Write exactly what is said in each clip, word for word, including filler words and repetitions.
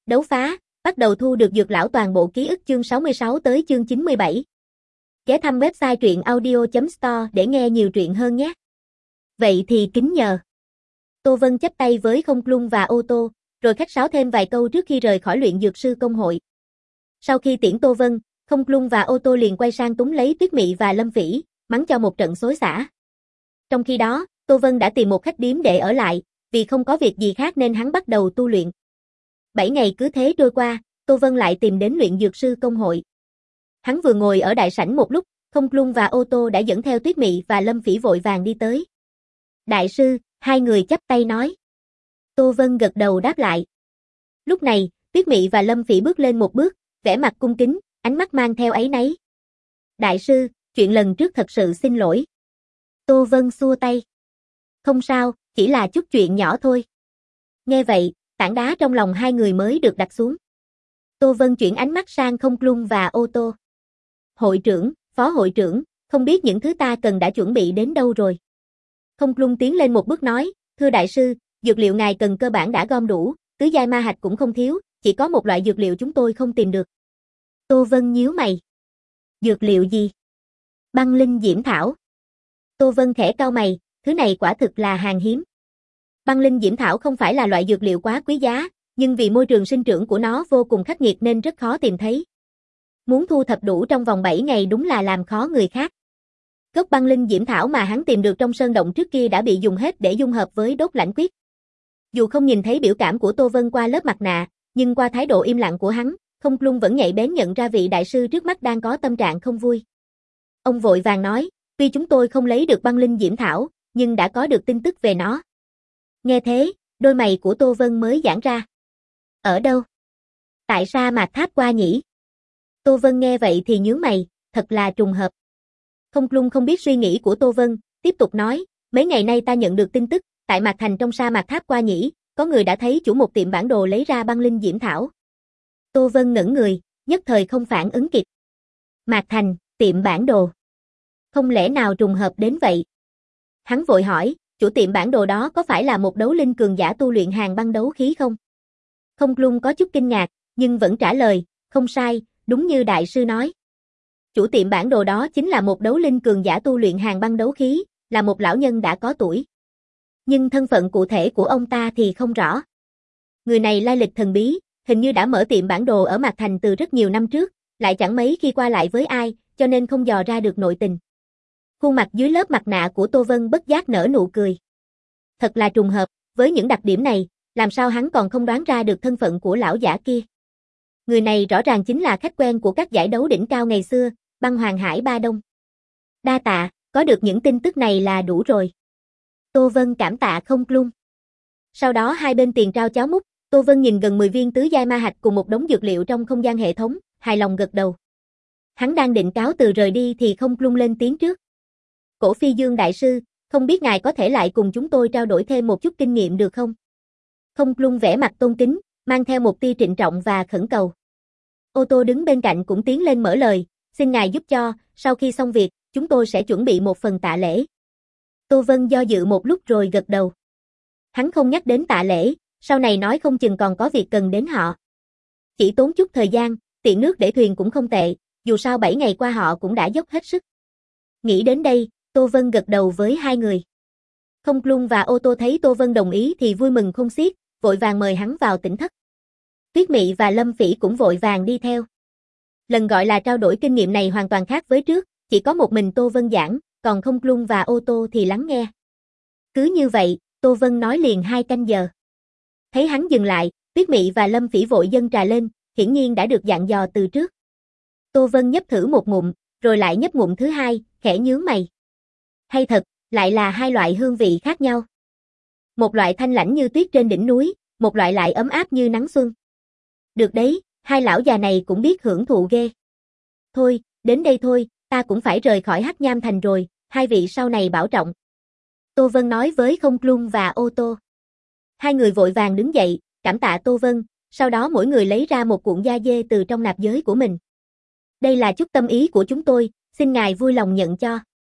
Đấu phá, bắt đầu thu được dược lão toàn bộ ký ức chương sáu mươi sáu tới chương chín mươi bảy. Ghé thăm website truyện audio chấm store để nghe nhiều truyện hơn nhé. Vậy thì kính nhờ. Tô Vân chắp tay với Không Lung và Ô Tô, rồi khách sáo thêm vài câu trước khi rời khỏi luyện dược sư công hội. Sau khi tiễn Tô Vân, Không Lung và Ô Tô liền quay sang túm lấy Tuyết Mị và Lâm Phỉ, mắng cho một trận xối xả. Trong khi đó, Tô Vân đã tìm một khách điếm để ở lại, vì không có việc gì khác nên hắn bắt đầu tu luyện. Bảy ngày cứ thế trôi qua, Tô Vân lại tìm đến luyện dược sư công hội. Hắn vừa ngồi ở đại sảnh một lúc, Không Lung và Ô Tô đã dẫn theo Tuyết Mị và Lâm Phỉ vội vàng đi tới. Đại sư, hai người chắp tay nói. Tô Vân gật đầu đáp lại. Lúc này, Tuyết Mị và Lâm Phỉ bước lên một bước, vẻ mặt cung kính, ánh mắt mang theo áy náy. Đại sư, chuyện lần trước thật sự xin lỗi. Tô Vân xua tay. Không sao, chỉ là chút chuyện nhỏ thôi. Nghe vậy, tảng đá trong lòng hai người mới được đặt xuống. Tô Vân chuyển ánh mắt sang Không Lung và Ô Tô. Hội trưởng, phó hội trưởng, không biết những thứ ta cần đã chuẩn bị đến đâu rồi. Không Lung tiến lên một bước nói, thưa đại sư, dược liệu ngài cần cơ bản đã gom đủ, tứ giai ma hạch cũng không thiếu, chỉ có một loại dược liệu chúng tôi không tìm được. Tô Vân nhíu mày. Dược liệu gì? Băng linh diễm thảo. Tô Vân khẽ cau mày, thứ này quả thực là hàng hiếm. Băng linh diễm thảo không phải là loại dược liệu quá quý giá, nhưng vì môi trường sinh trưởng của nó vô cùng khắc nghiệt nên rất khó tìm thấy. Muốn thu thập đủ trong vòng bảy ngày đúng là làm khó người khác. Gốc băng linh diễm thảo mà hắn tìm được trong sơn động trước kia đã bị dùng hết để dung hợp với đốt lãnh quyết. Dù không nhìn thấy biểu cảm của Tô Vân qua lớp mặt nạ, nhưng qua thái độ im lặng của hắn, Không Lung vẫn nhạy bén nhận ra vị đại sư trước mắt đang có tâm trạng không vui. Ông vội vàng nói, tuy chúng tôi không lấy được băng linh diễm thảo, nhưng đã có được tin tức về nó. Nghe thế, đôi mày của Tô Vân mới giãn ra. Ở đâu? Tại sa mạc tháp qua nhỉ? Tô Vân nghe vậy thì nhướng mày, thật là trùng hợp. Không Lung không biết suy nghĩ của Tô Vân, tiếp tục nói, mấy ngày nay ta nhận được tin tức, tại Mạc Thành trong sa mạc tháp qua nhỉ, có người đã thấy chủ một tiệm bản đồ lấy ra băng linh diễm thảo. Tô Vân ngẩn người, nhất thời không phản ứng kịp. Mạc Thành, tiệm bản đồ. Không lẽ nào trùng hợp đến vậy? Hắn vội hỏi, chủ tiệm bản đồ đó có phải là một đấu linh cường giả tu luyện hàng băng đấu khí không? Không Lung có chút kinh ngạc, nhưng vẫn trả lời, không sai, đúng như đại sư nói. Chủ tiệm bản đồ đó chính là một đấu linh cường giả tu luyện hàng băng đấu khí, là một lão nhân đã có tuổi. Nhưng thân phận cụ thể của ông ta thì không rõ. Người này lai lịch thần bí, hình như đã mở tiệm bản đồ ở Mạc Thành từ rất nhiều năm trước, lại chẳng mấy khi qua lại với ai, cho nên không dò ra được nội tình. Khuôn mặt dưới lớp mặt nạ của Tô Vân bất giác nở nụ cười. Thật là trùng hợp, với những đặc điểm này, làm sao hắn còn không đoán ra được thân phận của lão giả kia. Người này rõ ràng chính là khách quen của các giải đấu đỉnh cao ngày xưa, Băng Hoàng Hải Ba Đông. Đa tạ, có được những tin tức này là đủ rồi. Tô Vân cảm tạ Không Lung. Sau đó hai bên tiền trao cháo múc, Tô Vân nhìn gần mười viên tứ giai ma hạch cùng một đống dược liệu trong không gian hệ thống, hài lòng gật đầu. Hắn đang định cáo từ rời đi thì Không Lung lên tiếng trước. Cổ Phi Dương đại sư, không biết ngài có thể lại cùng chúng tôi trao đổi thêm một chút kinh nghiệm được không? Không Lung vẻ mặt tôn kính, mang theo một tia trịnh trọng và khẩn cầu. Ô Tô đứng bên cạnh cũng tiến lên mở lời, xin ngài giúp cho, sau khi xong việc, chúng tôi sẽ chuẩn bị một phần tạ lễ. Tô Vân do dự một lúc rồi gật đầu. Hắn không nhắc đến tạ lễ, sau này nói không chừng còn có việc cần đến họ. Chỉ tốn chút thời gian, tiện nước để thuyền cũng không tệ, dù sao bảy ngày qua họ cũng đã dốc hết sức. Nghĩ đến đây, Tô Vân gật đầu với hai người. Không Lung và Ô Tô thấy Tô Vân đồng ý thì vui mừng không xiết, vội vàng mời hắn vào tỉnh thất. Tuyết Mị và Lâm Phỉ cũng vội vàng đi theo. Lần gọi là trao đổi kinh nghiệm này hoàn toàn khác với trước, chỉ có một mình Tô Vân giảng, còn Không Lung và Ô Tô thì lắng nghe. Cứ như vậy, Tô Vân nói liền hai canh giờ. Thấy hắn dừng lại, Tuyết Mị và Lâm Phỉ vội dâng trà lên, hiển nhiên đã được dặn dò từ trước. Tô Vân nhấp thử một ngụm, rồi lại nhấp ngụm thứ hai, khẽ nhướng mày. Hay thật, lại là hai loại hương vị khác nhau. Một loại thanh lãnh như tuyết trên đỉnh núi, một loại lại ấm áp như nắng xuân. Được đấy, hai lão già này cũng biết hưởng thụ ghê. Thôi, đến đây thôi, ta cũng phải rời khỏi Hắc Nham Thành rồi, hai vị sau này bảo trọng. Tô Vân nói với Không Lung và Ô Tô. Hai người vội vàng đứng dậy, cảm tạ Tô Vân, sau đó mỗi người lấy ra một cuộn da dê từ trong nạp giới của mình. Đây là chút tâm ý của chúng tôi, xin ngài vui lòng nhận cho.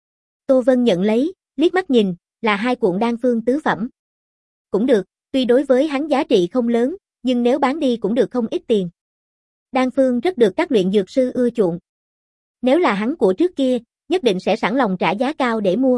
Tô Vân nhận lấy, liếc mắt nhìn, là hai cuộn đan phương tứ phẩm. Cũng được, tuy đối với hắn giá trị không lớn, nhưng nếu bán đi cũng được không ít tiền. Đan phương rất được các luyện dược sư ưa chuộng. Nếu là hắn của trước kia, nhất định sẽ sẵn lòng trả giá cao để mua.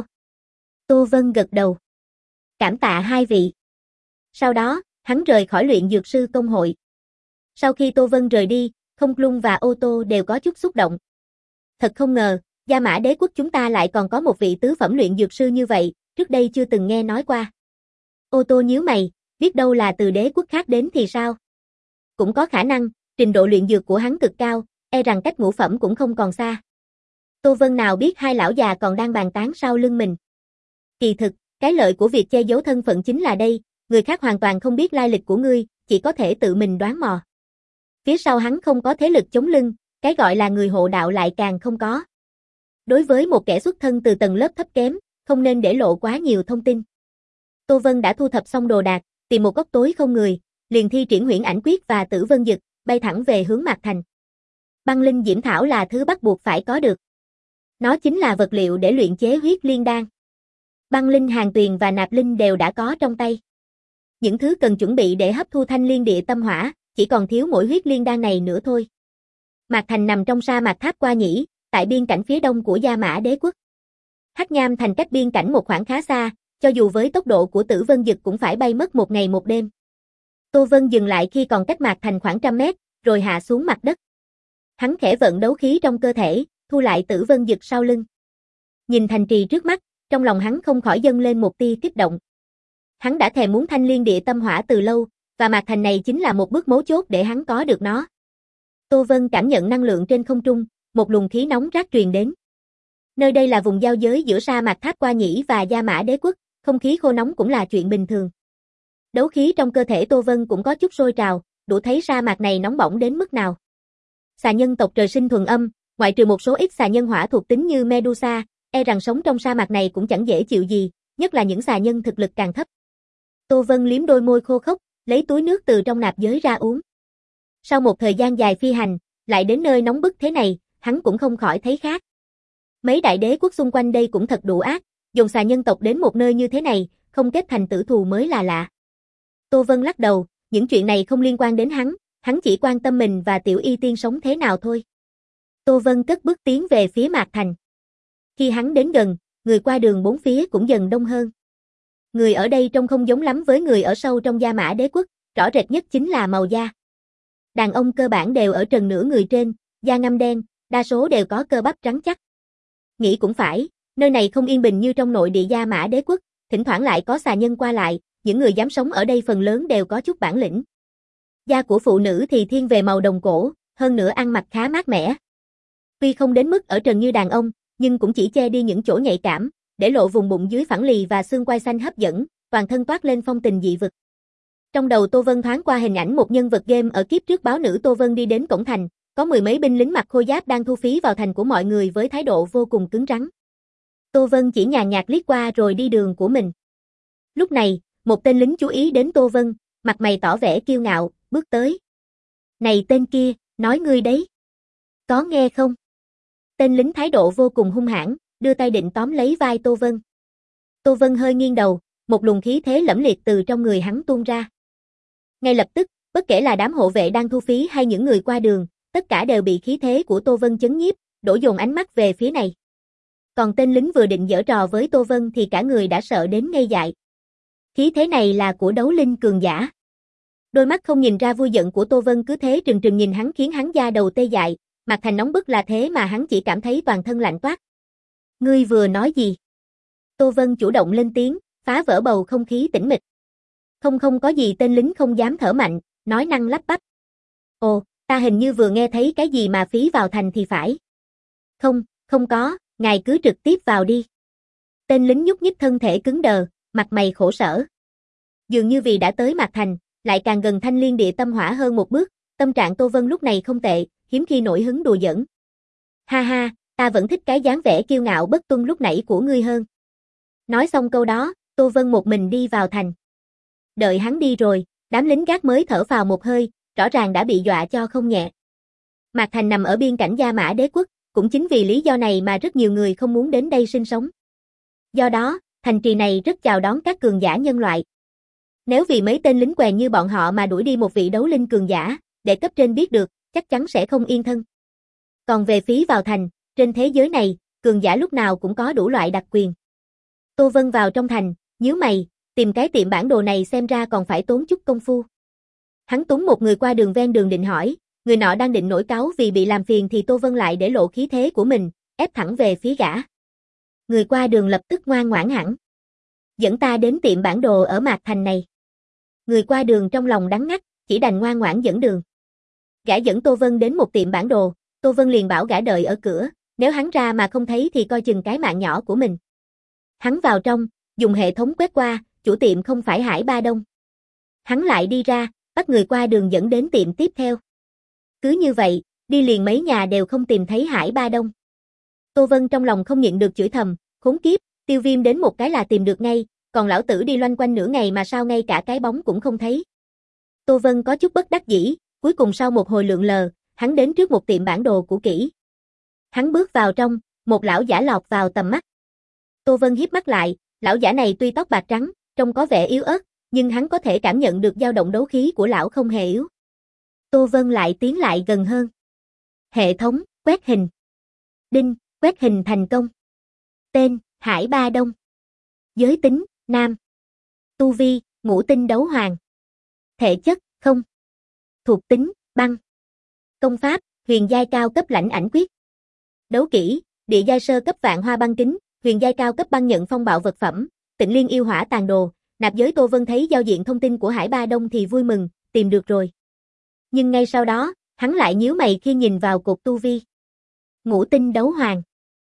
Tô Vân gật đầu. Cảm tạ hai vị. Sau đó, hắn rời khỏi luyện dược sư công hội. Sau khi Tô Vân rời đi, Không Lung và Ô Tô đều có chút xúc động. Thật không ngờ, Gia Mã Đế quốc chúng ta lại còn có một vị tứ phẩm luyện dược sư như vậy, trước đây chưa từng nghe nói qua. Ô Tô nhíu mày, biết đâu là từ đế quốc khác đến thì sao? Cũng có khả năng, trình độ luyện dược của hắn cực cao, e rằng cách ngũ phẩm cũng không còn xa. Tô Vân nào biết hai lão già còn đang bàn tán sau lưng mình. Kỳ thực, cái lợi của việc che giấu thân phận chính là đây, người khác hoàn toàn không biết lai lịch của ngươi, chỉ có thể tự mình đoán mò. Phía sau hắn không có thế lực chống lưng, cái gọi là người hộ đạo lại càng không có. Đối với một kẻ xuất thân từ tầng lớp thấp kém, không nên để lộ quá nhiều thông tin. Tô Vân đã thu thập xong đồ đạc, tìm một góc tối không người, liền thi triển Huyễn Ảnh Quyết và Tử Vân Dực, bay thẳng về hướng Mạc Thành. Băng linh diễm thảo là thứ bắt buộc phải có được. Nó chính là vật liệu để luyện chế huyết liên đan. Băng linh hàng tuyền và nạp linh đều đã có trong tay. Những thứ cần chuẩn bị để hấp thu thanh liên địa tâm hỏa, chỉ còn thiếu mỗi huyết liên đan này nữa thôi. Mạc Thành nằm trong sa mạc Tháp Qua Nhĩ, tại biên cảnh phía đông của Gia Mã Đế quốc. Hắc Nham Thành cách biên cảnh một khoảng khá xa, cho dù với tốc độ của Tử Vân Dực cũng phải bay mất một ngày một đêm. Tô Vân dừng lại khi còn cách Mạc Thành khoảng trăm mét, rồi hạ xuống mặt đất. Hắn khẽ vận đấu khí trong cơ thể, thu lại Tử Vân Dực sau lưng. Nhìn thành trì trước mắt, trong lòng hắn không khỏi dâng lên một tia kích động. Hắn đã thèm muốn thanh liên địa tâm hỏa từ lâu, và Mạc Thành này chính là một bước mấu chốt để hắn có được nó. Tô Vân cảm nhận năng lượng trên không trung, một luồng khí nóng rát truyền đến. Nơi đây là vùng giao giới giữa sa mạc Tháp Qua Nhĩ và Gia Mã Đế quốc, không khí khô nóng cũng là chuyện bình thường. Đấu khí trong cơ thể Tô Vân cũng có chút sôi trào, đủ thấy sa mạc này nóng bỏng đến mức nào. Xà nhân tộc trời sinh thuần âm, ngoại trừ một số ít xà nhân hỏa thuộc tính như Medusa, e rằng sống trong sa mạc này cũng chẳng dễ chịu gì, nhất là những xà nhân thực lực càng thấp. Tô Vân liếm đôi môi khô khốc, lấy túi nước từ trong nạp giới ra uống. Sau một thời gian dài phi hành, lại đến nơi nóng bức thế này, hắn cũng không khỏi thấy khác. Mấy đại đế quốc xung quanh đây cũng thật đủ ác, dùng xà nhân tộc đến một nơi như thế này, không kết thành tử thù mới là lạ. Tô Vân lắc đầu, những chuyện này không liên quan đến hắn, hắn chỉ quan tâm mình và Tiểu Y Tiên sống thế nào thôi. Tô Vân cất bước tiến về phía Mạc Thành. Khi hắn đến gần, người qua đường bốn phía cũng dần đông hơn. Người ở đây trông không giống lắm với người ở sâu trong Gia Mã Đế quốc, rõ rệt nhất chính là màu da. Đàn ông cơ bản đều ở trần nửa người trên, da ngăm đen, đa số đều có cơ bắp trắng chắc. Nghĩ cũng phải, nơi này không yên bình như trong nội địa Gia Mã Đế quốc, thỉnh thoảng lại có xà nhân qua lại, những người dám sống ở đây phần lớn đều có chút bản lĩnh. Da của phụ nữ thì thiên về màu đồng cổ, hơn nữa ăn mặc khá mát mẻ. Tuy không đến mức ở trần như đàn ông, nhưng cũng chỉ che đi những chỗ nhạy cảm, để lộ vùng bụng dưới phẳng lì và xương quai xanh hấp dẫn, toàn thân toát lên phong tình dị vực. Trong đầu Tô Vân thoáng qua hình ảnh một nhân vật game ở kiếp trước báo nữ Tô Vân đi đến cổng thành, có mười mấy binh lính mặc khôi giáp đang thu phí vào thành của mọi người với thái độ vô cùng cứng rắn. Tô Vân chỉ nhàn nhạt liếc qua rồi đi đường của mình. Lúc này, một tên lính chú ý đến Tô Vân, mặt mày tỏ vẻ kiêu ngạo, bước tới. Này tên kia, nói ngươi đấy. Có nghe không? Tên lính thái độ vô cùng hung hãn, đưa tay định tóm lấy vai Tô Vân. Tô Vân hơi nghiêng đầu, một luồng khí thế lẫm liệt từ trong người hắn tuôn ra. Ngay lập tức, bất kể là đám hộ vệ đang thu phí hay những người qua đường, tất cả đều bị khí thế của Tô Vân chấn nhiếp, đổ dồn ánh mắt về phía này. Còn tên lính vừa định giở trò với Tô Vân thì cả người đã sợ đến ngây dại. Khí thế này là của đấu linh cường giả. Đôi mắt không nhìn ra vui giận của Tô Vân cứ thế trừng trừng nhìn hắn khiến hắn da đầu tê dại, Mạc Thành nóng bức là thế mà hắn chỉ cảm thấy toàn thân lạnh toát. Ngươi vừa nói gì? Tô Vân chủ động lên tiếng, phá vỡ bầu không khí tĩnh mịch. Không không có gì, tên lính không dám thở mạnh, nói năng lắp bắp. Ồ, ta hình như vừa nghe thấy cái gì mà phí vào thành thì phải. Không, không có, ngài cứ trực tiếp vào đi. Tên lính nhúc nhích thân thể cứng đờ, mặt mày khổ sở. Dường như vì đã tới Mạc Thành, lại càng gần thanh liên địa tâm hỏa hơn một bước, tâm trạng Tô Vân lúc này không tệ, hiếm khi nổi hứng đùa giỡn. Ha ha, ta vẫn thích cái dáng vẻ kiêu ngạo bất tuân lúc nãy của ngươi hơn. Nói xong câu đó, Tô Vân một mình đi vào thành. Đợi hắn đi rồi, đám lính gác mới thở phào một hơi, rõ ràng đã bị dọa cho không nhẹ. Mạc Thành nằm ở biên cảnh Gia Mã Đế quốc, cũng chính vì lý do này mà rất nhiều người không muốn đến đây sinh sống. Do đó, thành trì này rất chào đón các cường giả nhân loại. Nếu vì mấy tên lính quèn như bọn họ mà đuổi đi một vị đấu linh cường giả, để cấp trên biết được, chắc chắn sẽ không yên thân. Còn về phí vào thành, trên thế giới này, cường giả lúc nào cũng có đủ loại đặc quyền. Tô Vân vào trong thành, nhíu mày, tìm cái tiệm bản đồ này xem ra còn phải tốn chút công phu. Hắn túng một người qua đường ven đường định hỏi, người nọ đang định nổi cáu vì bị làm phiền thì Tô Vân lại để lộ khí thế của mình, ép thẳng về phía gã. Người qua đường lập tức ngoan ngoãn hẳn. Dẫn ta đến tiệm bản đồ ở Mạc Thành này. Người qua đường trong lòng đắng ngắt, chỉ đành ngoan ngoãn dẫn đường. Gã dẫn Tô Vân đến một tiệm bản đồ, Tô Vân liền bảo gã đợi ở cửa, nếu hắn ra mà không thấy thì coi chừng cái mạng nhỏ của mình. Hắn vào trong, dùng hệ thống quét qua, chủ tiệm không phải Hải Ba Đông. Hắn lại đi ra, bắt người qua đường dẫn đến tiệm tiếp theo. Cứ như vậy, đi liền mấy nhà đều không tìm thấy Hải Ba Đông. Tô Vân trong lòng không nhịn được chửi thầm, khốn kiếp, Tiêu Viêm đến một cái là tìm được ngay, còn lão tử đi loanh quanh nửa ngày mà sao ngay cả cái bóng cũng không thấy. Tô Vân có chút bất đắc dĩ, cuối cùng sau một hồi lượn lờ, hắn đến trước một tiệm bản đồ cũ kỹ. Hắn bước vào trong, một lão giả lọt vào tầm mắt. Tô Vân híp mắt lại, lão giả này tuy tóc bạc trắng, trông có vẻ yếu ớt, nhưng hắn có thể cảm nhận được dao động đấu khí của lão không hề yếu. Tô Vân lại tiến lại gần hơn. Hệ thống, quét hình. Đinh, quét hình thành công. Tên, Hải Ba Đông. Giới tính, nam. Tu vi, ngũ tinh đấu hoàng. Thể chất, không. Thuộc tính, băng. Công pháp, huyền giai cao cấp lãnh ảnh quyết. Đấu kỹ, địa giai sơ cấp vạn hoa băng kính, huyền giai cao cấp băng nhận phong bạo vật phẩm, tịnh liên yêu hỏa tàn đồ. Nạp giới. Tô Vân thấy giao diện thông tin của Hải Ba Đông thì vui mừng, tìm được rồi. Nhưng ngay sau đó, hắn lại nhíu mày khi nhìn vào cột tu vi. Ngũ tinh đấu hoàng.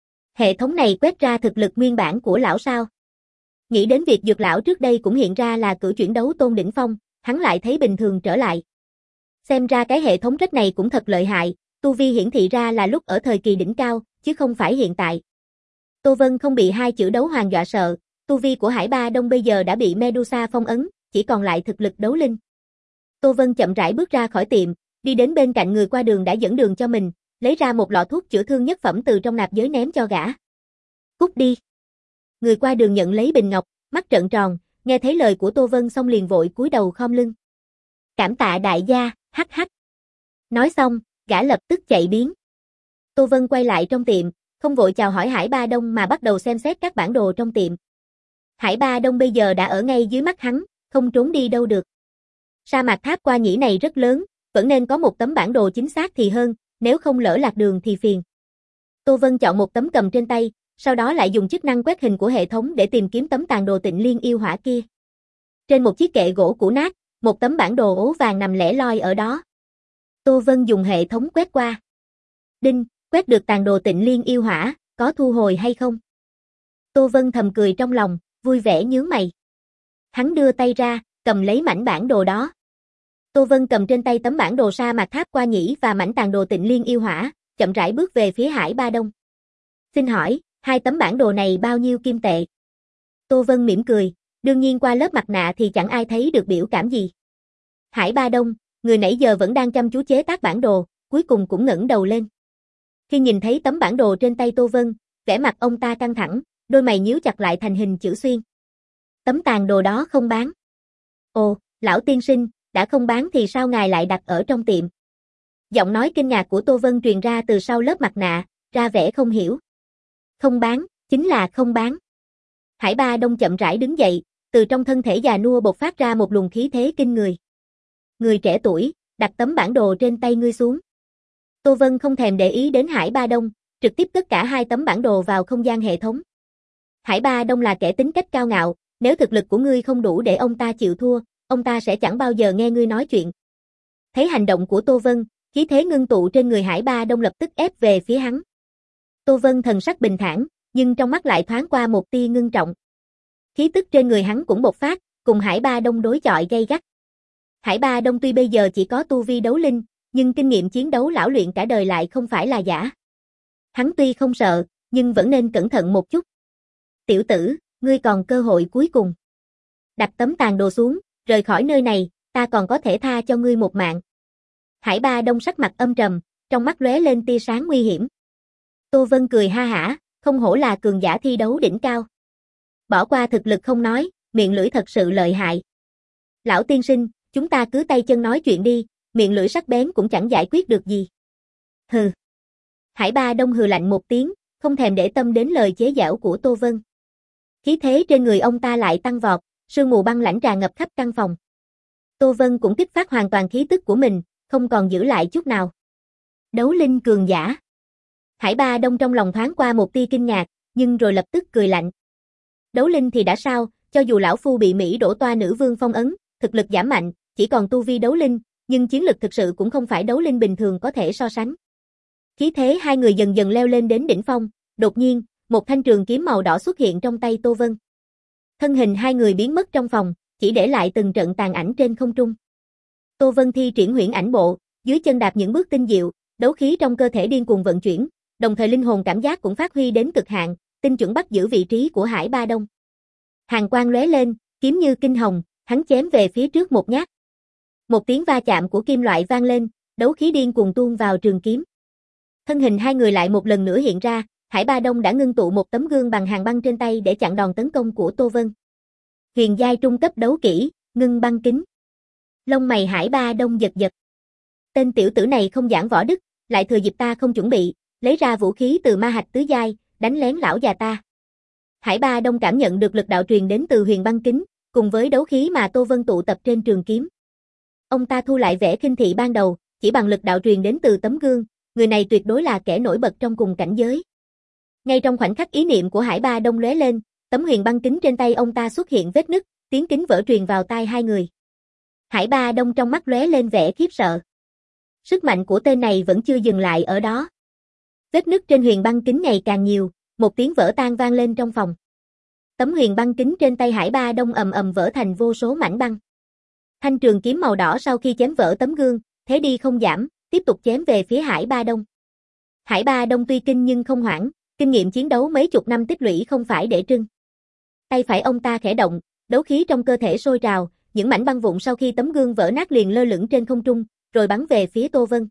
Hệ thống này quét ra thực lực nguyên bản của lão sao? Nghĩ đến việc dược lão trước đây cũng hiện ra là cử chuyển đấu tôn đỉnh phong, hắn lại thấy bình thường trở lại. Xem ra cái hệ thống rách này cũng thật lợi hại, tu vi hiển thị ra là lúc ở thời kỳ đỉnh cao, chứ không phải hiện tại. Tô Vân không bị hai chữ đấu hoàng dọa sợ, tu vi của Hải Ba Đông bây giờ đã bị Medusa phong ấn, chỉ còn lại thực lực đấu linh. Tô Vân chậm rãi bước ra khỏi tiệm, đi đến bên cạnh người qua đường đã dẫn đường cho mình, lấy ra một lọ thuốc chữa thương nhất phẩm từ trong nạp giới ném cho gã. Cút đi. Người qua đường nhận lấy bình ngọc, mắt trợn tròn, nghe thấy lời của Tô Vân xong liền vội cúi đầu khom lưng. Cảm tạ đại gia, hắc hắc. Nói xong, gã lập tức chạy biến. Tô Vân quay lại trong tiệm, không vội chào hỏi Hải Ba Đông mà bắt đầu xem xét các bản đồ trong tiệm. Hải Ba Đông bây giờ đã ở ngay dưới mắt hắn, không trốn đi đâu được. Sa mạc tháp qua nhĩ này rất lớn, vẫn nên có một tấm bản đồ chính xác thì hơn, nếu không lỡ lạc đường thì phiền. Tô Vân chọn một tấm cầm trên tay, sau đó lại dùng chức năng quét hình của hệ thống để tìm kiếm tấm tàn đồ tịnh liên yêu hỏa kia. Trên một chiếc kệ gỗ cũ nát, một tấm bản đồ ố vàng nằm lẻ loi ở đó. Tô Vân dùng hệ thống quét qua. Đinh, quét được tàn đồ tịnh liên yêu hỏa, có thu hồi hay không? Tô Vân thầm cười trong lòng, vui vẻ nhướng mày. Hắn đưa tay ra, cầm lấy mảnh bản đồ đó. Tô Vân cầm trên tay tấm bản đồ sa mạc tháp qua nhĩ và mảnh tàn đồ tịnh liên yêu hỏa, chậm rãi bước về phía Hải Ba Đông. Xin hỏi, hai tấm bản đồ này bao nhiêu kim tệ? Tô Vân mỉm cười, đương nhiên qua lớp mặt nạ thì chẳng ai thấy được biểu cảm gì. Hải Ba Đông, người nãy giờ vẫn đang chăm chú chế tác bản đồ, cuối cùng cũng ngẩng đầu lên. Khi nhìn thấy tấm bản đồ trên tay Tô Vân, vẻ mặt ông ta căng thẳng, đôi mày nhíu chặt lại thành hình chữ xuyên. Tấm tàn đồ đó không bán. Ồ, lão tiên sinh, đã không bán thì sao ngài lại đặt ở trong tiệm? Giọng nói kinh ngạc của Tô Vân truyền ra từ sau lớp mặt nạ, ra vẻ không hiểu. Không bán, chính là không bán. Hải Ba Đông chậm rãi đứng dậy, từ trong thân thể già nua bộc phát ra một luồng khí thế kinh người. Người trẻ tuổi, đặt tấm bản đồ trên tay ngươi xuống. Tô Vân không thèm để ý đến Hải Ba Đông, trực tiếp tất cả hai tấm bản đồ vào không gian hệ thống. Hải Ba Đông là kẻ tính cách cao ngạo, nếu thực lực của ngươi không đủ để ông ta chịu thua, ông ta sẽ chẳng bao giờ nghe ngươi nói chuyện. Thấy hành động của Tô Vân, khí thế ngưng tụ trên người Hải Ba Đông lập tức ép về phía hắn. Tô Vân thần sắc bình thản, nhưng trong mắt lại thoáng qua một tia ngưng trọng. Khí tức trên người hắn cũng bộc phát, cùng Hải Ba Đông đối chọi gay gắt. Hải Ba Đông tuy bây giờ chỉ có tu vi đấu linh, nhưng kinh nghiệm chiến đấu lão luyện cả đời lại không phải là giả. Hắn tuy không sợ, nhưng vẫn nên cẩn thận một chút. Tiểu tử, ngươi còn cơ hội cuối cùng. Đặt tấm tàn đồ xuống, rời khỏi nơi này, ta còn có thể tha cho ngươi một mạng. Hải Ba Đông sắc mặt âm trầm, trong mắt lóe lên tia sáng nguy hiểm. Tô Vân cười ha hả, không hổ là cường giả thi đấu đỉnh cao. Bỏ qua thực lực không nói, miệng lưỡi thật sự lợi hại. Lão tiên sinh, chúng ta cứ tay chân nói chuyện đi, miệng lưỡi sắc bén cũng chẳng giải quyết được gì. Hừ. Hải Ba Đông hừ lạnh một tiếng, không thèm để tâm đến lời chế giễu của Tô Vân. Khí thế trên người ông ta lại tăng vọt, sương mù băng lãnh tràn ngập khắp căn phòng. Tô Vân cũng kích phát hoàn toàn khí tức của mình, không còn giữ lại chút nào. Đấu linh cường giả. Hải Ba Đông trong lòng thoáng qua một tia kinh ngạc, nhưng rồi lập tức cười lạnh. Đấu linh thì đã sao, cho dù lão phu bị Mỹ đổ toa nữ vương phong ấn, thực lực giảm mạnh, chỉ còn tu vi đấu linh, nhưng chiến lực thực sự cũng không phải đấu linh bình thường có thể so sánh. Khí thế hai người dần dần leo lên đến đỉnh phong, đột nhiên, một thanh trường kiếm màu đỏ xuất hiện trong tay Tô Vân. Thân hình hai người biến mất trong phòng, chỉ để lại từng trận tàn ảnh trên không trung. Tô Vân thi triển huyễn ảnh bộ, dưới chân đạp những bước tinh diệu, đấu khí trong cơ thể điên cuồng vận chuyển, đồng thời linh hồn cảm giác cũng phát huy đến cực hạn, tinh chuẩn bắt giữ vị trí của Hải Ba Đông. Hàn quang lóe lên, kiếm như kinh hồng, hắn chém về phía trước một nhát. Một tiếng va chạm của kim loại vang lên, đấu khí điên cuồng tuôn vào trường kiếm. Thân hình hai người lại một lần nữa hiện ra, Hải Ba Đông đã ngưng tụ một tấm gương bằng hàng băng trên tay để chặn đòn tấn công của Tô Vân. Huyền giai trung cấp đấu kỹ, ngưng băng kính. Lông mày Hải Ba Đông giật giật. Tên tiểu tử này không giảng võ đức, lại thừa dịp ta không chuẩn bị, lấy ra vũ khí từ ma hạch tứ giai, đánh lén lão già ta. Hải Ba Đông cảm nhận được lực đạo truyền đến từ huyền băng kính, cùng với đấu khí mà Tô Vân tụ tập trên trường kiếm. Ông ta thu lại vẻ khinh thị ban đầu, chỉ bằng lực đạo truyền đến từ tấm gương, người này tuyệt đối là kẻ nổi bật trong cùng cảnh giới. Ngay trong khoảnh khắc ý niệm của Hải Ba Đông lóe lên, tấm huyền băng kính trên tay ông ta xuất hiện vết nứt, tiếng kính vỡ truyền vào tai hai người. Hải Ba Đông trong mắt lóe lên vẻ khiếp sợ. Sức mạnh của tên này vẫn chưa dừng lại ở đó. Vết nứt trên huyền băng kính ngày càng nhiều, một tiếng vỡ tan vang lên trong phòng. Tấm huyền băng kính trên tay Hải Ba Đông ầm ầm vỡ thành vô số mảnh băng. Thanh trường kiếm màu đỏ sau khi chém vỡ tấm gương, thế đi không giảm, tiếp tục chém về phía Hải Ba Đông. Hải Ba Đông tuy kinh nhưng không hoảng, kinh nghiệm chiến đấu mấy chục năm tích lũy không phải để trưng. Tay phải ông ta khẽ động, đấu khí trong cơ thể sôi trào, những mảnh băng vụn sau khi tấm gương vỡ nát liền lơ lửng trên không trung, rồi bắn về phía Tô Vân.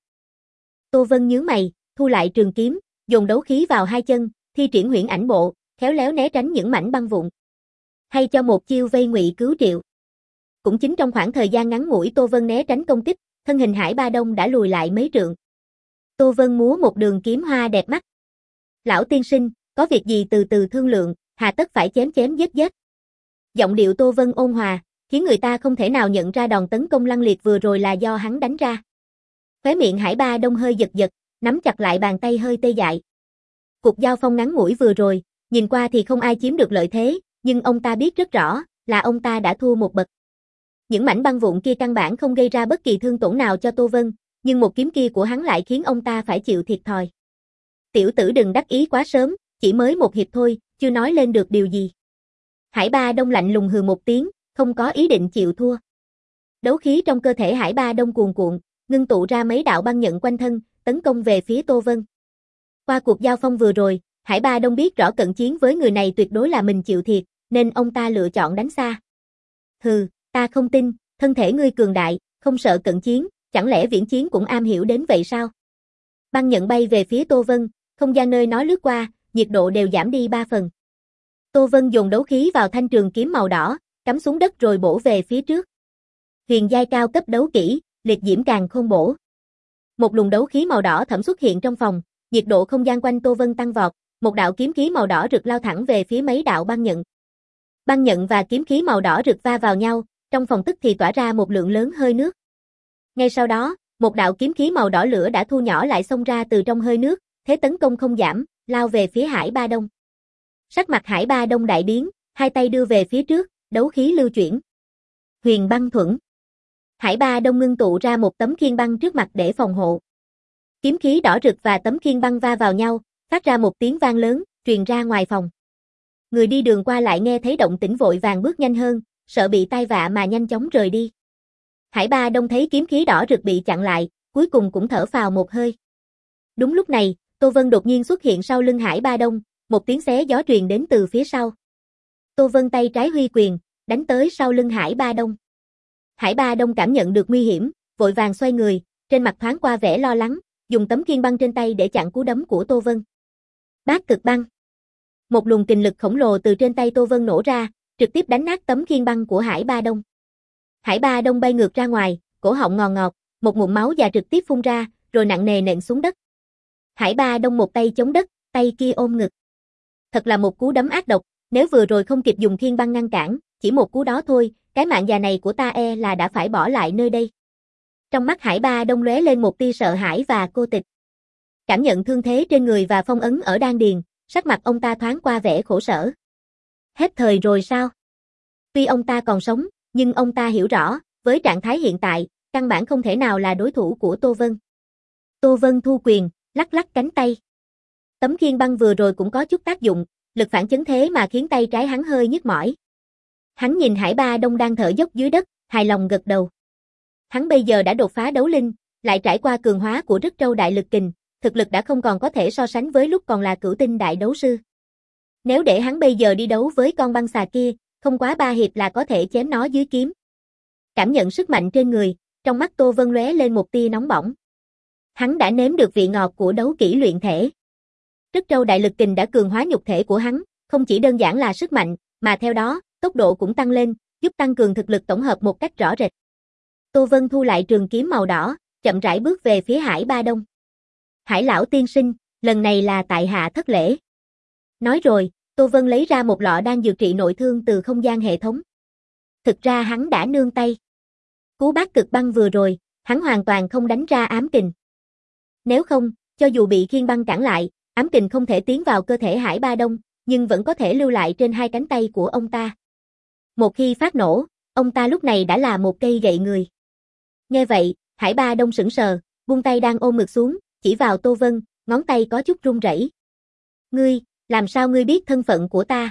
Tô Vân nhướng mày, thu lại trường kiếm, dồn đấu khí vào hai chân, thi triển huyễn ảnh bộ, khéo léo né tránh những mảnh băng vụn. Hay cho một chiêu vây ngụy cứu triệu. Cũng chính trong khoảng thời gian ngắn ngủi Tô Vân né tránh công kích, thân hình Hải Ba Đông đã lùi lại mấy trượng. Tô Vân múa một đường kiếm hoa đẹp mắt. Lão tiên sinh, có việc gì từ từ thương lượng, hà tất phải chém chém giết giết. Giọng điệu Tô Vân ôn hòa, khiến người ta không thể nào nhận ra đòn tấn công lăng liệt vừa rồi là do hắn đánh ra. Khóe miệng Hải Ba Đông hơi giật giật, nắm chặt lại bàn tay hơi tê dại. Cuộc giao phong ngắn ngủi vừa rồi, nhìn qua thì không ai chiếm được lợi thế, nhưng ông ta biết rất rõ, là ông ta đã thua một bậc. Những mảnh băng vụn kia căn bản không gây ra bất kỳ thương tổn nào cho Tô Vân, nhưng một kiếm kia của hắn lại khiến ông ta phải chịu thiệt thòi. Tiểu tử đừng đắc ý quá sớm, chỉ mới một hiệp thôi, chưa nói lên được điều gì. Hải Ba Đông lạnh lùng hừ một tiếng, không có ý định chịu thua. Đấu khí trong cơ thể Hải Ba Đông cuồn cuộn, ngưng tụ ra mấy đạo băng nhận quanh thân, tấn công về phía Tô Vân. Qua cuộc giao phong vừa rồi, Hải Ba Đông biết rõ cận chiến với người này tuyệt đối là mình chịu thiệt, nên ông ta lựa chọn đánh xa. Hừ, ta không tin, thân thể ngươi cường đại, không sợ cận chiến, chẳng lẽ viễn chiến cũng am hiểu đến vậy sao? Băng nhận bay về phía Tô Vân, không gian nơi nó lướt qua, nhiệt độ đều giảm đi ba phần. Tô Vân dồn đấu khí vào thanh trường kiếm màu đỏ, cắm xuống đất rồi bổ về phía trước. Huyền giai cao cấp đấu kỹ, liệt diễm càng khôn bổ. Một luồng đấu khí màu đỏ thẫm xuất hiện trong phòng, nhiệt độ không gian quanh Tô Vân tăng vọt, một đạo kiếm khí màu đỏ rực lao thẳng về phía mấy đạo băng nhận. Băng nhận và kiếm khí màu đỏ rực va vào nhau, trong phòng tức thì tỏa ra một lượng lớn hơi nước. Ngay sau đó, một đạo kiếm khí màu đỏ lửa đã thu nhỏ lại xông ra từ trong hơi nước, thế tấn công không giảm, lao về phía Hải Ba Đông. Sắc mặt Hải Ba Đông đại biến, hai tay đưa về phía trước, đấu khí lưu chuyển. Huyền băng thuẫn. Hải Ba Đông ngưng tụ ra một tấm khiên băng trước mặt để phòng hộ. Kiếm khí đỏ rực và tấm khiên băng va vào nhau, phát ra một tiếng vang lớn, truyền ra ngoài phòng. Người đi đường qua lại nghe thấy động tĩnh vội vàng bước nhanh hơn, sợ bị tai vạ mà nhanh chóng rời đi. Hải Ba Đông thấy kiếm khí đỏ rực bị chặn lại, cuối cùng cũng thở phào một hơi. Đúng lúc này, Tô Vân đột nhiên xuất hiện sau lưng Hải Ba Đông, một tiếng xé gió truyền đến từ phía sau. Tô Vân tay trái huy quyền, đánh tới sau lưng Hải Ba Đông. Hải Ba Đông cảm nhận được nguy hiểm, vội vàng xoay người, trên mặt thoáng qua vẻ lo lắng, dùng tấm khiên băng trên tay để chặn cú đấm của Tô Vân. Bát cực băng. Một luồng kình lực khổng lồ từ trên tay Tô Vân nổ ra, trực tiếp đánh nát tấm khiên băng của Hải Ba Đông. Hải Ba Đông bay ngược ra ngoài, cổ họng ngò ngọt, một ngụm máu già trực tiếp phun ra, rồi nặng nề nện xuống đất. Hải Ba Đông một tay chống đất, tay kia ôm ngực. Thật là một cú đấm ác độc, nếu vừa rồi không kịp dùng thiên băng ngăn cản, chỉ một cú đó thôi, cái mạng già này của ta e là đã phải bỏ lại nơi đây. Trong mắt Hải Ba Đông lóe lên một tia sợ hãi và cô tịch. Cảm nhận thương thế trên người và phong ấn ở đan điền, sắc mặt ông ta thoáng qua vẻ khổ sở. Hết thời rồi sao? Tuy ông ta còn sống, nhưng ông ta hiểu rõ, với trạng thái hiện tại, căn bản không thể nào là đối thủ của Tô Vân. Tô Vân thu quyền, lắc lắc cánh tay. Tấm khiên băng vừa rồi cũng có chút tác dụng, lực phản chấn thế mà khiến tay trái hắn hơi nhức mỏi. Hắn nhìn Hải Ba Đông đang thở dốc dưới đất, hài lòng gật đầu. Hắn bây giờ đã đột phá đấu linh, lại trải qua cường hóa của Rứt Trâu Đại Lực Kình, thực lực đã không còn có thể so sánh với lúc còn là cửu tinh đại đấu sư. Nếu để hắn bây giờ đi đấu với con băng xà kia, không quá ba hiệp là có thể chém nó dưới kiếm. Cảm nhận sức mạnh trên người, trong mắt Tô Vân lóe lên một tia nóng bỏng. Hắn đã nếm được vị ngọt của đấu kỹ luyện thể. Rứt Trâu Đại Lực Kình đã cường hóa nhục thể của hắn, không chỉ đơn giản là sức mạnh, mà theo đó, tốc độ cũng tăng lên, giúp tăng cường thực lực tổng hợp một cách rõ rệt. Tô Vân thu lại trường kiếm màu đỏ, chậm rãi bước về phía Hải Ba Đông. Hải lão tiên sinh, lần này là tại hạ thất lễ. Nói rồi, Tô Vân lấy ra một lọ đan dược trị nội thương từ không gian hệ thống. Thực ra hắn đã nương tay. Cú bát cực băng vừa rồi, hắn hoàn toàn không đánh ra ám kình. Nếu không, cho dù bị khiên băng cản lại, ám kình không thể tiến vào cơ thể Hải Ba Đông, nhưng vẫn có thể lưu lại trên hai cánh tay của ông ta. Một khi phát nổ, ông ta lúc này đã là một cây gậy người. Nghe vậy, Hải Ba Đông sững sờ, buông tay đang ôm ngực xuống, chỉ vào Tô Vân, ngón tay có chút run rẩy. Ngươi, làm sao ngươi biết thân phận của ta?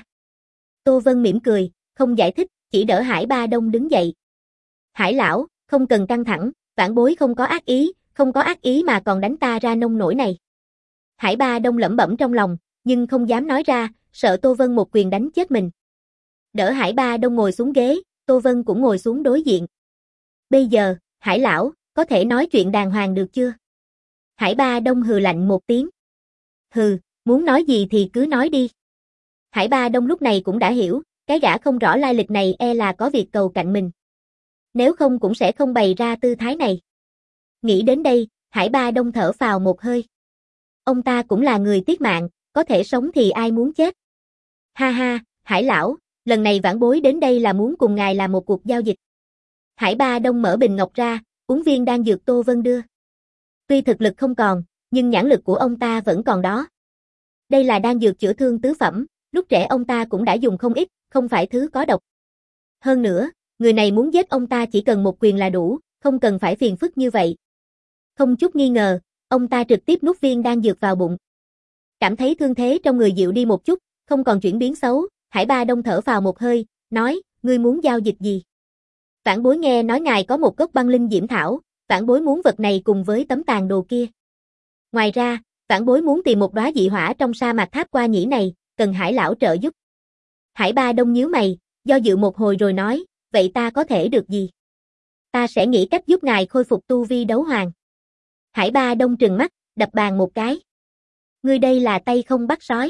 Tô Vân mỉm cười, không giải thích, chỉ đỡ Hải Ba Đông đứng dậy. Hải lão, không cần căng thẳng, vãn bối không có ác ý, không có ác ý mà còn đánh ta ra nông nổi này. Hải Ba Đông lẩm bẩm trong lòng, nhưng không dám nói ra, sợ Tô Vân một quyền đánh chết mình. Đỡ Hải Ba Đông ngồi xuống ghế, Tô Vân cũng ngồi xuống đối diện. Bây giờ, Hải lão, có thể nói chuyện đàng hoàng được chưa? Hải Ba Đông hừ lạnh một tiếng. Hừ, muốn nói gì thì cứ nói đi. Hải Ba Đông lúc này cũng đã hiểu, cái gã không rõ lai lịch này e là có việc cầu cạnh mình. Nếu không cũng sẽ không bày ra tư thái này. Nghĩ đến đây, Hải Ba Đông thở phào một hơi. Ông ta cũng là người tiết mạng, có thể sống thì ai muốn chết. Ha ha, Hải lão, lần này vãn bối đến đây là muốn cùng ngài làm một cuộc giao dịch. Hải Ba Đông mở bình ngọc ra, uống viên đan dược Tô Vân đưa. Tuy thực lực không còn, nhưng nhãn lực của ông ta vẫn còn đó. Đây là đan dược chữa thương tứ phẩm, lúc trẻ ông ta cũng đã dùng không ít, không phải thứ có độc. Hơn nữa, người này muốn giết ông ta chỉ cần một quyền là đủ, không cần phải phiền phức như vậy. Không chút nghi ngờ, ông ta trực tiếp nuốt viên đan dược vào bụng. Cảm thấy thương thế trong người dịu đi một chút, không còn chuyển biến xấu, Hải Ba Đông thở phào một hơi, nói, ngươi muốn giao dịch gì? Vãn bối nghe nói ngài có một gốc băng linh diễm thảo, vãn bối muốn vật này cùng với tấm tàn đồ kia. Ngoài ra, vãn bối muốn tìm một đóa dị hỏa trong sa mạc Tháp Qua Nhĩ này, cần Hải lão trợ giúp. Hải Ba Đông nhíu mày, do dự một hồi rồi nói, vậy ta có thể được gì? Ta sẽ nghĩ cách giúp ngài khôi phục tu vi đấu hoàng. Hải Ba Đông trừng mắt, đập bàn một cái. Ngươi đây là tay không bắt sói.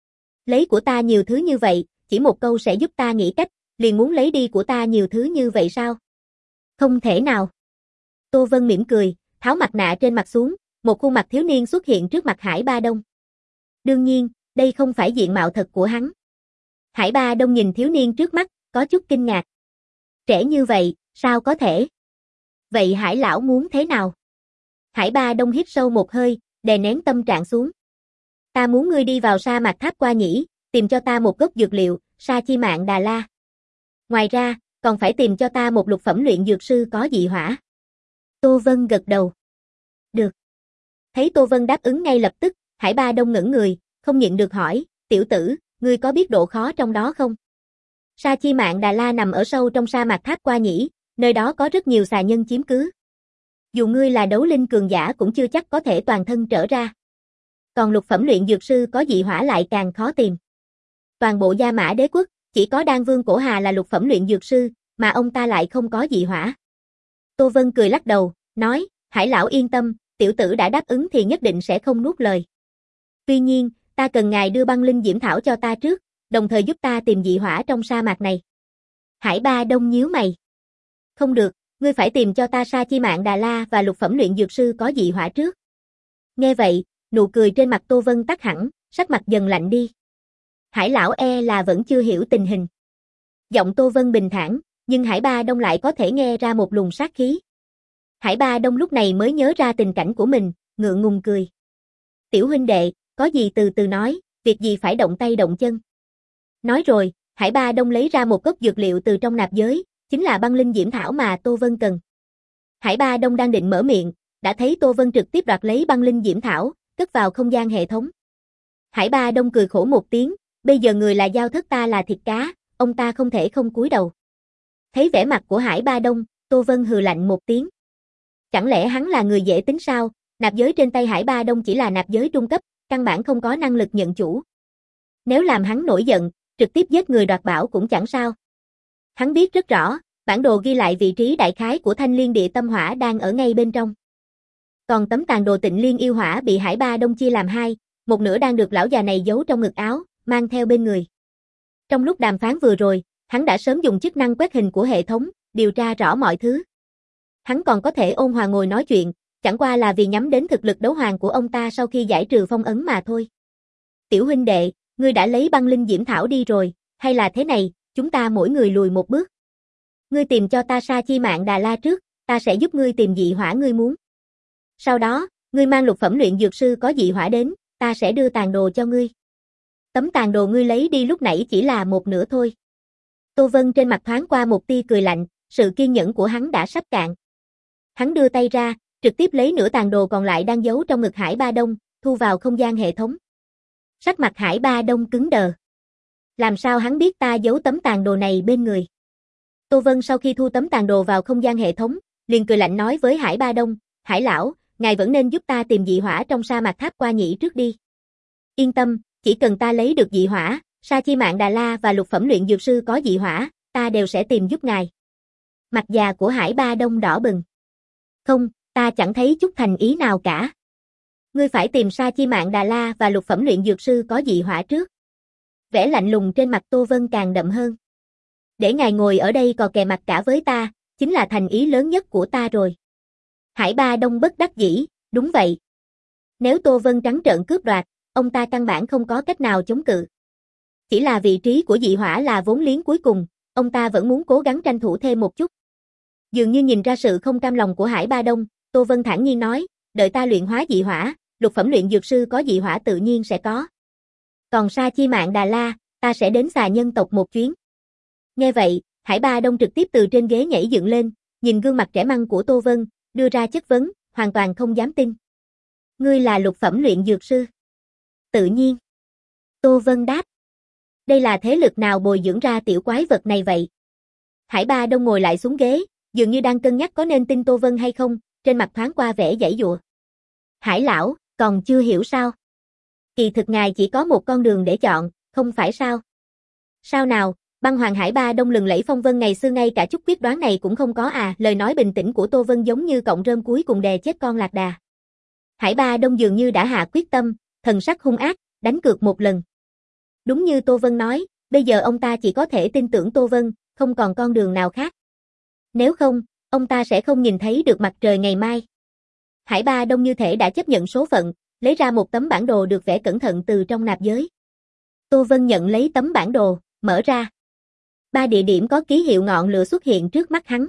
Lấy của ta nhiều thứ như vậy, chỉ một câu sẽ giúp ta nghĩ cách, liền muốn lấy đi của ta nhiều thứ như vậy sao? Không thể nào. Tô Vân mỉm cười, tháo mặt nạ trên mặt xuống, một khuôn mặt thiếu niên xuất hiện trước mặt Hải Ba Đông. Đương nhiên, đây không phải diện mạo thật của hắn. Hải Ba Đông nhìn thiếu niên trước mắt, có chút kinh ngạc. Trẻ như vậy, sao có thể? Vậy Hải lão muốn thế nào? Hải Ba Đông hít sâu một hơi, đè nén tâm trạng xuống. Ta muốn ngươi đi vào sa mạc Tháp Qua Nhĩ, tìm cho ta một gốc dược liệu, sa chi mạng Đà La. Ngoài ra, còn phải tìm cho ta một lục phẩm luyện dược sư có dị hỏa. Tô Vân gật đầu. Được. Thấy Tô Vân đáp ứng ngay lập tức, Hải Ba Đông ngẩng người, không nhịn được hỏi, tiểu tử, ngươi có biết độ khó trong đó không? Sa chi mạng Đà La nằm ở sâu trong sa mạc Tháp Qua Nhĩ, nơi đó có rất nhiều xà nhân chiếm cứ. Dù ngươi là đấu linh cường giả cũng chưa chắc có thể toàn thân trở ra. Còn lục phẩm luyện dược sư có dị hỏa lại càng khó tìm. Toàn bộ Gia Mã Đế quốc, chỉ có Đan Vương Cổ Hà là lục phẩm luyện dược sư, mà ông ta lại không có dị hỏa. Tô Vân cười lắc đầu, nói, Hải lão yên tâm, tiểu tử đã đáp ứng thì nhất định sẽ không nuốt lời. Tuy nhiên, ta cần ngài đưa băng linh diễm thảo cho ta trước, đồng thời giúp ta tìm dị hỏa trong sa mạc này. Hải Ba Đông nhíu mày. Không được, ngươi phải tìm cho ta Sa Chi Mạn Đà La và lục phẩm luyện dược sư có dị hỏa trước. Nghe vậy, nụ cười trên mặt Tô Vân tắt hẳn, sắc mặt dần lạnh đi. Hải lão e là vẫn chưa hiểu tình hình. Giọng Tô Vân bình thản, nhưng Hải Ba Đông lại có thể nghe ra một luồng sát khí. Hải Ba Đông lúc này mới nhớ ra tình cảnh của mình, ngượng ngùng cười. Tiểu huynh đệ, có gì từ từ nói, việc gì phải động tay động chân. Nói rồi, Hải Ba Đông lấy ra một cốc dược liệu từ trong nạp giới, chính là băng linh diễm thảo mà Tô Vân cần. Hải Ba Đông đang định mở miệng, đã thấy Tô Vân trực tiếp đoạt lấy băng linh diễm thảo, cất vào không gian hệ thống. Hải Ba Đông cười khổ một tiếng, bây giờ người là giao thất ta là thịt cá, ông ta không thể không cúi đầu. Thấy vẻ mặt của Hải Ba Đông, Tô Vân hừ lạnh một tiếng. Chẳng lẽ hắn là người dễ tính sao? Nạp giới trên tay Hải Ba Đông chỉ là nạp giới trung cấp, căn bản không có năng lực nhận chủ. Nếu làm hắn nổi giận, trực tiếp giết người đoạt bảo cũng chẳng sao. Hắn biết rất rõ, bản đồ ghi lại vị trí đại khái của Thanh Liên Địa Tâm Hỏa đang ở ngay bên trong. Còn tấm tàn đồ Tịnh Liên Yêu Hỏa bị Hải Ba Đông chia làm hai, một nửa đang được lão già này giấu trong ngực áo, mang theo bên người. Trong lúc đàm phán vừa rồi, hắn đã sớm dùng chức năng quét hình của hệ thống, điều tra rõ mọi thứ. Hắn còn có thể ôn hòa ngồi nói chuyện, chẳng qua là vì nhắm đến thực lực đấu hoàng của ông ta sau khi giải trừ phong ấn mà thôi. Tiểu huynh đệ, ngươi đã lấy băng linh diễm thảo đi rồi, hay là thế này, chúng ta mỗi người lùi một bước. Ngươi tìm cho ta Sa Chi Mạn Đà La trước, ta sẽ giúp ngươi tìm dị hỏa ngươi muốn. Sau đó, ngươi mang lục phẩm luyện dược sư có dị hỏa đến, ta sẽ đưa tàn đồ cho ngươi. Tấm tàn đồ ngươi lấy đi lúc nãy chỉ là một nửa thôi. Tô Vân trên mặt thoáng qua một tia cười lạnh, sự kiên nhẫn của hắn đã sắp cạn. Hắn đưa tay ra, trực tiếp lấy nửa tàn đồ còn lại đang giấu trong ngực Hải Ba Đông, thu vào không gian hệ thống. Sắc mặt Hải Ba Đông cứng đờ. Làm sao hắn biết ta giấu tấm tàn đồ này bên người? Tô Vân sau khi thu tấm tàn đồ vào không gian hệ thống, liền cười lạnh nói với Hải Ba Đông, Hải lão, ngài vẫn nên giúp ta tìm dị hỏa trong sa mạc Tháp Qua Nhĩ trước đi. Yên tâm, chỉ cần ta lấy được dị hỏa, Sa Chi Mạn Đà La và lục phẩm luyện dược sư có dị hỏa, ta đều sẽ tìm giúp ngài. Mặt già của Hải Ba Đông đỏ bừng. Không, ta chẳng thấy chút thành ý nào cả. Ngươi phải tìm Sa Chi Mạn Đà La và lục phẩm luyện dược sư có dị hỏa trước. Vẻ lạnh lùng trên mặt Tô Vân càng đậm hơn. Để ngài ngồi ở đây cò kè mặt cả với ta, chính là thành ý lớn nhất của ta rồi. Hải Ba Đông bất đắc dĩ, đúng vậy. Nếu Tô Vân trắng trợn cướp đoạt, ông ta căn bản không có cách nào chống cự. Chỉ là vị trí của dị hỏa là vốn liếng cuối cùng, ông ta vẫn muốn cố gắng tranh thủ thêm một chút. Dường như nhìn ra sự không cam lòng của Hải Ba Đông, Tô Vân thản nhiên nói, đợi ta luyện hóa dị hỏa, lục phẩm luyện dược sư có dị hỏa tự nhiên sẽ có. Còn Sa Chi Mạn Đà La, ta sẽ đến xà nhân tộc một chuyến. Nghe vậy, Hải Ba Đông trực tiếp từ trên ghế nhảy dựng lên, nhìn gương mặt trẻ măng của Tô Vân, đưa ra chất vấn, hoàn toàn không dám tin. Ngươi là lục phẩm luyện dược sư? Tự nhiên. Tô Vân đáp. Đây là thế lực nào bồi dưỡng ra tiểu quái vật này vậy? Hải Ba Đông ngồi lại xuống ghế, dường như đang cân nhắc có nên tin Tô Vân hay không, trên mặt thoáng qua vẻ giãy giụa. Hải lão, còn chưa hiểu sao? Kỳ thực ngài chỉ có một con đường để chọn, không phải sao? Sao nào, băng hoàng Hải Ba Đông lừng lẫy phong vân ngày xưa ngay cả chút quyết đoán này cũng không có à? Lời nói bình tĩnh của Tô Vân giống như cọng rơm cuối cùng đè chết con lạc đà. Hải Ba Đông dường như đã hạ quyết tâm, thần sắc hung ác, đánh cược một lần. Đúng như Tô Vân nói, bây giờ ông ta chỉ có thể tin tưởng Tô Vân, không còn con đường nào khác. Nếu không, ông ta sẽ không nhìn thấy được mặt trời ngày mai. Hải Ba Đông như thể đã chấp nhận số phận, lấy ra một tấm bản đồ được vẽ cẩn thận từ trong nạp giới. Tô Vân nhận lấy tấm bản đồ, mở ra. Ba địa điểm có ký hiệu ngọn lửa xuất hiện trước mắt hắn.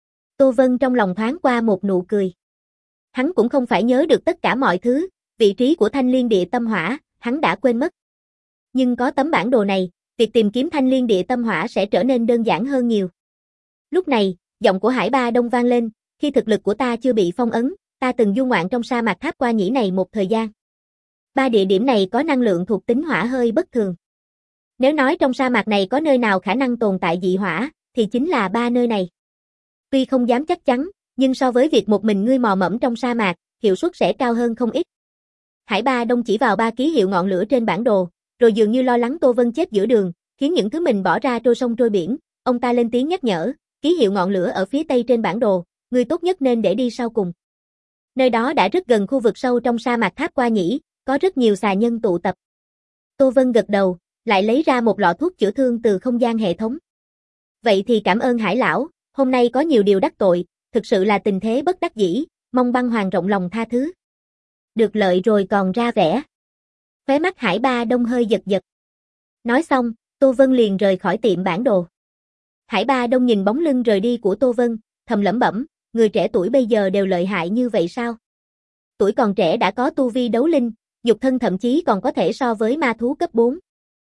Tô Vân trong lòng thoáng qua một nụ cười. Hắn cũng không phải nhớ được tất cả mọi thứ, vị trí của Thanh Liên Địa Tâm Hỏa, hắn đã quên mất. Nhưng có tấm bản đồ này, việc tìm kiếm Thanh Liên Địa Tâm Hỏa sẽ trở nên đơn giản hơn nhiều. Lúc này, giọng của Hải Ba Đông vang lên, khi thực lực của ta chưa bị phong ấn, ta từng du ngoạn trong sa mạc Tháp Qua Nhĩ này một thời gian. Ba địa điểm này có năng lượng thuộc tính hỏa hơi bất thường. Nếu nói trong sa mạc này có nơi nào khả năng tồn tại dị hỏa, thì chính là ba nơi này. Tuy không dám chắc chắn, nhưng so với việc một mình ngươi mò mẫm trong sa mạc, hiệu suất sẽ cao hơn không ít. Hải Ba Đông chỉ vào ba ký hiệu ngọn lửa trên bản đồ, rồi dường như lo lắng Tô Vân chết giữa đường, khiến những thứ mình bỏ ra trôi sông trôi biển, ông ta lên tiếng nhắc nhở, ký hiệu ngọn lửa ở phía tây trên bản đồ, ngươi tốt nhất nên để đi sau cùng. Nơi đó đã rất gần khu vực sâu trong sa mạc Tháp Qua Nhĩ, có rất nhiều xà nhân tụ tập. Tô Vân gật đầu, lại lấy ra một lọ thuốc chữa thương từ không gian hệ thống. Vậy thì cảm ơn Hải lão, Hôm nay có nhiều điều đắc tội, thực sự là tình thế bất đắc dĩ, mong băng hoàng rộng lòng tha thứ. Được lợi rồi còn ra vẻ. Khóe mắt Hải Ba Đông hơi giật giật. Nói xong, Tô Vân liền rời khỏi tiệm bản đồ. Hải Ba Đông nhìn bóng lưng rời đi của Tô Vân, thầm lẩm bẩm, người trẻ tuổi bây giờ đều lợi hại như vậy sao? Tuổi còn trẻ đã có tu vi đấu linh, nhục thân thậm chí còn có thể so với ma thú cấp bốn.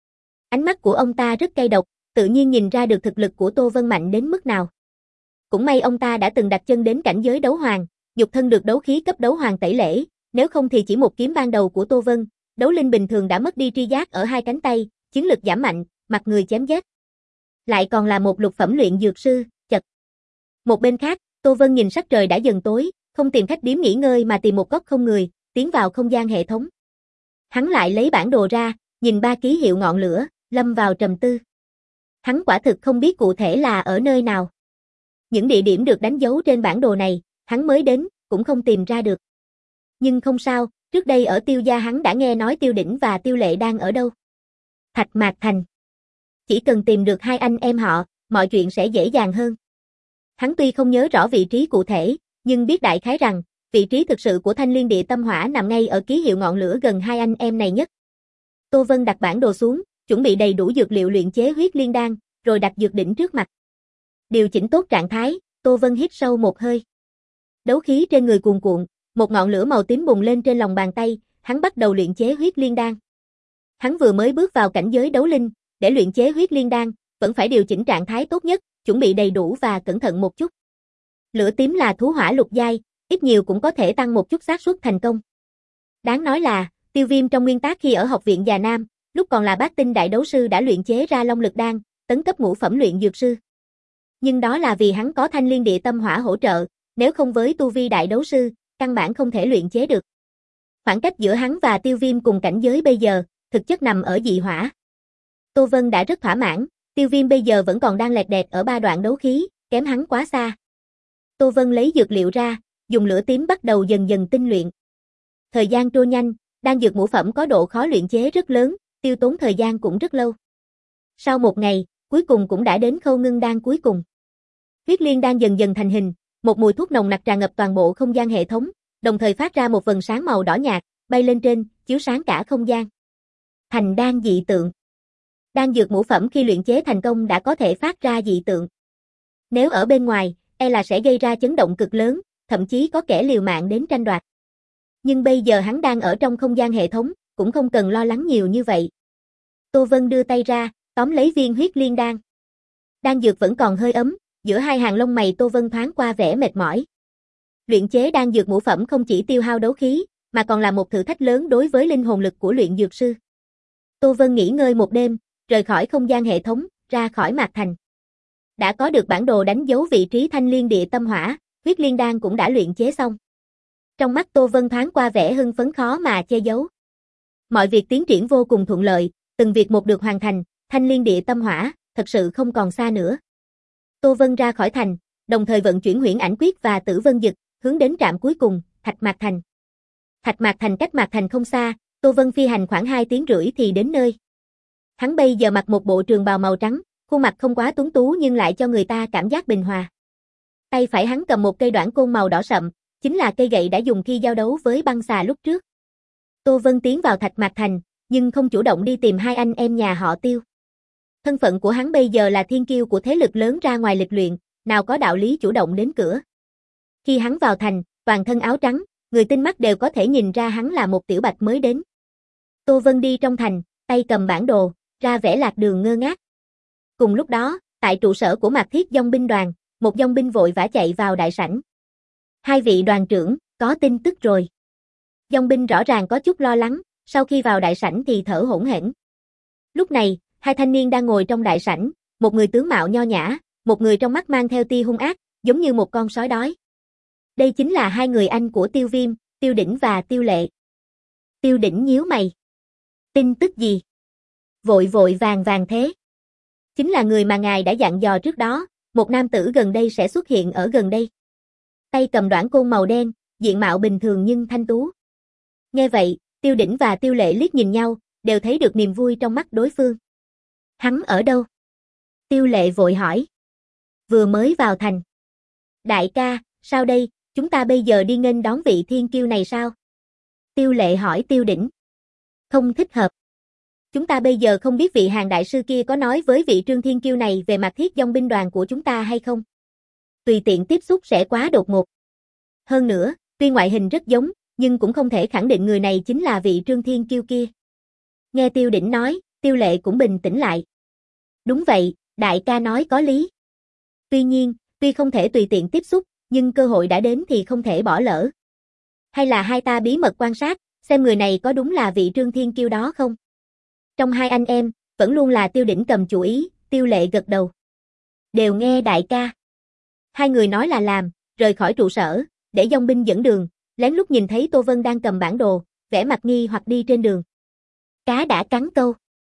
Ánh mắt của ông ta rất cay độc, tự nhiên nhìn ra được thực lực của Tô Vân mạnh đến mức nào. Cũng may ông ta đã từng đặt chân đến cảnh giới đấu hoàng, nhục thân được đấu khí cấp đấu hoàng tẩy lễ, nếu không thì chỉ một kiếm ban đầu của Tô Vân, đấu linh bình thường đã mất đi tri giác ở hai cánh tay, chiến lực giảm mạnh, mặt người chém giết. Lại còn là một lục phẩm luyện dược sư, chật. Một bên khác, Tô Vân nhìn sắc trời đã dần tối, không tìm khách điếm nghỉ ngơi mà tìm một góc không người, tiến vào không gian hệ thống. Hắn lại lấy bản đồ ra, nhìn ba ký hiệu ngọn lửa, lâm vào trầm tư. Hắn quả thực không biết cụ thể là ở nơi nào. Những địa điểm được đánh dấu trên bản đồ này, hắn mới đến, cũng không tìm ra được. Nhưng không sao, trước đây ở Tiêu gia hắn đã nghe nói Tiêu Đỉnh và Tiêu Lệ đang ở đâu. Thạch Mạc Thành. Chỉ cần tìm được hai anh em họ, mọi chuyện sẽ dễ dàng hơn. Hắn tuy không nhớ rõ vị trí cụ thể, nhưng biết đại khái rằng, vị trí thực sự của Thanh Liên Địa Tâm Hỏa nằm ngay ở ký hiệu ngọn lửa gần hai anh em này nhất. Tô Vân đặt bản đồ xuống, chuẩn bị đầy đủ dược liệu luyện chế huyết liên đan, rồi đặt dược đỉnh trước mặt. Điều chỉnh tốt trạng thái, Tô Vân hít sâu một hơi. Đấu khí trên người cuồn cuộn, một ngọn lửa màu tím bùng lên trên lòng bàn tay, hắn bắt đầu luyện chế huyết liên đan. Hắn vừa mới bước vào cảnh giới đấu linh, để luyện chế huyết liên đan, vẫn phải điều chỉnh trạng thái tốt nhất, chuẩn bị đầy đủ và cẩn thận một chút. Lửa tím là thú hỏa lục giai, ít nhiều cũng có thể tăng một chút xác suất thành công. Đáng nói là, Tiêu Viêm trong nguyên tác khi ở học viện Già Nam, lúc còn là bát tinh đại đấu sư đã luyện chế ra Long Lực Đan, tấn cấp ngũ phẩm luyện dược sư. Nhưng đó là vì hắn có Thanh Liên Địa Tâm Hỏa hỗ trợ, nếu không với tu vi đại đấu sư, căn bản không thể luyện chế được. Khoảng cách giữa hắn và Tiêu Viêm cùng cảnh giới bây giờ, thực chất nằm ở dị hỏa. Tô Vân đã rất thỏa mãn, Tiêu Viêm bây giờ vẫn còn đang lẹt đẹt ở ba đoạn đấu khí, kém hắn quá xa. Tô Vân lấy dược liệu ra, dùng lửa tím bắt đầu dần dần tinh luyện. Thời gian trôi nhanh, đan dược ngũ phẩm có độ khó luyện chế rất lớn, tiêu tốn thời gian cũng rất lâu. Sau một ngày, cuối cùng cũng đã đến khâu ngưng đan cuối cùng. Huyết liên đan dần dần thành hình, một mùi thuốc nồng nặc tràn ngập toàn bộ không gian hệ thống, đồng thời phát ra một vầng sáng màu đỏ nhạt, bay lên trên, chiếu sáng cả không gian. Thành đan dị tượng. Đan dược ngũ phẩm khi luyện chế thành công đã có thể phát ra dị tượng. Nếu ở bên ngoài, e là sẽ gây ra chấn động cực lớn, thậm chí có kẻ liều mạng đến tranh đoạt. Nhưng bây giờ hắn đang ở trong không gian hệ thống, cũng không cần lo lắng nhiều như vậy. Tô Vân đưa tay ra, tóm lấy viên huyết liên đan. Đan dược vẫn còn hơi ấm, giữa hai hàng lông mày Tô Vân thoáng qua vẻ mệt mỏi. Luyện chế đan dược ngũ phẩm không chỉ tiêu hao đấu khí, mà còn là một thử thách lớn đối với linh hồn lực của luyện dược sư. Tô Vân nghỉ ngơi một đêm, rời khỏi không gian hệ thống, ra khỏi Mạc Thành. Đã có được bản đồ đánh dấu vị trí Thanh Liên Địa Tâm Hỏa, huyết liên đan cũng đã luyện chế xong. Trong mắt Tô Vân thoáng qua vẻ hưng phấn khó mà che giấu. Mọi việc tiến triển vô cùng thuận lợi, từng việc một được hoàn thành, Thanh Liên Địa Tâm Hỏa, thật sự không còn xa nữa. Tô Vân ra khỏi thành, đồng thời vận chuyển Huyễn Ảnh Quyết và Tử Vân Dực, hướng đến trạm cuối cùng, Thạch Mạc Thành. Thạch Mạc Thành cách Mạc Thành không xa, Tô Vân phi hành khoảng hai tiếng rưỡi thì đến nơi. Hắn bây giờ mặc một bộ trường bào màu trắng, khuôn mặt không quá tuấn tú nhưng lại cho người ta cảm giác bình hòa. Tay phải hắn cầm một cây đoản côn màu đỏ sậm, chính là cây gậy đã dùng khi giao đấu với băng xà lúc trước. Tô Vân tiến vào Thạch Mạc Thành, nhưng không chủ động đi tìm hai anh em nhà họ Tiêu. Thân phận của hắn bây giờ là thiên kiêu của thế lực lớn ra ngoài lịch luyện, nào có đạo lý chủ động đến cửa. Khi hắn vào thành, toàn thân áo trắng, người tinh mắt đều có thể nhìn ra hắn là một tiểu bạch mới đến. Tô Vân đi trong thành, tay cầm bản đồ, ra vẻ lạc đường ngơ ngác. Cùng lúc đó, tại trụ sở của Mạc Thiết Dòng binh đoàn, một dòng binh vội vã chạy vào đại sảnh. Hai vị đoàn trưởng, có tin tức rồi. Dòng binh rõ ràng có chút lo lắng, sau khi vào đại sảnh thì thở hổn hển. Lúc này, hai thanh niên đang ngồi trong đại sảnh, một người tướng mạo nho nhã, một người trong mắt mang theo tia hung ác, giống như một con sói đói. Đây chính là hai người anh của Tiêu Viêm, Tiêu Đỉnh và Tiêu Lệ. Tiêu Đỉnh nhíu mày. Tin tức gì? Vội vội vàng vàng thế. Chính là người mà ngài đã dặn dò trước đó, một nam tử gần đây sẽ xuất hiện ở gần đây. Tay cầm đoản côn màu đen, diện mạo bình thường nhưng thanh tú. Nghe vậy, Tiêu Đỉnh và Tiêu Lệ liếc nhìn nhau, đều thấy được niềm vui trong mắt đối phương. Hắn ở đâu? Tiêu Lệ vội hỏi. vừa mới vào thành. Đại ca, sao đây, chúng ta bây giờ đi nghênh đón vị thiên kiêu này sao? Tiêu Lệ hỏi Tiêu Đỉnh. Không thích hợp. Chúng ta bây giờ không biết vị Hàn đại sư kia có nói với vị Trương Thiên Kiêu này về mặt thiết dòng binh đoàn của chúng ta hay không? Tùy tiện tiếp xúc sẽ quá đột ngột. Hơn nữa, tuy ngoại hình rất giống, nhưng cũng không thể khẳng định người này chính là vị Trương Thiên Kiêu kia. Nghe Tiêu Đỉnh nói, Tiêu Lệ cũng bình tĩnh lại. Đúng vậy, đại ca nói có lý. Tuy nhiên, tuy không thể tùy tiện tiếp xúc, nhưng cơ hội đã đến thì không thể bỏ lỡ. Hay là hai ta bí mật quan sát, xem người này có đúng là vị Trương Thiên Kiêu đó không? Trong hai anh em, vẫn luôn là Tiêu Đỉnh cầm chủ ý, Tiêu Lệ gật đầu. Đều nghe đại ca. Hai người nói là làm, rời khỏi trụ sở, để dòng binh dẫn đường, lén lút nhìn thấy Tô Vân đang cầm bản đồ, vẻ mặt nghi hoặc đi trên đường. Cá đã cắn câu.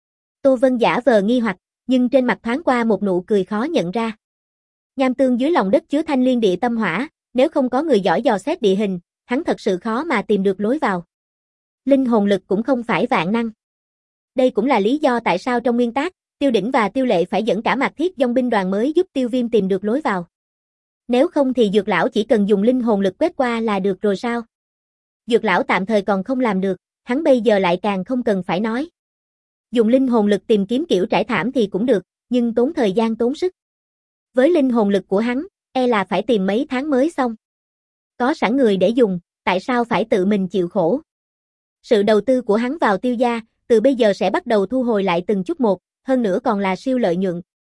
Tô Vân giả vờ nghi hoặc, nhưng trên mặt thoáng qua một nụ cười khó nhận ra. Nham tương dưới lòng đất chứa thanh liên địa tâm hỏa, nếu không có người giỏi dò xét địa hình, hắn thật sự khó mà tìm được lối vào. Linh hồn lực cũng không phải vạn năng. Đây cũng là lý do tại sao trong nguyên tác, Tiêu Đỉnh và Tiêu Lệ phải dẫn cả Mạc Thiết dòng binh đoàn mới giúp Tiêu Viêm tìm được lối vào. Nếu không thì Dược lão chỉ cần dùng linh hồn lực quét qua là được rồi sao? Dược lão tạm thời còn không làm được, hắn bây giờ lại càng không cần phải nói. Dùng linh hồn lực tìm kiếm kiểu trải thảm thì cũng được, nhưng tốn thời gian tốn sức. Với linh hồn lực của hắn, e là phải tìm mấy tháng mới xong. Có sẵn người để dùng, tại sao phải tự mình chịu khổ? Sự đầu tư của hắn vào Tiêu gia, từ bây giờ sẽ bắt đầu thu hồi lại từng chút một, hơn nữa còn là siêu lợi nhuận.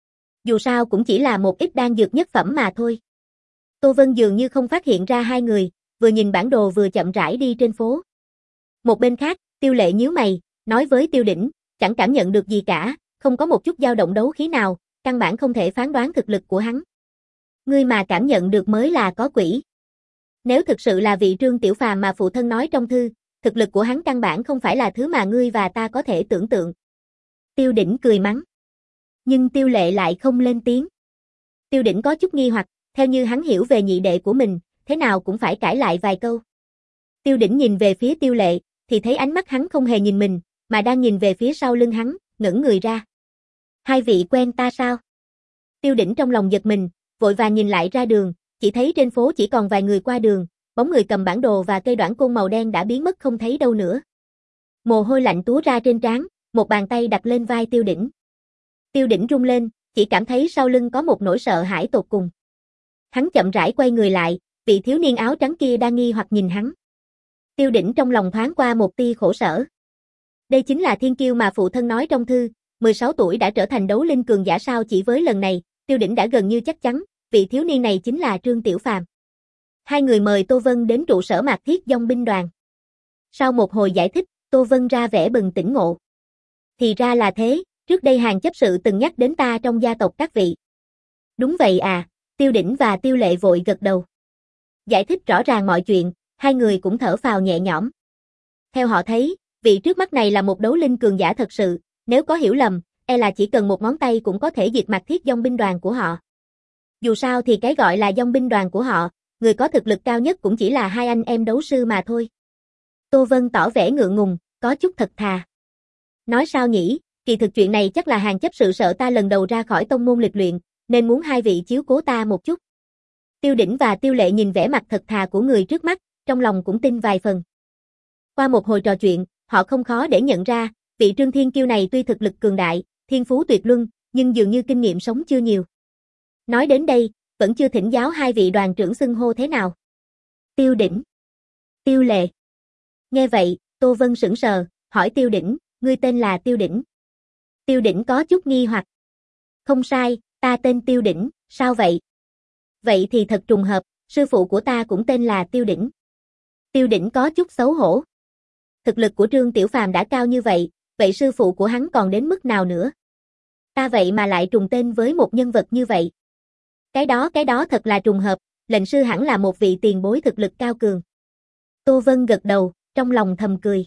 Dù sao cũng chỉ là một ít đan dược nhất phẩm mà thôi. Tô Vân dường như không phát hiện ra hai người, vừa nhìn bản đồ vừa chậm rãi đi trên phố. Một bên khác, Tiêu Lệ nhíu mày, nói với Tiêu Đỉnh, chẳng cảm nhận được gì cả, không có một chút dao động đấu khí nào, căn bản không thể phán đoán thực lực của hắn. Ngươi mà cảm nhận được mới là có quỷ. Nếu thực sự là vị Trương Tiểu Phàm mà phụ thân nói trong thư, thực lực của hắn căn bản không phải là thứ mà ngươi và ta có thể tưởng tượng. Tiêu Đỉnh cười mắng. Nhưng Tiêu Lệ lại không lên tiếng. Tiêu Đỉnh có chút nghi hoặc, theo như hắn hiểu về nhị đệ của mình, thế nào cũng phải cãi lại vài câu. Tiêu Đỉnh nhìn về phía Tiêu Lệ, thì thấy ánh mắt hắn không hề nhìn mình, mà đang nhìn về phía sau lưng hắn, ngẩng người ra. Hai vị quen ta sao? Tiêu Đỉnh trong lòng giật mình, vội vàng nhìn lại ra đường, chỉ thấy trên phố chỉ còn vài người qua đường, bóng người cầm bản đồ và cây đoản côn màu đen đã biến mất không thấy đâu nữa. Mồ hôi lạnh túa ra trên trán, một bàn tay đặt lên vai Tiêu Đỉnh. Tiêu Đỉnh rung lên, chỉ cảm thấy sau lưng có một nỗi sợ hãi tột cùng. Hắn chậm rãi quay người lại, vị thiếu niên áo trắng kia đang nghi hoặc nhìn hắn. Tiêu Đỉnh trong lòng thoáng qua một tia khổ sở. Đây chính là thiên kiêu mà phụ thân nói trong thư, mười sáu tuổi đã trở thành đấu linh cường giả sao? Chỉ với lần này, Tiêu Đỉnh đã gần như chắc chắn, vị thiếu niên này chính là Trương Tiểu Phàm. Hai người mời Tô Vân đến trụ sở Mạc Thiết dòng binh đoàn. Sau một hồi giải thích, Tô Vân ra vẻ bừng tỉnh ngộ. Thì ra là thế, trước đây Hàn chấp sự từng nhắc đến ta trong gia tộc các vị. Đúng vậy à, Tiêu Đỉnh và Tiêu Lệ vội gật đầu. Giải thích rõ ràng mọi chuyện, hai người cũng thở phào nhẹ nhõm. Theo họ thấy, vị trước mắt này là một đấu linh cường giả thật sự, nếu có hiểu lầm, e là chỉ cần một ngón tay cũng có thể diệt Mạc Thiết dòng binh đoàn của họ. Dù sao thì cái gọi là dòng binh đoàn của họ, người có thực lực cao nhất cũng chỉ là hai anh em đấu sư mà thôi. Tô Vân tỏ vẻ ngượng ngùng, có chút thật thà. Nói sao nhỉ, kỳ thực chuyện này chắc là Hàn chấp sự sợ ta lần đầu ra khỏi tông môn lịch luyện, nên muốn hai vị chiếu cố ta một chút. Tiêu Đỉnh và Tiêu Lệ nhìn vẻ mặt thật thà của người trước mắt, trong lòng cũng tin vài phần. Qua một hồi trò chuyện, họ không khó để nhận ra, vị Trương Thiên Kiêu này tuy thực lực cường đại, thiên phú tuyệt luân, nhưng dường như kinh nghiệm sống chưa nhiều. Nói đến đây, vẫn chưa thỉnh giáo hai vị đoàn trưởng xưng hô thế nào. Tiêu Đỉnh. Tiêu Lệ. Nghe vậy, Tô Vân sững sờ, hỏi Tiêu Đỉnh, ngươi tên là Tiêu Đỉnh. Tiêu Đỉnh có chút nghi hoặc. Không sai, ta tên Tiêu Đỉnh, sao vậy? Vậy thì thật trùng hợp, sư phụ của ta cũng tên là Tiêu Đỉnh. Tiêu Đỉnh có chút xấu hổ. Thực lực của Trương Tiểu Phàm đã cao như vậy, vậy sư phụ của hắn còn đến mức nào nữa? Ta vậy mà lại trùng tên với một nhân vật như vậy. Cái đó cái đó thật là trùng hợp, lệnh sư hẳn là một vị tiền bối thực lực cao cường. Tô Vân gật đầu, trong lòng thầm cười.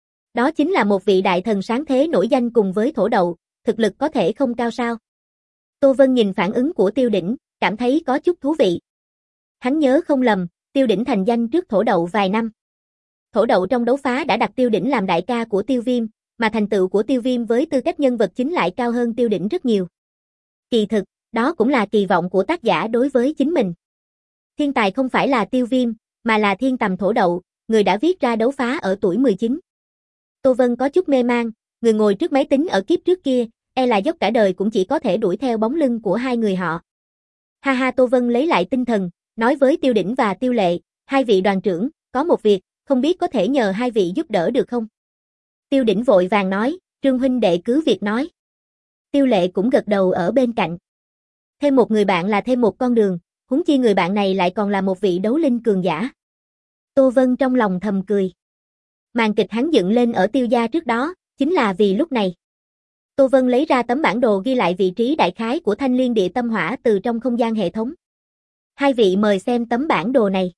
Đó chính là một vị đại thần sáng thế nổi danh cùng với thổ đậu, thực lực có thể không cao sao. Tô Vân nhìn phản ứng của Tiêu Đỉnh, cảm thấy có chút thú vị. Hắn nhớ không lầm, Tiêu Đỉnh thành danh trước thổ đậu vài năm. Thổ đậu trong đấu phá đã đặt Tiêu Đỉnh làm đại ca của Tiêu Viêm, mà thành tựu của Tiêu Viêm với tư cách nhân vật chính lại cao hơn Tiêu Đỉnh rất nhiều. Kỳ thực, Đó cũng là kỳ vọng của tác giả đối với chính mình. Thiên tài không phải là Tiêu Viêm, mà là thiên tầm thổ đậu, người đã viết ra đấu phá ở tuổi mười chín. Tô Vân có chút mê mang, người ngồi trước máy tính ở kiếp trước kia, e là dốc cả đời cũng chỉ có thể đuổi theo bóng lưng của hai người họ. Ha ha, Tô Vân lấy lại tinh thần, nói với Tiêu Đỉnh và Tiêu Lệ, hai vị đoàn trưởng, có một việc, không biết có thể nhờ hai vị giúp đỡ được không? Tiêu Đỉnh vội vàng nói, Trương huynh đệ cứ việc nói. Tiêu Lệ cũng gật đầu ở bên cạnh. Thêm một người bạn là thêm một con đường, huống chi người bạn này lại còn là một vị đấu linh cường giả. Tô Vân trong lòng thầm cười. Màn kịch hắn dựng lên ở Tiêu gia trước đó, chính là vì lúc này. Tô Vân lấy ra tấm bản đồ ghi lại vị trí đại khái của Thanh Liên Địa Tâm Hỏa từ trong không gian hệ thống. Hai vị mời xem tấm bản đồ này.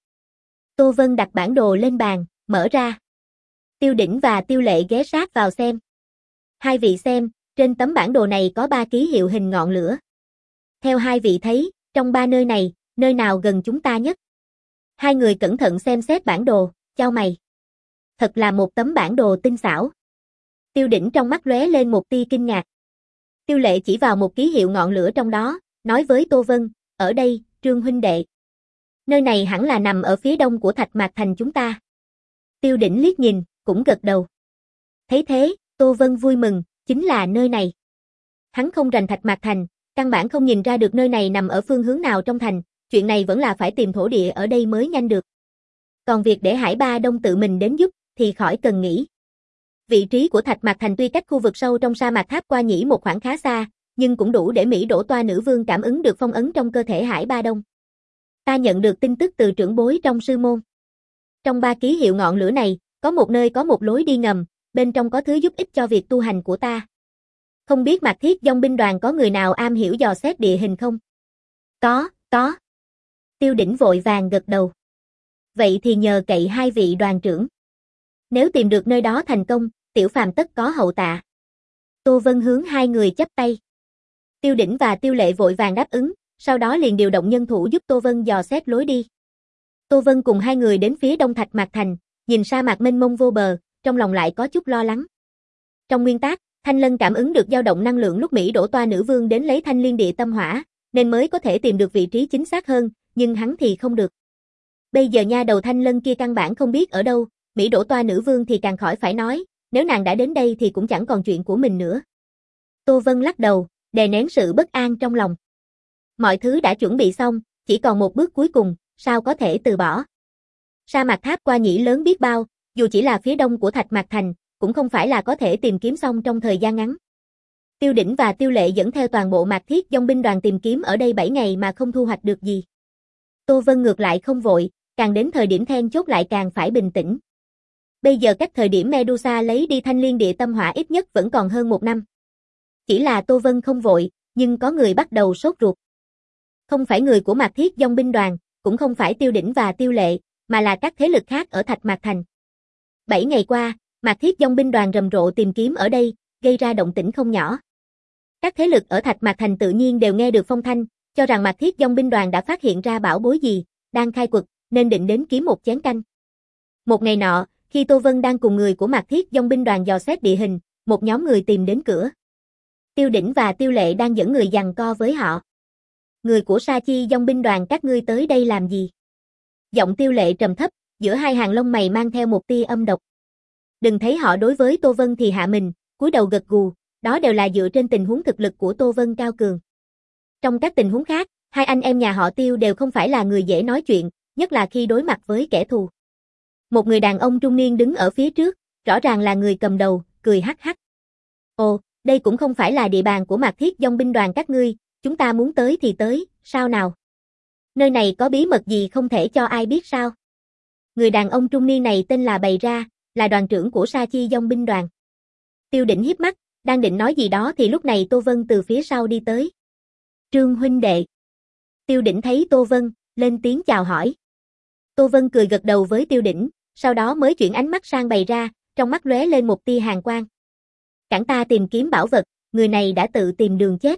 Tô Vân đặt bản đồ lên bàn, mở ra. Tiêu Đỉnh và Tiêu Lệ ghé sát vào xem. Hai vị xem, trên tấm bản đồ này có ba ký hiệu hình ngọn lửa. Theo hai vị thấy, trong ba nơi này, nơi nào gần chúng ta nhất? Hai người cẩn thận xem xét bản đồ, chau mày. Thật là một tấm bản đồ tinh xảo. Tiêu Đỉnh trong mắt lóe lên một tia kinh ngạc. Tiêu Lệ chỉ vào một ký hiệu ngọn lửa trong đó, nói với Tô Vân, ở đây, Trương huynh đệ. Nơi này hẳn là nằm ở phía đông của Thạch Mạc Thành chúng ta. Tiêu Đỉnh liếc nhìn, cũng gật đầu. Thấy thế, Tô Vân vui mừng, chính là nơi này. Hắn không rành Thạch Mạc Thành, căn bản không nhìn ra được nơi này nằm ở phương hướng nào trong thành, chuyện này vẫn là phải tìm thổ địa ở đây mới nhanh được. Còn việc để Hải Ba Đông tự mình đến giúp, thì khỏi cần nghĩ. Vị trí của Thạch Mạc Thành tuy cách khu vực sâu trong sa mạc Tháp Qua Nhĩ một khoảng khá xa, nhưng cũng đủ để Mỹ Đỗ Toa Nữ Vương cảm ứng được phong ấn trong cơ thể Hải Ba Đông. Ta nhận được tin tức từ trưởng bối trong sư môn. Trong ba ký hiệu ngọn lửa này, có một nơi có một lối đi ngầm, bên trong có thứ giúp ích cho việc tu hành của ta. Không biết Mạc Thiết Dòng binh đoàn có người nào am hiểu dò xét địa hình không? Có, có. Tiêu Đỉnh vội vàng gật đầu. Vậy thì nhờ cậy hai vị đoàn trưởng. Nếu tìm được nơi đó thành công, tiểu phàm tất có hậu tạ. Tô Vân hướng hai người chắp tay. Tiêu Đỉnh và Tiêu Lệ vội vàng đáp ứng, sau đó liền điều động nhân thủ giúp Tô Vân dò xét lối đi. Tô Vân cùng hai người đến phía đông Thạch Mạc Thành, nhìn sa mạc mênh mông vô bờ, trong lòng lại có chút lo lắng. Trong nguyên tắc, Thanh Lân cảm ứng được dao động năng lượng lúc Mỹ Đỗ Toa Nữ Vương đến lấy Thanh Liên Địa Tâm Hỏa, nên mới có thể tìm được vị trí chính xác hơn, nhưng hắn thì không được. Bây giờ nha đầu Thanh Lân kia căn bản không biết ở đâu, Mỹ Đỗ Toa Nữ Vương thì càng khỏi phải nói, nếu nàng đã đến đây thì cũng chẳng còn chuyện của mình nữa. Tô Vân lắc đầu, đè nén sự bất an trong lòng. Mọi thứ đã chuẩn bị xong, chỉ còn một bước cuối cùng, sao có thể từ bỏ. Sa mạc Tháp Qua Nhĩ lớn biết bao, dù chỉ là phía đông của Thạch Mạc Thành, cũng không phải là có thể tìm kiếm xong trong thời gian ngắn. Tiêu Đỉnh và Tiêu Lệ dẫn theo toàn bộ Mạc Thiết Dòng binh đoàn tìm kiếm ở đây bảy ngày mà không thu hoạch được gì. Tô Vân ngược lại không vội, càng đến thời điểm then chốt lại càng phải bình tĩnh. Bây giờ cách thời điểm Medusa lấy đi Thanh Liên Địa Tâm Hỏa ít nhất vẫn còn hơn một năm. Chỉ là Tô Vân không vội, nhưng có người bắt đầu sốt ruột. Không phải người của Mạc Thiết Dòng binh đoàn, cũng không phải Tiêu Đỉnh và Tiêu Lệ, mà là các thế lực khác ở Thạch Mạc Thành. Bảy ngày qua, Mạc Thiết Dòng binh đoàn rầm rộ tìm kiếm ở đây, gây ra động tĩnh không nhỏ. Các thế lực ở Thạch Mạc Thành tự nhiên đều nghe được phong thanh, cho rằng Mạc Thiết Dòng binh đoàn đã phát hiện ra bảo bối gì, đang khai quật, nên định đến kiếm một chén canh. Một ngày nọ, khi Tô Vân đang cùng người của Mạc Thiết Dòng binh đoàn dò xét địa hình, một nhóm người tìm đến cửa. Tiêu Đỉnh và Tiêu Lệ đang dẫn người giằng co với họ. Người của Sa Chi Dòng binh đoàn các ngươi tới đây làm gì? Giọng Tiêu Lệ trầm thấp, giữa hai hàng lông mày mang theo một tia âm độc. Đừng thấy họ đối với Tô Vân thì hạ mình, cúi đầu gật gù, đó đều là dựa trên tình huống thực lực của Tô Vân cao cường. Trong các tình huống khác, hai anh em nhà họ Tiêu đều không phải là người dễ nói chuyện, nhất là khi đối mặt với kẻ thù. Một người đàn ông trung niên đứng ở phía trước, rõ ràng là người cầm đầu, cười hắc hắc. Ồ, đây cũng không phải là địa bàn của Mạc Thiết Dòng binh đoàn các ngươi, chúng ta muốn tới thì tới, sao nào? Nơi này có bí mật gì không thể cho ai biết sao? Người đàn ông trung niên này tên là Bày Ra, là đoàn trưởng của Sa Chi Dòng binh đoàn. Tiêu Đỉnh hiếp mắt, đang định nói gì đó thì lúc này Tô Vân từ phía sau đi tới. Trương huynh đệ. Tiêu Đỉnh thấy Tô Vân, lên tiếng chào hỏi. Tô Vân cười gật đầu với Tiêu Đỉnh, sau đó mới chuyển ánh mắt sang Bày Ra, trong mắt lóe lên một tia hàn quang. Cản ta tìm kiếm bảo vật, người này đã tự tìm đường chết.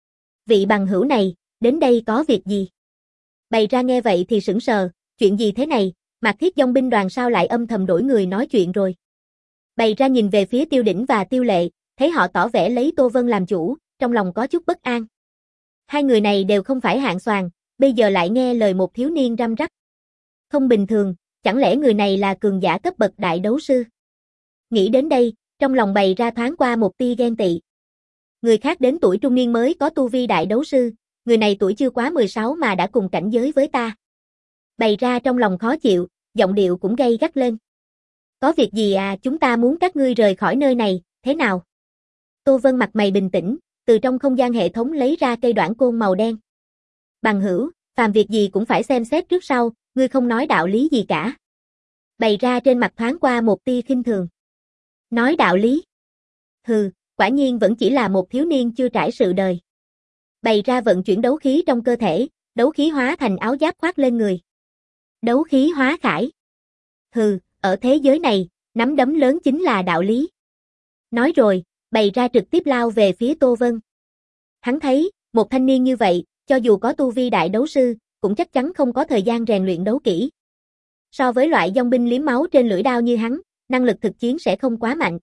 Vị bằng hữu này, đến đây có việc gì? Bày Ra nghe vậy thì sững sờ, chuyện gì thế này, Mạc Thiết Dòng binh đoàn sao lại âm thầm đổi người nói chuyện rồi? Bày Ra nhìn về phía Tiêu Đỉnh và Tiêu Lệ, thấy họ tỏ vẻ lấy Tô Vân làm chủ, trong lòng có chút bất an. Hai người này đều không phải hạng xoàn, bây giờ lại nghe lời một thiếu niên răm rắp. Không bình thường, chẳng lẽ người này là cường giả cấp bậc đại đấu sư? Nghĩ đến đây, trong lòng bày ra thoáng qua một tia ghen tị. Người khác đến tuổi trung niên mới có tu vi đại đấu sư, người này tuổi chưa quá mười sáu mà đã cùng cảnh giới với ta. Bày ra trong lòng khó chịu, giọng điệu cũng gay gắt lên. Có việc gì à, chúng ta muốn các ngươi rời khỏi nơi này, thế nào? Tô Vân mặt mày bình tĩnh, từ trong không gian hệ thống lấy ra cây đoản côn màu đen. Bằng hữu, phàm việc gì cũng phải xem xét trước sau, ngươi không nói đạo lý gì cả. Bày ra trên mặt thoáng qua một tia khinh thường. Nói đạo lý? Hừ, quả nhiên vẫn chỉ là một thiếu niên chưa trải sự đời. Bày ra vận chuyển đấu khí trong cơ thể, đấu khí hóa thành áo giáp khoác lên người. Đấu khí hóa khải. Hừ, ở thế giới này, nắm đấm lớn chính là đạo lý. Nói rồi, bày ra trực tiếp lao về phía Tô Vân. Hắn thấy, một thanh niên như vậy, cho dù có tu vi đại đấu sư, cũng chắc chắn không có thời gian rèn luyện đấu kỹ. So với loại dòng binh liếm máu trên lưỡi đao như hắn, năng lực thực chiến sẽ không quá mạnh.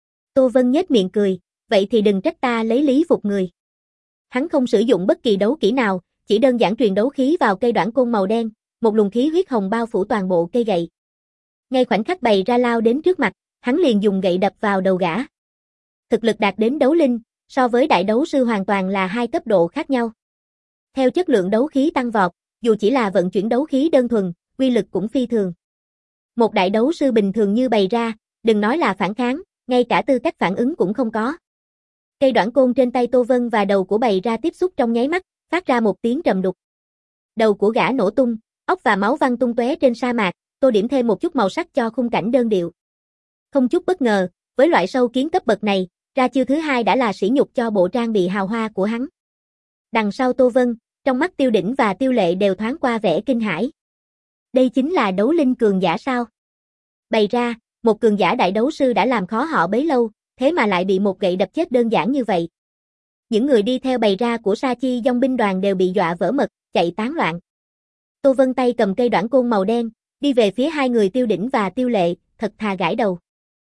Tô Vân nhếch miệng cười, vậy thì đừng trách ta lấy lý phục người. Hắn không sử dụng bất kỳ đấu kỹ nào, chỉ đơn giản truyền đấu khí vào cây đoản côn màu đen, một luồng khí huyết hồng bao phủ toàn bộ cây gậy. Ngay khoảnh khắc bày ra lao đến trước mặt, hắn liền dùng gậy đập vào đầu gã. Thực lực đạt đến đấu linh, so với đại đấu sư hoàn toàn là hai cấp độ khác nhau. Theo chất lượng đấu khí tăng vọt, dù chỉ là vận chuyển đấu khí đơn thuần, uy lực cũng phi thường. Một đại đấu sư bình thường như bày ra, đừng nói là phản kháng, ngay cả tư cách phản ứng cũng không có. Cây đoản côn trên tay Tô Vân và đầu của bày ra tiếp xúc trong nháy mắt, phát ra một tiếng trầm đục. Đầu của gã nổ tung, óc và máu văng tung tóe trên sa mạc, tô điểm thêm một chút màu sắc cho khung cảnh đơn điệu. Không chút bất ngờ, với loại sâu kiến cấp bậc này, ra chiêu thứ hai đã là sỉ nhục cho bộ trang bị hào hoa của hắn. Đằng sau Tô Vân, trong mắt Tiêu Đỉnh và Tiêu Lệ đều thoáng qua vẻ kinh hãi. Đây chính là đấu linh cường giả sao? Bày ra, một cường giả đại đấu sư đã làm khó họ bấy lâu, thế mà lại bị một gậy đập chết đơn giản như vậy. Những người đi theo bày ra của Sa Chi dòng binh đoàn đều bị dọa vỡ mật, chạy tán loạn. Tô Vân tay cầm cây đoản côn màu đen, đi về phía hai người Tiêu Đỉnh và Tiêu Lệ, thật thà gãi đầu.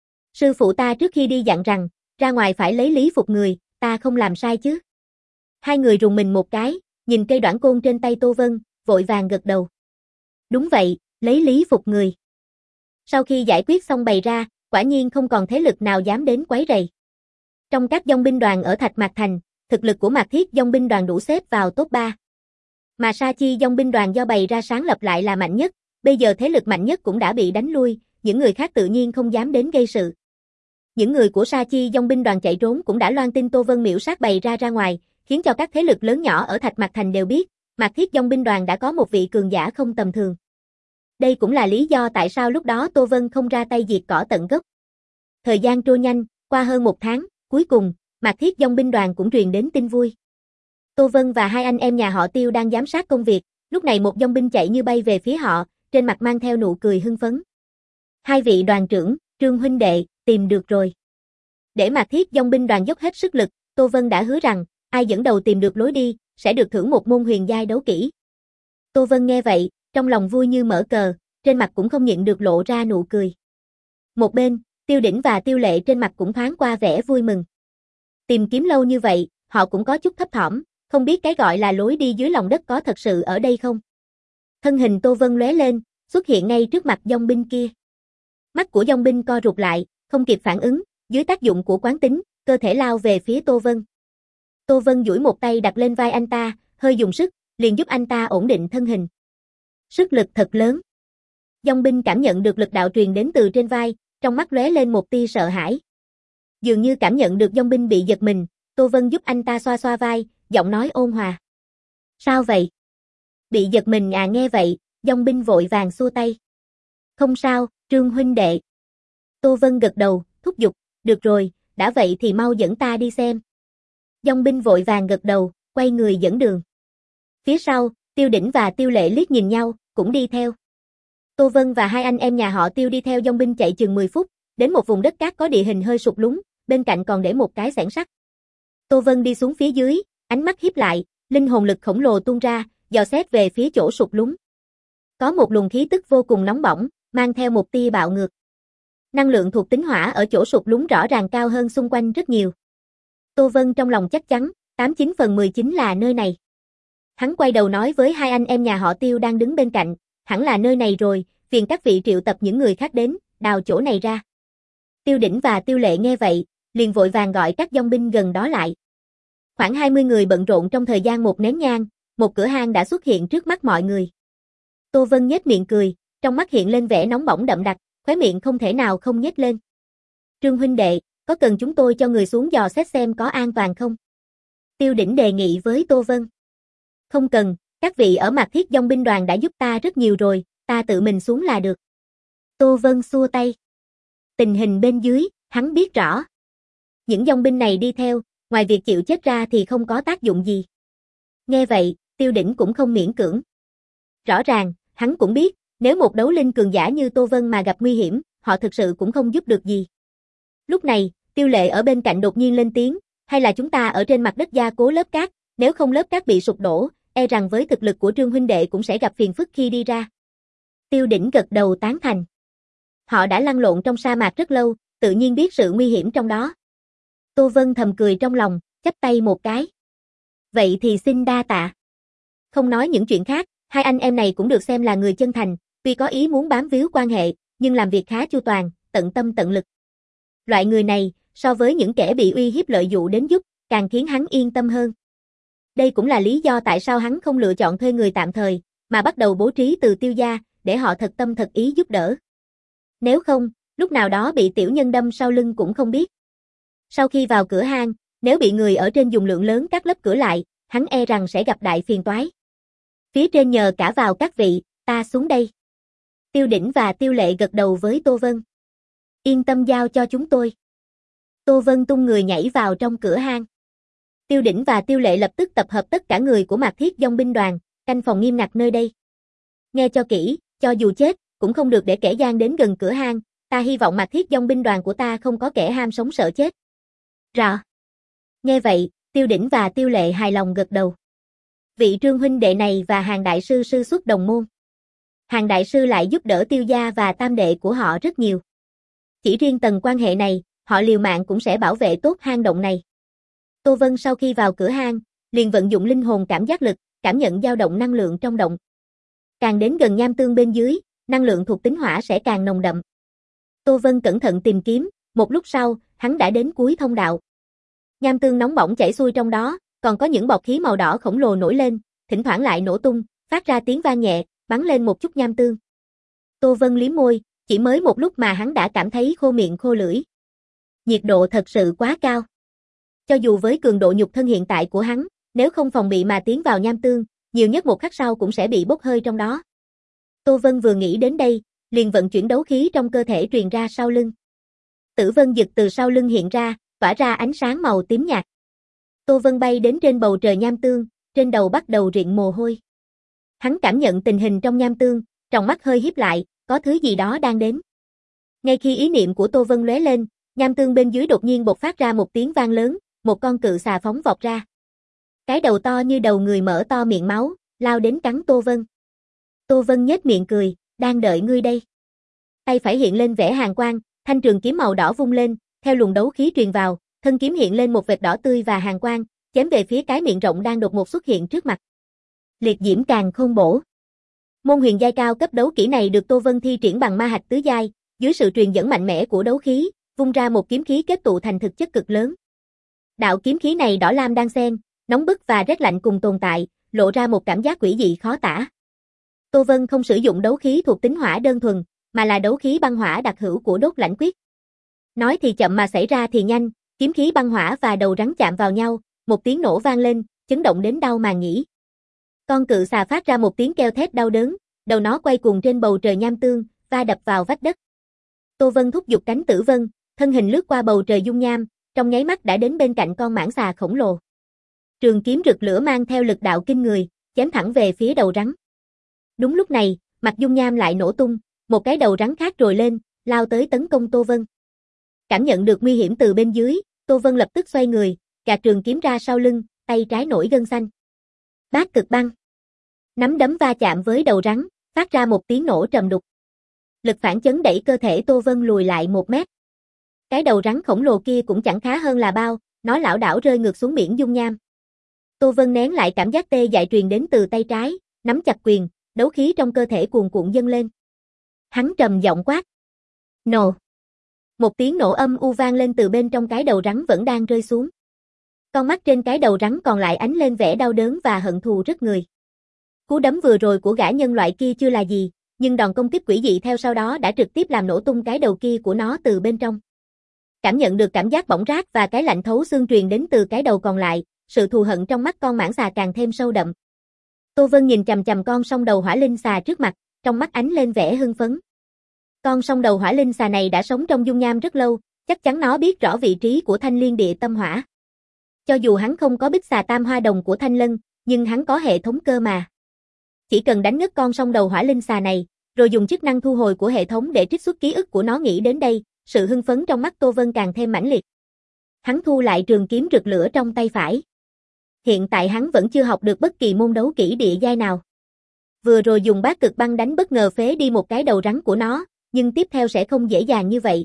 Sư phụ ta trước khi đi dặn rằng, ra ngoài phải lấy lý phục người, ta không làm sai chứ. Hai người rùng mình một cái, nhìn cây đoản côn trên tay Tô Vân, vội vàng gật đầu. Đúng vậy, lấy lý phục người. Sau khi giải quyết xong bày ra, quả nhiên không còn thế lực nào dám đến quấy rầy. Trong các dòng binh đoàn ở Thạch Mạc Thành, thực lực của Mạc Thiết dòng binh đoàn đủ xếp vào top ba. Mà Sa Chi dòng binh đoàn do bày ra sáng lập lại là mạnh nhất, bây giờ thế lực mạnh nhất cũng đã bị đánh lui, những người khác tự nhiên không dám đến gây sự. Những người của Sa Chi dòng binh đoàn chạy trốn cũng đã loan tin Tô Vân miễu sát bày ra ra ngoài, khiến cho các thế lực lớn nhỏ ở Thạch Mạc Thành đều biết, Mạc Thiết dòng binh đoàn đã có một vị cường giả không tầm thường. Đây cũng là lý do tại sao lúc đó Tô Vân không ra tay diệt cỏ tận gốc. Thời gian trôi nhanh, qua hơn một tháng, cuối cùng, Mạc Thiết dòng binh đoàn cũng truyền đến tin vui. Tô Vân và hai anh em nhà họ Tiêu đang giám sát công việc, lúc này một dòng binh chạy như bay về phía họ, trên mặt mang theo nụ cười hưng phấn. Hai vị đoàn trưởng, Trương huynh đệ, tìm được rồi. Để Mạc Thiết dòng binh đoàn dốc hết sức lực, Tô Vân đã hứa rằng, ai dẫn đầu tìm được lối đi, sẽ được thưởng một môn huyền giai đấu kỹ. Tô Vân nghe vậy, trong lòng vui như mở cờ, trên mặt cũng không nhịn được lộ ra nụ cười. Một bên, Tiêu Đỉnh và Tiêu Lệ trên mặt cũng thoáng qua vẻ vui mừng. Tìm kiếm lâu như vậy, họ cũng có chút thấp thỏm, không biết cái gọi là lối đi dưới lòng đất có thật sự ở đây không. Thân hình Tô Vân lóe lên, xuất hiện ngay trước mặt dòng binh kia. Mắt của dòng binh co rụt lại, không kịp phản ứng, dưới tác dụng của quán tính, cơ thể lao về phía Tô Vân. Tô Vân duỗi một tay đặt lên vai anh ta, hơi dùng sức, liền giúp anh ta ổn định thân hình. Sức lực thật lớn. Dòng binh cảm nhận được lực đạo truyền đến từ trên vai, trong mắt lóe lên một tia sợ hãi. Dường như cảm nhận được dòng binh bị giật mình, Tô Vân giúp anh ta xoa xoa vai, giọng nói ôn hòa. Sao vậy? Bị giật mình à? Nghe vậy, dòng binh vội vàng xua tay. Không sao, Trương huynh đệ. Tô Vân gật đầu, thúc giục, được rồi, đã vậy thì mau dẫn ta đi xem. Dòng binh vội vàng gật đầu, quay người dẫn đường. Phía sau, Tiêu Đỉnh và Tiêu Lệ liếc nhìn nhau, cũng đi theo. Tô Vân và hai anh em nhà họ Tiêu đi theo dòng binh chạy chừng mười phút, đến một vùng đất cát có địa hình hơi sụt lún, bên cạnh còn để một cái xẻng sắt. Tô Vân đi xuống phía dưới, ánh mắt híp lại, linh hồn lực khổng lồ tuôn ra, dò xét về phía chỗ sụt lún. Có một luồng khí tức vô cùng nóng bỏng, mang theo một tia bạo ngược. Năng lượng thuộc tính hỏa ở chỗ sụt lún rõ ràng cao hơn xung quanh rất nhiều. Tô Vân trong lòng chắc chắn, tám chín phần mười chính là nơi này. Hắn quay đầu nói với hai anh em nhà họ Tiêu đang đứng bên cạnh, hẳn là nơi này rồi, phiền các vị triệu tập những người khác đến, đào chỗ này ra. Tiêu Đỉnh và Tiêu Lệ nghe vậy, liền vội vàng gọi các dòng binh gần đó lại. Khoảng hai mươi người bận rộn trong thời gian một nén nhang, một cửa hang đã xuất hiện trước mắt mọi người. Tô Vân nhếch miệng cười, trong mắt hiện lên vẻ nóng bỏng đậm đặc, khóe miệng không thể nào không nhếch lên. Trương huynh đệ, có cần chúng tôi cho người xuống dò xét xem có an toàn không? Tiêu Đỉnh đề nghị với Tô Vân. Không cần, các vị ở Mạc Thiết dòng binh đoàn đã giúp ta rất nhiều rồi, ta tự mình xuống là được. Tô Vân xua tay. Tình hình bên dưới, hắn biết rõ. Những dòng binh này đi theo, ngoài việc chịu chết ra thì không có tác dụng gì. Nghe vậy, Tiêu Đỉnh cũng không miễn cưỡng. Rõ ràng, hắn cũng biết, nếu một đấu linh cường giả như Tô Vân mà gặp nguy hiểm, họ thực sự cũng không giúp được gì. Lúc này, Tiêu Lệ ở bên cạnh đột nhiên lên tiếng, hay là chúng ta ở trên mặt đất gia cố lớp cát, nếu không lớp cát bị sụp đổ, e rằng với thực lực của Trương huynh đệ cũng sẽ gặp phiền phức khi đi ra. Tiêu Đỉnh gật đầu tán thành. Họ đã lăn lộn trong sa mạc rất lâu, tự nhiên biết sự nguy hiểm trong đó. Tô Vân thầm cười trong lòng, chắp tay một cái. Vậy thì xin đa tạ. Không nói những chuyện khác, hai anh em này cũng được xem là người chân thành, tuy có ý muốn bám víu quan hệ, nhưng làm việc khá chu toàn, tận tâm tận lực. Loại người này, so với những kẻ bị uy hiếp lợi dụ đến giúp, càng khiến hắn yên tâm hơn. Đây cũng là lý do tại sao hắn không lựa chọn thuê người tạm thời, mà bắt đầu bố trí từ Tiêu gia, để họ thật tâm thật ý giúp đỡ. Nếu không, lúc nào đó bị tiểu nhân đâm sau lưng cũng không biết. Sau khi vào cửa hang, nếu bị người ở trên dùng lượng lớn cắt lớp cửa lại, hắn e rằng sẽ gặp đại phiền toái. Phía trên nhờ cả vào các vị, ta xuống đây. Tiêu Đỉnh và Tiêu Lệ gật đầu với Tô Vân. Yên tâm giao cho chúng tôi. Tô Vân tung người nhảy vào trong cửa hang. Tiêu Đỉnh và Tiêu Lệ lập tức tập hợp tất cả người của Mạc Thiết dòng binh đoàn, canh phòng nghiêm ngặt nơi đây. Nghe cho kỹ, cho dù chết, cũng không được để kẻ gian đến gần cửa hang, ta hy vọng Mạc Thiết dòng binh đoàn của ta không có kẻ ham sống sợ chết. Rõ. Nghe vậy, Tiêu Đỉnh và Tiêu Lệ hài lòng gật đầu. Vị Trương huynh đệ này và Hàn đại sư sư xuất đồng môn. Hàn đại sư lại giúp đỡ Tiêu gia và tam đệ của họ rất nhiều. Chỉ riêng tầng quan hệ này, họ liều mạng cũng sẽ bảo vệ tốt hang động này. Tô Vân sau khi vào cửa hang, liền vận dụng linh hồn cảm giác lực, cảm nhận dao động năng lượng trong động. Càng đến gần nham tương bên dưới, năng lượng thuộc tính hỏa sẽ càng nồng đậm. Tô Vân cẩn thận tìm kiếm, một lúc sau, hắn đã đến cuối thông đạo. Nham tương nóng bỏng chảy xuôi trong đó, còn có những bọt khí màu đỏ khổng lồ nổi lên, thỉnh thoảng lại nổ tung, phát ra tiếng vang nhẹ, bắn lên một chút nham tương. Tô Vân liếm môi, chỉ mới một lúc mà hắn đã cảm thấy khô miệng khô lưỡi. Nhiệt độ thật sự quá cao. Cho dù với cường độ nhục thân hiện tại của hắn, nếu không phòng bị mà tiến vào nham tương, nhiều nhất một khắc sau cũng sẽ bị bốc hơi trong đó. Tô Vân vừa nghĩ đến đây, liền vận chuyển đấu khí trong cơ thể truyền ra sau lưng. Tử Vân Dực từ sau lưng hiện ra, tỏa ra ánh sáng màu tím nhạt. Tô Vân bay đến trên bầu trời nham tương, trên đầu bắt đầu rịn mồ hôi. Hắn cảm nhận tình hình trong nham tương, tròng mắt hơi híp lại, có thứ gì đó đang đến. Ngay khi ý niệm của Tô Vân lóe lên, nham tương bên dưới đột nhiên bộc phát ra một tiếng vang lớn, một con cự xà phóng vọt ra. Cái đầu to như đầu người mở to miệng máu, lao đến cắn Tô Vân. Tô Vân nhếch miệng cười, đang đợi ngươi đây. Tay phải hiện lên vẻ hàn quang, thanh trường kiếm màu đỏ vung lên, theo luồng đấu khí truyền vào, thân kiếm hiện lên một vệt đỏ tươi và hàn quang, chém về phía cái miệng rộng đang đột ngột xuất hiện trước mặt. Liệt diễm càn khôn bổ. Môn huyền giai cao cấp đấu kỹ này được Tô Vân thi triển bằng ma hạch tứ giai, dưới sự truyền dẫn mạnh mẽ của đấu khí, vung ra một kiếm khí kết tụ thành thực chất cực lớn. Đạo kiếm khí này đỏ lam đan xen, nóng bức và rét lạnh cùng tồn tại, lộ ra một cảm giác quỷ dị khó tả. Tô Vân không sử dụng đấu khí thuộc tính hỏa đơn thuần, mà là đấu khí băng hỏa đặc hữu của Đốt Lãnh Quyết. Nói thì chậm mà xảy ra thì nhanh, kiếm khí băng hỏa và đầu rắn chạm vào nhau, một tiếng nổ vang lên, chấn động đến đau màng nhĩ. Con cự xà phát ra một tiếng kêu thét đau đớn, đầu nó quay cuồng trên bầu trời nham tương, va đập vào vách đất. Tô Vân thúc giục cánh Tử Vân, thân hình lướt qua bầu trời dung nham, trong nháy mắt đã đến bên cạnh con mãng xà khổng lồ. Trường kiếm rực lửa mang theo lực đạo kinh người, chém thẳng về phía đầu rắn. Đúng lúc này, mặt dung nham lại nổ tung, một cái đầu rắn khác trồi lên, lao tới tấn công Tô Vân. Cảm nhận được nguy hiểm từ bên dưới, Tô Vân lập tức xoay người, gạt trường kiếm ra sau lưng, tay trái nổi gân xanh. Bát cực băng. Nắm đấm va chạm với đầu rắn, phát ra một tiếng nổ trầm đục. Lực phản chấn đẩy cơ thể Tô Vân lùi lại một mét. Cái đầu rắn khổng lồ kia cũng chẳng khá hơn là bao, nó lảo đảo rơi ngược xuống biển dung nham. Tô Vân nén lại cảm giác tê dại truyền đến từ tay trái, nắm chặt quyền, đấu khí trong cơ thể cuồn cuộn dâng lên. Hắn trầm giọng quát. Nổ. Một tiếng nổ âm u vang lên từ bên trong cái đầu rắn vẫn đang rơi xuống. Con mắt trên cái đầu rắn còn lại ánh lên vẻ đau đớn và hận thù rất người. Cú đấm vừa rồi của gã nhân loại kia chưa là gì, nhưng đòn công kích quỷ dị theo sau đó đã trực tiếp làm nổ tung cái đầu kia của nó từ bên trong. Cảm nhận được cảm giác bỏng rát và cái lạnh thấu xương truyền đến từ cái đầu còn lại, sự thù hận trong mắt con mãng xà càng thêm sâu đậm. Tô Vân nhìn chằm chằm con song đầu hỏa linh xà trước mặt, trong mắt ánh lên vẻ hưng phấn. Con song đầu hỏa linh xà này đã sống trong dung nham rất lâu, chắc chắn nó biết rõ vị trí của thanh liên địa tâm hỏa. Cho dù hắn không có bích xà tam hoa đồng của thanh lân, nhưng hắn có hệ thống cơ mà. Chỉ cần đánh ngất con song đầu hỏa linh xà này, rồi dùng chức năng thu hồi của hệ thống để trích xuất ký ức của nó, nghĩ đến đây, sự hưng phấn trong mắt Tô Vân càng thêm mãnh liệt. Hắn thu lại trường kiếm rực lửa trong tay phải. Hiện tại hắn vẫn chưa học được bất kỳ môn đấu kỹ địa giai nào. Vừa rồi dùng bát cực băng đánh bất ngờ phế đi một cái đầu rắn của nó, nhưng tiếp theo sẽ không dễ dàng như vậy.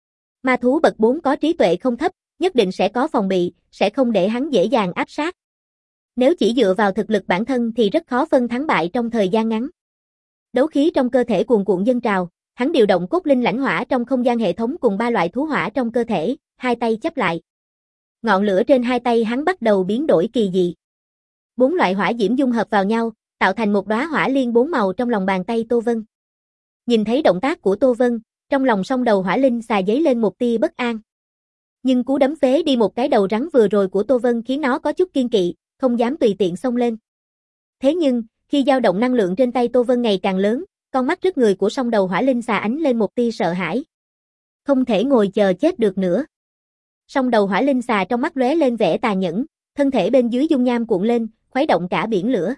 Ma thú bậc bốn có trí tuệ không thấp, nhất định sẽ có phòng bị, sẽ không để hắn dễ dàng áp sát. Nếu chỉ dựa vào thực lực bản thân thì rất khó phân thắng bại trong thời gian ngắn. Đấu khí trong cơ thể cuồn cuộn dâng trào, hắn điều động cốt linh lãnh hỏa trong không gian hệ thống cùng ba loại thú hỏa trong cơ thể, hai tay chắp lại. Ngọn lửa trên hai tay hắn bắt đầu biến đổi kỳ dị. Bốn loại hỏa diễm dung hợp vào nhau, tạo thành một đóa hỏa liên bốn màu trong lòng bàn tay Tô Vân. Nhìn thấy động tác của Tô Vân, trong lòng song đầu hỏa linh xà dấy lên một tia bất an. Nhưng cú đấm phế đi một cái đầu rắn vừa rồi của Tô Vân khiến nó có chút kiên kỵ, không dám tùy tiện xông lên. Thế nhưng, khi dao động năng lượng trên tay Tô Vân ngày càng lớn, con mắt trước người của song đầu hỏa linh xà ánh lên một tia sợ hãi. Không thể ngồi chờ chết được nữa. Song đầu hỏa linh xà trong mắt lóe lên vẻ tà nhẫn, thân thể bên dưới dung nham cuộn lên, khuấy động cả biển lửa.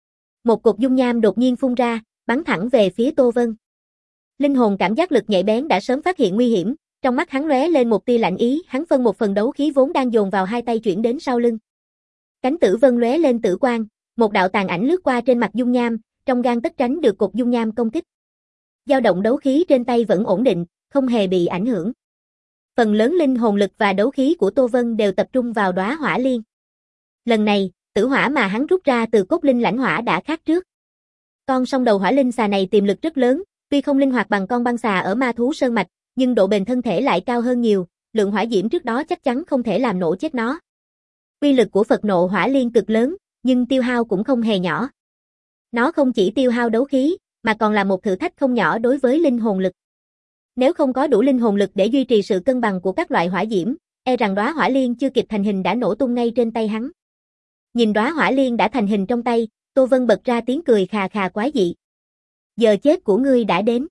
Một cục dung nham đột nhiên phun ra, bắn thẳng về phía Tô Vân. Linh hồn cảm giác lực nhạy bén đã sớm phát hiện nguy hiểm, trong mắt hắn lóe lên một tia lạnh ý, hắn phân một phần đấu khí vốn đang dồn vào hai tay chuyển đến sau lưng. Cánh tử vân lóe lên tử quang, một đạo tàn ảnh lướt qua trên mặt dung nham, trong gang tấc tránh được cục dung nham công kích. Dao động đấu khí trên tay vẫn ổn định, không hề bị ảnh hưởng. Phần lớn linh hồn lực và đấu khí của Tô Vân đều tập trung vào đóa hỏa liên. Lần này, tử hỏa mà hắn rút ra từ cốt linh lãnh hỏa đã khác trước. Con song đầu hỏa linh xà này tiềm lực rất lớn, tuy không linh hoạt bằng con băng xà ở ma thú sơn mạch, nhưng độ bền thân thể lại cao hơn nhiều, lượng hỏa diễm trước đó chắc chắn không thể làm nổ chết nó. Uy lực của Phật nộ hỏa liên cực lớn, nhưng tiêu hao cũng không hề nhỏ. Nó không chỉ tiêu hao đấu khí, mà còn là một thử thách không nhỏ đối với linh hồn lực. Nếu không có đủ linh hồn lực để duy trì sự cân bằng của các loại hỏa diễm, e rằng đóa hỏa liên chưa kịp thành hình đã nổ tung ngay trên tay hắn. Nhìn đóa hỏa liên đã thành hình trong tay, Tô Vân bật ra tiếng cười khà khà quái dị. Giờ chết của ngươi đã đến.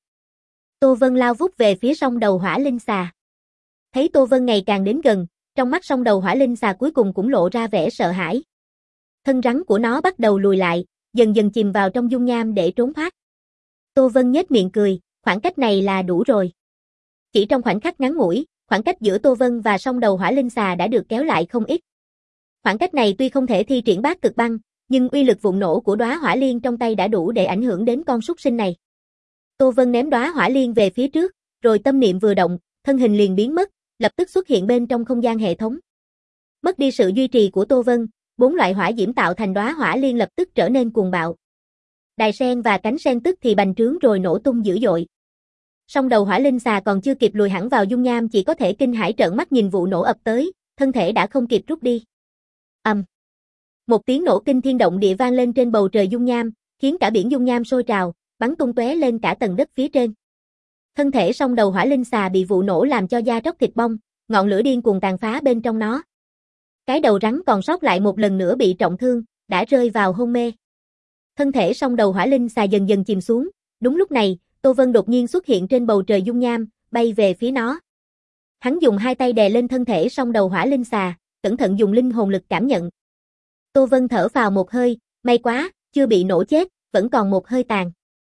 Tô Vân lao vút về phía song đầu hỏa linh xà. Thấy Tô Vân ngày càng đến gần, trong mắt song đầu hỏa linh xà cuối cùng cũng lộ ra vẻ sợ hãi. Thân rắn của nó bắt đầu lùi lại, dần dần chìm vào trong dung nham để trốn thoát. Tô Vân nhếch miệng cười, khoảng cách này là đủ rồi. Chỉ trong khoảnh khắc ngắn ngủi, khoảng cách giữa Tô Vân và song đầu hỏa linh xà đã được kéo lại không ít. Khoảng cách này tuy không thể thi triển bát cực băng, nhưng uy lực vụ nổ của đóa hỏa liên trong tay đã đủ để ảnh hưởng đến con súc sinh này. Tô Vân ném đóa hỏa liên về phía trước, rồi tâm niệm vừa động, thân hình liền biến mất, lập tức xuất hiện bên trong không gian hệ thống. Mất đi sự duy trì của Tô Vân, bốn loại hỏa diễm tạo thành đóa hỏa liên lập tức trở nên cuồng bạo. Đài sen và cánh sen tức thì bành trướng rồi nổ tung dữ dội. Song đầu hỏa linh xà còn chưa kịp lùi hẳn vào dung nham, chỉ có thể kinh hãi trợn mắt nhìn vụ nổ ập tới, thân thể đã không kịp rút đi. Ầm. Um. Một tiếng nổ kinh thiên động địa vang lên trên bầu trời dung nham, khiến cả biển dung nham sôi trào, bắn tung tóe lên cả tầng đất phía trên. Thân thể song đầu hỏa linh xà bị vụ nổ làm cho da róc thịt bong, ngọn lửa điên cuồng tàn phá bên trong nó. Cái đầu rắn còn sót lại một lần nữa bị trọng thương, đã rơi vào hôn mê. Thân thể song đầu hỏa linh xà dần dần chìm xuống, đúng lúc này, Tô Vân đột nhiên xuất hiện trên bầu trời dung nham, bay về phía nó. Hắn dùng hai tay đè lên thân thể song đầu hỏa linh xà, cẩn thận dùng linh hồn lực cảm nhận. Tô Vân thở phào một hơi, may quá, chưa bị nổ chết, vẫn còn một hơi tàn.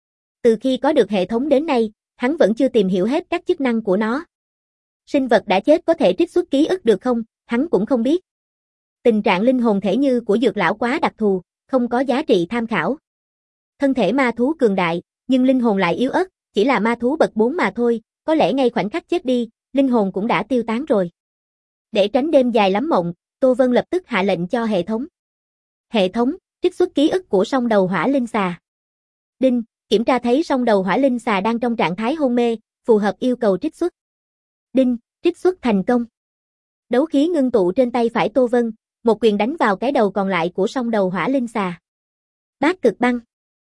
Từ khi có được hệ thống đến nay, hắn vẫn chưa tìm hiểu hết các chức năng của nó. Sinh vật đã chết có thể trích xuất ký ức được không, hắn cũng không biết. Tình trạng linh hồn thể như của Dược lão quá đặc thù, không có giá trị tham khảo. Thân thể ma thú cường đại, nhưng linh hồn lại yếu ớt, chỉ là ma thú bậc bốn mà thôi, có lẽ ngay khoảnh khắc chết đi, linh hồn cũng đã tiêu tán rồi. Để tránh đêm dài lắm mộng, Tô Vân lập tức hạ lệnh cho hệ thống. Hệ thống, trích xuất ký ức của song đầu hỏa linh xà. Đinh, kiểm tra thấy song đầu hỏa linh xà đang trong trạng thái hôn mê, phù hợp yêu cầu trích xuất. Đinh, trích xuất thành công. Đấu khí ngưng tụ trên tay phải Tô Vân, một quyền đánh vào cái đầu còn lại của song đầu hỏa linh xà. Bát cực băng.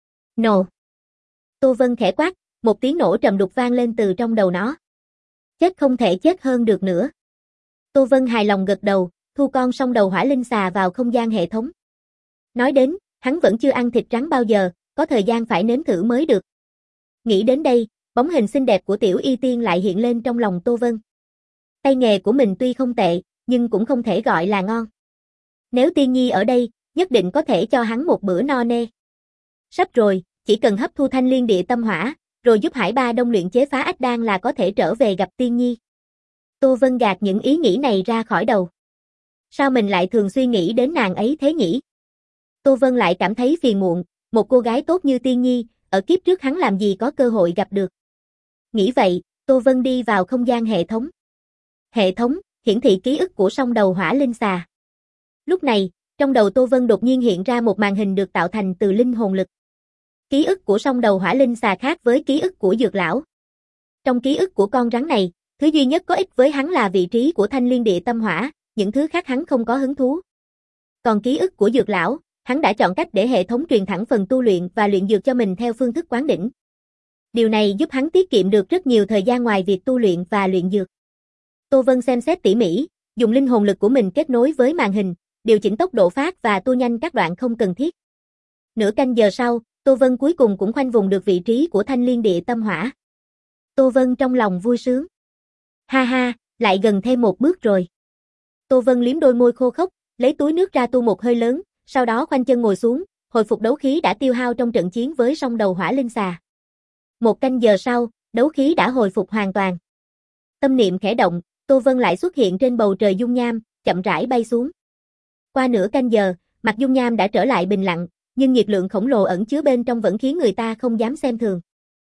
Nổ. Tô Vân khẽ quát, một tiếng nổ trầm đục vang lên từ trong đầu nó. Chết không thể chết hơn được nữa. Tô Vân hài lòng gật đầu, thu con song đầu hỏa linh xà vào không gian hệ thống. Nói đến, hắn vẫn chưa ăn thịt rắn bao giờ, có thời gian phải nếm thử mới được. Nghĩ đến đây, bóng hình xinh đẹp của tiểu y tiên lại hiện lên trong lòng Tô Vân. Tay nghề của mình tuy không tệ, nhưng cũng không thể gọi là ngon. Nếu Tiên Nhi ở đây, nhất định có thể cho hắn một bữa no nê. Sắp rồi, chỉ cần hấp thu thanh liên địa tâm hỏa, rồi giúp Hải Ba Đông luyện chế phá ách đan là có thể trở về gặp Tiên Nhi. Tô Vân gạt những ý nghĩ này ra khỏi đầu. Sao mình lại thường suy nghĩ đến nàng ấy thế nhỉ? Tô Vân lại cảm thấy phiền muộn, một cô gái tốt như Tiên Nhi, ở kiếp trước hắn làm gì có cơ hội gặp được. Nghĩ vậy, Tô Vân đi vào không gian hệ thống. Hệ thống, hiển thị ký ức của song đầu hỏa linh xà. Lúc này, trong đầu Tô Vân đột nhiên hiện ra một màn hình được tạo thành từ linh hồn lực. Ký ức của song đầu hỏa linh xà khác với ký ức của Dược lão. Trong ký ức của con rắn này, thứ duy nhất có ích với hắn là vị trí của thanh liên địa tâm hỏa, những thứ khác hắn không có hứng thú. Còn ký ức của Dược lão, hắn đã chọn cách để hệ thống truyền thẳng phần tu luyện và luyện dược cho mình theo phương thức quán đỉnh. Điều này giúp hắn tiết kiệm được rất nhiều thời gian ngoài việc tu luyện và luyện dược. Tô Vân xem xét tỉ mỉ, dùng linh hồn lực của mình kết nối với màn hình, điều chỉnh tốc độ phát và tua nhanh các đoạn không cần thiết. Nửa canh giờ sau, Tô Vân cuối cùng cũng khoanh vùng được vị trí của thanh liên địa tâm hỏa. Tô Vân trong lòng vui sướng. Ha ha, lại gần thêm một bước rồi. Tô Vân liếm đôi môi khô khốc, lấy túi nước ra tu một hơi lớn, sau đó khoanh chân ngồi xuống, hồi phục đấu khí đã tiêu hao trong trận chiến với song đầu hỏa linh xà. Một canh giờ sau, đấu khí đã hồi phục hoàn toàn. Tâm niệm khẽ động, Tô Vân lại xuất hiện trên bầu trời dung nham, chậm rãi bay xuống. Qua nửa canh giờ, mặt dung nham đã trở lại bình lặng, nhưng nhiệt lượng khổng lồ ẩn chứa bên trong vẫn khiến người ta không dám xem thường.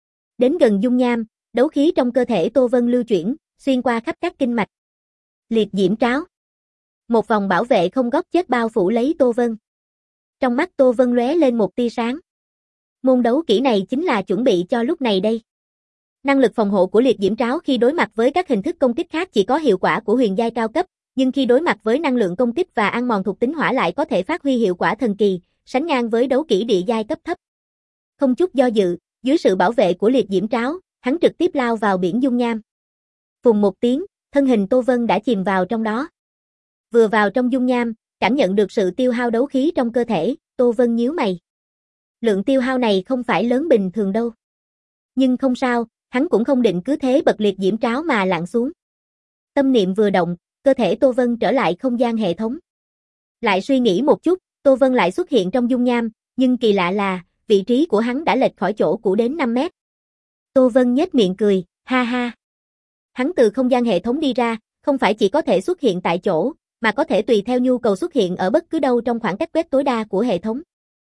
Đến gần dung nham, đấu khí trong cơ thể Tô Vân lưu chuyển, xuyên qua khắp các kinh mạch. Liệt diễm tráo. Một vòng bảo vệ không góc chết bao phủ lấy Tô Vân. Trong mắt Tô Vân lóe lên một tia sáng. Môn đấu kỹ này chính là chuẩn bị cho lúc này đây. Năng lực phòng hộ của liệt diễm tráo khi đối mặt với các hình thức công kích khác chỉ có hiệu quả của huyền giai cao cấp, nhưng khi đối mặt với năng lượng công kích và ăn mòn thuộc tính hỏa lại có thể phát huy hiệu quả thần kỳ, sánh ngang với đấu kỹ địa giai cấp thấp. Không chút do dự, dưới sự bảo vệ của liệt diễm tráo, hắn trực tiếp lao vào biển dung nham. Phùng một tiếng, thân hình Tô Vân đã chìm vào trong đó. Vừa vào trong dung nham, cảm nhận được sự tiêu hao đấu khí trong cơ thể, Tô Vân nhíu mày. Lượng tiêu hao này không phải lớn bình thường đâu. Nhưng không sao, hắn cũng không định cứ thế bật liệt diễm tráo mà lặn xuống. Tâm niệm vừa động, cơ thể Tô Vân trở lại không gian hệ thống. Lại suy nghĩ một chút, Tô Vân lại xuất hiện trong dung nham, nhưng kỳ lạ là, vị trí của hắn đã lệch khỏi chỗ cũ đến năm mét. Tô Vân nhếch miệng cười, ha ha. Hắn từ không gian hệ thống đi ra, không phải chỉ có thể xuất hiện tại chỗ, mà có thể tùy theo nhu cầu xuất hiện ở bất cứ đâu trong khoảng cách quét tối đa của hệ thống.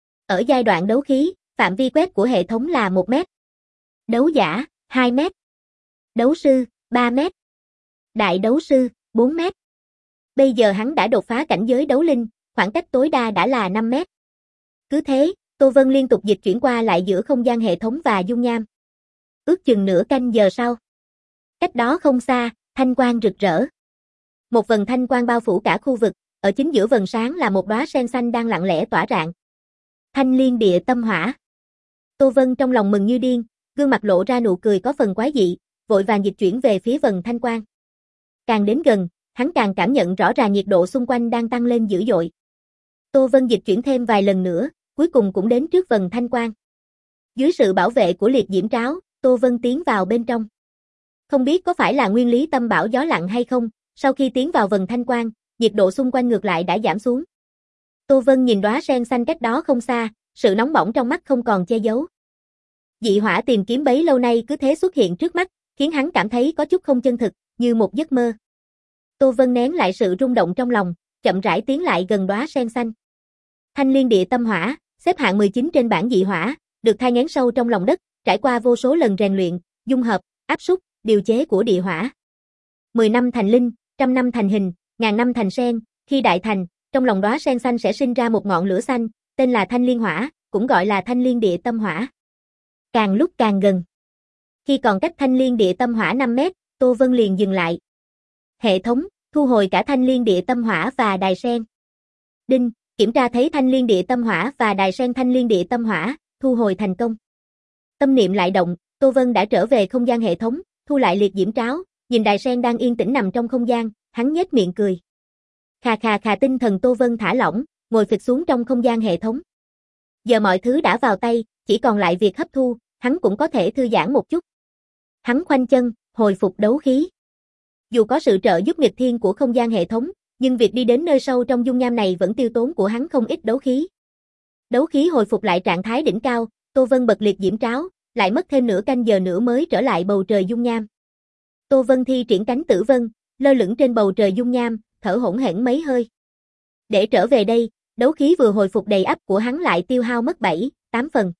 Ở giai đoạn đấu khí, phạm vi quét của hệ thống là một mét. Đấu giả, hai mét. Đấu sư, ba mét. Đại đấu sư, bốn mét. Bây giờ hắn đã đột phá cảnh giới đấu linh, khoảng cách tối đa đã là năm mét. Cứ thế, Tô Vân liên tục dịch chuyển qua lại giữa không gian hệ thống và dung nham. Ước chừng nửa canh giờ sau. Cách đó không xa, thanh quang rực rỡ. Một vầng thanh quang bao phủ cả khu vực, ở chính giữa vầng sáng là một đóa sen xanh đang lặng lẽ tỏa rạng. Thanh liên địa tâm hỏa. Tô Vân trong lòng mừng như điên, gương mặt lộ ra nụ cười có phần quái dị, vội vàng dịch chuyển về phía vầng thanh quang. Càng đến gần, hắn càng cảm nhận rõ ràng nhiệt độ xung quanh đang tăng lên dữ dội. Tô Vân dịch chuyển thêm vài lần nữa, cuối cùng cũng đến trước vầng thanh quang. Dưới sự bảo vệ của liệt diễm tráo, Tô Vân tiến vào bên trong. Không biết có phải là nguyên lý tâm bảo gió lặng hay không, sau khi tiến vào vầng thanh quang, nhiệt độ xung quanh ngược lại đã giảm xuống. Tô Vân nhìn đóa sen xanh cách đó không xa, sự nóng bỏng trong mắt không còn che giấu. Dị hỏa tìm kiếm bấy lâu nay cứ thế xuất hiện trước mắt, khiến hắn cảm thấy có chút không chân thực, như một giấc mơ. Tô Vân nén lại sự rung động trong lòng, chậm rãi tiến lại gần đóa sen xanh. Thanh liên địa tâm hỏa, xếp hạng mười chín trên bảng dị hỏa, được thai nghén sâu trong lòng đất, trải qua vô số lần rèn luyện, dung hợp, áp xúc, điều chế của địa hỏa. mười năm thành linh, trăm năm thành hình, ngàn năm thành sen, khi đại thành, trong lòng đóa sen xanh sẽ sinh ra một ngọn lửa xanh, tên là Thanh Liên Hỏa, cũng gọi là Thanh Liên Địa Tâm Hỏa. Càng lúc càng gần. Khi còn cách Thanh Liên Địa Tâm Hỏa năm mét, Tô Vân liền dừng lại. Hệ thống, thu hồi cả Thanh Liên Địa Tâm Hỏa và đài sen. Đinh, kiểm tra thấy Thanh Liên Địa Tâm Hỏa và đài sen Thanh Liên Địa Tâm Hỏa, thu hồi thành công. Tâm niệm lại động, Tô Vân đã trở về không gian hệ thống, thu lại liệt diễm tráo, nhìn đài sen đang yên tĩnh nằm trong không gian, hắn nhếch miệng cười. Khà khà khà, tinh thần Tô Vân thả lỏng, ngồi phịch xuống trong không gian hệ thống. Giờ mọi thứ đã vào tay, chỉ còn lại việc hấp thu, hắn cũng có thể thư giãn một chút. Hắn khoanh chân, hồi phục đấu khí. Dù có sự trợ giúp nghịch thiên của không gian hệ thống, nhưng việc đi đến nơi sâu trong dung nham này vẫn tiêu tốn của hắn không ít đấu khí. Đấu khí hồi phục lại trạng thái đỉnh cao, Tô Vân bật liệt diễm tráo, lại mất thêm nửa canh giờ nữa mới trở lại bầu trời dung nham. Tô Vân thi triển cánh tử vân, lơ lửng trên bầu trời dung nham, thở hổn hển mấy hơi. Để trở về đây, đấu khí vừa hồi phục đầy ắp của hắn lại tiêu hao mất bảy, tám phần.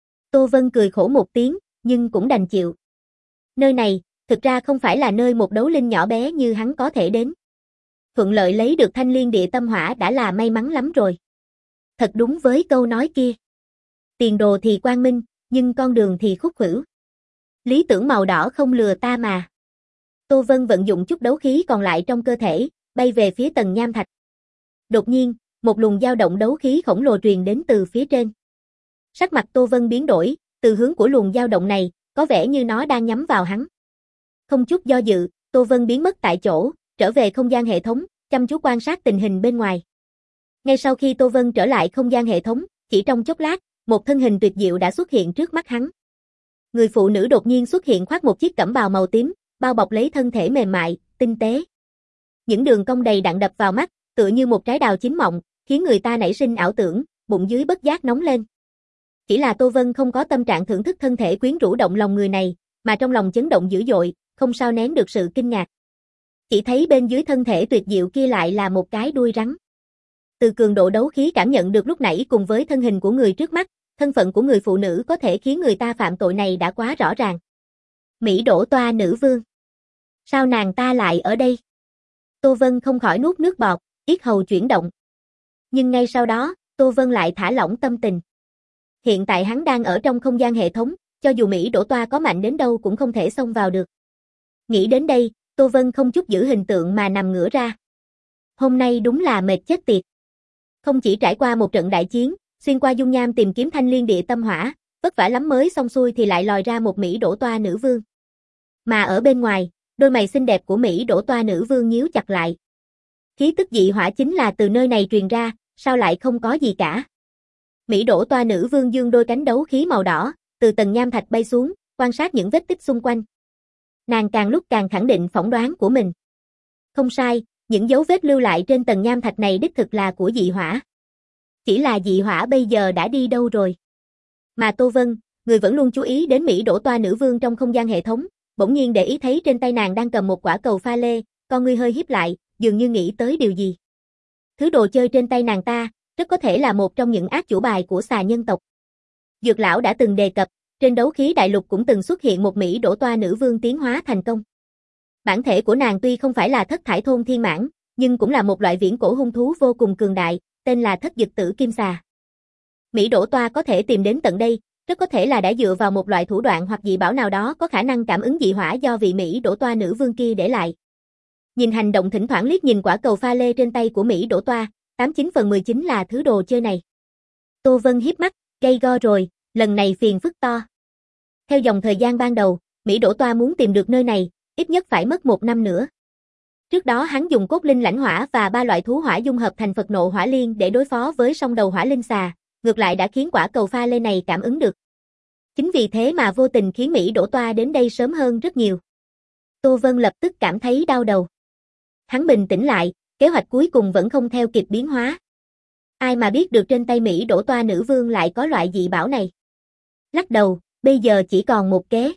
Tô Vân cười khổ một tiếng, nhưng cũng đành chịu. Nơi này, thực ra không phải là nơi một đấu linh nhỏ bé như hắn có thể đến. Thuận lợi lấy được Thanh Liên Địa Tâm Hỏa đã là may mắn lắm rồi. Thật đúng với câu nói kia. Tiền đồ thì quang minh, nhưng con đường thì khúc khuỷu. Lý tưởng màu đỏ không lừa ta mà. Tô Vân vận dụng chút đấu khí còn lại trong cơ thể, bay về phía tầng nham thạch. Đột nhiên, một luồng dao động đấu khí khổng lồ truyền đến từ phía trên. Sắc mặt Tô Vân biến đổi, từ hướng của luồng dao động này, có vẻ như nó đang nhắm vào hắn. Không chút do dự, Tô Vân biến mất tại chỗ, trở về không gian hệ thống, chăm chú quan sát tình hình bên ngoài. Ngay sau khi Tô Vân trở lại không gian hệ thống, chỉ trong chốc lát, một thân hình tuyệt diệu đã xuất hiện trước mắt hắn. Người phụ nữ đột nhiên xuất hiện khoác một chiếc cẩm bào màu tím, bao bọc lấy thân thể mềm mại, tinh tế. Những đường cong đầy đặn đập vào mắt, tựa như một trái đào chín mọng, khiến người ta nảy sinh ảo tưởng, bụng dưới bất giác nóng lên. Chỉ là Tô Vân không có tâm trạng thưởng thức thân thể quyến rũ động lòng người này, mà trong lòng chấn động dữ dội, không sao nén được sự kinh ngạc. Chỉ thấy bên dưới thân thể tuyệt diệu kia lại là một cái đuôi rắn. Từ cường độ đấu khí cảm nhận được lúc nãy cùng với thân hình của người trước mắt, thân phận của người phụ nữ có thể khiến người ta phạm tội này đã quá rõ ràng. Mỹ Đỗ Toa nữ vương. Sao nàng ta lại ở đây? Tô Vân không khỏi nuốt nước bọt, yết hầu chuyển động. Nhưng ngay sau đó, Tô Vân lại thả lỏng tâm tình. Hiện tại hắn đang ở trong không gian hệ thống, cho dù Mỹ Đỗ Toa có mạnh đến đâu cũng không thể xông vào được. Nghĩ đến đây, Tô Vân không chút giữ hình tượng mà nằm ngửa ra. Hôm nay đúng là mệt chết tiệt. Không chỉ trải qua một trận đại chiến, xuyên qua dung nham tìm kiếm Thanh Liên Địa Tâm Hỏa, vất vả lắm mới xong xuôi thì lại lòi ra một Mỹ Đỗ Toa nữ vương. Mà ở bên ngoài, đôi mày xinh đẹp của Mỹ Đỗ Toa nữ vương nhíu chặt lại. Khí tức dị hỏa chính là từ nơi này truyền ra, sao lại không có gì cả? Mỹ Đỗ Toa nữ vương dương đôi cánh đấu khí màu đỏ, từ tầng nham thạch bay xuống, quan sát những vết tích xung quanh. Nàng càng lúc càng khẳng định phỏng đoán của mình. Không sai, những dấu vết lưu lại trên tầng nham thạch này đích thực là của dị hỏa. Chỉ là dị hỏa bây giờ đã đi đâu rồi? Mà Tô Vân, người vẫn luôn chú ý đến Mỹ Đỗ Toa nữ vương trong không gian hệ thống, bỗng nhiên để ý thấy trên tay nàng đang cầm một quả cầu pha lê, con ngươi hơi híp lại, dường như nghĩ tới điều gì. Thứ đồ chơi trên tay nàng ta, rất có thể là một trong những ác chủ bài của xà nhân tộc. Dược lão đã từng đề cập, trên đấu khí đại lục cũng từng xuất hiện một Mỹ Đỗ Toa nữ vương tiến hóa thành công. Bản thể của nàng tuy không phải là thất thải thôn thiên mãn, nhưng cũng là một loại viễn cổ hung thú vô cùng cường đại, tên là thất dực tử kim xà. Mỹ Đỗ Toa có thể tìm đến tận đây, rất có thể là đã dựa vào một loại thủ đoạn hoặc dị bảo nào đó có khả năng cảm ứng dị hỏa do vị Mỹ Đỗ Toa nữ vương kia để lại. Nhìn hành động thỉnh thoảng liếc nhìn quả cầu pha lê trên tay của Mỹ Đỗ Toa, tám chín phần mười chính là thứ đồ chơi này. Tô Vân híp mắt, gay go rồi, lần này phiền phức to. Theo dòng thời gian ban đầu, Mỹ Đỗ Toa muốn tìm được nơi này, ít nhất phải mất một năm nữa. Trước đó hắn dùng cốt linh lãnh hỏa và ba loại thú hỏa dung hợp thành Phật nộ hỏa liên để đối phó với song đầu hỏa linh xà, ngược lại đã khiến quả cầu pha lê này cảm ứng được. Chính vì thế mà vô tình khiến Mỹ Đỗ Toa đến đây sớm hơn rất nhiều. Tô Vân lập tức cảm thấy đau đầu. Hắn bình tĩnh lại, kế hoạch cuối cùng vẫn không theo kịp biến hóa. Ai mà biết được trên tay Mỹ Đỗ Toa nữ vương lại có loại dị bảo này. Lắc đầu, bây giờ chỉ còn một kế.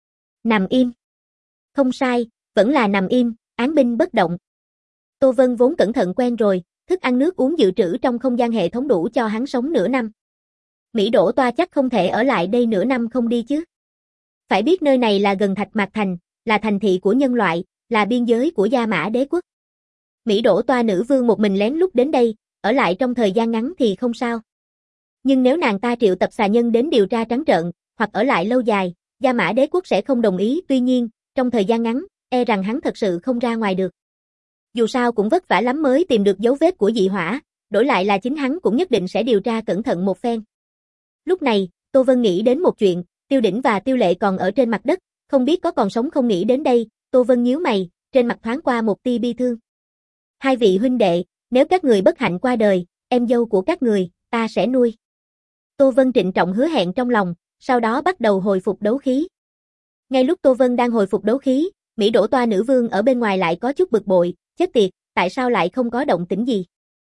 Nằm im. Không sai, vẫn là nằm im, án binh bất động. Tô Vân vốn cẩn thận quen rồi, thức ăn nước uống dự trữ trong không gian hệ thống đủ cho hắn sống nửa năm. Mỹ Đỗ Toa chắc không thể ở lại đây nửa năm không đi chứ. Phải biết nơi này là gần Thạch Mạc Thành, là thành thị của nhân loại, là biên giới của Gia Mã Đế quốc. Mỹ Đỗ Toa nữ vương một mình lén lút đến đây, ở lại trong thời gian ngắn thì không sao. Nhưng nếu nàng ta triệu tập xà nhân đến điều tra trắng trợn, hoặc ở lại lâu dài, Gia Mã Đế quốc sẽ không đồng ý, tuy nhiên, trong thời gian ngắn, e rằng hắn thật sự không ra ngoài được. Dù sao cũng vất vả lắm mới tìm được dấu vết của dị hỏa, đổi lại là chính hắn cũng nhất định sẽ điều tra cẩn thận một phen. Lúc này, Tô Vân nghĩ đến một chuyện, Tiêu Đỉnh và Tiêu Lệ còn ở trên mặt đất, không biết có còn sống không. Nghĩ đến đây, Tô Vân nhíu mày, trên mặt thoáng qua một tia bi thương. Hai vị huynh đệ, nếu các người bất hạnh qua đời, em dâu của các người, ta sẽ nuôi. Tô Vân trịnh trọng hứa hẹn trong lòng, sau đó bắt đầu hồi phục đấu khí. Ngay lúc Tô Vân đang hồi phục đấu khí, Mỹ Đỗ Toa nữ vương ở bên ngoài lại có chút bực bội, chết tiệt, tại sao lại không có động tĩnh gì?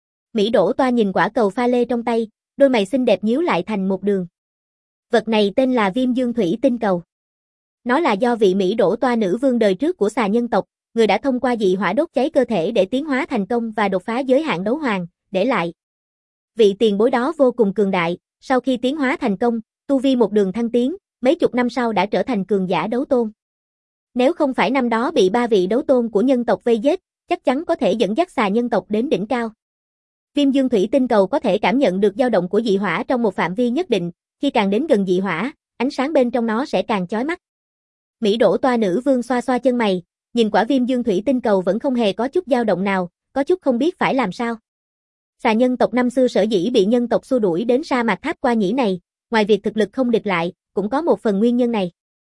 Mỹ Đỗ Toa nhìn quả cầu pha lê trong tay, đôi mày xinh đẹp nhíu lại thành một đường. Vật này tên là Viêm Dương Thủy Tinh Cầu. Nó là do vị Mỹ Đỗ Toa nữ vương đời trước của xà nhân tộc, người đã thông qua dị hỏa đốt cháy cơ thể để tiến hóa thành công và đột phá giới hạn đấu hoàng, để lại. Vị tiền bối đó vô cùng cường đại, sau khi tiến hóa thành công, tu vi một đường thăng tiến, mấy chục năm sau đã trở thành cường giả đấu tôn. Nếu không phải năm đó bị ba vị đấu tôn của nhân tộc vây giết, chắc chắn có thể dẫn dắt xà nhân tộc đến đỉnh cao. Viêm Dương Thủy Tinh Cầu có thể cảm nhận được dao động của dị hỏa trong một phạm vi nhất định, khi càng đến gần dị hỏa, ánh sáng bên trong nó sẽ càng chói mắt. Mỹ Đỗ Toa nữ vương xoa xoa chân mày, nhìn quả Viêm Dương Thủy Tinh Cầu vẫn không hề có chút dao động nào, có chút không biết phải làm sao. Xà nhân tộc năm xưa sở dĩ bị nhân tộc xua đuổi đến sa mạc Tháp Qua Nhĩ này, ngoài việc thực lực không địch lại, cũng có một phần nguyên nhân này.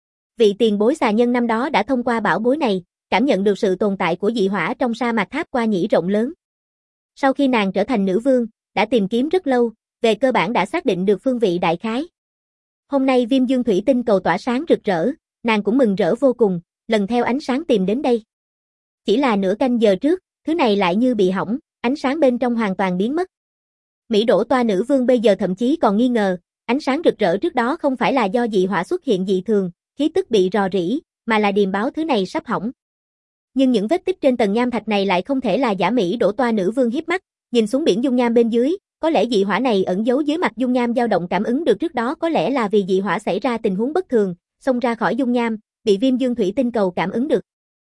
Vị tiền bối xà nhân năm đó đã thông qua bảo bối này, cảm nhận được sự tồn tại của dị hỏa trong sa mạc Tháp Qua Nhĩ rộng lớn. Sau khi nàng trở thành nữ vương, đã tìm kiếm rất lâu, về cơ bản đã xác định được phương vị đại khái. Hôm nay Viêm Dương Thủy Tinh Cầu tỏa sáng rực rỡ, nàng cũng mừng rỡ vô cùng, lần theo ánh sáng tìm đến đây. Chỉ là nửa canh giờ trước, thứ này lại như bị hỏng, ánh sáng bên trong hoàn toàn biến mất. Mỹ Đỗ Toa nữ vương bây giờ thậm chí còn nghi ngờ, ánh sáng rực rỡ trước đó không phải là do dị hỏa xuất hiện dị thường, khí tức bị rò rỉ, mà là điềm báo thứ này sắp hỏng. Nhưng những vết tích trên tầng nham thạch này lại không thể là giả. Mỹ Đỗ Toa nữ vương hiếp mắt, nhìn xuống biển dung nham bên dưới, có lẽ dị hỏa này ẩn giấu dưới mặt dung nham dao động cảm ứng được trước đó, có lẽ là vì dị hỏa xảy ra tình huống bất thường, xông ra khỏi dung nham, bị Viêm Dương Thủy Tinh Cầu cảm ứng được.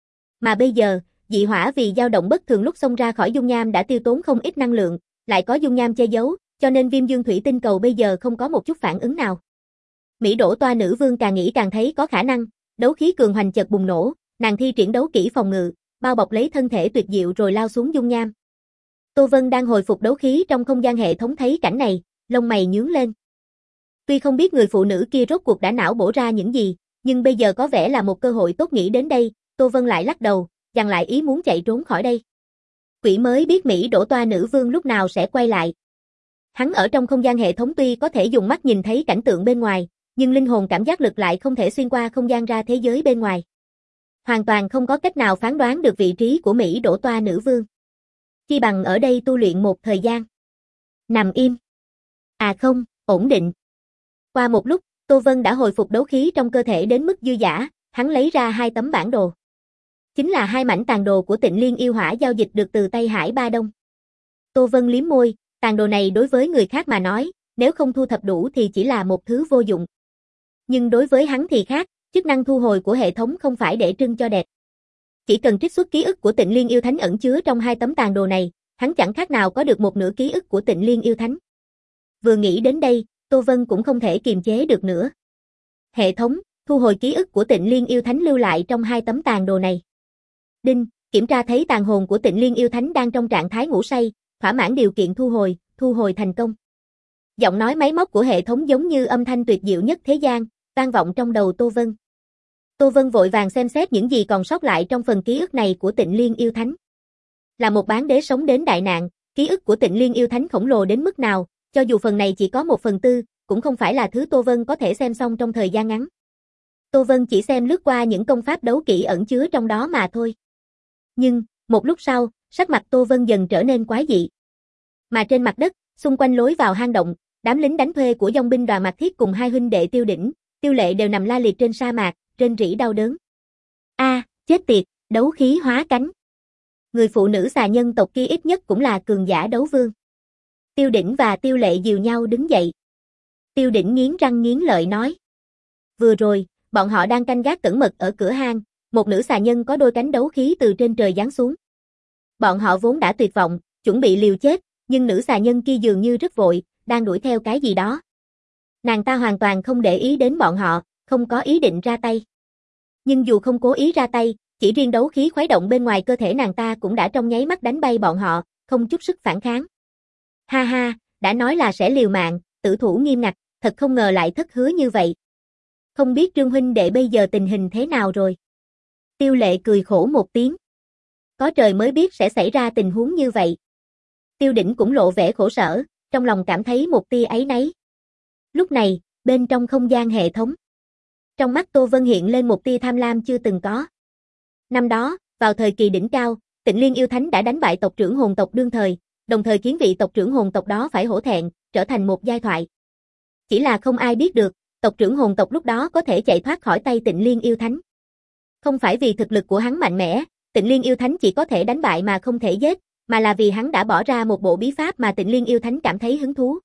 Mà bây giờ, dị hỏa vì dao động bất thường lúc xông ra khỏi dung nham đã tiêu tốn không ít năng lượng, lại có dung nham che giấu, cho nên Viêm Dương Thủy Tinh Cầu bây giờ không có một chút phản ứng nào. Mỹ Đỗ Toa nữ vương càng nghĩ càng thấy có khả năng, đấu khí cường hoành chợt bùng nổ, nàng thi triển đấu kỹ phòng ngự, bao bọc lấy thân thể tuyệt diệu rồi lao xuống dung nham. Tô Vân đang hồi phục đấu khí trong không gian hệ thống thấy cảnh này, lông mày nhướng lên. Tuy không biết người phụ nữ kia rốt cuộc đã não bổ ra những gì, nhưng bây giờ có vẻ là một cơ hội tốt. Nghĩ đến đây, Tô Vân lại lắc đầu, dằn lại ý muốn chạy trốn khỏi đây. Quỷ mới biết Mỹ Đỗ Toa nữ vương lúc nào sẽ quay lại. Hắn ở trong không gian hệ thống tuy có thể dùng mắt nhìn thấy cảnh tượng bên ngoài, nhưng linh hồn cảm giác lực lại không thể xuyên qua không gian ra thế giới bên ngoài. Hoàn toàn không có cách nào phán đoán được vị trí của Mỹ Đỗ Toa nữ vương. Chi bằng ở đây tu luyện một thời gian. Nằm im. À không, ổn định. Qua một lúc, Tô Vân đã hồi phục đấu khí trong cơ thể đến mức dư dả, hắn lấy ra hai tấm bản đồ. Chính là hai mảnh tàn đồ của Tịnh Liên yêu hỏa giao dịch được từ tay Hải Ba Đông. Tô Vân liếm môi, tàn đồ này đối với người khác mà nói, nếu không thu thập đủ thì chỉ là một thứ vô dụng. Nhưng đối với hắn thì khác, chức năng thu hồi của hệ thống không phải để trưng cho đẹp. Chỉ cần trích xuất ký ức của Tịnh Liên yêu thánh ẩn chứa trong hai tấm tàn đồ này, hắn chẳng khác nào có được một nửa ký ức của Tịnh Liên yêu thánh. Vừa nghĩ đến đây, Tô Vân cũng không thể kiềm chế được nữa. Hệ thống, thu hồi ký ức của Tịnh Liên yêu thánh lưu lại trong hai tấm tàn đồ này. Đinh, kiểm tra thấy tàn hồn của Tịnh Liên yêu thánh đang trong trạng thái ngủ say, thỏa mãn điều kiện thu hồi, thu hồi thành công. Giọng nói máy móc của hệ thống giống như âm thanh tuyệt diệu nhất thế gian, vang vọng trong đầu Tô Vân. Tô Vân vội vàng xem xét những gì còn sót lại trong phần ký ức này của Tịnh Liên yêu thánh. Là một bán đế sống đến đại nạn, ký ức của Tịnh Liên yêu thánh khổng lồ đến mức nào, cho dù phần này chỉ có một phần tư, cũng không phải là thứ Tô Vân có thể xem xong trong thời gian ngắn. Tô Vân chỉ xem lướt qua những công pháp đấu kỹ ẩn chứa trong đó mà thôi. Nhưng, một lúc sau, sắc mặt Tô Vân dần trở nên quái dị. Mà trên mặt đất, xung quanh lối vào hang động, đám lính đánh thuê của dòng binh Đoàn Mạc Thiết cùng hai huynh đệ Tiêu Đỉnh, Tiêu Lệ đều nằm la liệt trên sa mạc, rên rỉ đau đớn. A, à, chết tiệt, đấu khí hóa cánh. Người phụ nữ xà nhân tộc kia ít nhất cũng là cường giả đấu vương. Tiêu Đỉnh và Tiêu Lệ dìu nhau đứng dậy. Tiêu Đỉnh nghiến răng nghiến lợi nói. Vừa rồi, bọn họ đang canh gác cẩn mật ở cửa hang, một nữ xà nhân có đôi cánh đấu khí từ trên trời giáng xuống. Bọn họ vốn đã tuyệt vọng, chuẩn bị liều chết, Nhưng nữ xà nhân kia dường như rất vội, đang đuổi theo cái gì đó. Nàng ta hoàn toàn không để ý đến bọn họ, không có ý định ra tay. Nhưng dù không cố ý ra tay, chỉ riêng đấu khí khuấy động bên ngoài cơ thể nàng ta cũng đã trong nháy mắt đánh bay bọn họ, không chút sức phản kháng. Ha ha, đã nói là sẽ liều mạng, tử thủ nghiêm ngặt, thật không ngờ lại thất hứa như vậy. Không biết Trương huynh đệ bây giờ tình hình thế nào rồi? Tiêu Lệ cười khổ một tiếng. Có trời mới biết sẽ xảy ra tình huống như vậy. Tiêu Đỉnh cũng lộ vẻ khổ sở, trong lòng cảm thấy một tia áy náy. Lúc này, bên trong không gian hệ thống, trong mắt Tô Vân hiện lên một tia tham lam chưa từng có. Năm đó, vào thời kỳ đỉnh cao, Tịnh Liên yêu thánh đã đánh bại tộc trưởng hồn tộc đương thời, đồng thời khiến vị tộc trưởng hồn tộc đó phải hổ thẹn, trở thành một giai thoại. Chỉ là không ai biết được, tộc trưởng hồn tộc lúc đó có thể chạy thoát khỏi tay Tịnh Liên yêu thánh. Không phải vì thực lực của hắn mạnh mẽ, Tịnh Liên yêu thánh chỉ có thể đánh bại mà không thể giết, mà là vì hắn đã bỏ ra một bộ bí pháp mà Tịnh Liên yêu thánh cảm thấy hứng thú.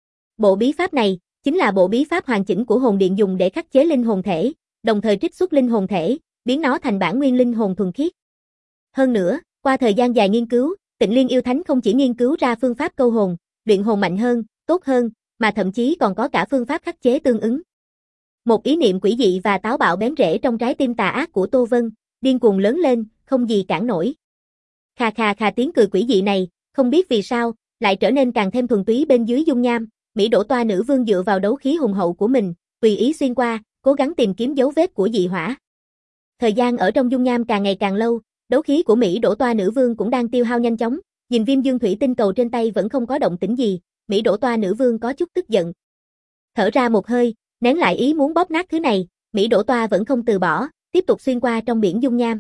Bộ bí pháp này chính là bộ bí pháp hoàn chỉnh của hồn điện dùng để khắc chế linh hồn thể, đồng thời trích xuất linh hồn thể, biến nó thành bản nguyên linh hồn thuần khiết. Hơn nữa, qua thời gian dài nghiên cứu, Tịnh Liên yêu thánh không chỉ nghiên cứu ra phương pháp câu hồn, luyện hồn mạnh hơn, tốt hơn, mà thậm chí còn có cả phương pháp khắc chế tương ứng. Một ý niệm quỷ dị và táo bạo bén rễ trong trái tim tà ác của Tô Vân, điên cuồng lớn lên, không gì cản nổi. Khà khà khà tiếng cười quỷ dị này, không biết vì sao, lại trở nên càng thêm thuần túy bên dưới dung nham. Mỹ Đỗ Toa nữ vương dựa vào đấu khí hùng hậu của mình, tùy ý xuyên qua, cố gắng tìm kiếm dấu vết của dị hỏa. Thời gian ở trong dung nham càng ngày càng lâu, đấu khí của Mỹ Đỗ Toa nữ vương cũng đang tiêu hao nhanh chóng, nhìn Viêm Dương thủy tinh cầu trên tay vẫn không có động tĩnh gì, Mỹ Đỗ Toa nữ vương có chút tức giận. Thở ra một hơi, nén lại ý muốn bóp nát thứ này, Mỹ Đỗ Toa vẫn không từ bỏ, tiếp tục xuyên qua trong biển dung nham.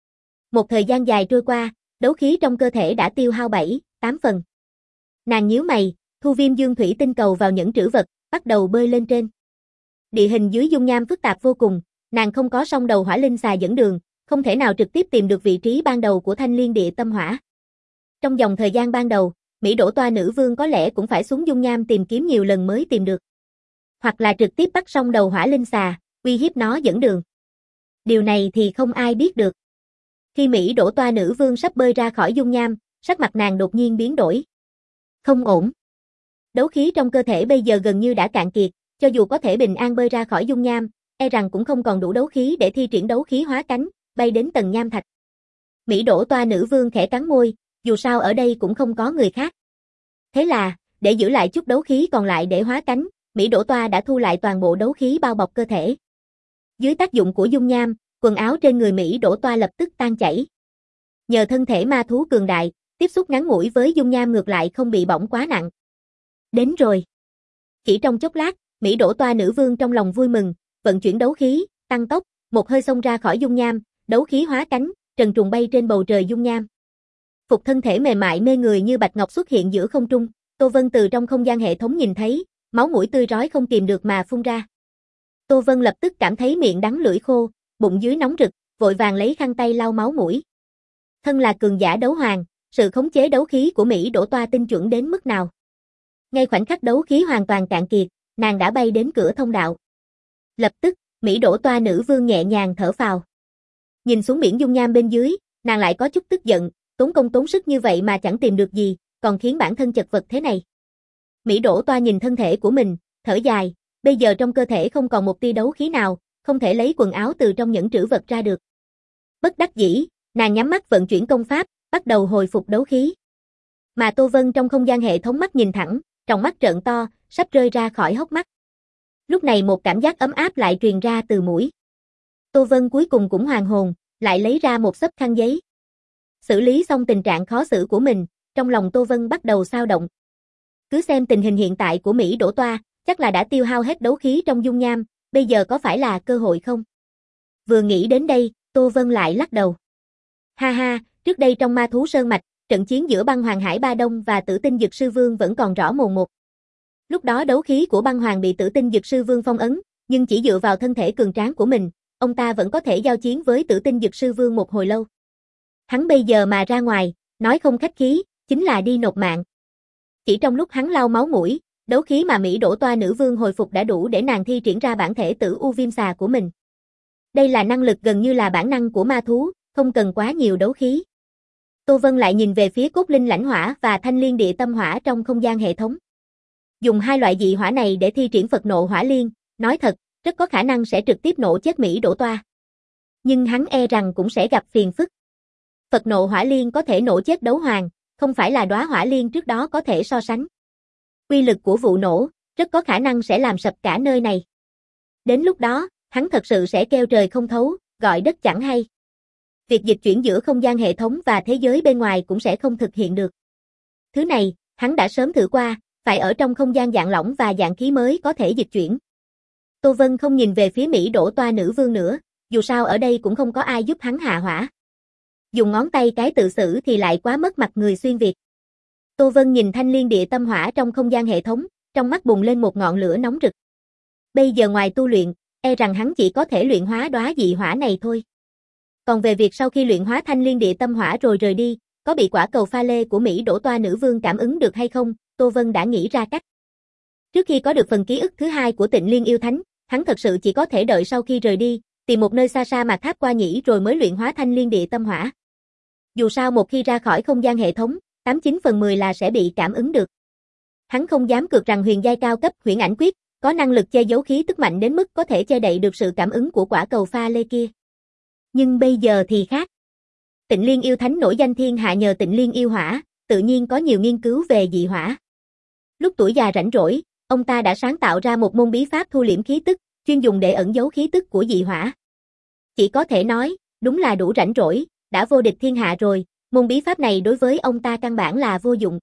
Một thời gian dài trôi qua, đấu khí trong cơ thể đã tiêu hao bảy, tám phần. Nàng nhíu mày, thu Viêm Dương thủy tinh cầu vào nhẫn trữ vật, bắt đầu bơi lên trên. Địa hình dưới dung nham phức tạp vô cùng, nàng không có song đầu hỏa linh xà dẫn đường, không thể nào trực tiếp tìm được vị trí ban đầu của Thanh Liên địa tâm hỏa. Trong dòng thời gian ban đầu, Mỹ Đỗ Toa nữ vương có lẽ cũng phải xuống dung nham tìm kiếm nhiều lần mới tìm được. Hoặc là trực tiếp bắt song đầu hỏa linh xà, uy hiếp nó dẫn đường. Điều này thì không ai biết được. Khi Mỹ Đỗ Toa nữ vương sắp bơi ra khỏi dung nham, sắc mặt nàng đột nhiên biến đổi. Không ổn. Đấu khí trong cơ thể bây giờ gần như đã cạn kiệt, cho dù có thể bình an bơi ra khỏi dung nham, e rằng cũng không còn đủ đấu khí để thi triển đấu khí hóa cánh, bay đến tầng nham thạch. Mỹ Đỗ Toa nữ vương khẽ cắn môi, dù sao ở đây cũng không có người khác. Thế là, để giữ lại chút đấu khí còn lại để hóa cánh, Mỹ Đỗ Toa đã thu lại toàn bộ đấu khí bao bọc cơ thể. Dưới tác dụng của dung nham, quần áo trên người Mỹ Đỗ Toa lập tức tan chảy. Nhờ thân thể ma thú cường đại, tiếp xúc ngắn ngủi với dung nham ngược lại không bị bỏng quá nặng. Đến rồi. Chỉ trong chốc lát, Mỹ Đỗ Toa nữ vương trong lòng vui mừng, vận chuyển đấu khí, tăng tốc, một hơi xông ra khỏi dung nham, đấu khí hóa cánh, trần truồng bay trên bầu trời dung nham. Phục thân thể mềm mại mê người như bạch ngọc xuất hiện giữa không trung, Tô Vân từ trong không gian hệ thống nhìn thấy, máu mũi tươi rói không kìm được mà phun ra. Tô Vân lập tức cảm thấy miệng đắng lưỡi khô, bụng dưới nóng rực, vội vàng lấy khăn tay lau máu mũi. Thân là cường giả đấu hoàng, sự khống chế đấu khí của Mỹ Đỗ Toa tinh chuẩn đến mức nào? Ngay khoảnh khắc đấu khí hoàn toàn cạn kiệt, nàng đã bay đến cửa thông đạo. Lập tức, Mỹ Đỗ Toa nữ vương nhẹ nhàng thở phào. Nhìn xuống biển dung nham bên dưới, nàng lại có chút tức giận, tốn công tốn sức như vậy mà chẳng tìm được gì, còn khiến bản thân chật vật thế này. Mỹ Đỗ Toa nhìn thân thể của mình, thở dài, bây giờ trong cơ thể không còn một tia đấu khí nào, không thể lấy quần áo từ trong nhẫn trữ vật ra được. Bất đắc dĩ, nàng nhắm mắt vận chuyển công pháp, bắt đầu hồi phục đấu khí. Mà Tô Vân trong không gian hệ thống mắt nhìn thẳng, tròng mắt trợn to, sắp rơi ra khỏi hốc mắt. Lúc này một cảm giác ấm áp lại truyền ra từ mũi. Tô Vân cuối cùng cũng hoàn hồn, lại lấy ra một xấp khăn giấy. Xử lý xong tình trạng khó xử của mình, trong lòng Tô Vân bắt đầu xao động. Cứ xem tình hình hiện tại của Mỹ Đỗ Toa, chắc là đã tiêu hao hết đấu khí trong dung nham, bây giờ có phải là cơ hội không? Vừa nghĩ đến đây, Tô Vân lại lắc đầu. Ha ha, trước đây trong Ma Thú Sơn Mạch, trận chiến giữa Băng Hoàng Hải Ba Đông và Tử Tinh Dực Sư Vương vẫn còn rõ mồn một. Lúc đó đấu khí của Băng Hoàng bị Tử Tinh Dực Sư Vương phong ấn, nhưng chỉ dựa vào thân thể cường tráng của mình, ông ta vẫn có thể giao chiến với Tử Tinh Dực Sư Vương một hồi lâu. Hắn bây giờ mà ra ngoài, nói không khách khí, chính là đi nộp mạng. Chỉ trong lúc hắn lau máu mũi, đấu khí mà Mỹ Đỗ Toa nữ vương hồi phục đã đủ để nàng thi triển ra bản thể tử u viêm xà của mình. Đây là năng lực gần như là bản năng của ma thú, không cần quá nhiều đấu khí. Tô Vân lại nhìn về phía cốt linh lãnh hỏa và thanh liên địa tâm hỏa trong không gian hệ thống. Dùng hai loại dị hỏa này để thi triển Phật nộ hỏa liên, nói thật, rất có khả năng sẽ trực tiếp nổ chết Mỹ Đỗ Toa. Nhưng hắn e rằng cũng sẽ gặp phiền phức. Phật nộ hỏa liên có thể nổ chết đấu hoàng, không phải là đóa hỏa liên trước đó có thể so sánh. Uy lực của vụ nổ, rất có khả năng sẽ làm sập cả nơi này. Đến lúc đó, hắn thật sự sẽ kêu trời không thấu, gọi đất chẳng hay. Việc dịch chuyển giữa không gian hệ thống và thế giới bên ngoài cũng sẽ không thực hiện được. Thứ này, hắn đã sớm thử qua, phải ở trong không gian dạng lỏng và dạng khí mới có thể dịch chuyển. Tô Vân không nhìn về phía Mỹ Đỗ Toa nữ vương nữa, dù sao ở đây cũng không có ai giúp hắn hạ hỏa. Dùng ngón tay cái tự xử thì lại quá mất mặt người xuyên Việt. Tô Vân nhìn thanh liên địa tâm hỏa trong không gian hệ thống, trong mắt bùng lên một ngọn lửa nóng rực. Bây giờ ngoài tu luyện, e rằng hắn chỉ có thể luyện hóa đóa dị hỏa này thôi. Còn về việc sau khi luyện hóa thanh liên địa tâm hỏa rồi rời đi, có bị quả cầu pha lê của Mỹ Đỗ Toa nữ vương cảm ứng được hay không, Tô Vân đã nghĩ ra cách. Trước khi có được phần ký ức thứ hai của Tịnh Liên yêu thánh, hắn thật sự chỉ có thể đợi sau khi rời đi, tìm một nơi xa xa mà tháp qua nhĩ rồi mới luyện hóa thanh liên địa tâm hỏa. Dù sao một khi ra khỏi không gian hệ thống, tám chín phần mười là sẽ bị cảm ứng được. Hắn không dám cược rằng huyền giai cao cấp Huyễn Ảnh Quyết có năng lực che giấu khí tức mạnh đến mức có thể che đậy được sự cảm ứng của quả cầu pha lê kia. Nhưng bây giờ thì khác. Tịnh Liên yêu thánh nổi danh thiên hạ nhờ Tịnh Liên yêu hỏa, tự nhiên có nhiều nghiên cứu về dị hỏa. Lúc tuổi già rảnh rỗi, ông ta đã sáng tạo ra một môn bí pháp thu liễm khí tức, chuyên dùng để ẩn giấu khí tức của dị hỏa. Chỉ có thể nói, đúng là đủ rảnh rỗi, đã vô địch thiên hạ rồi, môn bí pháp này đối với ông ta căn bản là vô dụng.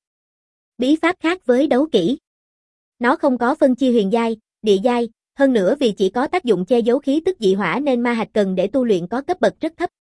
Bí pháp khác với đấu kỹ. Nó không có phân chia huyền giai, địa giai, hơn nữa vì chỉ có tác dụng che giấu khí tức dị hỏa nên ma hạch cần để tu luyện có cấp bậc rất thấp.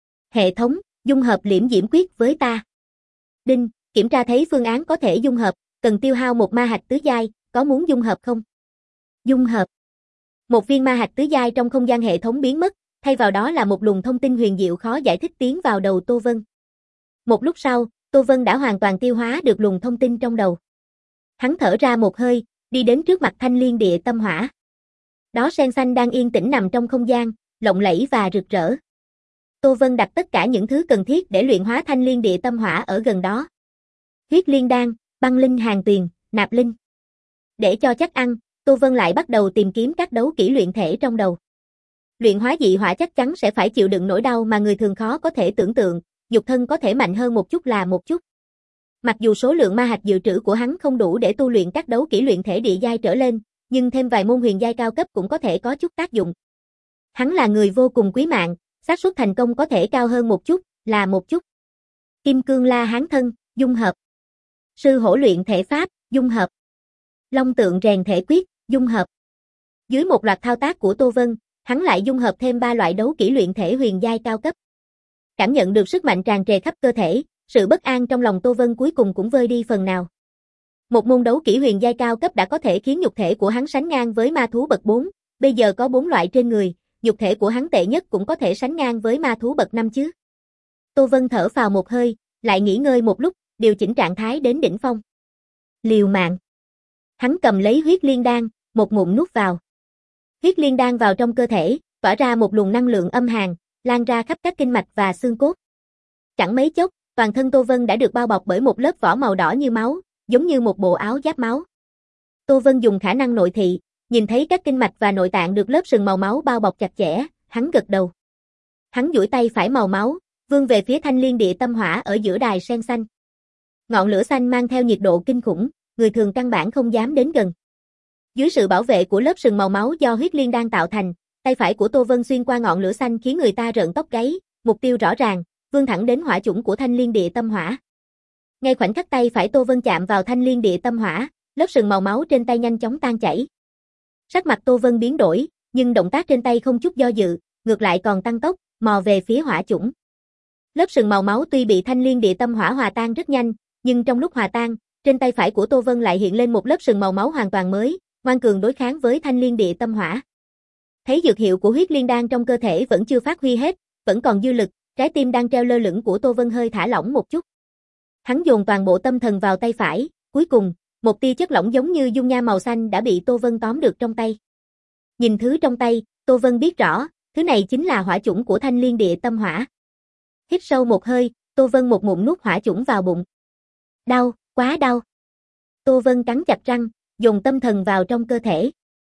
Hệ thống, dung hợp liễm diễm quyết với ta. Đinh, kiểm tra thấy phương án có thể dung hợp, cần tiêu hao một ma hạch tứ giai, có muốn dung hợp không? Dung hợp. Một viên ma hạch tứ giai trong không gian hệ thống biến mất, thay vào đó là một luồng thông tin huyền diệu khó giải thích tiến vào đầu Tô Vân. Một lúc sau, Tô Vân đã hoàn toàn tiêu hóa được luồng thông tin trong đầu. Hắn thở ra một hơi, đi đến trước mặt thanh liên địa tâm hỏa. Đó sen xanh đang yên tĩnh nằm trong không gian, lộng lẫy và rực rỡ. Tô Vân đặt tất cả những thứ cần thiết để luyện hóa thanh liên địa tâm hỏa ở gần đó. Huyết liên đan, băng linh hàn tuyền, nạp linh. Để cho chắc ăn, Tô Vân lại bắt đầu tìm kiếm các đấu kỹ luyện thể trong đầu. Luyện hóa dị hỏa chắc chắn sẽ phải chịu đựng nỗi đau mà người thường khó có thể tưởng tượng, nhục thân có thể mạnh hơn một chút là một chút. Mặc dù số lượng ma hạch dự trữ của hắn không đủ để tu luyện các đấu kỹ luyện thể địa giai trở lên, nhưng thêm vài môn huyền giai cao cấp cũng có thể có chút tác dụng. Hắn là người vô cùng quý mạng, xác suất thành công có thể cao hơn một chút, là một chút. Kim cương la hán thân, dung hợp. Sư hổ luyện thể pháp, dung hợp. Long tượng rèn thể quyết, dung hợp. Dưới một loạt thao tác của Tô Vân, hắn lại dung hợp thêm ba loại đấu kỹ luyện thể huyền giai cao cấp. Cảm nhận được sức mạnh tràn trề khắp cơ thể, sự bất an trong lòng Tô Vân cuối cùng cũng vơi đi phần nào. Một môn đấu kỹ huyền giai cao cấp đã có thể khiến nhục thể của hắn sánh ngang với ma thú bậc bốn, bây giờ có bốn loại trên người, nhục thể của hắn tệ nhất cũng có thể sánh ngang với ma thú bậc năm chứ. Tô Vân thở phào một hơi, lại nghỉ ngơi một lúc, điều chỉnh trạng thái đến đỉnh phong. Liều mạng. Hắn cầm lấy huyết liên đan, một ngụm nuốt vào. Huyết liên đan vào trong cơ thể, tỏa ra một luồng năng lượng âm hàn, lan ra khắp các kinh mạch và xương cốt. Chẳng mấy chốc, toàn thân Tô Vân đã được bao bọc bởi một lớp vỏ màu đỏ như máu, giống như một bộ áo giáp máu. Tô Vân dùng khả năng nội thị, nhìn thấy các kinh mạch và nội tạng được lớp sừng màu máu bao bọc chặt chẽ, hắn gật đầu. Hắn duỗi tay phải màu máu, vươn về phía thanh liên địa tâm hỏa ở giữa đài sen xanh. Ngọn lửa xanh mang theo nhiệt độ kinh khủng, người thường căn bản không dám đến gần. Dưới sự bảo vệ của lớp sừng màu máu do huyết liên đan tạo thành, tay phải của Tô Vân xuyên qua ngọn lửa xanh khiến người ta rợn tóc gáy, mục tiêu rõ ràng, vươn thẳng đến hỏa chủng của thanh liên địa tâm hỏa. Ngay khoảnh khắc tay phải Tô Vân chạm vào thanh liên địa tâm hỏa, lớp sừng màu máu trên tay nhanh chóng tan chảy. Sắc mặt Tô Vân biến đổi, nhưng động tác trên tay không chút do dự, ngược lại còn tăng tốc, mò về phía hỏa chủng. Lớp sừng màu máu tuy bị thanh liên địa tâm hỏa hòa tan rất nhanh, nhưng trong lúc hòa tan, trên tay phải của Tô Vân lại hiện lên một lớp sừng màu máu hoàn toàn mới, ngoan cường đối kháng với thanh liên địa tâm hỏa. Thấy dược hiệu của huyết liên đan trong cơ thể vẫn chưa phát huy hết, vẫn còn dư lực, trái tim đang treo lơ lửng của Tô Vân hơi thả lỏng một chút. Hắn dồn toàn bộ tâm thần vào tay phải, cuối cùng, một tia chất lỏng giống như dung nham màu xanh đã bị Tô Vân tóm được trong tay. Nhìn thứ trong tay, Tô Vân biết rõ, thứ này chính là hỏa chủng của thanh liên địa tâm hỏa. Hít sâu một hơi, Tô Vân một ngụm nuốt hỏa chủng vào bụng. Đau, quá đau. Tô Vân cắn chặt răng, dồn tâm thần vào trong cơ thể.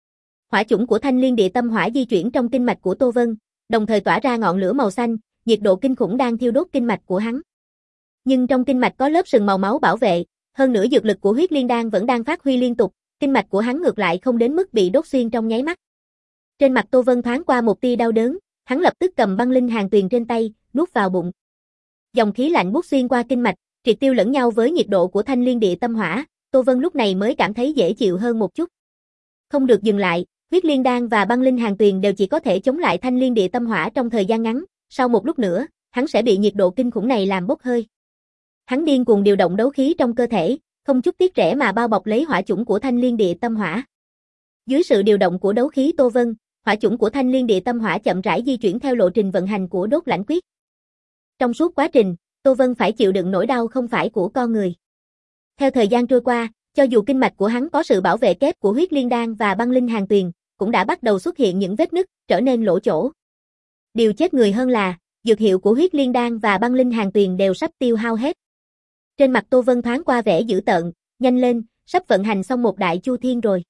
Hỏa chủng của Thanh Liên Địa Tâm Hỏa di chuyển trong kinh mạch của Tô Vân, đồng thời tỏa ra ngọn lửa màu xanh, nhiệt độ kinh khủng đang thiêu đốt kinh mạch của hắn. Nhưng trong kinh mạch có lớp sừng màu máu bảo vệ, hơn nữa dược lực của huyết liên đan vẫn đang phát huy liên tục, kinh mạch của hắn ngược lại không đến mức bị đốt xuyên trong nháy mắt. Trên mặt Tô Vân thoáng qua một tia đau đớn, hắn lập tức cầm băng linh hàn tuyền trên tay, nuốt vào bụng. Dòng khí lạnh buốt xuyên qua kinh mạch, triệt tiêu lẫn nhau với nhiệt độ của Thanh Liên Địa Tâm Hỏa, Tô Vân lúc này mới cảm thấy dễ chịu hơn một chút. Không được dừng lại, huyết liên đan và băng linh hàn tuyền đều chỉ có thể chống lại Thanh Liên Địa Tâm Hỏa trong thời gian ngắn, sau một lúc nữa, hắn sẽ bị nhiệt độ kinh khủng này làm bốc hơi. Hắn điên cuồng điều động đấu khí trong cơ thể, không chút tiếc rẻ mà bao bọc lấy hỏa chủng của Thanh Liên Địa Tâm Hỏa. Dưới sự điều động của đấu khí Tô Vân, hỏa chủng của Thanh Liên Địa Tâm Hỏa chậm rãi di chuyển theo lộ trình vận hành của Đốt Lãnh Quyết. Trong suốt quá trình, Tô Vân phải chịu đựng nỗi đau không phải của con người. Theo thời gian trôi qua, cho dù kinh mạch của hắn có sự bảo vệ kép của huyết liên đan và băng linh hàn tuyền, cũng đã bắt đầu xuất hiện những vết nứt, trở nên lỗ chỗ. Điều chết người hơn là, dược hiệu của huyết liên đan và băng linh hàn tuyền đều sắp tiêu hao hết. Trên mặt Tô Vân thoáng qua vẻ dữ tợn, nhanh lên, sắp vận hành xong một đại chu thiên rồi.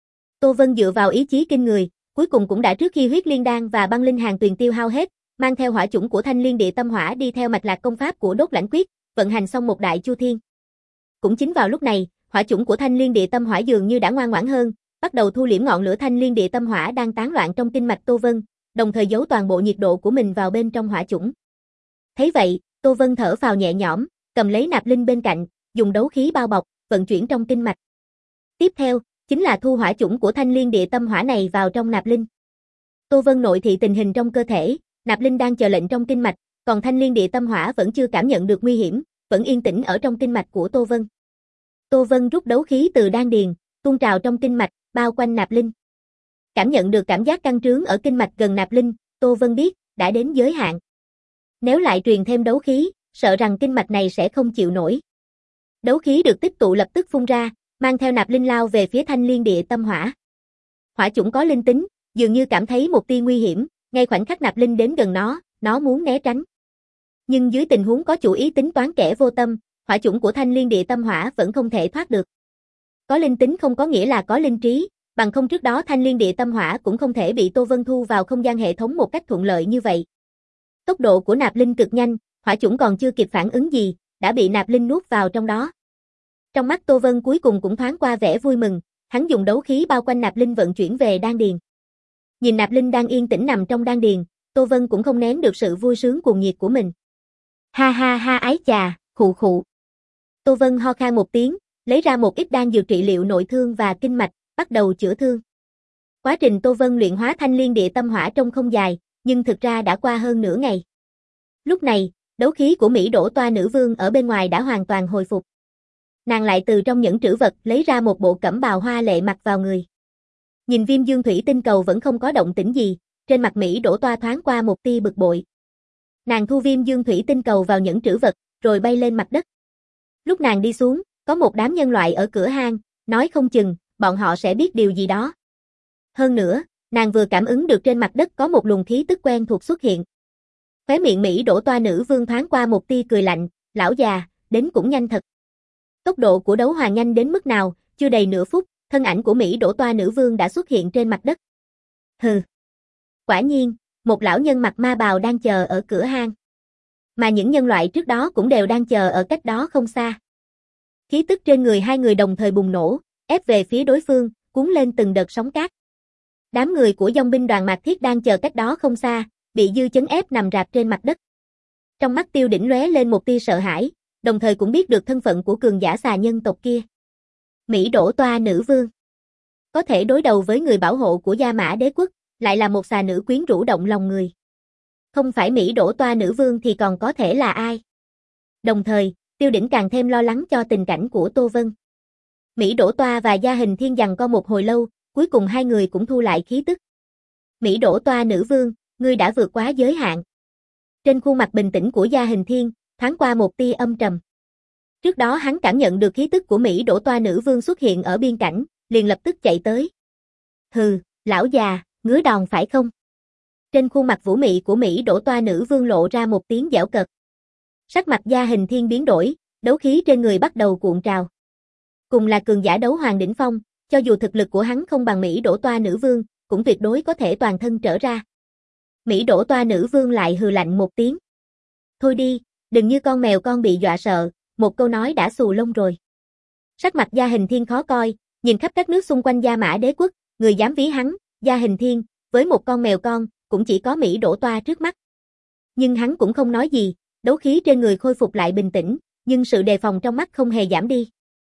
Tô Vân dựa vào ý chí kinh người, cuối cùng cũng đã trước khi huyết liên đan và băng linh hàn tuyền tiêu hao hết, mang theo hỏa chủng của Thanh Liên Địa Tâm Hỏa đi theo mạch lạc công pháp của Đốt Lãnh Quyết, vận hành xong một đại chu thiên. Cũng chính vào lúc này, hỏa chủng của Thanh Liên Địa Tâm Hỏa dường như đã ngoan ngoãn hơn, bắt đầu thu liễm ngọn lửa Thanh Liên Địa Tâm Hỏa đang tán loạn trong kinh mạch Tô Vân, đồng thời giấu toàn bộ nhiệt độ của mình vào bên trong hỏa chủng. Thấy vậy, Tô Vân thở phào nhẹ nhõm, cầm lấy nạp linh bên cạnh, dùng đấu khí bao bọc, vận chuyển trong kinh mạch. Tiếp theo, chính là thu hỏa chủng của Thanh Liên Địa Tâm Hỏa này vào trong nạp linh. Tô Vân nội thị tình hình trong cơ thể, nạp linh đang chờ lệnh trong kinh mạch, còn Thanh Liên Địa Tâm Hỏa vẫn chưa cảm nhận được nguy hiểm, vẫn yên tĩnh ở trong kinh mạch của Tô Vân. Tô Vân rút đấu khí từ đan điền, tuôn trào trong kinh mạch, bao quanh nạp linh. Cảm nhận được cảm giác căng trướng ở kinh mạch gần nạp linh, Tô Vân biết, đã đến giới hạn. Nếu lại truyền thêm đấu khí, sợ rằng kinh mạch này sẽ không chịu nổi. Đấu khí được tích tụ lập tức phun ra, mang theo nạp linh lao về phía Thanh Liên Địa Tâm Hỏa. Hỏa chủng có linh tính, dường như cảm thấy một tia nguy hiểm, ngay khoảnh khắc nạp linh đến gần nó, nó muốn né tránh. Nhưng dưới tình huống có chủ ý tính toán kẻ vô tâm, hỏa chủng của Thanh Liên Địa Tâm Hỏa vẫn không thể thoát được. Có linh tính không có nghĩa là có linh trí, bằng không trước đó Thanh Liên Địa Tâm Hỏa cũng không thể bị Tô Vân thu vào không gian hệ thống một cách thuận lợi như vậy. Tốc độ của nạp linh cực nhanh, hỏa chủng còn chưa kịp phản ứng gì, đã bị nạp linh nuốt vào trong đó. Trong mắt Tô Vân cuối cùng cũng thoáng qua vẻ vui mừng, hắn dùng đấu khí bao quanh nạp linh vận chuyển về đan điền. Nhìn nạp linh đang yên tĩnh nằm trong đan điền, Tô Vân cũng không nén được sự vui sướng cuồng nhiệt của mình. Ha ha ha ái chà, khụ khụ. Tô Vân ho khan một tiếng, lấy ra một ít đan dược trị liệu nội thương và kinh mạch, bắt đầu chữa thương. Quá trình Tô Vân luyện hóa Thanh Liên Địa Tâm Hỏa trông không dài, nhưng thực ra đã qua hơn nửa ngày. Lúc này, đấu khí của Mỹ Đỗ Toa nữ vương ở bên ngoài đã hoàn toàn hồi phục. Nàng lại từ trong những trữ vật lấy ra một bộ cẩm bào hoa lệ mặc vào người. Nhìn Viêm Dương Thủy Tinh Cầu vẫn không có động tĩnh gì, trên mặt Mỹ Đỗ Toa thoáng qua một tia bực bội. Nàng thu Viêm Dương Thủy Tinh Cầu vào những trữ vật, rồi bay lên mặt đất. Lúc nàng đi xuống, có một đám nhân loại ở cửa hang, nói không chừng, bọn họ sẽ biết điều gì đó. Hơn nữa, nàng vừa cảm ứng được trên mặt đất có một luồng khí tức quen thuộc xuất hiện. Khóe miệng Mỹ Đỗ Toa nữ vương thoáng qua một tia cười lạnh, lão già, đến cũng nhanh thật. Tốc độ của đấu hoàng nhanh đến mức nào, chưa đầy nửa phút, thân ảnh của Mỹ Đỗ Toa nữ vương đã xuất hiện trên mặt đất. Hừ. Quả nhiên, một lão nhân mặc ma bào đang chờ ở cửa hang. Mà những nhân loại trước đó cũng đều đang chờ ở cách đó không xa. Khí tức trên người hai người đồng thời bùng nổ, ép về phía đối phương, cuốn lên từng đợt sóng cát. Đám người của dòng binh đoàn Mạc Thiết đang chờ cách đó không xa, bị dư chấn ép nằm rạp trên mặt đất. Trong mắt Tiêu Đỉnh lóe lên một tia sợ hãi, đồng thời cũng biết được thân phận của cường giả xà nhân tộc kia. Mỹ Đỗ Toa nữ vương. Có thể đối đầu với người bảo hộ của Gia Mã Đế quốc, lại là một xà nữ quyến rũ động lòng người. Không phải Mỹ Đỗ Toa nữ vương thì còn có thể là ai? Đồng thời, Tiêu Đỉnh càng thêm lo lắng cho tình cảnh của Tô Vân. Mỹ Đỗ Toa và Gia Hình Thiên giằng co một hồi lâu, cuối cùng hai người cũng thu lại khí tức. Mỹ Đỗ Toa nữ vương, ngươi đã vượt quá giới hạn. Trên khuôn mặt bình tĩnh của Gia Hình Thiên, thoáng qua một tia âm trầm. Trước đó hắn cảm nhận được khí tức của Mỹ Đỗ Toa nữ vương xuất hiện ở biên cảnh, liền lập tức chạy tới. Hừ, lão già, ngứa đòn phải không? Trên khuôn mặt vũ mị của Mỹ Đỗ Toa nữ vương lộ ra một tiếng giễu cợt. Sắc mặt Gia Hình Thiên biến đổi, đấu khí trên người bắt đầu cuộn trào. Cùng là cường giả đấu hoàng đỉnh phong, cho dù thực lực của hắn không bằng Mỹ Đỗ Toa nữ vương, cũng tuyệt đối có thể toàn thân trở ra. Mỹ Đỗ Toa nữ vương lại hừ lạnh một tiếng. Thôi đi, đừng như con mèo con bị dọa sợ, một câu nói đã xù lông rồi. Sắc mặt Gia Hình Thiên khó coi, nhìn khắp các nước xung quanh Gia Mã Đế quốc, người dám ví hắn, Gia Hình Thiên, với một con mèo con, cũng chỉ có Mỹ Đỗ Toa trước mắt. Nhưng hắn cũng không nói gì, đấu khí trên người khôi phục lại bình tĩnh, nhưng sự đề phòng trong mắt không hề giảm đi.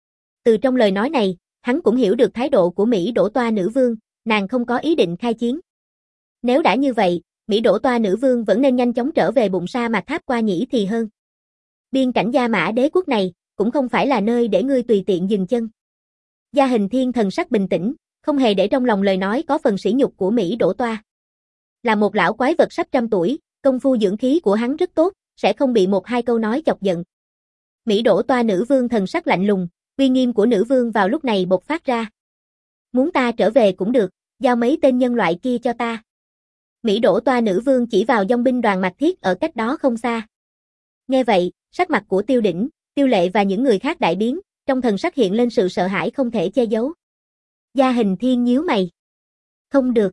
Từ trong lời nói này, hắn cũng hiểu được thái độ của Mỹ Đỗ Toa nữ vương, nàng không có ý định khai chiến. Nếu đã như vậy, Mỹ Đỗ Toa nữ vương vẫn nên nhanh chóng trở về bụng sa mạc tháp qua nhĩ thì hơn. Biên cảnh Gia Mã Đế quốc này, cũng không phải là nơi để ngươi tùy tiện dừng chân. Gia Hình Thiên thần sắc bình tĩnh, không hề để trong lòng lời nói có phần sỉ nhục của Mỹ Đỗ Toa. Là một lão quái vật sắp trăm tuổi, công phu dưỡng khí của hắn rất tốt, sẽ không bị một hai câu nói chọc giận. Mỹ Đỗ Toa nữ vương thần sắc lạnh lùng, uy nghiêm của nữ vương vào lúc này bộc phát ra. Muốn ta trở về cũng được, giao mấy tên nhân loại kia cho ta. Mỹ Đỗ Toa nữ vương chỉ vào dòng binh đoàn Mạc Thiết ở cách đó không xa. Nghe vậy, sắc mặt của Tiêu Đỉnh, Tiêu Lệ và những người khác đại biến, trong thần sắc hiện lên sự sợ hãi không thể che giấu. Gia Hình Thiên nhíu mày. Không được.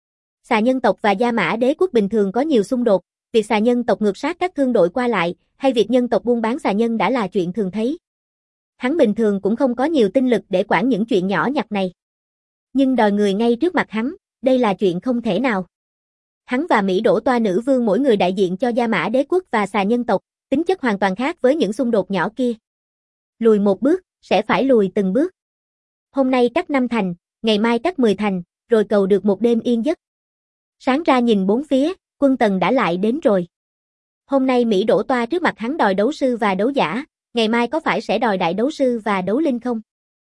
Xà nhân tộc và Gia Mã Đế quốc bình thường có nhiều xung đột, việc xà nhân tộc ngược sát các thương đội qua lại, hay việc nhân tộc buôn bán xà nhân đã là chuyện thường thấy. Hắn bình thường cũng không có nhiều tinh lực để quản những chuyện nhỏ nhặt này. Nhưng đòi người ngay trước mặt hắn, đây là chuyện không thể nào. Hắn và Mỹ Đỗ Toa nữ vương mỗi người đại diện cho Gia Mã Đế quốc và xà nhân tộc, tính chất hoàn toàn khác với những xung đột nhỏ kia. Lùi một bước, sẽ phải lùi từng bước. Hôm nay cắt năm thành, ngày mai cắt mười thành, rồi cầu được một đêm yên giấc. Sáng ra nhìn bốn phía, quân tần đã lại đến rồi. Hôm nay Mỹ Đỗ Toa trước mặt hắn đòi đấu sư và đấu giả, ngày mai có phải sẽ đòi đại đấu sư và đấu linh không?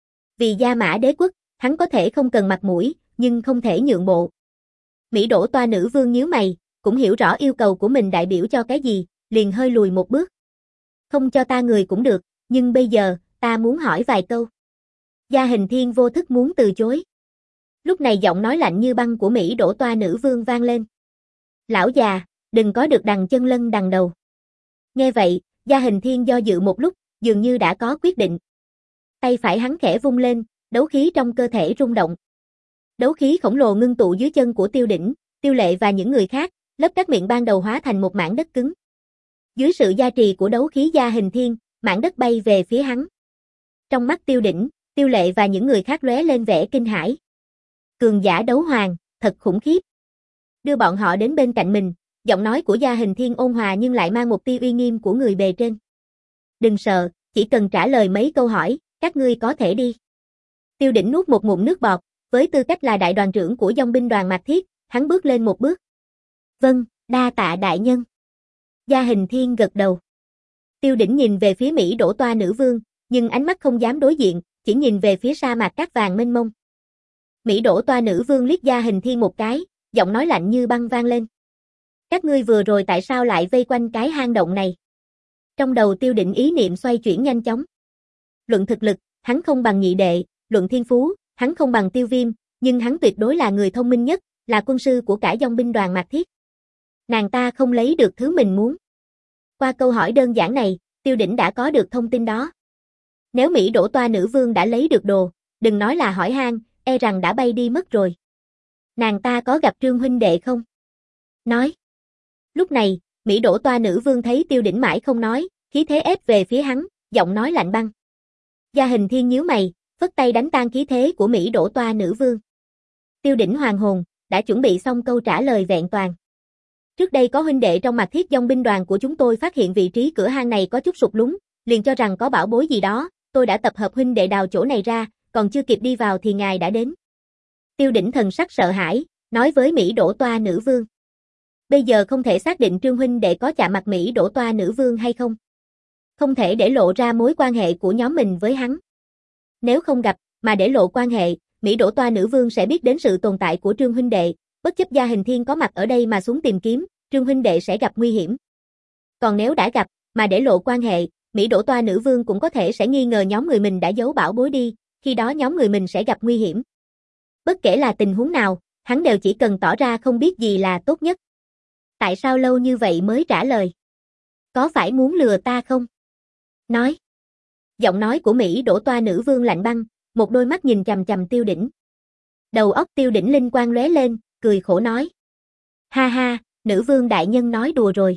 Vì Gia Mã Đế quốc, hắn có thể không cần mặt mũi, nhưng không thể nhượng bộ. Mỹ Đỗ Toa nữ vương nhíu mày, cũng hiểu rõ yêu cầu của mình đại biểu cho cái gì, liền hơi lùi một bước. Không cho ta người cũng được, nhưng bây giờ, ta muốn hỏi vài câu. Gia Hình Thiên vô thức muốn từ chối. Lúc này giọng nói lạnh như băng của Mỹ Đỗ Toa nữ vương vang lên. Lão già, đừng có được đằng chân lân đằng đầu. Nghe vậy, Gia Hình Thiên do dự một lúc, dường như đã có quyết định. Tay phải hắn khẽ vung lên, đấu khí trong cơ thể rung động. Đấu khí khổng lồ ngưng tụ dưới chân của Tiêu Đỉnh, Tiêu Lệ và những người khác, lớp các miệng ban đầu hóa thành một mảng đất cứng. Dưới sự gia trì của đấu khí Gia Hình Thiên, mảng đất bay về phía hắn. Trong mắt Tiêu Đỉnh, Tiêu Lệ và những người khác lóe lên vẻ kinh hãi. Cường giả đấu hoàng, thật khủng khiếp. Đưa bọn họ đến bên cạnh mình, giọng nói của Gia Hình Thiên ôn hòa nhưng lại mang một tia uy nghiêm của người bề trên. Đừng sợ, chỉ cần trả lời mấy câu hỏi, các ngươi có thể đi. Tiêu Đỉnh nuốt một ngụm nước bọt, với tư cách là đại đoàn trưởng của dòng binh đoàn Mạc Thiết, hắn bước lên một bước. Vâng, đa tạ đại nhân. Gia Hình Thiên gật đầu. Tiêu Đỉnh nhìn về phía Mỹ Đỗ Toa nữ vương, nhưng ánh mắt không dám đối diện, chỉ nhìn về phía sa mạc cát vàng mênh mông. Mỹ Đỗ Toa nữ vương liếc Gia Hình Thiên một cái, giọng nói lạnh như băng vang lên. Các ngươi vừa rồi tại sao lại vây quanh cái hang động này? Trong đầu Tiêu Đỉnh ý niệm xoay chuyển nhanh chóng. Luận thực lực, hắn không bằng nhị đệ, luận thiên phú, hắn không bằng Tiêu Viêm, nhưng hắn tuyệt đối là người thông minh nhất, là quân sư của cả dòng binh đoàn Mạc Thiết. Nàng ta không lấy được thứ mình muốn. Qua câu hỏi đơn giản này, Tiêu Đỉnh đã có được thông tin đó. Nếu Mỹ Đỗ Toa nữ vương đã lấy được đồ, đừng nói là hỏi han, e rằng đã bay đi mất rồi. Nàng ta có gặp Trương huynh đệ không? Nói. Lúc này, Mỹ Đỗ Toa nữ vương thấy Tiêu Đỉnh mãi không nói, khí thế ép về phía hắn, giọng nói lạnh băng. Gia Hình Thiên nhíu mày, phất tay đánh tan khí thế của Mỹ Đỗ Toa nữ vương. Tiêu Đỉnh hoàng hồn, đã chuẩn bị xong câu trả lời vẹn toàn. Trước đây có huynh đệ trong Mạc Thiết dòng binh đoàn của chúng tôi phát hiện vị trí cửa hang này có chút sụt lún, liền cho rằng có bảo bối gì đó, tôi đã tập hợp huynh đệ đào chỗ này ra, còn chưa kịp đi vào thì ngài đã đến. Tiêu Đỉnh thần sắc sợ hãi, nói với Mỹ Đỗ Toa nữ vương. Bây giờ không thể xác định Trương huynh đệ có chạm mặt Mỹ Đỗ Toa nữ vương hay không. Không thể để lộ ra mối quan hệ của nhóm mình với hắn. Nếu không gặp, mà để lộ quan hệ, Mỹ Đỗ Toa nữ vương sẽ biết đến sự tồn tại của Trương huynh đệ, bất chấp Gia Hình Thiên có mặt ở đây mà xuống tìm kiếm, Trương huynh đệ sẽ gặp nguy hiểm. Còn nếu đã gặp, mà để lộ quan hệ, Mỹ Đỗ Toa nữ vương cũng có thể sẽ nghi ngờ nhóm người mình đã giấu bảo bối đi, khi đó nhóm người mình sẽ gặp nguy hiểm. Bất kể là tình huống nào, hắn đều chỉ cần tỏ ra không biết gì là tốt nhất. Tại sao lâu như vậy mới trả lời? Có phải muốn lừa ta không? Nói. Giọng nói của Mỹ đổ toa nữ vương lạnh băng, một đôi mắt nhìn chằm chằm Tiêu Đỉnh. Đầu óc Tiêu Đỉnh linh quang lóe lên, cười khổ nói. Ha ha, nữ vương đại nhân nói đùa rồi.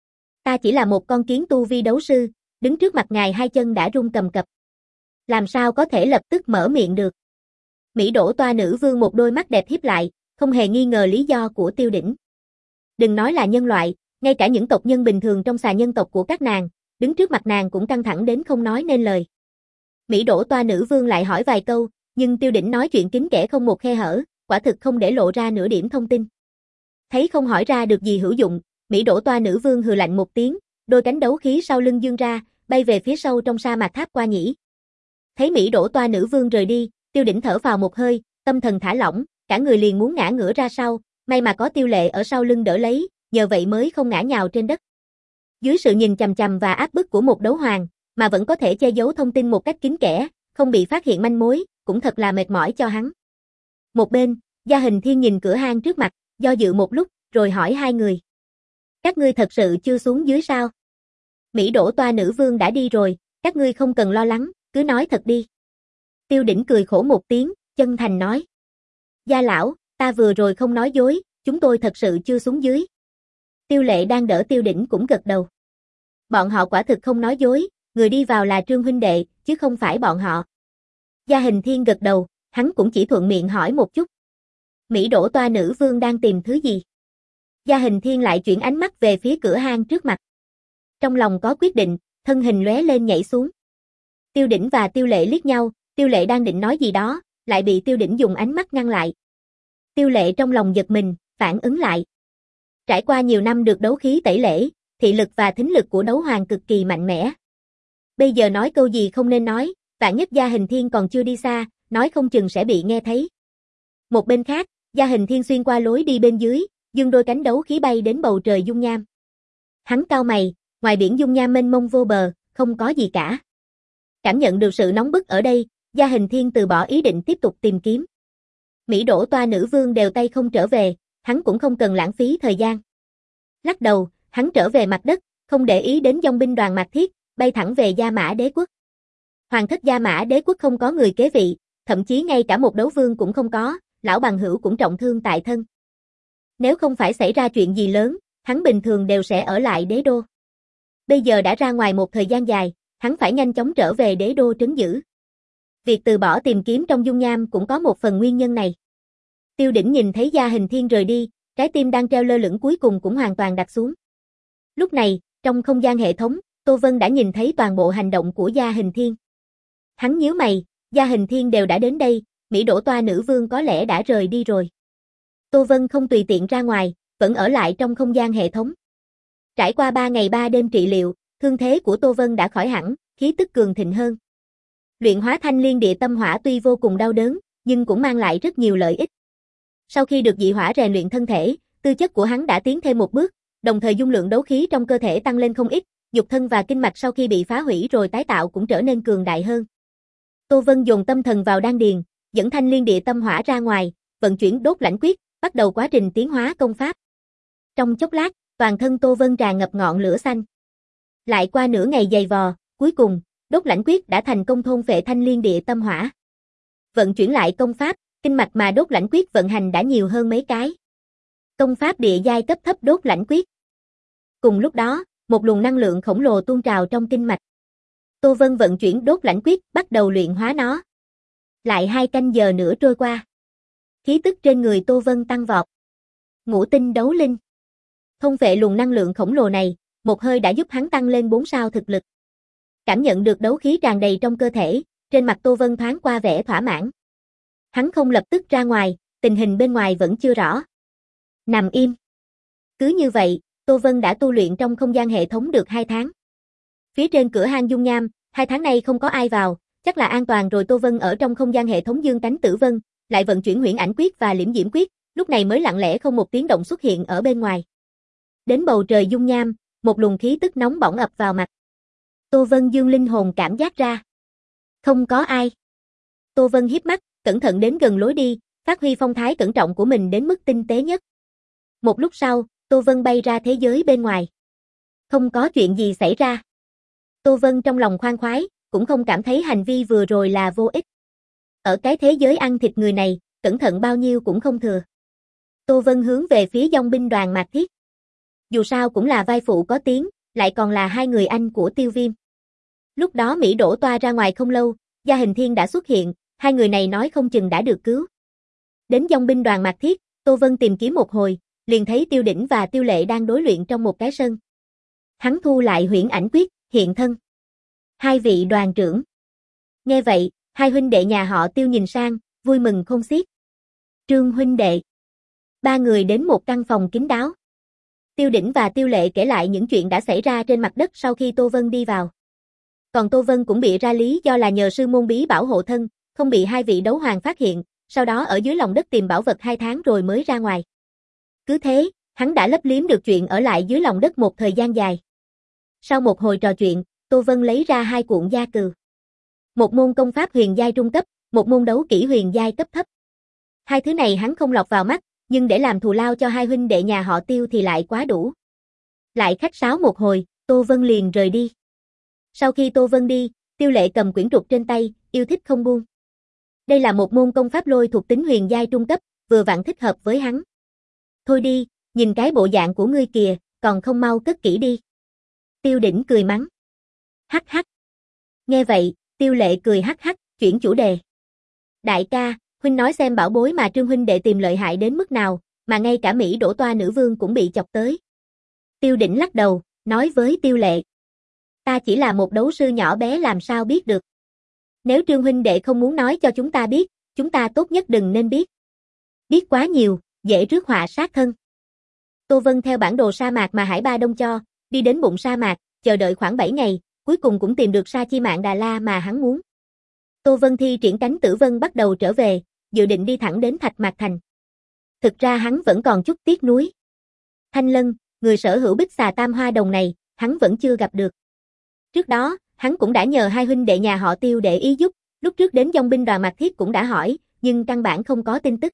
Ta chỉ là một con kiến tu vi đấu sư, đứng trước mặt ngài hai chân đã run cầm cập. Làm sao có thể lập tức mở miệng được? Mỹ đổ toa nữ vương một đôi mắt đẹp híp lại, không hề nghi ngờ lý do của Tiêu Đỉnh. Đừng nói là nhân loại, ngay cả những tộc nhân bình thường trong xà nhân tộc của các nàng, đứng trước mặt nàng cũng căng thẳng đến không nói nên lời. Mỹ đổ toa nữ vương lại hỏi vài câu, nhưng Tiêu Đỉnh nói chuyện kín kẽ không một khe hở, quả thực không để lộ ra nửa điểm thông tin. Thấy không hỏi ra được gì hữu dụng, Mỹ đổ toa nữ vương hừ lạnh một tiếng, đôi cánh đấu khí sau lưng dương ra, bay về phía sâu trong sa mạc Tháp Qua Nhĩ. Thấy Mỹ đổ toa nữ vương rời đi, Tiêu Đỉnh thở vào một hơi, tâm thần thả lỏng, cả người liền muốn ngã ngửa ra sau, may mà có Tiêu Lệ ở sau lưng đỡ lấy, nhờ vậy mới không ngã nhào trên đất. Dưới sự nhìn chằm chằm và áp bức của một đấu hoàng, mà vẫn có thể che giấu thông tin một cách kín kẽ, không bị phát hiện manh mối, cũng thật là mệt mỏi cho hắn. Một bên, Gia Hình Thiên nhìn cửa hang trước mặt, do dự một lúc, rồi hỏi hai người. Các ngươi thật sự chưa xuống dưới sao? Mỹ đổ toa nữ vương đã đi rồi, các ngươi không cần lo lắng, cứ nói thật đi. Tiêu Đỉnh cười khổ một tiếng, chân thành nói. Gia lão, ta vừa rồi không nói dối, chúng tôi thật sự chưa xuống dưới. Tiêu Lệ đang đỡ Tiêu Đỉnh cũng gật đầu. Bọn họ quả thực không nói dối, người đi vào là Trương huynh đệ, chứ không phải bọn họ. Gia Hình Thiên gật đầu, hắn cũng chỉ thuận miệng hỏi một chút. Mỹ đổ toa nữ vương đang tìm thứ gì? Gia Hình Thiên lại chuyển ánh mắt về phía cửa hang trước mặt. Trong lòng có quyết định, thân hình lóe lên nhảy xuống. Tiêu Đỉnh và Tiêu Lệ liếc nhau, Tiêu Lệ đang định nói gì đó, lại bị Tiêu Đỉnh dùng ánh mắt ngăn lại. Tiêu Lệ trong lòng giật mình, phản ứng lại. Trải qua nhiều năm được đấu khí tẩy lễ, thị lực và thính lực của đấu hoàng cực kỳ mạnh mẽ. Bây giờ nói câu gì không nên nói, vạn nhất Gia Hình Thiên còn chưa đi xa, nói không chừng sẽ bị nghe thấy. Một bên khác, Gia Hình Thiên xuyên qua lối đi bên dưới, dương đôi cánh đấu khí bay đến bầu trời dung nham. Hắn cau mày, ngoài biển dung nham mênh mông vô bờ, không có gì cả. Cảm nhận được sự nóng bức ở đây, Gia Hình Thiên từ bỏ ý định tiếp tục tìm kiếm. Mỹ đổ toa nữ vương đều tay không trở về, hắn cũng không cần lãng phí thời gian. Lắc đầu, hắn trở về mặt đất, không để ý đến dòng binh đoàn Mạc Thiết, bay thẳng về Gia Mã Đế quốc. Hoàng thất Gia Mã Đế quốc không có người kế vị, thậm chí ngay cả một đấu vương cũng không có, lão bằng hữu cũng trọng thương tại thân. Nếu không phải xảy ra chuyện gì lớn, hắn bình thường đều sẽ ở lại đế đô. Bây giờ đã ra ngoài một thời gian dài, hắn phải nhanh chóng trở về đế đô trấn giữ. Việc từ bỏ tìm kiếm trong dung nham cũng có một phần nguyên nhân này. Tiêu Đỉnh nhìn thấy Gia Hình Thiên rời đi, trái tim đang treo lơ lửng cuối cùng cũng hoàn toàn đặt xuống. Lúc này, trong không gian hệ thống, Tô Vân đã nhìn thấy toàn bộ hành động của Gia Hình Thiên. Hắn nhíu mày, Gia Hình Thiên đều đã đến đây, Mỹ đổ toa nữ vương có lẽ đã rời đi rồi. Tô Vân không tùy tiện ra ngoài, vẫn ở lại trong không gian hệ thống. Trải qua ba ngày ba đêm trị liệu, thương thế của Tô Vân đã khỏi hẳn, khí tức cường thịnh hơn. Luyện hóa thanh liên địa tâm hỏa tuy vô cùng đau đớn, nhưng cũng mang lại rất nhiều lợi ích. Sau khi được dị hỏa rèn luyện thân thể, tư chất của hắn đã tiến thêm một bước, đồng thời dung lượng đấu khí trong cơ thể tăng lên không ít, nhục thân và kinh mạch sau khi bị phá hủy rồi tái tạo cũng trở nên cường đại hơn. Tô Vân dồn tâm thần vào đan điền, dẫn thanh liên địa tâm hỏa ra ngoài, vận chuyển đốt lãnh quyết, bắt đầu quá trình tiến hóa công pháp. Trong chốc lát, toàn thân Tô Vân tràn ngập ngọn lửa xanh. Lại qua nửa ngày dày vò, cuối cùng, đốt lãnh quyết đã thành công thôn phệ thanh liên địa tâm hỏa. Vận chuyển lại công pháp, kinh mạch mà đốt lãnh quyết vận hành đã nhiều hơn mấy cái. Công pháp địa giai cấp thấp đốt lãnh quyết. Cùng lúc đó, một luồng năng lượng khổng lồ tuôn trào trong kinh mạch. Tô Vân vận chuyển đốt lãnh quyết, bắt đầu luyện hóa nó. Lại hai canh giờ nữa trôi qua. Khí tức trên người Tô Vân tăng vọt. Ngũ tinh đấu linh. Thôn phệ luồng năng lượng khổng lồ này, một hơi đã giúp hắn tăng lên bốn sao thực lực. Cảm nhận được đấu khí tràn đầy trong cơ thể, trên mặt Tô Vân thoáng qua vẻ thỏa mãn. Hắn không lập tức ra ngoài, tình hình bên ngoài vẫn chưa rõ. Nằm im. Cứ như vậy, Tô Vân đã tu luyện trong không gian hệ thống được hai tháng. Phía trên cửa hang dung nham, hai tháng nay không có ai vào, chắc là an toàn rồi. Tô Vân ở trong không gian hệ thống dương cánh tử vân, lại vận chuyển huyễn ảnh quyết và liễm diễm quyết, lúc này mới lặng lẽ không một tiếng động xuất hiện ở bên ngoài. Đến bầu trời dung nham, một luồng khí tức nóng bỏng ập vào mặt. Tô Vân dương linh hồn cảm giác ra. Không có ai. Tô Vân híp mắt, cẩn thận đến gần lối đi, phát huy phong thái cẩn trọng của mình đến mức tinh tế nhất. Một lúc sau, Tô Vân bay ra thế giới bên ngoài. Không có chuyện gì xảy ra. Tô Vân trong lòng khoan khoái, cũng không cảm thấy hành vi vừa rồi là vô ích. Ở cái thế giới ăn thịt người này, cẩn thận bao nhiêu cũng không thừa. Tô Vân hướng về phía dòng binh đoàn Mạc Thiết. Dù sao cũng là vai phụ có tiếng, lại còn là hai người anh của Tiêu Viêm. Lúc đó Mỹ đổ toa ra ngoài không lâu, Gia Hình Thiên đã xuất hiện, hai người này nói không chừng đã được cứu. Đến dòng binh đoàn Mạc Thiết, Tô Vân tìm kiếm một hồi, liền thấy Tiêu Đỉnh và Tiêu Lệ đang đối luyện trong một cái sân. Hắn thu lại huyễn ảnh quyết, hiện thân. Hai vị đoàn trưởng. Nghe vậy, hai huynh đệ nhà họ Tiêu nhìn sang, vui mừng không xiết. Trương huynh đệ. Ba người đến một căn phòng kín đáo. Tiêu Đỉnh và Tiêu Lệ kể lại những chuyện đã xảy ra trên mặt đất sau khi Tô Vân đi vào. Còn Tô Vân cũng bị ra lý do là nhờ sư môn bí bảo hộ thân, không bị hai vị đấu hoàng phát hiện, sau đó ở dưới lòng đất tìm bảo vật hai tháng rồi mới ra ngoài. Cứ thế, hắn đã lấp liếm được chuyện ở lại dưới lòng đất một thời gian dài. Sau một hồi trò chuyện, Tô Vân lấy ra hai cuộn gia cừu. Một môn công pháp huyền giai trung cấp, một môn đấu kỹ huyền giai cấp thấp. Hai thứ này hắn không lọt vào mắt, nhưng để làm thù lao cho hai huynh đệ nhà họ Tiêu thì lại quá đủ. Lại khách sáo một hồi, Tô Vân liền rời đi. Sau khi Tô Vân đi, Tiêu Lệ cầm quyển trục trên tay, yêu thích không buông. Đây là một môn công pháp lôi thuộc tính huyền giai trung cấp, vừa vặn thích hợp với hắn. Thôi đi, nhìn cái bộ dạng của ngươi kìa, còn không mau cất kỹ đi. Tiêu Đỉnh cười mắng. Hắc hắc. Nghe vậy, Tiêu Lệ cười hắc hắc, chuyển chủ đề. Đại ca, huynh nói xem bảo bối mà Trương huynh đệ tìm lợi hại đến mức nào, mà ngay cả Mỹ đổ toa nữ vương cũng bị chọc tới. Tiêu Đỉnh lắc đầu, nói với Tiêu Lệ. Ta chỉ là một đấu sư nhỏ bé làm sao biết được. Nếu Trương huynh đệ không muốn nói cho chúng ta biết, chúng ta tốt nhất đừng nên biết. Biết quá nhiều, dễ rước họa sát thân. Tô Vân theo bản đồ sa mạc mà Hải Ba Đông cho, đi đến bụng sa mạc, chờ đợi khoảng bảy ngày, cuối cùng cũng tìm được sa chi mạng Đà La mà hắn muốn. Tô Vân thi triển cánh tử vân bắt đầu trở về, dự định đi thẳng đến Thạch Mạc Thành. Thực ra hắn vẫn còn chút tiếc nuối. Thanh Lân, người sở hữu bích xà tam hoa đồng này, hắn vẫn chưa gặp được. Trước đó, hắn cũng đã nhờ hai huynh đệ nhà họ Tiêu để ý giúp, lúc trước đến dòng binh đoàn Mạc Thiết cũng đã hỏi, nhưng căn bản không có tin tức.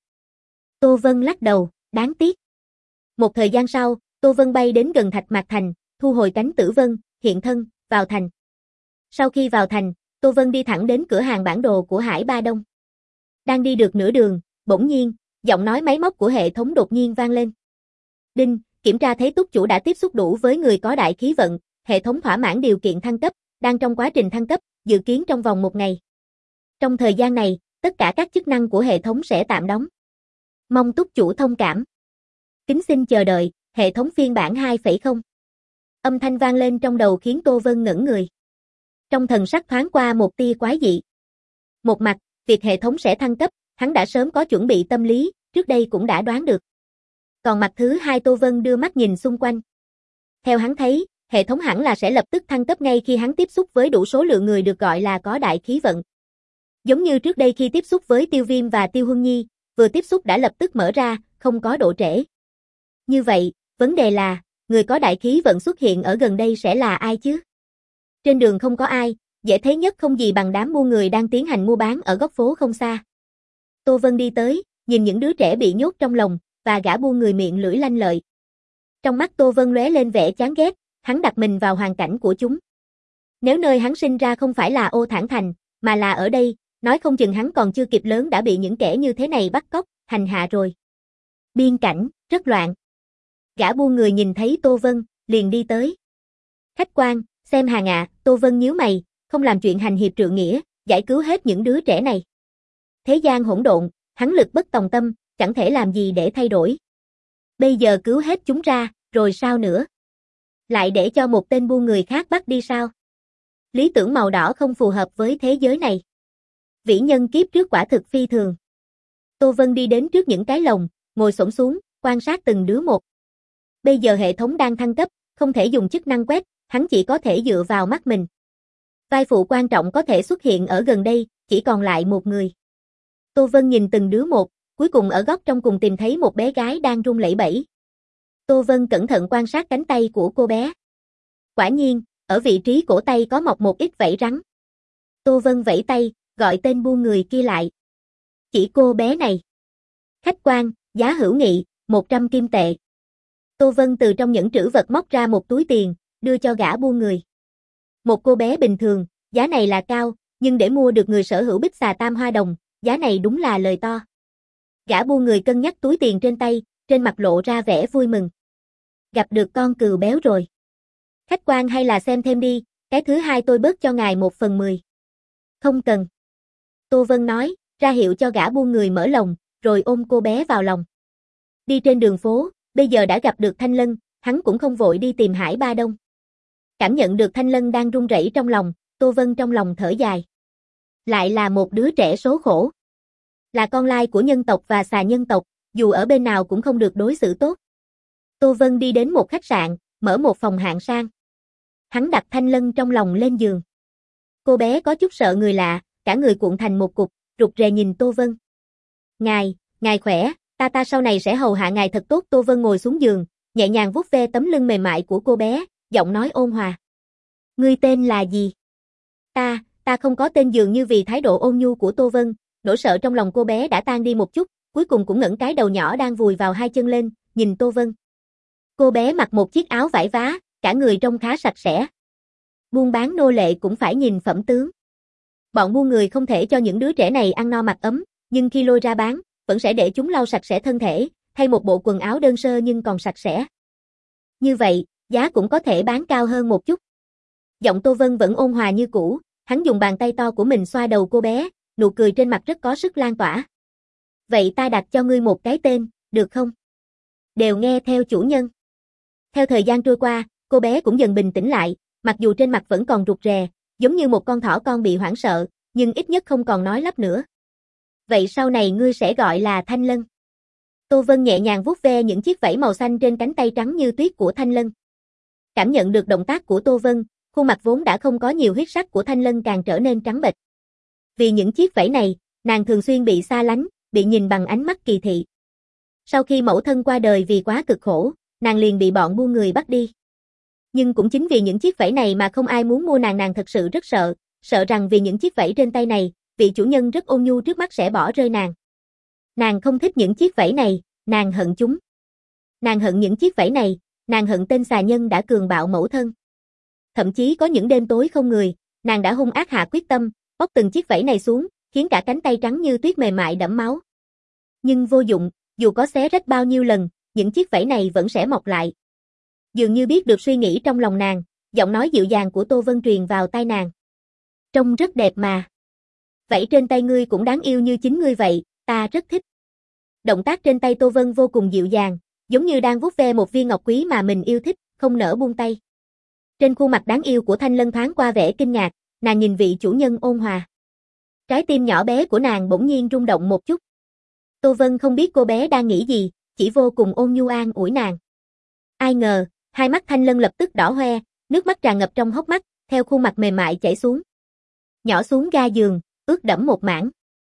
Tô Vân lắc đầu, đáng tiếc. Một thời gian sau, Tô Vân bay đến gần Thạch Mạc Thành, thu hồi cánh tử vân, hiện thân, vào thành. Sau khi vào thành, Tô Vân đi thẳng đến cửa hàng bản đồ của Hải Ba Đông. Đang đi được nửa đường, bỗng nhiên, giọng nói máy móc của hệ thống đột nhiên vang lên. Đinh, kiểm tra thấy túc chủ đã tiếp xúc đủ với người có đại khí vận, hệ thống thỏa mãn điều kiện thăng cấp, đang trong quá trình thăng cấp, dự kiến trong vòng một ngày. Trong thời gian này, tất cả các chức năng của hệ thống sẽ tạm đóng. Mong túc chủ thông cảm. Kính xin chờ đợi, hệ thống phiên bản hai phẩy không. Âm thanh vang lên trong đầu khiến Tô Vân ngẩn người. Trong thần sắc thoáng qua một tia quái dị. Một mặt, việc hệ thống sẽ thăng cấp, hắn đã sớm có chuẩn bị tâm lý, trước đây cũng đã đoán được. Còn mặt thứ hai, Tô Vân đưa mắt nhìn xung quanh. Theo hắn thấy, hệ thống hẳn là sẽ lập tức thăng cấp ngay khi hắn tiếp xúc với đủ số lượng người được gọi là có đại khí vận. Giống như trước đây khi tiếp xúc với Tiêu Viêm và Tiêu Huân Nhi, vừa tiếp xúc đã lập tức mở ra, không có độ trễ. Như vậy, vấn đề là, người có đại khí vận xuất hiện ở gần đây sẽ là ai chứ? Trên đường không có ai, dễ thấy nhất không gì bằng đám mua người đang tiến hành mua bán ở góc phố không xa. Tô Vân đi tới, nhìn những đứa trẻ bị nhốt trong lồng, và gã buôn người miệng lưỡi lanh lợi. Trong mắt Tô Vân lóe lên vẻ chán ghét, hắn đặt mình vào hoàn cảnh của chúng. Nếu nơi hắn sinh ra không phải là Ô Thản Thành, mà là ở đây, nói không chừng hắn còn chưa kịp lớn đã bị những kẻ như thế này bắt cóc, hành hạ rồi. Biên cảnh, rất loạn. Gã buôn người nhìn thấy Tô Vân, liền đi tới. Khách quan, xem hàng ạ, à, Tô Vân nhíu mày, không làm chuyện hành hiệp trượng nghĩa, giải cứu hết những đứa trẻ này. Thế gian hỗn độn, hắn lực bất tòng tâm, chẳng thể làm gì để thay đổi. Bây giờ cứu hết chúng ra, rồi sao nữa? Lại để cho một tên buôn người khác bắt đi sao? Lý tưởng màu đỏ không phù hợp với thế giới này. Vĩ nhân kiếp trước quả thực phi thường. Tô Vân đi đến trước những cái lồng, ngồi xổm xuống, quan sát từng đứa một. Bây giờ hệ thống đang thăng cấp, không thể dùng chức năng quét, hắn chỉ có thể dựa vào mắt mình. Vai phụ quan trọng có thể xuất hiện ở gần đây, chỉ còn lại một người. Tô Vân nhìn từng đứa một, cuối cùng ở góc trong cùng tìm thấy một bé gái đang run lẩy bẩy. Tô Vân cẩn thận quan sát cánh tay của cô bé. Quả nhiên, ở vị trí cổ tay có mọc một ít vảy rắn. Tô Vân vẫy tay, gọi tên buôn người kia lại. Chỉ cô bé này. Khách quan, giá hữu nghị, một trăm kim tệ. Tô Vân từ trong những trữ vật móc ra một túi tiền, đưa cho gã buôn người. Một cô bé bình thường, giá này là cao, nhưng để mua được người sở hữu bích xà tam hoa đồng, giá này đúng là lời to. Gã buôn người cân nhắc túi tiền trên tay, trên mặt lộ ra vẻ vui mừng. Gặp được con cừu béo rồi. Khách quan hay là xem thêm đi, cái thứ hai tôi bớt cho ngài một phần mười. Không cần. Tô Vân nói, ra hiệu cho gã buôn người mở lòng, rồi ôm cô bé vào lòng. Đi trên đường phố, bây giờ đã gặp được Thanh Lân, hắn cũng không vội đi tìm Hải Ba Đông. Cảm nhận được Thanh Lân đang run rẩy trong lòng, Tô Vân trong lòng thở dài. Lại là một đứa trẻ số khổ. Là con lai của nhân tộc và xà nhân tộc, dù ở bên nào cũng không được đối xử tốt. Tô Vân đi đến một khách sạn, mở một phòng hạng sang. Hắn đặt Thanh Lân trong lòng lên giường. Cô bé có chút sợ người lạ, cả người cuộn thành một cục, rụt rè nhìn Tô Vân. Ngài, ngài khỏe, ta ta sau này sẽ hầu hạ ngài thật tốt. Tô Vân ngồi xuống giường, nhẹ nhàng vuốt ve tấm lưng mềm mại của cô bé, giọng nói ôn hòa. Ngươi tên là gì? Ta, ta không có tên. Dường như vì thái độ ôn nhu của Tô Vân, nỗi sợ trong lòng cô bé đã tan đi một chút, cuối cùng cũng ngẩng cái đầu nhỏ đang vùi vào hai chân lên, nhìn Tô Vân. Cô bé mặc một chiếc áo vải vá, cả người trông khá sạch sẽ. Buôn bán nô lệ cũng phải nhìn phẩm tướng. Bọn buôn người không thể cho những đứa trẻ này ăn no mặc ấm, nhưng khi lôi ra bán, vẫn sẽ để chúng lau sạch sẽ thân thể, thay một bộ quần áo đơn sơ nhưng còn sạch sẽ. Như vậy, giá cũng có thể bán cao hơn một chút. Giọng Tô Vân vẫn ôn hòa như cũ, hắn dùng bàn tay to của mình xoa đầu cô bé, nụ cười trên mặt rất có sức lan tỏa. Vậy ta đặt cho ngươi một cái tên, được không? Đều nghe theo chủ nhân. Theo thời gian trôi qua, cô bé cũng dần bình tĩnh lại, mặc dù trên mặt vẫn còn rụt rè, giống như một con thỏ con bị hoảng sợ, nhưng ít nhất không còn nói lắp nữa. Vậy sau này ngươi sẽ gọi là Thanh Lân. Tô Vân nhẹ nhàng vuốt ve những chiếc vảy màu xanh trên cánh tay trắng như tuyết của Thanh Lân. Cảm nhận được động tác của Tô Vân, khuôn mặt vốn đã không có nhiều huyết sắc của Thanh Lân càng trở nên trắng bệch. Vì những chiếc vảy này, nàng thường xuyên bị xa lánh, bị nhìn bằng ánh mắt kỳ thị. Sau khi mẫu thân qua đời vì quá cực khổ, nàng liền bị bọn buôn người bắt đi. Nhưng cũng chính vì những chiếc vảy này mà không ai muốn mua nàng. Nàng thật sự rất sợ, sợ rằng vì những chiếc vảy trên tay này, vị chủ nhân rất ôn nhu trước mắt sẽ bỏ rơi nàng. Nàng không thích những chiếc vảy này, nàng hận chúng. Nàng hận những chiếc vảy này, nàng hận tên xà nhân đã cường bạo mẫu thân. Thậm chí có những đêm tối không người, nàng đã hung ác hạ quyết tâm, bóc từng chiếc vảy này xuống, khiến cả cánh tay trắng như tuyết mềm mại đẫm máu. Nhưng vô dụng, dù có xé rách bao nhiêu lần, những chiếc vảy này vẫn sẽ mọc lại. Dường như biết được suy nghĩ trong lòng nàng, giọng nói dịu dàng của Tô Vân truyền vào tai nàng. Trông rất đẹp mà. Vảy trên tay ngươi cũng đáng yêu như chính ngươi vậy, ta rất thích. Động tác trên tay Tô Vân vô cùng dịu dàng, giống như đang vuốt ve một viên ngọc quý mà mình yêu thích, không nỡ buông tay. Trên khuôn mặt đáng yêu của Thanh Lân thoáng qua vẻ kinh ngạc, nàng nhìn vị chủ nhân ôn hòa. Trái tim nhỏ bé của nàng bỗng nhiên rung động một chút. Tô Vân không biết cô bé đang nghĩ gì, chỉ vô cùng ôn nhu an ủi nàng. Ai ngờ, hai mắt Thanh Lân lập tức đỏ hoe, nước mắt tràn ngập trong hốc mắt, theo khuôn mặt mềm mại chảy xuống. Nhỏ xuống ga giường, ướt đẫm một mảng.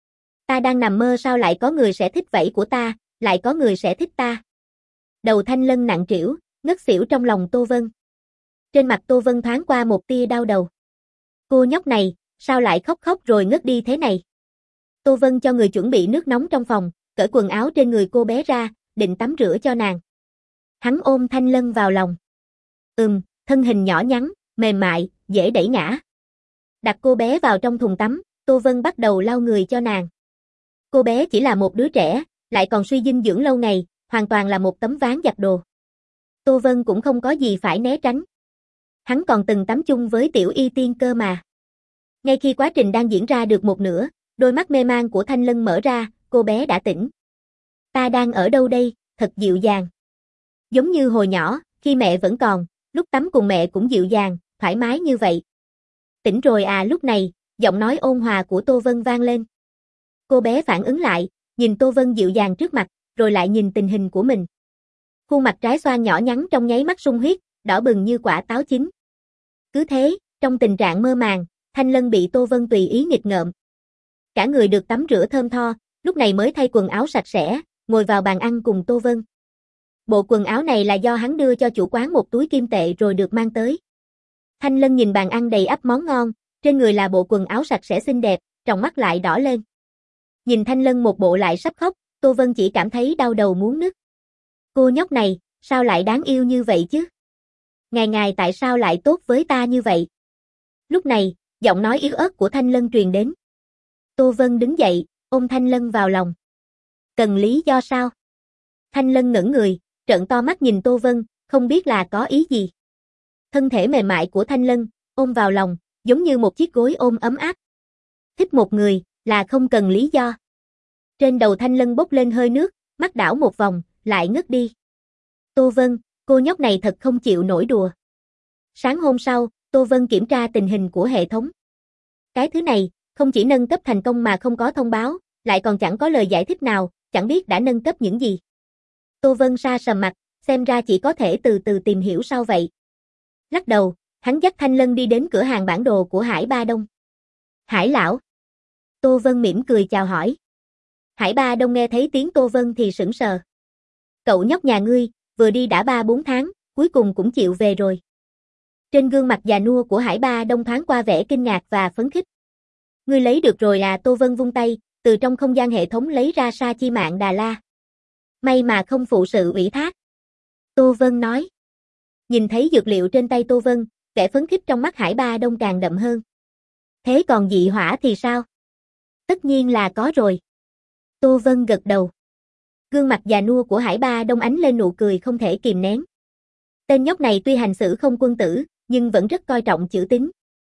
Ta đang nằm mơ sao lại có người sẽ thích vảy của ta, lại có người sẽ thích ta. Đầu Thanh Lân nặng trĩu, ngất xỉu trong lòng Tô Vân. Trên mặt Tô Vân thoáng qua một tia đau đầu. Cô nhóc này, sao lại khóc khóc rồi ngất đi thế này? Tô Vân cho người chuẩn bị nước nóng trong phòng, cởi quần áo trên người cô bé ra, định tắm rửa cho nàng. Hắn ôm Thanh Lân vào lòng. Ừm, thân hình nhỏ nhắn, mềm mại, dễ đẩy ngã. Đặt cô bé vào trong thùng tắm, Tô Vân bắt đầu lau người cho nàng. Cô bé chỉ là một đứa trẻ, lại còn suy dinh dưỡng lâu ngày, hoàn toàn là một tấm ván giặt đồ. Tô Vân cũng không có gì phải né tránh. Hắn còn từng tắm chung với Tiểu Y Tiên cơ mà. Ngay khi quá trình đang diễn ra được một nửa, đôi mắt mê man của Thanh Lân mở ra, cô bé đã tỉnh. Ta đang ở đâu đây, thật dịu dàng. Giống như hồi nhỏ, khi mẹ vẫn còn, lúc tắm cùng mẹ cũng dịu dàng, thoải mái như vậy. Tỉnh rồi à? Lúc này, giọng nói ôn hòa của Tô Vân vang lên. Cô bé phản ứng lại, nhìn Tô Vân dịu dàng trước mặt, rồi lại nhìn tình hình của mình. Khuôn mặt trái xoan nhỏ nhắn trong nháy mắt sung huyết, đỏ bừng như quả táo chín. Cứ thế, trong tình trạng mơ màng, Thanh Lân bị Tô Vân tùy ý nghịch ngợm. Cả người được tắm rửa thơm tho, lúc này mới thay quần áo sạch sẽ, ngồi vào bàn ăn cùng Tô Vân. Bộ quần áo này là do hắn đưa cho chủ quán một túi kim tệ rồi được mang tới. Thanh Lân nhìn bàn ăn đầy ắp món ngon, trên người là bộ quần áo sạch sẽ xinh đẹp, trong mắt lại đỏ lên. Nhìn Thanh Lân một bộ lại sắp khóc, Tô Vân chỉ cảm thấy đau đầu muốn nức. Cô nhóc này, sao lại đáng yêu như vậy chứ? Ngài ngài tại sao lại tốt với ta như vậy? Lúc này, giọng nói yếu ớt của Thanh Lân truyền đến. Tô Vân đứng dậy, ôm Thanh Lân vào lòng. Cần lý do sao? Thanh Lân ngẩng người, trợn to mắt nhìn Tô Vân, không biết là có ý gì. Thân thể mềm mại của Thanh Lân, ôm vào lòng, giống như một chiếc gối ôm ấm áp. Thích một người, là không cần lý do. Trên đầu Thanh Lân bốc lên hơi nước, mắt đảo một vòng, lại ngất đi. Tô Vân, cô nhóc này thật không chịu nổi đùa. Sáng hôm sau, Tô Vân kiểm tra tình hình của hệ thống. Cái thứ này, không chỉ nâng cấp thành công mà không có thông báo, lại còn chẳng có lời giải thích nào, chẳng biết đã nâng cấp những gì. Tô Vân sa sầm mặt, xem ra chỉ có thể từ từ tìm hiểu sau vậy. Lắc đầu, hắn dắt Thanh Lân đi đến cửa hàng bản đồ của Hải Ba Đông. Hải lão. Tô Vân mỉm cười chào hỏi. Hải Ba Đông nghe thấy tiếng Tô Vân thì sững sờ. Cậu nhóc nhà ngươi, vừa đi đã ba bốn tháng, cuối cùng cũng chịu về rồi. Trên gương mặt già nua của Hải Ba Đông thoáng qua vẻ kinh ngạc và phấn khích. Ngươi lấy được rồi à? Tô Vân vung tay, từ trong không gian hệ thống lấy ra sa chi mạng Đà La. May mà không phụ sự ủy thác. Tô Vân nói. Nhìn thấy dược liệu trên tay Tô Vân, vẻ phấn khích trong mắt Hải Ba Đông càng đậm hơn. Thế còn dị hỏa thì sao? Tất nhiên là có rồi. Tô Vân gật đầu. Gương mặt già nua của Hải Ba Đông ánh lên nụ cười không thể kìm nén. Tên nhóc này tuy hành xử không quân tử, nhưng vẫn rất coi trọng chữ tín.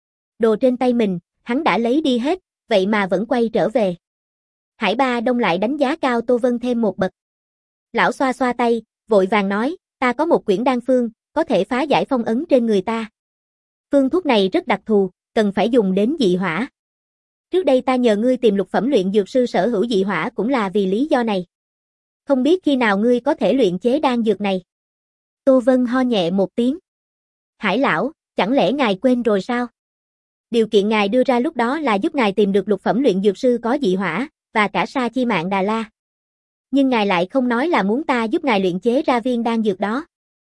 Đồ trên tay mình, hắn đã lấy đi hết, vậy mà vẫn quay trở về. Hải Ba Đông lại đánh giá cao Tô Vân thêm một bậc. Lão xoa xoa tay, vội vàng nói, ta có một quyển đan phương, có thể phá giải phong ấn trên người ta. Phương thuốc này rất đặc thù, cần phải dùng đến dị hỏa. Trước đây ta nhờ ngươi tìm lục phẩm luyện dược sư sở hữu dị hỏa cũng là vì lý do này. Không biết khi nào ngươi có thể luyện chế đan dược này. Tô Vân ho nhẹ một tiếng. Hải lão, chẳng lẽ ngài quên rồi sao? Điều kiện ngài đưa ra lúc đó là giúp ngài tìm được lục phẩm luyện dược sư có dị hỏa, và cả sa chi mạng Đà La. Nhưng ngài lại không nói là muốn ta giúp ngài luyện chế ra viên đan dược đó.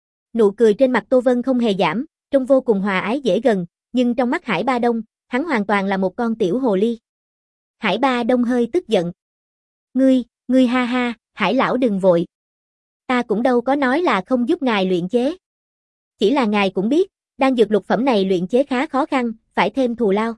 Nụ cười trên mặt Tô Vân không hề giảm, trông vô cùng hòa ái dễ gần, nhưng trong mắt Hải Ba Đông, hắn hoàn toàn là một con tiểu hồ ly. Hải Ba Đông hơi tức giận. Ngươi, ngươi ha ha, Hải lão đừng vội. Ta cũng đâu có nói là không giúp ngài luyện chế. Chỉ là ngài cũng biết, đan dược lục phẩm này luyện chế khá khó khăn, phải thêm thù lao.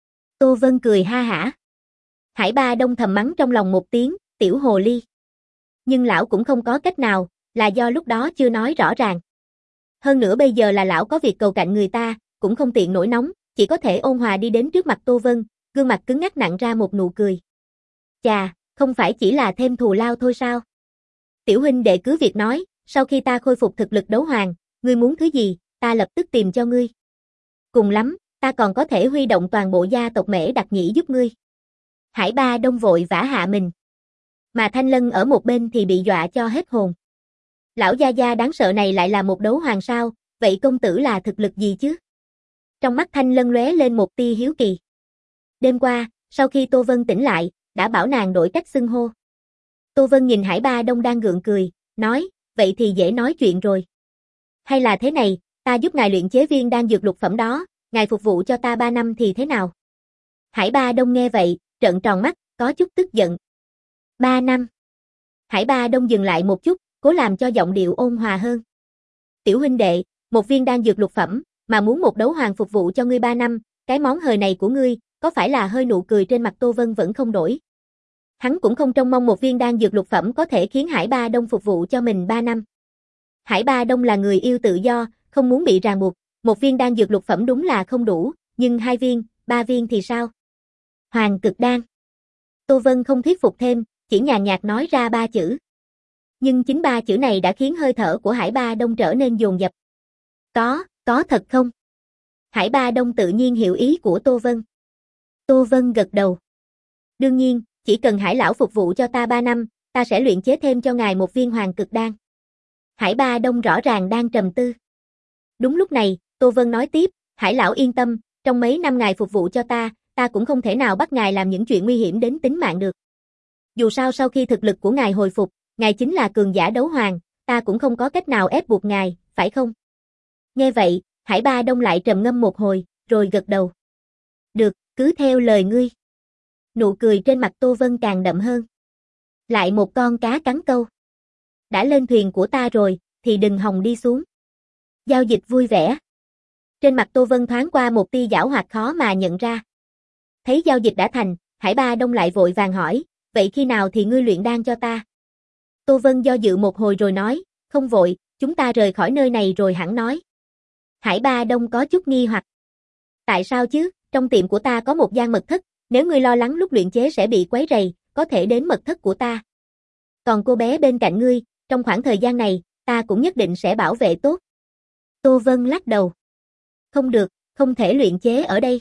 Tô Vân cười ha hả. Hải Ba Đông thầm mắng trong lòng một tiếng, tiểu hồ ly. Nhưng lão cũng không có cách nào, là do lúc đó chưa nói rõ ràng. Hơn nữa bây giờ là lão có việc cầu cạnh người ta, cũng không tiện nổi nóng, chỉ có thể ôn hòa đi đến trước mặt Tô Vân, gương mặt cứng ngắc nặn ra một nụ cười. Chà, không phải chỉ là thêm thù lao thôi sao? Tiểu huynh đệ cứ việc nói, sau khi ta khôi phục thực lực đấu hoàng, ngươi muốn thứ gì, ta lập tức tìm cho ngươi. Cùng lắm, ta còn có thể huy động toàn bộ gia tộc Mễ Đặc Nhĩ giúp ngươi. Hải Ba Đông vội vã hạ mình. Mà Thanh Lân ở một bên thì bị dọa cho hết hồn. Lão gia gia đáng sợ này lại là một đấu hoàng sao, vậy công tử là thực lực gì chứ? Trong mắt Thanh Lân lóe lên một tia hiếu kỳ. Đêm qua, sau khi Tô Vân tỉnh lại, đã bảo nàng đổi cách xưng hô. Tô Vân nhìn Hải Ba Đông đang gượng cười, nói, vậy thì dễ nói chuyện rồi. Hay là thế này, ta giúp ngài luyện chế viên đan dược lục phẩm đó, ngài phục vụ cho ta ba năm thì thế nào? Hải Ba Đông nghe vậy, trợn tròn mắt, có chút tức giận. Ba năm. Hải Ba Đông dừng lại một chút, cố làm cho giọng điệu ôn hòa hơn. Tiểu huynh đệ, một viên đan dược lục phẩm, mà muốn một đấu hoàng phục vụ cho ngươi ba năm, cái món hời này của ngươi, có phải là hơi nụ cười trên mặt Tô Vân vẫn không đổi. Hắn cũng không trông mong một viên đan dược lục phẩm có thể khiến Hải Ba Đông phục vụ cho mình ba năm. Hải Ba Đông là người yêu tự do, không muốn bị ràng buộc, một viên đan dược lục phẩm đúng là không đủ, nhưng hai viên, ba viên thì sao? Hoàng cực đan. Tô Vân không thuyết phục thêm, chỉ nhàn nhạt nói ra ba chữ. Nhưng chính ba chữ này đã khiến hơi thở của Hải Ba Đông trở nên dồn dập. Có, có thật không? Hải Ba Đông tự nhiên hiểu ý của Tô Vân. Tô Vân gật đầu. Đương nhiên, chỉ cần Hải lão phục vụ cho ta ba năm, ta sẽ luyện chế thêm cho ngài một viên hoàng cực đan. Hải Ba Đông rõ ràng đang trầm tư. Đúng lúc này, Tô Vân nói tiếp, Hải lão yên tâm, trong mấy năm ngài phục vụ cho ta, ta cũng không thể nào bắt ngài làm những chuyện nguy hiểm đến tính mạng được. Dù sao sau khi thực lực của ngài hồi phục, ngài chính là cường giả đấu hoàng, ta cũng không có cách nào ép buộc ngài, phải không? Nghe vậy, Hải Ba Đông lại trầm ngâm một hồi, rồi gật đầu. Được, cứ theo lời ngươi. Nụ cười trên mặt Tô Vân càng đậm hơn. Lại một con cá cắn câu. Đã lên thuyền của ta rồi, thì đừng hòng đi xuống. Giao dịch vui vẻ. Trên mặt Tô Vân thoáng qua một tia giảo hoạt khó mà nhận ra. Thấy giao dịch đã thành, Hải Ba Đông lại vội vàng hỏi, vậy khi nào thì ngươi luyện đan cho ta? Tô Vân do dự một hồi rồi nói, không vội, chúng ta rời khỏi nơi này rồi hẳn nói. Hải Ba Đông có chút nghi hoặc. Tại sao chứ, trong tiệm của ta có một gian mật thất, nếu ngươi lo lắng lúc luyện chế sẽ bị quấy rầy, có thể đến mật thất của ta. Còn cô bé bên cạnh ngươi, trong khoảng thời gian này, ta cũng nhất định sẽ bảo vệ tốt. Tô Vân lắc đầu. Không được, không thể luyện chế ở đây.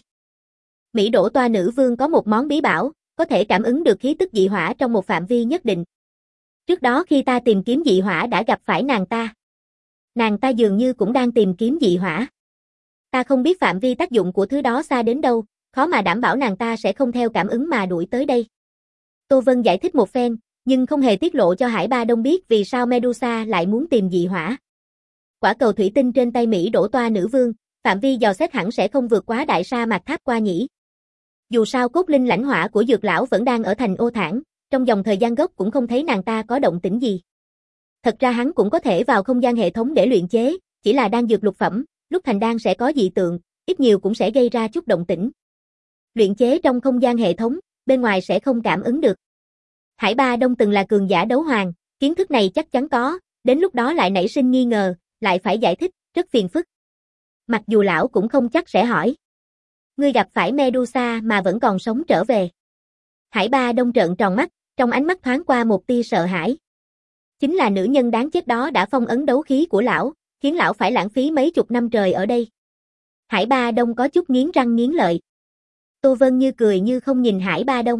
Mỹ Đỗ Toa Nữ Vương có một món bí bảo, có thể cảm ứng được khí tức dị hỏa trong một phạm vi nhất định. Trước đó khi ta tìm kiếm dị hỏa đã gặp phải nàng ta. Nàng ta dường như cũng đang tìm kiếm dị hỏa. Ta không biết phạm vi tác dụng của thứ đó xa đến đâu, khó mà đảm bảo nàng ta sẽ không theo cảm ứng mà đuổi tới đây. Tô Vân giải thích một phen, nhưng không hề tiết lộ cho Hải Ba Đông biết vì sao Medusa lại muốn tìm dị hỏa. Quả cầu thủy tinh trên tay Mỹ Đỗ Toa Nữ Vương, phạm vi dò xét hẳn sẽ không vượt quá đại sa mạc tháp qua nhỉ. Dù sao cốt linh lãnh hỏa của Dược lão vẫn đang ở thành Ô Thản, trong dòng thời gian gốc cũng không thấy nàng ta có động tĩnh gì. Thật ra hắn cũng có thể vào không gian hệ thống để luyện chế, chỉ là đan dược lục phẩm, lúc thành đan sẽ có dị tượng, ít nhiều cũng sẽ gây ra chút động tĩnh. Luyện chế trong không gian hệ thống, bên ngoài sẽ không cảm ứng được. Hải Ba Đông từng là cường giả đấu hoàng, kiến thức này chắc chắn có, đến lúc đó lại nảy sinh nghi ngờ, lại phải giải thích, rất phiền phức. Mặc dù lão cũng không chắc sẽ hỏi. Ngươi gặp phải Medusa mà vẫn còn sống trở về. Hải Ba Đông trợn tròn mắt, trong ánh mắt thoáng qua một tia sợ hãi. Chính là nữ nhân đáng chết đó đã phong ấn đấu khí của lão, khiến lão phải lãng phí mấy chục năm trời ở đây. Hải Ba Đông có chút nghiến răng nghiến lợi. Tô Vân như cười như không nhìn Hải Ba Đông.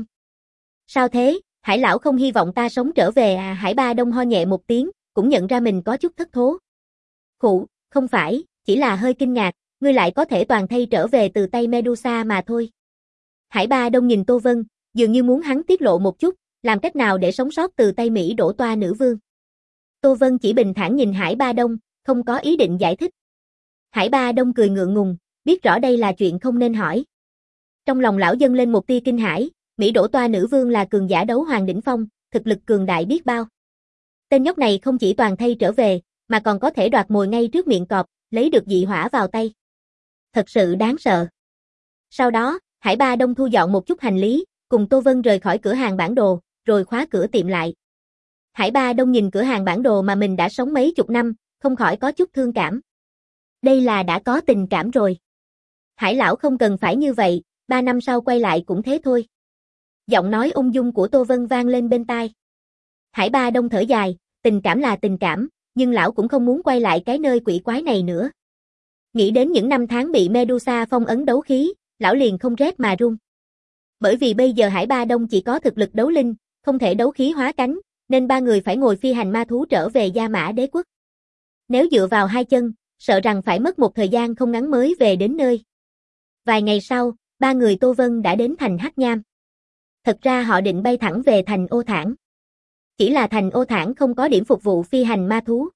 Sao thế, Hải lão không hy vọng ta sống trở về à? Hải Ba Đông ho nhẹ một tiếng, cũng nhận ra mình có chút thất thố. Khụ, không phải, chỉ là hơi kinh ngạc, ngươi lại có thể toàn thây trở về từ tay Medusa mà thôi. Hải Ba Đông nhìn Tô Vân, dường như muốn hắn tiết lộ một chút, làm cách nào để sống sót từ tay Mỹ Đỗ Toa Nữ Vương. Tô Vân chỉ bình thản nhìn Hải Ba Đông, không có ý định giải thích. Hải Ba Đông cười ngượng ngùng, biết rõ đây là chuyện không nên hỏi. Trong lòng lão dâng lên một tia kinh hãi, Mỹ Đỗ Toa Nữ Vương là cường giả đấu hoàng đỉnh phong, thực lực cường đại biết bao. Tên nhóc này không chỉ toàn thây trở về, mà còn có thể đoạt mồi ngay trước miệng cọp, lấy được dị hỏa vào tay. Thật sự đáng sợ. Sau đó, Hải Ba Đông thu dọn một chút hành lý, cùng Tô Vân rời khỏi cửa hàng bản đồ, rồi khóa cửa tiệm lại. Hải Ba Đông nhìn cửa hàng bản đồ mà mình đã sống mấy chục năm, không khỏi có chút thương cảm. Đây là đã có tình cảm rồi. Hải lão không cần phải như vậy, ba năm sau quay lại cũng thế thôi. Giọng nói ung dung của Tô Vân vang lên bên tai. Hải Ba Đông thở dài, tình cảm là tình cảm, nhưng lão cũng không muốn quay lại cái nơi quỷ quái này nữa. Nghĩ đến những năm tháng bị Medusa phong ấn đấu khí, lão liền không rét mà run. Bởi vì bây giờ Hải Ba Đông chỉ có thực lực đấu linh, không thể đấu khí hóa cánh, nên ba người phải ngồi phi hành ma thú trở về Gia Mã Đế quốc. Nếu dựa vào hai chân, sợ rằng phải mất một thời gian không ngắn mới về đến nơi. Vài ngày sau, ba người Tô Vân đã đến thành Hắc Nham. Thật ra họ định bay thẳng về thành Ô Thản. Chỉ là thành Ô Thản không có điểm phục vụ phi hành ma thú.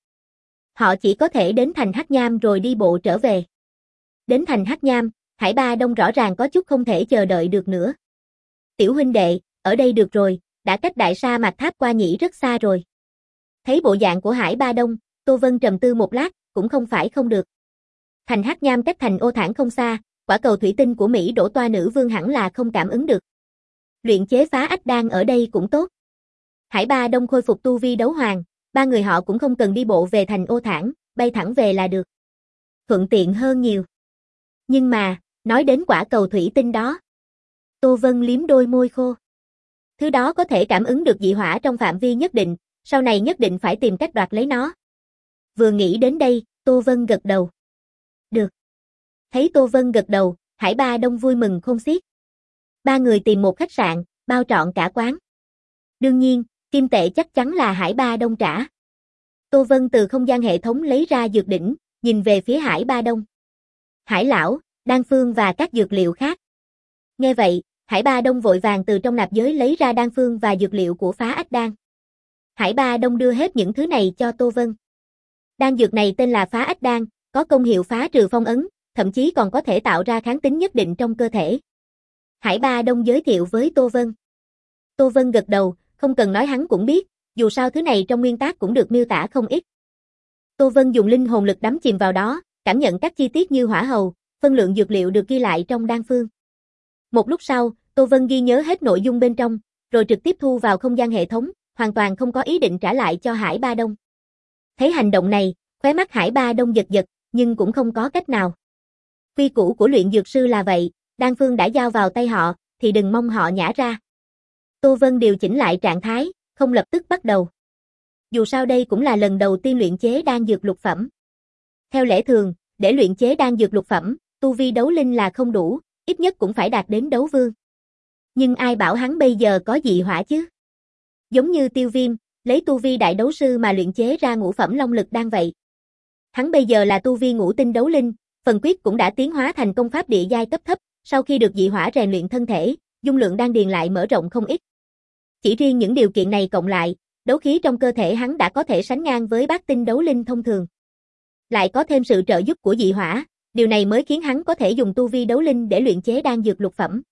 Họ chỉ có thể đến thành Hắc Nham rồi đi bộ trở về. Đến thành Hắc Nham, Hải Ba Đông rõ ràng có chút không thể chờ đợi được nữa. Tiểu huynh đệ, ở đây được rồi, đã cách đại sa mạc tháp qua nhĩ rất xa rồi. Thấy bộ dạng của Hải Ba Đông, Tô Vân trầm tư một lát, cũng không phải không được. Thành Hắc Nham cách thành Ô Thản không xa, quả cầu thủy tinh của Mỹ Đỗ Toa Nữ Vương hẳn là không cảm ứng được. Luyện chế phá ách đan ở đây cũng tốt. Hải Ba Đông khôi phục tu vi đấu hoàng, ba người họ cũng không cần đi bộ về thành Ô Thản, bay thẳng về là được. Thuận tiện hơn nhiều. Nhưng mà, nói đến quả cầu thủy tinh đó. Tô Vân liếm đôi môi khô. Thứ đó có thể cảm ứng được dị hỏa trong phạm vi nhất định, sau này nhất định phải tìm cách đoạt lấy nó. Vừa nghĩ đến đây, Tô Vân gật đầu. Được. Thấy Tô Vân gật đầu, Hải Ba Đông vui mừng khôn xiết. Ba người tìm một khách sạn, bao trọn cả quán. Đương nhiên, kim tệ chắc chắn là Hải Ba Đông trả. Tô Vân từ không gian hệ thống lấy ra dược đỉnh, nhìn về phía Hải Ba Đông. Hải lão, đan phương và các dược liệu khác. Nghe vậy, Hải Ba Đông vội vàng từ trong nạp giới lấy ra đan phương và dược liệu của phá ách đan. Hải Ba Đông đưa hết những thứ này cho Tô Vân. Đan dược này tên là phá ách đan, có công hiệu phá trừ phong ấn, thậm chí còn có thể tạo ra kháng tính nhất định trong cơ thể. Hải Ba Đông giới thiệu với Tô Vân. Tô Vân gật đầu, không cần nói hắn cũng biết, dù sao thứ này trong nguyên tác cũng được miêu tả không ít. Tô Vân dùng linh hồn lực đắm chìm vào đó, cảm nhận các chi tiết như hỏa hầu, phân lượng dược liệu được ghi lại trong đan phương. Một lúc sau, Tô Vân ghi nhớ hết nội dung bên trong, rồi trực tiếp thu vào không gian hệ thống, hoàn toàn không có ý định trả lại cho Hải Ba Đông. Thấy hành động này, khóe mắt Hải Ba Đông giật giật, nhưng cũng không có cách nào. Quy củ của luyện dược sư là vậy, đan phương đã giao vào tay họ, thì đừng mong họ nhả ra. Tô Vân điều chỉnh lại trạng thái, không lập tức bắt đầu. Dù sao đây cũng là lần đầu tiên luyện chế đan dược lục phẩm. Theo lẽ thường, để luyện chế đan dược lục phẩm, tu vi đấu linh là không đủ, ít nhất cũng phải đạt đến đấu vương. Nhưng ai bảo hắn bây giờ có dị hỏa chứ? Giống như Tiêu Viêm, lấy tu vi đại đấu sư mà luyện chế ra ngũ phẩm long lực đan vậy. Hắn bây giờ là tu vi ngũ tinh đấu linh, phần quyết cũng đã tiến hóa thành công pháp địa giai cấp thấp, sau khi được dị hỏa rèn luyện thân thể, dung lượng đan điền lại mở rộng không ít. Chỉ riêng những điều kiện này cộng lại, đấu khí trong cơ thể hắn đã có thể sánh ngang với bát tinh đấu linh thông thường. Lại có thêm sự trợ giúp của dị hỏa, điều này mới khiến hắn có thể dùng tu vi đấu linh để luyện chế đan dược lục phẩm.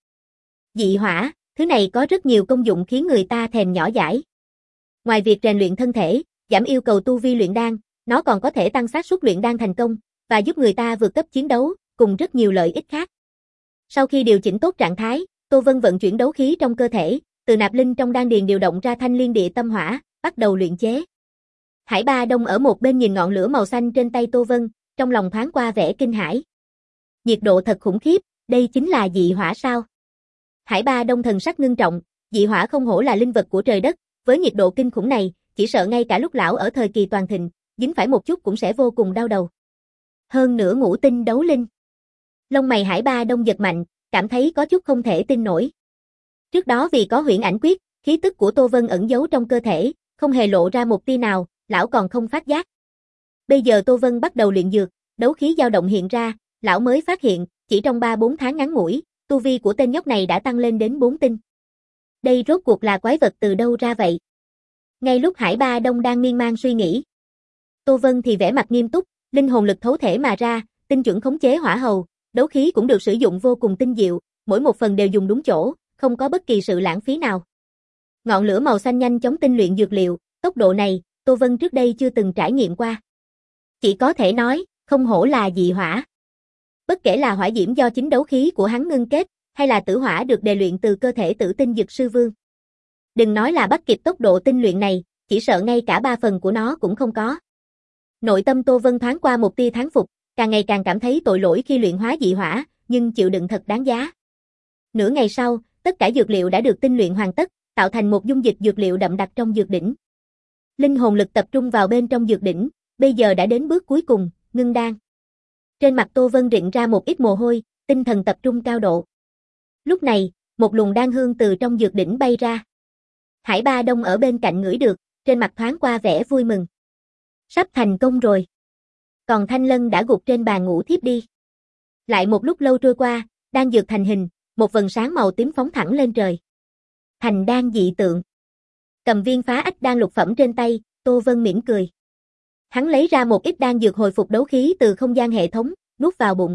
Dị hỏa, thứ này có rất nhiều công dụng khiến người ta thèm nhỏ dãi. Ngoài việc rèn luyện thân thể, giảm yêu cầu tu vi luyện đan, nó còn có thể tăng xác suất luyện đan thành công và giúp người ta vượt cấp chiến đấu, cùng rất nhiều lợi ích khác. Sau khi điều chỉnh tốt trạng thái, Tô Vân vận chuyển đấu khí trong cơ thể, từ nạp linh trong đan điền điều động ra thanh liên địa tâm hỏa, bắt đầu luyện chế. Hải Ba Đông ở một bên nhìn ngọn lửa màu xanh trên tay Tô Vân, trong lòng thoáng qua vẻ kinh hãi. Nhiệt độ thật khủng khiếp, đây chính là dị hỏa sao? Hải Ba Đông thần sắc ngưng trọng, dị hỏa không hổ là linh vật của trời đất, với nhiệt độ kinh khủng này, chỉ sợ ngay cả lúc lão ở thời kỳ toàn thịnh, dính phải một chút cũng sẽ vô cùng đau đầu. Hơn nữa ngũ tinh đấu linh. Lông mày Hải Ba Đông giật mạnh, cảm thấy có chút không thể tin nổi. Trước đó vì có huyễn ảnh quyết, khí tức của Tô Vân ẩn giấu trong cơ thể, không hề lộ ra một tia nào, lão còn không phát giác. Bây giờ Tô Vân bắt đầu luyện dược, đấu khí dao động hiện ra, lão mới phát hiện, chỉ trong ba bốn tháng ngắn ngủi, tu vi của tên nhóc này đã tăng lên đến bốn tinh. Đây rốt cuộc là quái vật từ đâu ra vậy? Ngay lúc Hải Ba Đông đang miên man suy nghĩ, Tô Vân thì vẻ mặt nghiêm túc, linh hồn lực thấu thể mà ra, tinh chuẩn khống chế hỏa hầu, đấu khí cũng được sử dụng vô cùng tinh diệu, mỗi một phần đều dùng đúng chỗ, không có bất kỳ sự lãng phí nào. Ngọn lửa màu xanh nhanh chóng tinh luyện dược liệu, tốc độ này, Tô Vân trước đây chưa từng trải nghiệm qua. Chỉ có thể nói, không hổ là dị hỏa. Bất kể là hỏa diễm do chính đấu khí của hắn ngưng kết, hay là tử hỏa được đề luyện từ cơ thể Tử Tinh Dực Sư Vương. Đừng nói là bắt kịp tốc độ tinh luyện này, chỉ sợ ngay cả ba phần của nó cũng không có. Nội tâm Tô Vân thoáng qua một tia thán phục, càng ngày càng cảm thấy tội lỗi khi luyện hóa dị hỏa, nhưng chịu đựng thật đáng giá. Nửa ngày sau, tất cả dược liệu đã được tinh luyện hoàn tất, tạo thành một dung dịch dược liệu đậm đặc trong dược đỉnh. Linh hồn lực tập trung vào bên trong dược đỉnh, bây giờ đã đến bước cuối cùng, ngưng đan. Trên mặt Tô Vân rịn ra một ít mồ hôi, tinh thần tập trung cao độ. Lúc này, một luồng đan hương từ trong dược đỉnh bay ra. Hải Ba Đông ở bên cạnh ngửi được, trên mặt thoáng qua vẻ vui mừng. Sắp thành công rồi. Còn Thanh Lân đã gục trên bàn ngủ thiếp đi. Lại một lúc lâu trôi qua, đan dược thành hình, một vầng sáng màu tím phóng thẳng lên trời. Thành đan dị tượng. Cầm viên phá ách đan lục phẩm trên tay, Tô Vân mỉm cười. Hắn lấy ra một ít đan dược hồi phục đấu khí từ không gian hệ thống, nuốt vào bụng.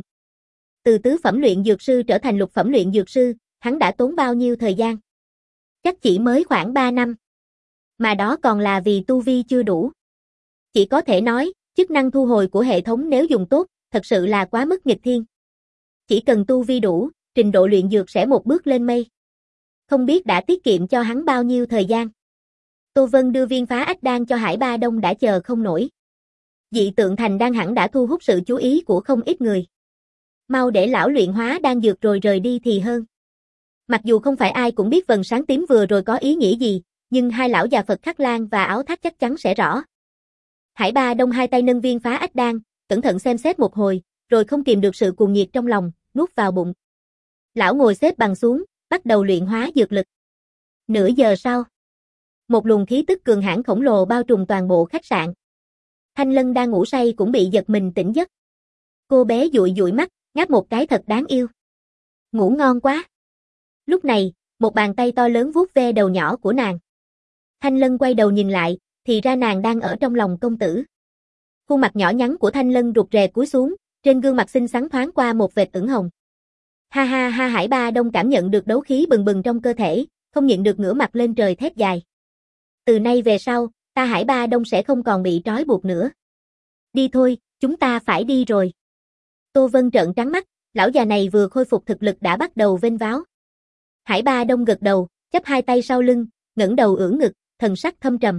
Từ tứ phẩm luyện dược sư trở thành lục phẩm luyện dược sư, hắn đã tốn bao nhiêu thời gian? Chắc chỉ mới khoảng ba năm. Mà đó còn là vì tu vi chưa đủ. Chỉ có thể nói, chức năng thu hồi của hệ thống nếu dùng tốt, thật sự là quá mức nghịch thiên. Chỉ cần tu vi đủ, trình độ luyện dược sẽ một bước lên mây. Không biết đã tiết kiệm cho hắn bao nhiêu thời gian. Tô Vân đưa viên phá ách đan cho Hải Ba Đông đã chờ không nổi. Dị tượng thành đan hẳn đã thu hút sự chú ý của không ít người. Mau để lão luyện hóa đan dược rồi rời đi thì hơn. Mặc dù không phải ai cũng biết vầng sáng tím vừa rồi có ý nghĩa gì, nhưng hai lão già Phật Khắc Lan và Áo Thác chắc chắn sẽ rõ. Hải Ba Đông hai tay nâng viên phá ách đan, cẩn thận xem xét một hồi, rồi không kìm được sự cuồng nhiệt trong lòng, nuốt vào bụng. Lão ngồi xếp bằng xuống, bắt đầu luyện hóa dược lực. Nửa giờ sau, một luồng khí tức cường hãn khổng lồ bao trùm toàn bộ khách sạn. Thanh Lân đang ngủ say cũng bị giật mình tỉnh giấc. Cô bé dụi dụi mắt, ngáp một cái thật đáng yêu. Ngủ ngon quá. Lúc này, một bàn tay to lớn vuốt ve đầu nhỏ của nàng. Thanh Lân quay đầu nhìn lại, thì ra nàng đang ở trong lòng công tử. Khuôn mặt nhỏ nhắn của Thanh Lân rụt rè cúi xuống, trên gương mặt xinh xắn thoáng qua một vệt ửng hồng. Ha ha ha Hải Ba Đông cảm nhận được đấu khí bừng bừng trong cơ thể, không nhịn được ngửa mặt lên trời thét dài. Từ nay về sau, ta Hải Ba Đông sẽ không còn bị trói buộc nữa. Đi thôi, chúng ta phải đi rồi. Tô Vân trợn trắng mắt, lão già này vừa khôi phục thực lực đã bắt đầu vênh váo. Hải Ba Đông gật đầu, chắp hai tay sau lưng, ngẩng đầu ưỡn ngực, thần sắc thâm trầm.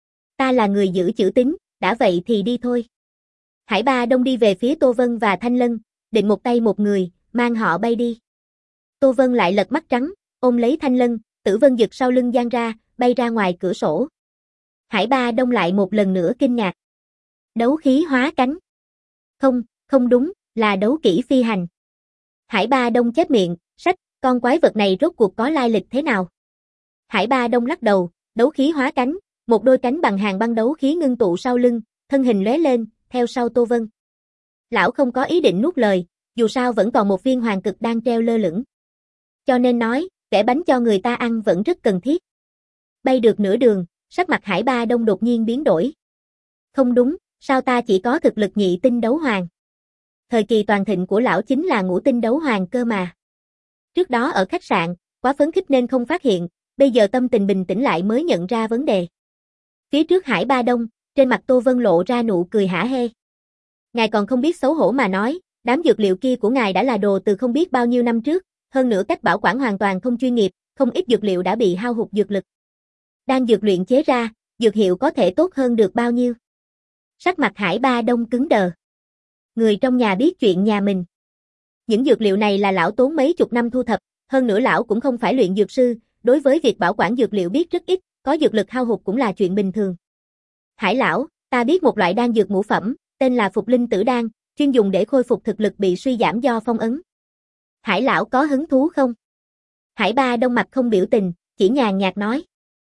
Ta là người giữ chữ tín, đã vậy thì đi thôi. Hải Ba Đông đi về phía Tô Vân và Thanh Lân, định một tay một người, mang họ bay đi. Tô Vân lại lật mắt trắng, ôm lấy Thanh Lân, Tử Vân giật sau lưng giang ra, bay ra ngoài cửa sổ. Hải Ba Đông lại một lần nữa kinh ngạc. Đấu khí hóa cánh. Không, không đúng, là đấu kỹ phi hành. Hải Ba Đông chép miệng, sách, con quái vật này rốt cuộc có lai lịch thế nào? Hải Ba Đông lắc đầu, đấu khí hóa cánh, một đôi cánh bằng hàng băng đấu khí ngưng tụ sau lưng, thân hình lóe lên, theo sau Tô Vân. Lão không có ý định nuốt lời, dù sao vẫn còn một viên hoàng cực đang treo lơ lửng. Cho nên nói, vẽ bánh cho người ta ăn vẫn rất cần thiết. Bay được nửa đường, sắc mặt Hải Ba Đông đột nhiên biến đổi. Không đúng, sao ta chỉ có thực lực nhị tinh đấu hoàng? Thời kỳ toàn thịnh của lão chính là ngũ tinh đấu hoàng cơ mà. Trước đó ở khách sạn, quá phấn khích nên không phát hiện, bây giờ tâm tình bình tĩnh lại mới nhận ra vấn đề. Phía trước Hải Ba Đông, trên mặt Tô Vân lộ ra nụ cười hả hê. Ngài còn không biết xấu hổ mà nói, đám dược liệu kia của ngài đã là đồ từ không biết bao nhiêu năm trước, hơn nữa cách bảo quản hoàn toàn không chuyên nghiệp, không ít dược liệu đã bị hao hụt dược lực. Đang dược luyện chế ra, dược hiệu có thể tốt hơn được bao nhiêu? Sắc mặt Hải Ba Đông cứng đờ. Người trong nhà biết chuyện nhà mình. Những dược liệu này là lão tốn mấy chục năm thu thập, hơn nữa lão cũng không phải luyện dược sư, đối với việc bảo quản dược liệu biết rất ít, có dược lực hao hụt cũng là chuyện bình thường. Hải lão, ta biết một loại đan dược ngũ phẩm, tên là Phục Linh Tử Đan, chuyên dùng để khôi phục thực lực bị suy giảm do phong ấn. Hải lão có hứng thú không? Hải Ba Đông mặt không biểu tình, chỉ nhàn nhạt nói.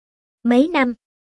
Mấy năm?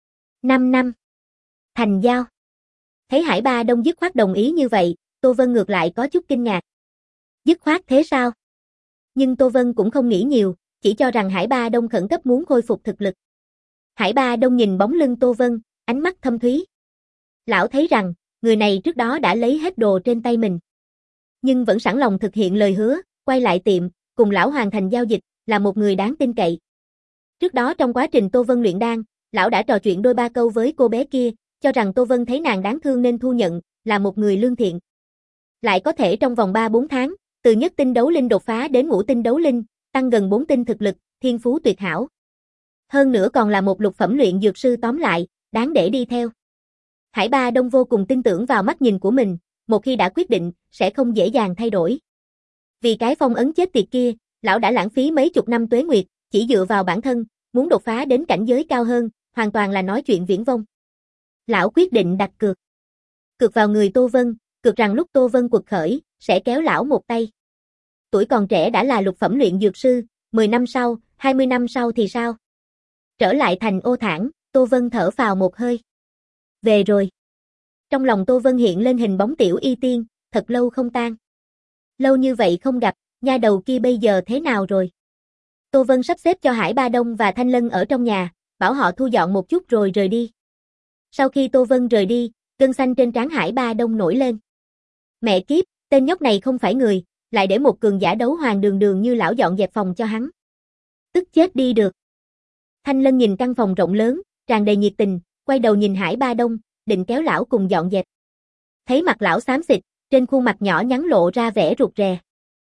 Năm năm. Thành giao. Thấy Hải Ba Đông dứt khoát đồng ý như vậy, Tô Vân ngược lại có chút kinh ngạc. Dứt khoát thế sao? Nhưng Tô Vân cũng không nghĩ nhiều, chỉ cho rằng Hải Ba Đông khẩn cấp muốn khôi phục thực lực. Hải Ba Đông nhìn bóng lưng Tô Vân, ánh mắt thâm thúy. Lão thấy rằng, người này trước đó đã lấy hết đồ trên tay mình. Nhưng vẫn sẵn lòng thực hiện lời hứa, quay lại tiệm, cùng lão hoàn thành giao dịch, là một người đáng tin cậy. Trước đó trong quá trình Tô Vân luyện đan, lão đã trò chuyện đôi ba câu với cô bé kia, cho rằng Tô Vân thấy nàng đáng thương nên thu nhận, là một người lương thiện. Lại có thể trong vòng ba bốn tháng, từ nhất tinh đấu linh đột phá đến ngũ tinh đấu linh, tăng gần bốn tinh thực lực, thiên phú tuyệt hảo. Hơn nữa còn là một lục phẩm luyện dược sư tóm lại, đáng để đi theo. Hải Ba Đông vô cùng tin tưởng vào mắt nhìn của mình, một khi đã quyết định, sẽ không dễ dàng thay đổi. Vì cái phong ấn chết tiệt kia, lão đã lãng phí mấy chục năm tuế nguyệt, chỉ dựa vào bản thân, muốn đột phá đến cảnh giới cao hơn, hoàn toàn là nói chuyện viển vông. Lão quyết định đặt cược. Cược vào người Tô Vân, cược rằng lúc Tô Vân quật khởi, sẽ kéo lão một tay. Tuổi còn trẻ đã là lục phẩm luyện dược sư, mười năm sau, hai mươi năm sau thì sao? Trở lại thành Ô Thản, Tô Vân thở phào một hơi. Về rồi. Trong lòng Tô Vân hiện lên hình bóng Tiểu Y Tiên, thật lâu không tan. Lâu như vậy không gặp, nha đầu kia bây giờ thế nào rồi? Tô Vân sắp xếp cho Hải Ba Đông và Thanh Lân ở trong nhà, bảo họ thu dọn một chút rồi rời đi. Sau khi Tô Vân rời đi, gân xanh trên trán Hải Ba Đông nổi lên. Mẹ kiếp, tên nhóc này không phải người, lại để một cường giả đấu hoàng đường đường như lão dọn dẹp phòng cho hắn. Tức chết đi được. Thanh Lân nhìn căn phòng rộng lớn, tràn đầy nhiệt tình, quay đầu nhìn Hải Ba Đông, định kéo lão cùng dọn dẹp. Thấy mặt lão xám xịt, trên khuôn mặt nhỏ nhắn lộ ra vẻ rụt rè.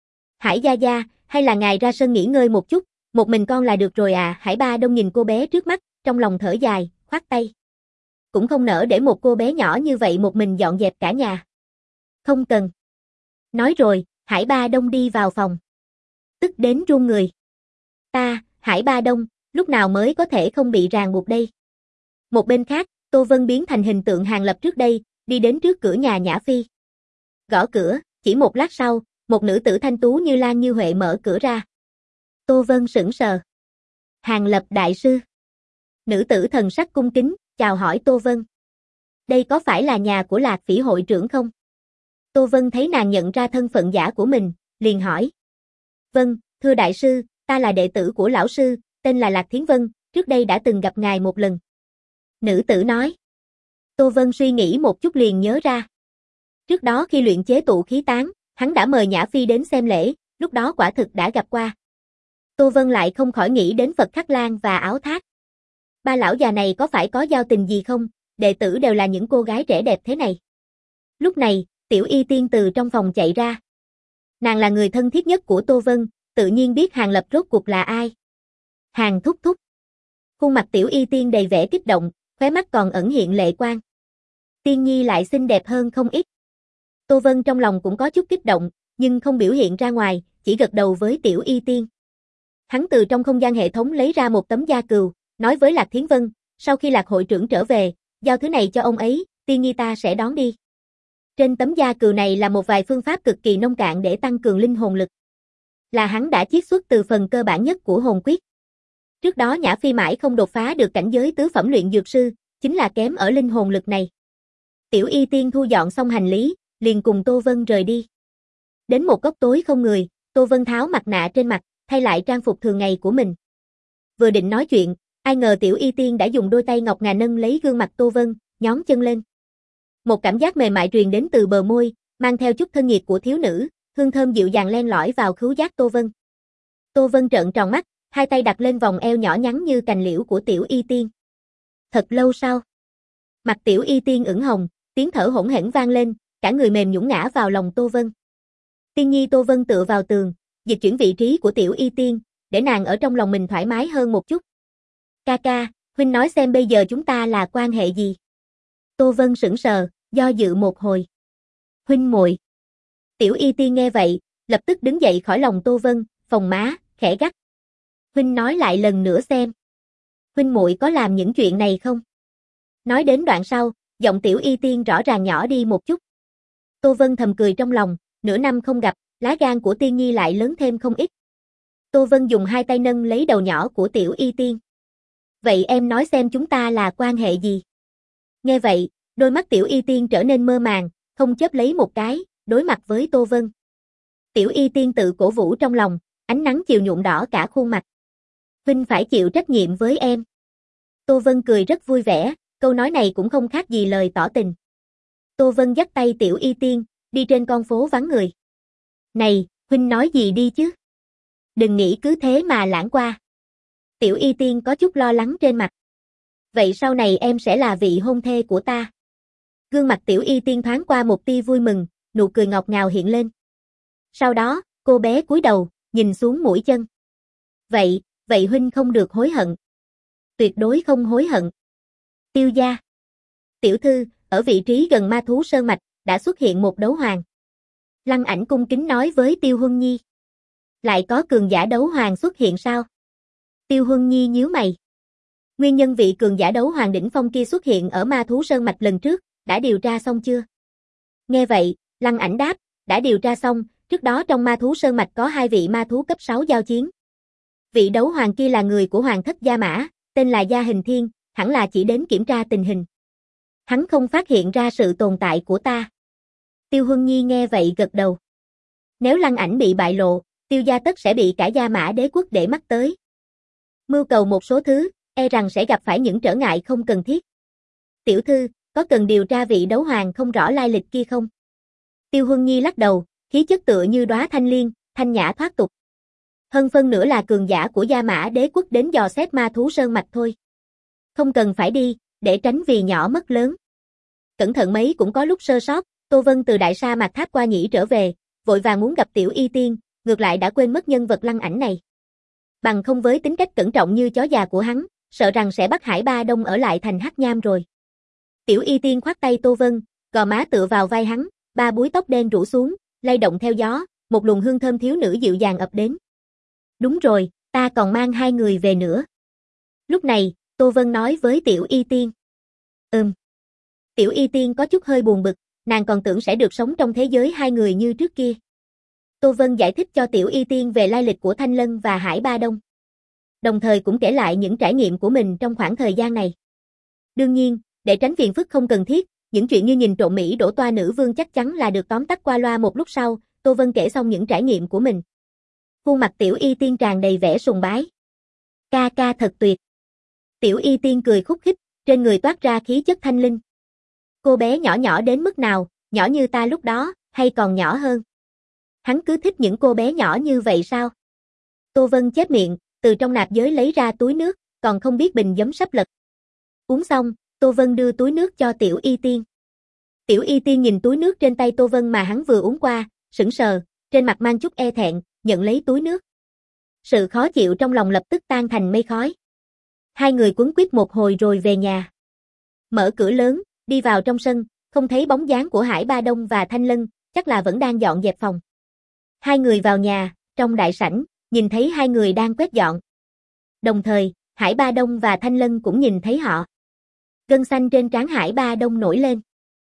Hải gia gia, hay là ngài ra sân nghỉ ngơi một chút, một mình con là được rồi à? Hải Ba Đông nhìn cô bé trước mắt, trong lòng thở dài, khoát tay. Cũng không nỡ để một cô bé nhỏ như vậy một mình dọn dẹp cả nhà. Không cần. Nói rồi, Hải Ba Đông đi vào phòng. Tức đến run người. Ta, Hải Ba Đông, lúc nào mới có thể không bị ràng buộc đây? Một bên khác, Tô Vân biến thành hình tượng hàng lập trước đây, đi đến trước cửa nhà Nhã Phi. Gõ cửa, chỉ một lát sau, một nữ tử thanh tú như Lan như Huệ mở cửa ra. Tô Vân sững sờ. Hàng lập đại sư. Nữ tử thần sắc cung kính, chào hỏi Tô Vân. Đây có phải là nhà của Lạc Phỉ hội trưởng không? Tô Vân thấy nàng nhận ra thân phận giả của mình, liền hỏi. Vâng, thưa đại sư, ta là đệ tử của lão sư, tên là Lạc Thiến Vân, trước đây đã từng gặp ngài một lần. Nữ tử nói. Tô Vân suy nghĩ một chút liền nhớ ra. Trước đó khi luyện chế tụ khí tán, hắn đã mời Nhã Phi đến xem lễ, lúc đó quả thực đã gặp qua. Tô Vân lại không khỏi nghĩ đến Phật Khắc Lan và Áo Thác. Ba lão già này có phải có giao tình gì không, đệ tử đều là những cô gái trẻ đẹp thế này. Lúc này, Tiểu Y Tiên từ trong phòng chạy ra. Nàng là người thân thiết nhất của Tô Vân, tự nhiên biết Hàng Lập rốt cuộc là ai. Hàng thúc thúc. Khuôn mặt Tiểu Y Tiên đầy vẻ kích động, khóe mắt còn ẩn hiện lệ quang. Tiên nhi lại xinh đẹp hơn không ít. Tô Vân trong lòng cũng có chút kích động, nhưng không biểu hiện ra ngoài, chỉ gật đầu với Tiểu Y Tiên. Hắn từ trong không gian hệ thống lấy ra một tấm da cừu, nói với Lạc Thiến Vân, sau khi Lạc hội trưởng trở về, giao thứ này cho ông ấy, Tiên nhi ta sẽ đón đi. Trên tấm da cừu này là một vài phương pháp cực kỳ nông cạn để tăng cường linh hồn lực. Là hắn đã chiết xuất từ phần cơ bản nhất của hồn quyết. Trước đó Nhã Phi mãi không đột phá được cảnh giới tứ phẩm luyện dược sư, chính là kém ở linh hồn lực này. Tiểu Y Tiên thu dọn xong hành lý, liền cùng Tô Vân rời đi. Đến một góc tối không người, Tô Vân tháo mặt nạ trên mặt, thay lại trang phục thường ngày của mình. Vừa định nói chuyện, ai ngờ Tiểu Y Tiên đã dùng đôi tay ngọc ngà nâng lấy gương mặt Tô Vân, nhón chân lên. Một cảm giác mềm mại truyền đến từ bờ môi, mang theo chút thân nhiệt của thiếu nữ, hương thơm dịu dàng len lỏi vào khứu giác Tô Vân. Tô Vân trợn tròn mắt, hai tay đặt lên vòng eo nhỏ nhắn như cành liễu của Tiểu Y Tiên. Thật lâu sau, mặt Tiểu Y Tiên ửng hồng, tiếng thở hỗn hển vang lên, cả người mềm nhũn ngã vào lòng Tô Vân. Tiên nhi Tô Vân tựa vào tường, dịch chuyển vị trí của Tiểu Y Tiên, để nàng ở trong lòng mình thoải mái hơn một chút. Ca ca, huynh nói xem bây giờ chúng ta là quan hệ gì? Tô Vân sững sờ, do dự một hồi. Huynh muội. Tiểu Y Tiên nghe vậy, lập tức đứng dậy khỏi lòng Tô Vân, phồng má, khẽ gắt. Huynh nói lại lần nữa xem. Huynh muội có làm những chuyện này không? Nói đến đoạn sau, giọng Tiểu Y Tiên rõ ràng nhỏ đi một chút. Tô Vân thầm cười trong lòng, nửa năm không gặp, lá gan của Tiên nhi lại lớn thêm không ít. Tô Vân dùng hai tay nâng lấy đầu nhỏ của Tiểu Y Tiên. Vậy em nói xem chúng ta là quan hệ gì? Nghe vậy, đôi mắt Tiểu Y Tiên trở nên mơ màng, không chớp lấy một cái, đối mặt với Tô Vân. Tiểu Y Tiên tự cổ vũ trong lòng, ánh nắng chiều nhuộm đỏ cả khuôn mặt. Huynh phải chịu trách nhiệm với em. Tô Vân cười rất vui vẻ, câu nói này cũng không khác gì lời tỏ tình. Tô Vân dắt tay Tiểu Y Tiên, đi trên con phố vắng người. Này, huynh nói gì đi chứ? Đừng nghĩ cứ thế mà lãng qua. Tiểu Y Tiên có chút lo lắng trên mặt. Vậy sau này em sẽ là vị hôn thê của ta. Gương mặt Tiểu Y Tiên thoáng qua một tia vui mừng, nụ cười ngọt ngào hiện lên. Sau đó, cô bé cúi đầu, nhìn xuống mũi chân. Vậy, vậy huynh không được hối hận. Tuyệt đối không hối hận. Tiêu gia. Tiểu thư, ở vị trí gần ma thú sơn mạch, đã xuất hiện một đấu hoàng. Lăng Ảnh cung kính nói với Tiêu Huân Nhi. Lại có cường giả đấu hoàng xuất hiện sao? Tiêu Huân Nhi nhíu mày. Nguyên nhân vị cường giả đấu hoàng đỉnh phong kia xuất hiện ở ma thú sơn mạch lần trước, đã điều tra xong chưa? Nghe vậy, Lăng Ảnh đáp, đã điều tra xong, trước đó trong ma thú sơn mạch có hai vị ma thú cấp sáu giao chiến. Vị đấu hoàng kia là người của hoàng thất Gia Mã, tên là Gia Hình Thiên, hẳn là chỉ đến kiểm tra tình hình. Hắn không phát hiện ra sự tồn tại của ta. Tiêu Huân Nhi nghe vậy gật đầu. Nếu Lăng Ảnh bị bại lộ, Tiêu gia tất sẽ bị cả Gia Mã đế quốc để mắt tới. Mưu cầu một số thứ, e rằng sẽ gặp phải những trở ngại không cần thiết. Tiểu thư, có cần điều tra vị đấu hoàng không rõ lai lịch kia không? Tiêu Huân Nhi lắc đầu, khí chất tựa như đóa thanh liên, thanh nhã thoát tục. Hơn phân nửa là cường giả của Gia Mã đế quốc đến dò xét ma thú sơn mạch thôi. Không cần phải đi, để tránh vì nhỏ mất lớn. Cẩn thận mấy cũng có lúc sơ sót, Tô Vân từ đại sa mạc Tháp Qua Nhĩ trở về, vội vàng muốn gặp Tiểu Y Tiên, ngược lại đã quên mất nhân vật Lăng Ảnh này. Bằng không với tính cách cẩn trọng như chó già của hắn, sợ rằng sẽ bắt Hải Ba Đông ở lại thành Hắc Nham rồi. Tiểu Y Tiên khoác tay Tô Vân, gò má tựa vào vai hắn, ba búi tóc đen rủ xuống, lay động theo gió, một luồng hương thơm thiếu nữ dịu dàng ập đến. Đúng rồi, ta còn mang hai người về nữa. Lúc này, Tô Vân nói với Tiểu Y Tiên. Ừm. Tiểu Y Tiên có chút hơi buồn bực, nàng còn tưởng sẽ được sống trong thế giới hai người như trước kia. Tô Vân giải thích cho Tiểu Y Tiên về lai lịch của Thanh Lân và Hải Ba Đông. Đồng thời cũng kể lại những trải nghiệm của mình trong khoảng thời gian này. Đương nhiên, để tránh phiền phức không cần thiết, những chuyện như nhìn trộm Mỹ đổ toa nữ vương chắc chắn là được tóm tắt qua loa một lúc sau, Tô Vân kể xong những trải nghiệm của mình. Khuôn mặt Tiểu Y Tiên tràn đầy vẻ sùng bái. Ca ca thật tuyệt. Tiểu Y Tiên cười khúc khích, trên người toát ra khí chất thanh linh. Cô bé nhỏ nhỏ đến mức nào, nhỏ như ta lúc đó, hay còn nhỏ hơn? Hắn cứ thích những cô bé nhỏ như vậy sao? Tô Vân chép miệng, từ trong nạp giới lấy ra túi nước, còn không biết bình giấm sắp lật. Uống xong, Tô Vân đưa túi nước cho Tiểu Y Tiên. Tiểu Y Tiên nhìn túi nước trên tay Tô Vân mà hắn vừa uống qua, sững sờ, trên mặt mang chút e thẹn, nhận lấy túi nước. Sự khó chịu trong lòng lập tức tan thành mây khói. Hai người quấn quýt một hồi rồi về nhà. Mở cửa lớn, đi vào trong sân, không thấy bóng dáng của Hải Ba Đông và Thanh Lân, chắc là vẫn đang dọn dẹp phòng. Hai người vào nhà, trong đại sảnh, nhìn thấy hai người đang quét dọn. Đồng thời, Hải Ba Đông và Thanh Lân cũng nhìn thấy họ. Gân xanh trên trán Hải Ba Đông nổi lên.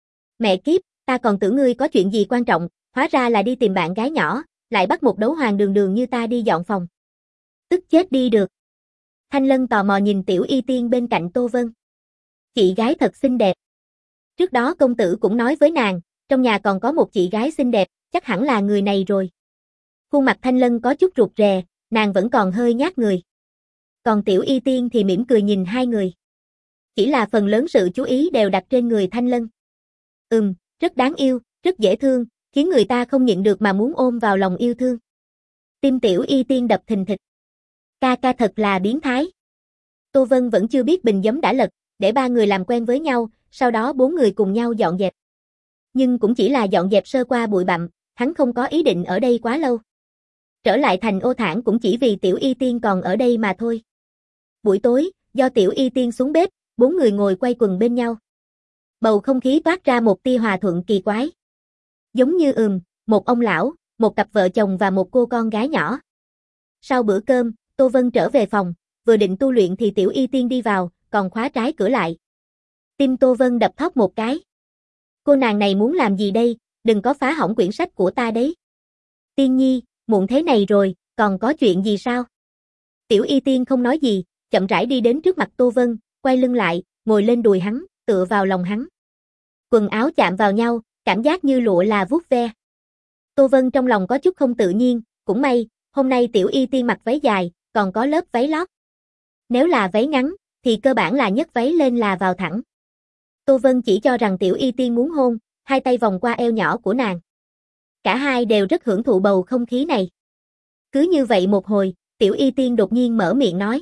Mẹ kiếp, ta còn tưởng ngươi có chuyện gì quan trọng, hóa ra là đi tìm bạn gái nhỏ, lại bắt một đấu hoàng đường đường như ta đi dọn phòng. Tức chết đi được. Thanh Lân tò mò nhìn Tiểu Y Tiên bên cạnh Tô Vân. Chị gái thật xinh đẹp. Trước đó công tử cũng nói với nàng, trong nhà còn có một chị gái xinh đẹp, chắc hẳn là người này rồi. Khuôn mặt Thanh Lân có chút rụt rè, nàng vẫn còn hơi nhát người. Còn Tiểu Y Tiên thì mỉm cười nhìn hai người. Chỉ là phần lớn sự chú ý đều đặt trên người Thanh Lân. Ừm, rất đáng yêu, rất dễ thương, khiến người ta không nhịn được mà muốn ôm vào lòng yêu thương. Tim Tiểu Y Tiên đập thình thịch. Ca ca thật là biến thái. Tô Vân vẫn chưa biết bình giấm đã lật, để ba người làm quen với nhau, sau đó bốn người cùng nhau dọn dẹp. Nhưng cũng chỉ là dọn dẹp sơ qua bụi bặm, hắn không có ý định ở đây quá lâu. Trở lại thành Ô Thản cũng chỉ vì Tiểu Y Tiên còn ở đây mà thôi. Buổi tối, do Tiểu Y Tiên xuống bếp, bốn người ngồi quay quần bên nhau. Bầu không khí toát ra một tia hòa thuận kỳ quái. Giống như ừm, một ông lão, một cặp vợ chồng và một cô con gái nhỏ. Sau bữa cơm, Tô Vân trở về phòng, vừa định tu luyện thì Tiểu Y Tiên đi vào, còn khóa trái cửa lại. Tim Tô Vân đập thót một cái. Cô nàng này muốn làm gì đây, đừng có phá hỏng quyển sách của ta đấy. Tiên nhi, muộn thế này rồi, còn có chuyện gì sao? Tiểu Y Tiên không nói gì, chậm rãi đi đến trước mặt Tô Vân, quay lưng lại, ngồi lên đùi hắn, tựa vào lòng hắn. Quần áo chạm vào nhau, cảm giác như lụa là vuốt ve. Tô Vân trong lòng có chút không tự nhiên, cũng may, hôm nay Tiểu Y Tiên mặc váy dài, còn có lớp váy lót. Nếu là váy ngắn, thì cơ bản là nhấc váy lên là vào thẳng. Tô Vân chỉ cho rằng Tiểu Y Tiên muốn hôn, hai tay vòng qua eo nhỏ của nàng. Cả hai đều rất hưởng thụ bầu không khí này. Cứ như vậy một hồi, Tiểu Y Tiên đột nhiên mở miệng nói.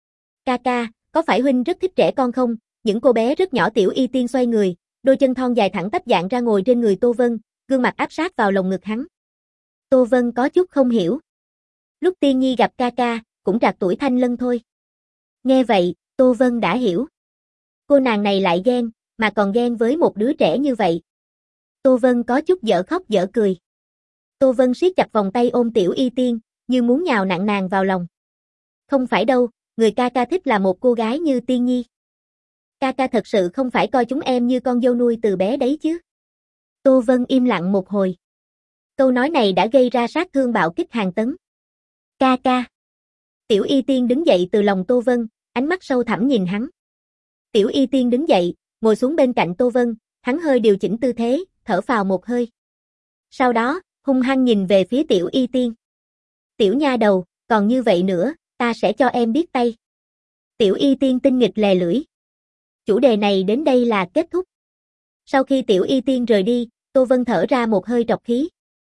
Ca ca, có phải huynh rất thích trẻ con không? Những cô bé rất nhỏ. Tiểu Y Tiên xoay người, đôi chân thon dài thẳng tắp dạng ra ngồi trên người Tô Vân, gương mặt áp sát vào lồng ngực hắn. Tô Vân có chút không hiểu. Lúc Tiên Nhi gặp ca ca, cũng trạc tuổi Thanh Lân thôi. Nghe vậy, Tô Vân đã hiểu. Cô nàng này lại ghen, mà còn ghen với một đứa trẻ như vậy. Tô Vân có chút dở khóc dở cười. Tô Vân siết chặt vòng tay ôm Tiểu Y Tiên, như muốn nhào nặng nàng vào lòng. Không phải đâu, người ca ca thích là một cô gái như Tiên Nhi. Ca ca thật sự không phải coi chúng em như con dâu nuôi từ bé đấy chứ. Tô Vân im lặng một hồi. Câu nói này đã gây ra sát thương bạo kích hàng tấn. Ca ca. Tiểu Y Tiên đứng dậy từ lòng Tô Vân, ánh mắt sâu thẳm nhìn hắn. Tiểu Y Tiên đứng dậy, ngồi xuống bên cạnh Tô Vân, hắn hơi điều chỉnh tư thế, thở phào một hơi. Sau đó, hung hăng nhìn về phía Tiểu Y Tiên. Tiểu nha đầu, còn như vậy nữa, ta sẽ cho em biết tay. Tiểu Y Tiên tinh nghịch lè lưỡi. Chủ đề này đến đây là kết thúc. Sau khi Tiểu Y Tiên rời đi, Tô Vân thở ra một hơi trọc khí.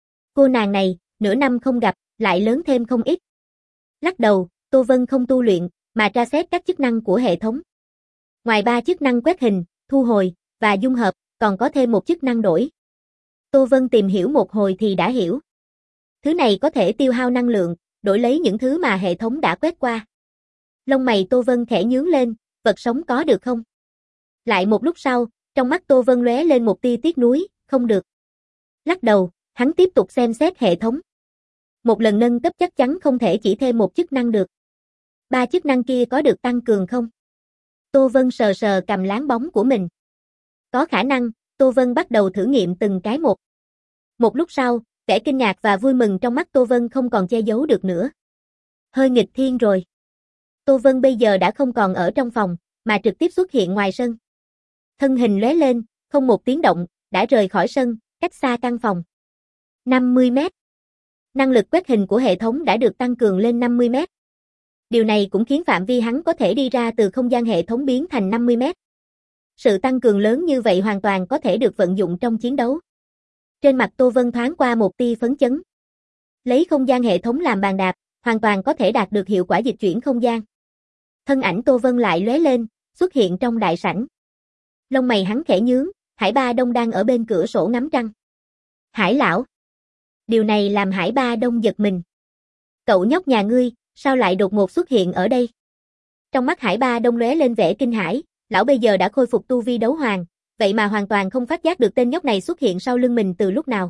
Cô nàng này, nửa năm không gặp, lại lớn thêm không ít. Lắc đầu, Tô Vân không tu luyện, mà tra xét các chức năng của hệ thống. Ngoài ba chức năng quét hình, thu hồi, và dung hợp, còn có thêm một chức năng đổi. Tô Vân tìm hiểu một hồi thì đã hiểu. Thứ này có thể tiêu hao năng lượng, đổi lấy những thứ mà hệ thống đã quét qua. Lông mày Tô Vân khẽ nhướng lên, vật sống có được không? Lại một lúc sau, trong mắt Tô Vân lóe lên một tia tiếc nuối, không được. Lắc đầu, hắn tiếp tục xem xét hệ thống. Một lần nâng cấp chắc chắn không thể chỉ thêm một chức năng được. Ba chức năng kia có được tăng cường không? Tô Vân sờ sờ cầm láng bóng của mình. Có khả năng, Tô Vân bắt đầu thử nghiệm từng cái một. Một lúc sau, vẻ kinh ngạc và vui mừng trong mắt Tô Vân không còn che giấu được nữa. Hơi nghịch thiên rồi. Tô Vân bây giờ đã không còn ở trong phòng, mà trực tiếp xuất hiện ngoài sân. Thân hình lóe lên, không một tiếng động, đã rời khỏi sân, cách xa căn phòng. năm mươi mét. Năng lực quét hình của hệ thống đã được tăng cường lên năm mươi mét. Điều này cũng khiến phạm vi hắn có thể đi ra từ không gian hệ thống biến thành năm mươi mét. Sự tăng cường lớn như vậy hoàn toàn có thể được vận dụng trong chiến đấu. Trên mặt Tô Vân thoáng qua một tia phấn chấn. Lấy không gian hệ thống làm bàn đạp, hoàn toàn có thể đạt được hiệu quả dịch chuyển không gian. Thân ảnh Tô Vân lại lóe lên, xuất hiện trong đại sảnh. Lông mày hắn khẽ nhướng, Hải Ba Đông đang ở bên cửa sổ ngắm trăng. Hải lão. Điều này làm Hải Ba Đông giật mình. Cậu nhóc nhà ngươi, sao lại đột ngột xuất hiện ở đây? Trong mắt Hải Ba Đông lóe lên vẻ kinh hãi, lão bây giờ đã khôi phục tu vi đấu hoàng, vậy mà hoàn toàn không phát giác được tên nhóc này xuất hiện sau lưng mình từ lúc nào.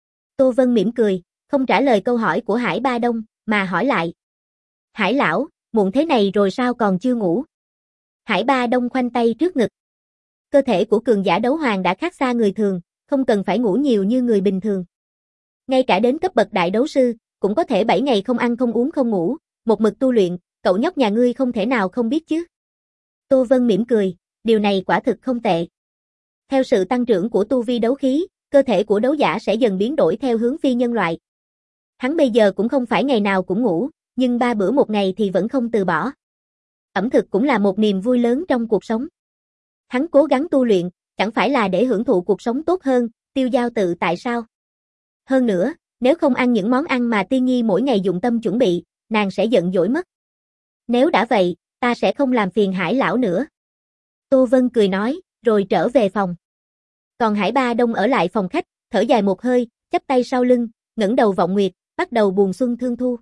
Tô Vân mỉm cười, không trả lời câu hỏi của Hải Ba Đông, mà hỏi lại. Hải lão, muộn thế này rồi sao còn chưa ngủ? Hải Ba Đông khoanh tay trước ngực. Cơ thể của cường giả đấu hoàng đã khác xa người thường, không cần phải ngủ nhiều như người bình thường. Ngay cả đến cấp bậc đại đấu sư, cũng có thể bảy ngày không ăn không uống không ngủ, một mực tu luyện, cậu nhóc nhà ngươi không thể nào không biết chứ. Tô Vân mỉm cười, điều này quả thực không tệ. Theo sự tăng trưởng của tu vi đấu khí, cơ thể của đấu giả sẽ dần biến đổi theo hướng phi nhân loại. Hắn bây giờ cũng không phải ngày nào cũng ngủ, nhưng ba bữa một ngày thì vẫn không từ bỏ. Ẩm thực cũng là một niềm vui lớn trong cuộc sống. Hắn cố gắng tu luyện, chẳng phải là để hưởng thụ cuộc sống tốt hơn, tiêu dao tự tại sao? Hơn nữa, nếu không ăn những món ăn mà Tiên Nhi mỗi ngày dụng tâm chuẩn bị, nàng sẽ giận dỗi mất. Nếu đã vậy, ta sẽ không làm phiền Hải lão nữa. Tô Vân cười nói, rồi trở về phòng. Còn Hải Ba Đông ở lại phòng khách, thở dài một hơi, chắp tay sau lưng, ngẩng đầu vọng nguyệt, bắt đầu buồn xuân thương thu.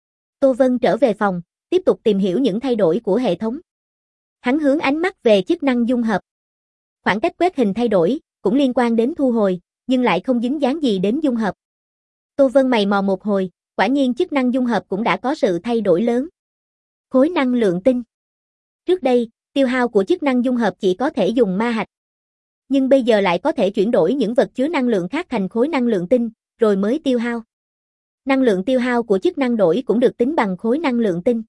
Tô Vân trở về phòng, tiếp tục tìm hiểu những thay đổi của hệ thống. Hắn hướng ánh mắt về chức năng dung hợp. Khoảng cách quét hình thay đổi, cũng liên quan đến thu hồi, nhưng lại không dính dáng gì đến dung hợp. Tô Vân mày mò một hồi, quả nhiên chức năng dung hợp cũng đã có sự thay đổi lớn. Khối năng lượng tinh. Trước đây, tiêu hao của chức năng dung hợp chỉ có thể dùng ma hạch. Nhưng bây giờ lại có thể chuyển đổi những vật chứa năng lượng khác thành khối năng lượng tinh, rồi mới tiêu hao. Năng lượng tiêu hao của chức năng đổi cũng được tính bằng khối năng lượng tinh.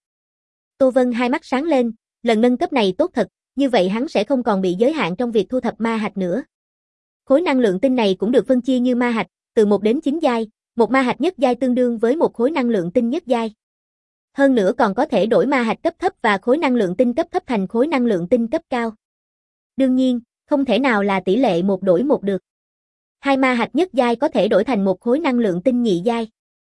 Tô Vân hai mắt sáng lên, lần nâng cấp này tốt thật, như vậy hắn sẽ không còn bị giới hạn trong việc thu thập ma hạch nữa. Khối năng lượng tinh này cũng được phân chia như ma hạch, từ một đến chín giai, một ma hạch nhất giai tương đương với một khối năng lượng tinh nhất giai. Hơn nữa còn có thể đổi ma hạch cấp thấp và khối năng lượng tinh cấp thấp thành khối năng lượng tinh cấp cao. Đương nhiên, không thể nào là tỷ lệ một đổi một được. Hai ma hạch nhất giai có thể đổi thành một khối năng lượng tinh nhị giai.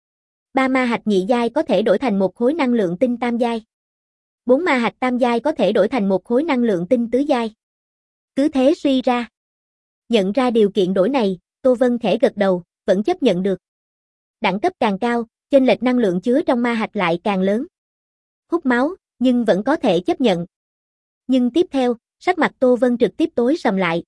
Ba ma hạch nhị giai có thể đổi thành một khối năng lượng tinh tam giai. Bốn ma hạch tam giai có thể đổi thành một khối năng lượng tinh tứ giai. Cứ thế suy ra. Nhận ra điều kiện đổi này, Tô Vân khẽ gật đầu, vẫn chấp nhận được. Đẳng cấp càng cao, chênh lệch năng lượng chứa trong ma hạch lại càng lớn. Hút máu, nhưng vẫn có thể chấp nhận. Nhưng tiếp theo, sắc mặt Tô Vân trực tiếp tối sầm lại.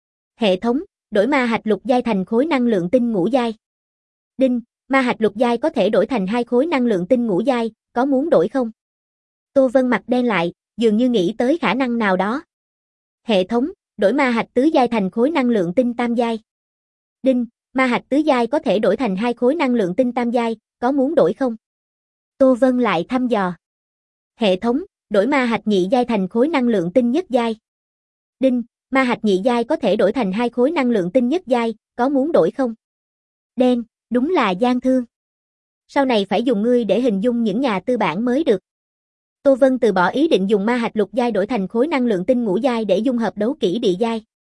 Hệ thống, đổi ma hạch lục giai thành khối năng lượng tinh ngũ giai. Đinh, ma hạch lục giai có thể đổi thành hai khối năng lượng tinh ngũ giai, có muốn đổi không? Tô Vân mặt đen lại, dường như nghĩ tới khả năng nào đó. Hệ thống, đổi ma hạch tứ giai thành khối năng lượng tinh tam giai. Đinh, ma hạch tứ giai có thể đổi thành hai khối năng lượng tinh tam giai, có muốn đổi không? Tô Vân lại thăm dò. Hệ thống, đổi ma hạch nhị giai thành khối năng lượng tinh nhất giai. Đinh, ma hạch nhị giai có thể đổi thành hai khối năng lượng tinh nhất giai, có muốn đổi không? Đen, đúng là gian thương. Sau này phải dùng ngươi để hình dung những nhà tư bản mới được. Tô Vân từ bỏ ý định dùng ma hạch lục giai đổi thành khối năng lượng tinh ngũ giai để dung hợp đấu kỹ địa giai.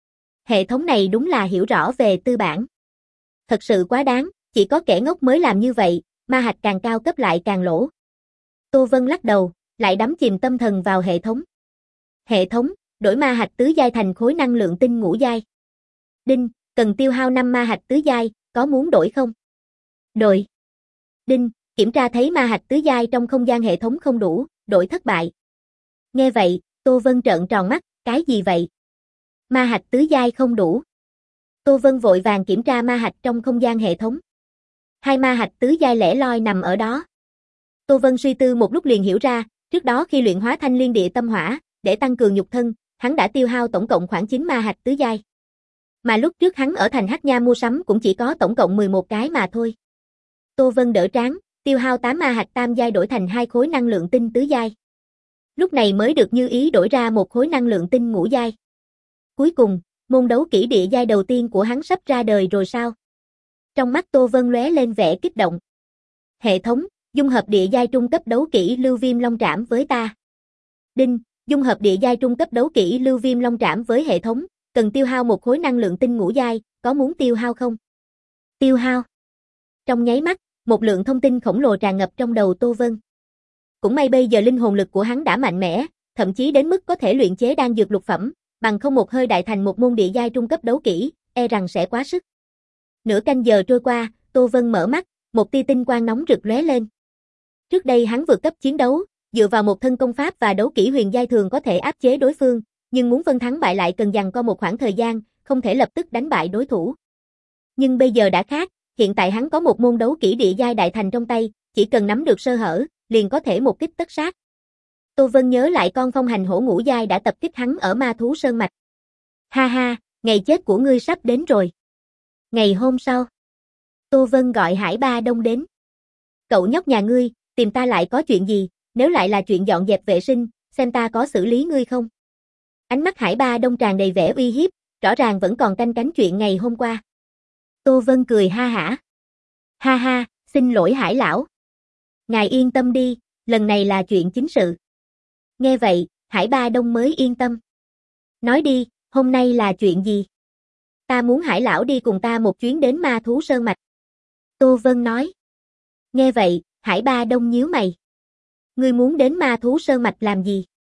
Hệ thống này đúng là hiểu rõ về tư bản. Thật sự quá đáng, chỉ có kẻ ngốc mới làm như vậy, ma hạch càng cao cấp lại càng lỗ. Tô Vân lắc đầu, lại đắm chìm tâm thần vào hệ thống. Hệ thống, đổi ma hạch tứ giai thành khối năng lượng tinh ngũ giai. Đinh, cần tiêu hao năm ma hạch tứ giai, có muốn đổi không? Đổi. Đinh, kiểm tra thấy ma hạch tứ giai trong không gian hệ thống không đủ, đổi thất bại. Nghe vậy, Tô Vân trợn tròn mắt, cái gì vậy? Ma hạch tứ giai không đủ. Tô Vân vội vàng kiểm tra ma hạch trong không gian hệ thống. Hai ma hạch tứ giai lẻ loi nằm ở đó. Tô Vân suy tư một lúc liền hiểu ra, trước đó khi luyện hóa thanh liên địa tâm hỏa, để tăng cường nhục thân, hắn đã tiêu hao tổng cộng khoảng chín ma hạch tứ giai. Mà lúc trước hắn ở thành Hắc Nha mua sắm cũng chỉ có tổng cộng mười một cái mà thôi. Tô Vân đỡ trán, tiêu hao tám ma hạch tam giai đổi thành hai khối năng lượng tinh tứ giai. Lúc này mới được như ý đổi ra một khối năng lượng tinh ngũ giai. Cuối cùng, môn đấu kỹ địa giai đầu tiên của hắn sắp ra đời rồi sao? Trong mắt Tô Vân lóe lên vẻ kích động. Hệ thống, dung hợp địa giai trung cấp đấu kỹ Lưu Viêm Long Trảm với ta. Đinh, dung hợp địa giai trung cấp đấu kỹ Lưu Viêm Long Trảm với hệ thống, cần tiêu hao một khối năng lượng tinh ngũ giai, có muốn tiêu hao không? Tiêu hao. Trong nháy mắt, một lượng thông tin khổng lồ tràn ngập trong đầu Tô Vân. Cũng may bây giờ linh hồn lực của hắn đã mạnh mẽ, thậm chí đến mức có thể luyện chế đan dược lục phẩm, bằng không một hơi đại thành một môn địa giai trung cấp đấu kỹ, e rằng sẽ quá sức. Nửa canh giờ trôi qua, Tô Vân mở mắt, một tia tinh quang nóng rực lóe lên. Trước đây hắn vượt cấp chiến đấu, dựa vào một thân công pháp và đấu kỹ huyền giai thường có thể áp chế đối phương, nhưng muốn phân thắng bại lại cần giằng co một khoảng thời gian, không thể lập tức đánh bại đối thủ. Nhưng bây giờ đã khác, hiện tại hắn có một môn đấu kỹ địa giai đại thành trong tay, chỉ cần nắm được sơ hở, liền có thể một kích tất sát. Tô Vân nhớ lại con phong hành hổ ngũ giai đã tập kích hắn ở Ma Thú Sơn Mạch. Ha ha, ngày chết của ngươi sắp đến rồi. Ngày hôm sau, Tô Vân gọi Hải Ba Đông đến. Cậu nhóc nhà ngươi, tìm ta lại có chuyện gì, nếu lại là chuyện dọn dẹp vệ sinh, xem ta có xử lý ngươi không? Ánh mắt Hải Ba Đông tràn đầy vẻ uy hiếp, rõ ràng vẫn còn canh cánh chuyện ngày hôm qua. Tô Vân cười ha hả. Ha ha, xin lỗi Hải lão. Ngài yên tâm đi, lần này là chuyện chính sự. Nghe vậy, Hải Ba Đông mới yên tâm. Nói đi, hôm nay là chuyện gì? Ta muốn Hải lão đi cùng ta một chuyến đến Ma Thú Sơn Mạch. Tô Vân nói. Nghe vậy, Hải Ba Đông nhíu mày. Ngươi muốn đến Ma Thú Sơn Mạch làm gì?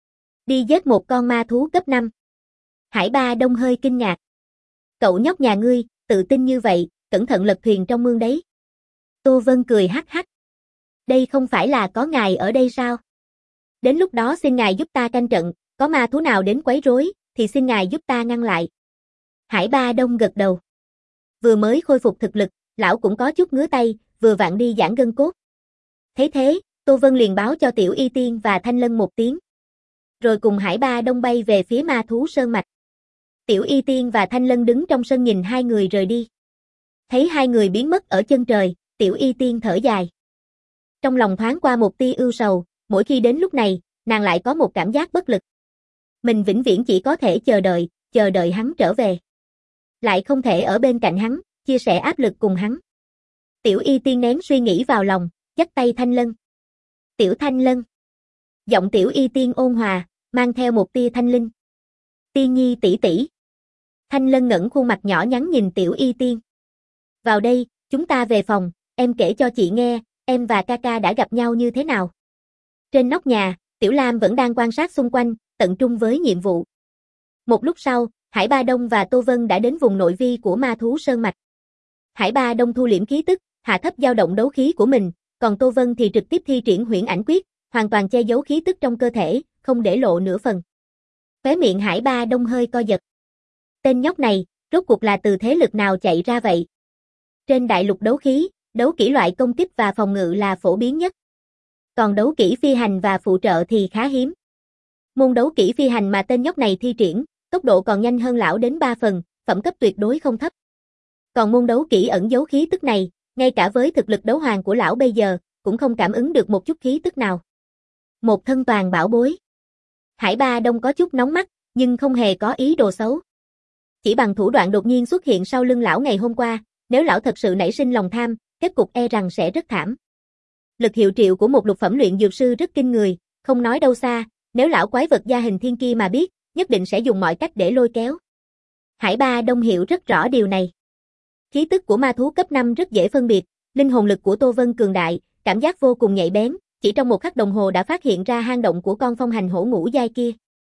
Đi giết một con ma thú cấp năm. Hải Ba Đông hơi kinh ngạc. Cậu nhóc nhà ngươi, tự tin như vậy, cẩn thận lật thuyền trong mương đấy. Tô Vân cười hắc hắc. Đây không phải là có ngài ở đây sao? Đến lúc đó xin ngài giúp ta canh trận, có ma thú nào đến quấy rối, thì xin ngài giúp ta ngăn lại. Hải Ba Đông gật đầu. Vừa mới khôi phục thực lực, lão cũng có chút ngứa tay, vừa vặn đi giãn gân cốt. Thế thế, Tô Vân liền báo cho Tiểu Y Tiên và Thanh Lân một tiếng. Rồi cùng Hải Ba Đông bay về phía Ma Thú Sơn Mạch. Tiểu Y Tiên và Thanh Lân đứng trong sân nhìn hai người rời đi. Thấy hai người biến mất ở chân trời, Tiểu Y Tiên thở dài. Trong lòng thoáng qua một tia ưu sầu, mỗi khi đến lúc này, nàng lại có một cảm giác bất lực. Mình vĩnh viễn chỉ có thể chờ đợi, chờ đợi hắn trở về. Lại không thể ở bên cạnh hắn, chia sẻ áp lực cùng hắn. Tiểu Y Tiên nén suy nghĩ vào lòng, dắt tay Thanh Lân. Tiểu Thanh Lân. Giọng Tiểu Y Tiên ôn hòa, mang theo một tia thanh linh. Tiên nhi tỷ tỷ. Thanh Lân ngẩng khuôn mặt nhỏ nhắn nhìn Tiểu Y Tiên. Vào đây, chúng ta về phòng, em kể cho chị nghe, em và ca ca đã gặp nhau như thế nào. Trên nóc nhà, Tiểu Lam vẫn đang quan sát xung quanh, tận trung với nhiệm vụ. Một lúc sau, Hải Ba Đông và Tô Vân đã đến vùng nội vi của Ma Thú Sơn Mạch. Hải Ba Đông thu liễm khí tức, hạ thấp dao động đấu khí của mình, còn Tô Vân thì trực tiếp thi triển Huyễn Ảnh Quyết, hoàn toàn che giấu khí tức trong cơ thể, không để lộ nửa phần. Khóe miệng Hải Ba Đông hơi co giật. Tên nhóc này, rốt cuộc là từ thế lực nào chạy ra vậy? Trên đại lục đấu khí, đấu kỹ loại công kích và phòng ngự là phổ biến nhất. Còn đấu kỹ phi hành và phụ trợ thì khá hiếm. Môn đấu kỹ phi hành mà tên nhóc này thi triển, tốc độ còn nhanh hơn lão đến ba phần, phẩm cấp tuyệt đối không thấp. Còn môn đấu kỹ ẩn giấu khí tức này, ngay cả với thực lực đấu hoàng của lão bây giờ, cũng không cảm ứng được một chút khí tức nào. Một thân toàn bảo bối. Hải Ba Đông có chút nóng mắt, nhưng không hề có ý đồ xấu. Chỉ bằng thủ đoạn đột nhiên xuất hiện sau lưng lão ngày hôm qua, nếu lão thật sự nảy sinh lòng tham, kết cục e rằng sẽ rất thảm. Lực hiệu triệu của một lục phẩm luyện dược sư rất kinh người, không nói đâu xa, nếu lão quái vật gia hình thiên kia mà biết, nhất định sẽ dùng mọi cách để lôi kéo. Hải Ba Đông hiểu rất rõ điều này. Khí tức của ma thú cấp năm rất dễ phân biệt, linh hồn lực của Tô Vân cường đại, cảm giác vô cùng nhạy bén, chỉ trong một khắc đồng hồ đã phát hiện ra hang động của con phong hành hổ ngũ giai kia.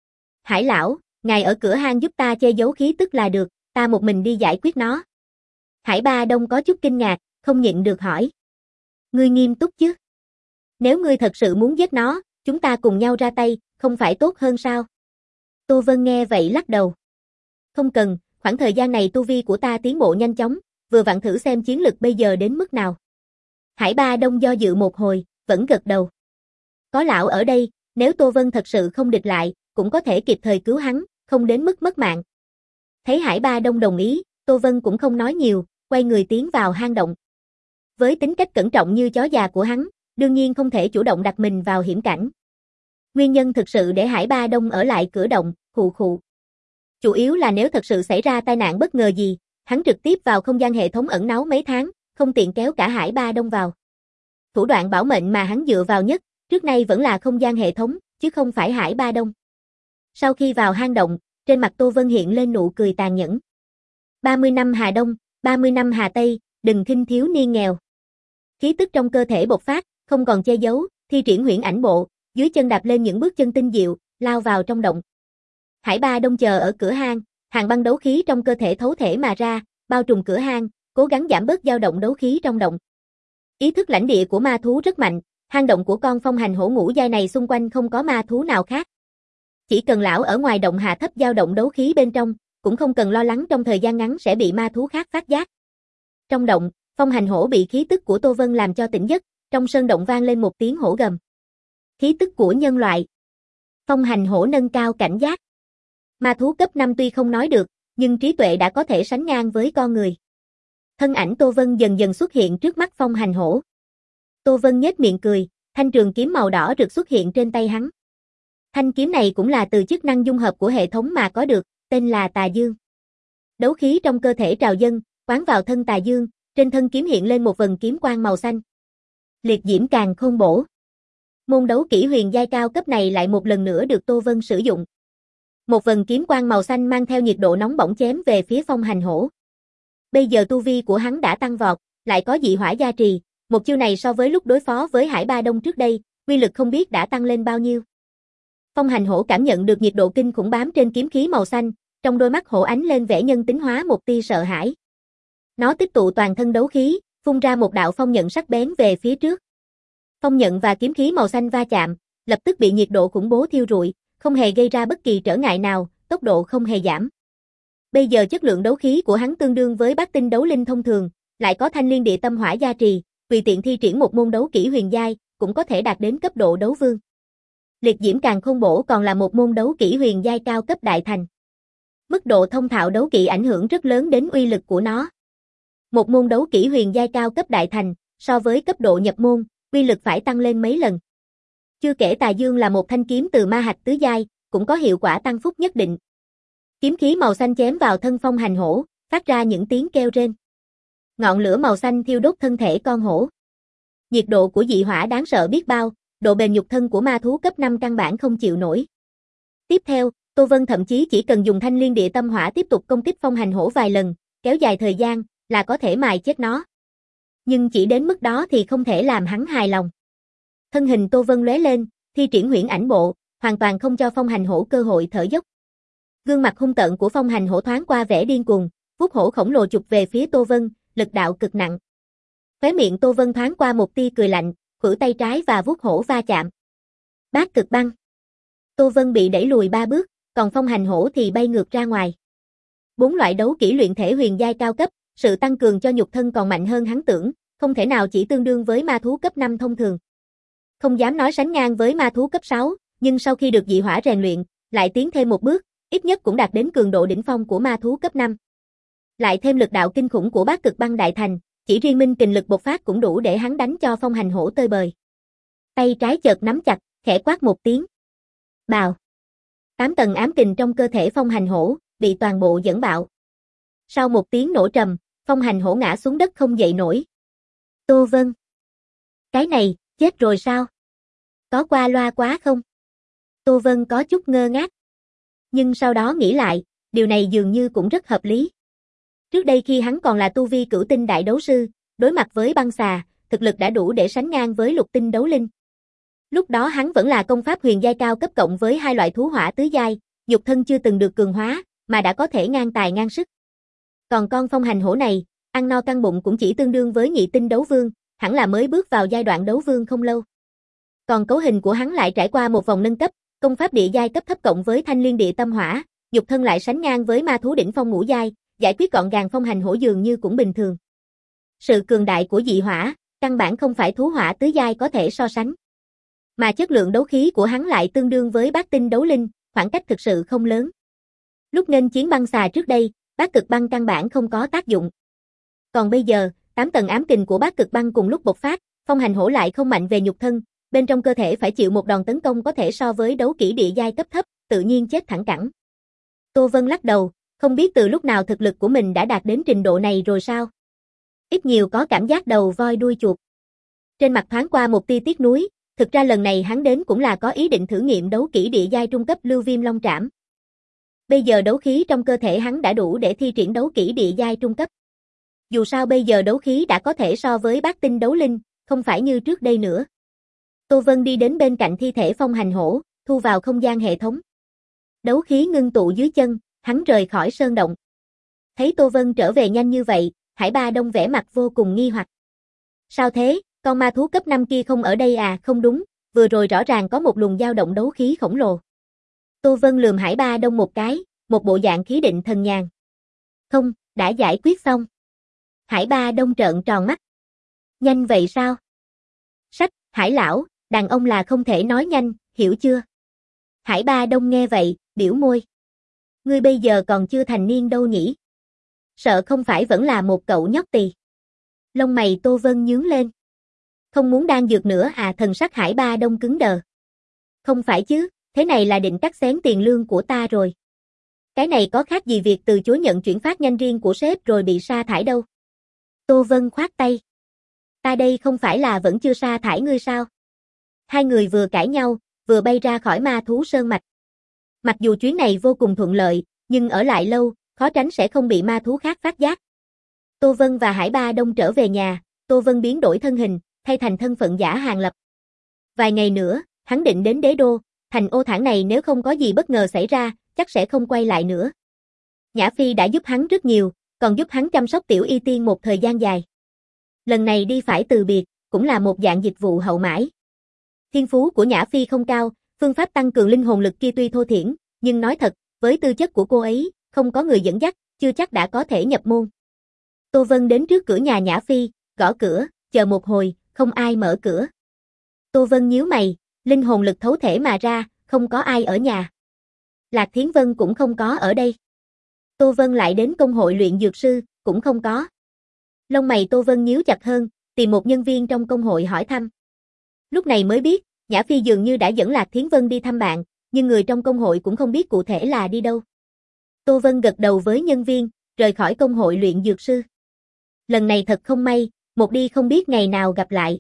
Hải lão, ngài ở cửa hang giúp ta che giấu khí tức là được, ta một mình đi giải quyết nó. Hải Ba Đông có chút kinh ngạc, không nhịn được hỏi. Ngươi nghiêm túc chứ? Nếu ngươi thật sự muốn giết nó, chúng ta cùng nhau ra tay, không phải tốt hơn sao? Tô Vân nghe vậy lắc đầu. Không cần, khoảng thời gian này tu vi của ta tiến bộ nhanh chóng, vừa vặn thử xem chiến lực bây giờ đến mức nào. Hải Ba Đông do dự một hồi, vẫn gật đầu. Có lão ở đây, nếu Tô Vân thật sự không địch lại, cũng có thể kịp thời cứu hắn, không đến mức mất mạng. Thấy Hải Ba Đông đồng ý, Tô Vân cũng không nói nhiều, quay người tiến vào hang động. Với tính cách cẩn trọng như chó già của hắn, đương nhiên không thể chủ động đặt mình vào hiểm cảnh. Nguyên nhân thực sự để Hải Ba Đông ở lại cửa động, khụ khụ. Chủ yếu là nếu thật sự xảy ra tai nạn bất ngờ gì, hắn trực tiếp vào không gian hệ thống ẩn náu mấy tháng, không tiện kéo cả Hải Ba Đông vào. Thủ đoạn bảo mệnh mà hắn dựa vào nhất, trước nay vẫn là không gian hệ thống, chứ không phải Hải Ba Đông. Sau khi vào hang động, trên mặt Tô Vân hiện lên nụ cười tàn nhẫn. ba mươi năm Hà Đông, ba mươi năm Hà Tây, đừng khinh thiếu niên nghèo. Khí tức trong cơ thể bộc phát, không còn che giấu, thi triển Huyễn Ảnh Bộ, dưới chân đạp lên những bước chân tinh diệu, lao vào trong động. Hải Ba Đông chờ ở cửa hang, hàng băng đấu khí trong cơ thể thấu thể mà ra, bao trùm cửa hang, cố gắng giảm bớt dao động đấu khí trong động. Ý thức lãnh địa của ma thú rất mạnh, hang động của con phong hành hổ ngũ giai này xung quanh không có ma thú nào khác. Chỉ cần lão ở ngoài động hạ thấp dao động đấu khí bên trong, cũng không cần lo lắng trong thời gian ngắn sẽ bị ma thú khác phát giác. Trong động, phong hành hổ bị khí tức của Tô Vân làm cho tỉnh giấc, trong sơn động vang lên một tiếng hổ gầm. Khí tức của nhân loại. Phong hành hổ nâng cao cảnh giác. Ma thú cấp năm tuy không nói được, nhưng trí tuệ đã có thể sánh ngang với con người. Thân ảnh Tô Vân dần dần xuất hiện trước mắt phong hành hổ. Tô Vân nhếch miệng cười, thanh trường kiếm màu đỏ rực xuất hiện trên tay hắn. Thanh kiếm này cũng là từ chức năng dung hợp của hệ thống mà có được, tên là Tà Dương. Đấu khí trong cơ thể trào dâng, quán vào thân Tà Dương, trên thân kiếm hiện lên một vần kiếm quang màu xanh. Liệt diễm càn khôn bổ. Môn đấu kỹ huyền giai cao cấp này lại một lần nữa được Tô Vân sử dụng. Một vần kiếm quang màu xanh mang theo nhiệt độ nóng bỏng chém về phía phong hành hổ. Bây giờ tu vi của hắn đã tăng vọt, lại có dị hỏa gia trì, một chiêu này so với lúc đối phó với Hải Ba Đông trước đây, uy lực không biết đã tăng lên bao nhiêu. Phong hành hổ cảm nhận được nhiệt độ kinh khủng bám trên kiếm khí màu xanh, trong đôi mắt hổ ánh lên vẻ nhân tính hóa một tia sợ hãi. Nó tích tụ toàn thân đấu khí, phun ra một đạo phong nhận sắc bén về phía trước. Phong nhận và kiếm khí màu xanh va chạm, lập tức bị nhiệt độ khủng bố thiêu rụi, không hề gây ra bất kỳ trở ngại nào, tốc độ không hề giảm. Bây giờ chất lượng đấu khí của hắn tương đương với bát tinh đấu linh thông thường, lại có thanh liên địa tâm hỏa gia trì, tùy tiện thi triển một môn đấu kỹ huyền giai, cũng có thể đạt đến cấp độ đấu vương. Liệt diễm càn khôn bổ còn là một môn đấu kỹ huyền giai cao cấp đại thành. Mức độ thông thạo đấu kỹ ảnh hưởng rất lớn đến uy lực của nó. Một môn đấu kỹ huyền giai cao cấp đại thành, so với cấp độ nhập môn, uy lực phải tăng lên mấy lần. Chưa kể Tà Dương là một thanh kiếm từ ma hạch tứ giai, cũng có hiệu quả tăng phúc nhất định. Kiếm khí màu xanh chém vào thân phong hành hổ, phát ra những tiếng kêu rên. Ngọn lửa màu xanh thiêu đốt thân thể con hổ. Nhiệt độ của dị hỏa đáng sợ biết bao, độ bền nhục thân của ma thú cấp năm căn bản không chịu nổi. Tiếp theo, Tô Vân thậm chí chỉ cần dùng thanh liên địa tâm hỏa tiếp tục công kích phong hành hổ vài lần, kéo dài thời gian, là có thể mài chết nó. Nhưng chỉ đến mức đó thì không thể làm hắn hài lòng. Thân hình Tô Vân lóe lên, thi triển huyễn ảnh bộ, hoàn toàn không cho phong hành hổ cơ hội thở dốc. Gương mặt hung tợn của phong hành hổ thoáng qua vẻ điên cuồng, vuốt hổ khổng lồ chụp về phía Tô Vân, lực đạo cực nặng. Khóe miệng Tô Vân thoáng qua một tia cười lạnh, khuỷu tay trái và vuốt hổ va chạm. Bát cực băng. Tô Vân bị đẩy lùi ba bước, còn phong hành hổ thì bay ngược ra ngoài. Bốn loại đấu kỹ luyện thể huyền giai cao cấp, sự tăng cường cho nhục thân còn mạnh hơn hắn tưởng, không thể nào chỉ tương đương với ma thú cấp năm thông thường. Không dám nói sánh ngang với ma thú cấp sáu, nhưng sau khi được dị hỏa rèn luyện, lại tiến thêm một bước, ít nhất cũng đạt đến cường độ đỉnh phong của ma thú cấp năm. Lại thêm lực đạo kinh khủng của bát cực băng đại thành, chỉ riêng minh kình lực bộc phát cũng đủ để hắn đánh cho phong hành hổ tơi bời. Tay trái chợt nắm chặt, khẽ quát một tiếng. Bào. Tám tầng ám kình trong cơ thể phong hành hổ, bị toàn bộ dẫn bạo. Sau một tiếng nổ trầm, phong hành hổ ngã xuống đất không dậy nổi. Tô Vân. Cái này, chết rồi sao? Có qua loa quá không? Tô Vân có chút ngơ ngác. Nhưng sau đó nghĩ lại, điều này dường như cũng rất hợp lý. Trước đây khi hắn còn là tu vi cửu tinh đại đấu sư, đối mặt với băng xà, thực lực đã đủ để sánh ngang với lục tinh đấu linh. Lúc đó hắn vẫn là công pháp huyền giai cao cấp cộng với hai loại thú hỏa tứ giai, nhục thân chưa từng được cường hóa, mà đã có thể ngang tài ngang sức. Còn con phong hành hổ này, ăn no căng bụng cũng chỉ tương đương với nhị tinh đấu vương, hẳn là mới bước vào giai đoạn đấu vương không lâu. Còn cấu hình của hắn lại trải qua một vòng nâng cấp, công pháp địa giai cấp thấp cộng với thanh liên địa tâm hỏa, nhục thân lại sánh ngang với ma thú đỉnh phong ngũ giai, giải quyết gọn gàng phong hành hổ dường như cũng bình thường. Sự cường đại của dị hỏa, căn bản không phải thú hỏa tứ giai có thể so sánh. Mà chất lượng đấu khí của hắn lại tương đương với bát tinh đấu linh, khoảng cách thực sự không lớn. Lúc nên chiến băng xà trước đây, bát cực băng căn bản không có tác dụng. Còn bây giờ, tám tầng ám kình của bát cực băng cùng lúc bộc phát, phong hành hổ lại không mạnh về nhục thân, bên trong cơ thể phải chịu một đòn tấn công có thể so với đấu kỹ địa giai cấp thấp, tự nhiên chết thẳng cẳng. Tô Vân lắc đầu, không biết từ lúc nào thực lực của mình đã đạt đến trình độ này rồi sao? Ít nhiều có cảm giác đầu voi đuôi chuột. Trên mặt thoáng qua một tia tiếc nuối, thực ra lần này hắn đến cũng là có ý định thử nghiệm đấu kỹ địa giai trung cấp Lưu Viêm Long Trảm. Bây giờ đấu khí trong cơ thể hắn đã đủ để thi triển đấu kỹ địa giai trung cấp. Dù sao bây giờ đấu khí đã có thể so với bát tinh đấu linh, không phải như trước đây nữa. Tô Vân đi đến bên cạnh thi thể phong hành hổ, thu vào không gian hệ thống. Đấu khí ngưng tụ dưới chân, hắn rời khỏi sơn động. Thấy Tô Vân trở về nhanh như vậy, Hải Ba Đông vẻ mặt vô cùng nghi hoặc. Sao thế, con ma thú cấp năm kia không ở đây à? Không đúng, vừa rồi rõ ràng có một luồng dao động đấu khí khổng lồ. Tô Vân lườm Hải Ba Đông một cái, một bộ dạng khí định thần nhàn. Không, đã giải quyết xong. Hải Ba Đông trợn tròn mắt. Nhanh vậy sao? Sách, Hải lão, đàn ông là không thể nói nhanh, hiểu chưa? Hải Ba Đông nghe vậy, biểu môi. Ngươi bây giờ còn chưa thành niên đâu nhỉ? Sợ không phải vẫn là một cậu nhóc tỳ. Lông mày Tô Vân nhướng lên. Không muốn đan dược nữa à? Thần sắc Hải Ba Đông cứng đờ. Không phải chứ, thế này là định cắt xén tiền lương của ta rồi. Cái này có khác gì việc từ chối nhận chuyển phát nhanh riêng của sếp rồi bị sa thải đâu. Tô Vân khoát tay. Ta đây không phải là vẫn chưa sa thải ngươi sao? Hai người vừa cãi nhau, vừa bay ra khỏi ma thú sơn mạch. Mặc dù chuyến này vô cùng thuận lợi, nhưng ở lại lâu, khó tránh sẽ không bị ma thú khác phát giác. Tô Vân và Hải Ba Đông trở về nhà, Tô Vân biến đổi thân hình, thay thành thân phận giả Hàng Lập. Vài ngày nữa, hắn định đến đế đô, thành ô thản này nếu không có gì bất ngờ xảy ra, chắc sẽ không quay lại nữa. Nhã Phi đã giúp hắn rất nhiều, còn giúp hắn chăm sóc Tiểu Y Tiên một thời gian dài. Lần này đi phải từ biệt, cũng là một dạng dịch vụ hậu mãi. Thiên phú của Nhã Phi không cao, phương pháp tăng cường linh hồn lực kia tuy thô thiển, nhưng nói thật, với tư chất của cô ấy, không có người dẫn dắt, chưa chắc đã có thể nhập môn. Tô Vân đến trước cửa nhà Nhã Phi, gõ cửa, chờ một hồi, không ai mở cửa. Tô Vân nhíu mày, linh hồn lực thấu thể mà ra, không có ai ở nhà. Lạc Thiến Vân cũng không có ở đây. Tô Vân lại đến công hội luyện dược sư, cũng không có. Lông mày Tô Vân nhíu chặt hơn, tìm một nhân viên trong công hội hỏi thăm. Lúc này mới biết, Nhã Phi dường như đã dẫn Lạc Thiến Vân đi thăm bạn, nhưng người trong công hội cũng không biết cụ thể là đi đâu. Tô Vân gật đầu với nhân viên, rời khỏi công hội luyện dược sư. Lần này thật không may, một đi không biết ngày nào gặp lại.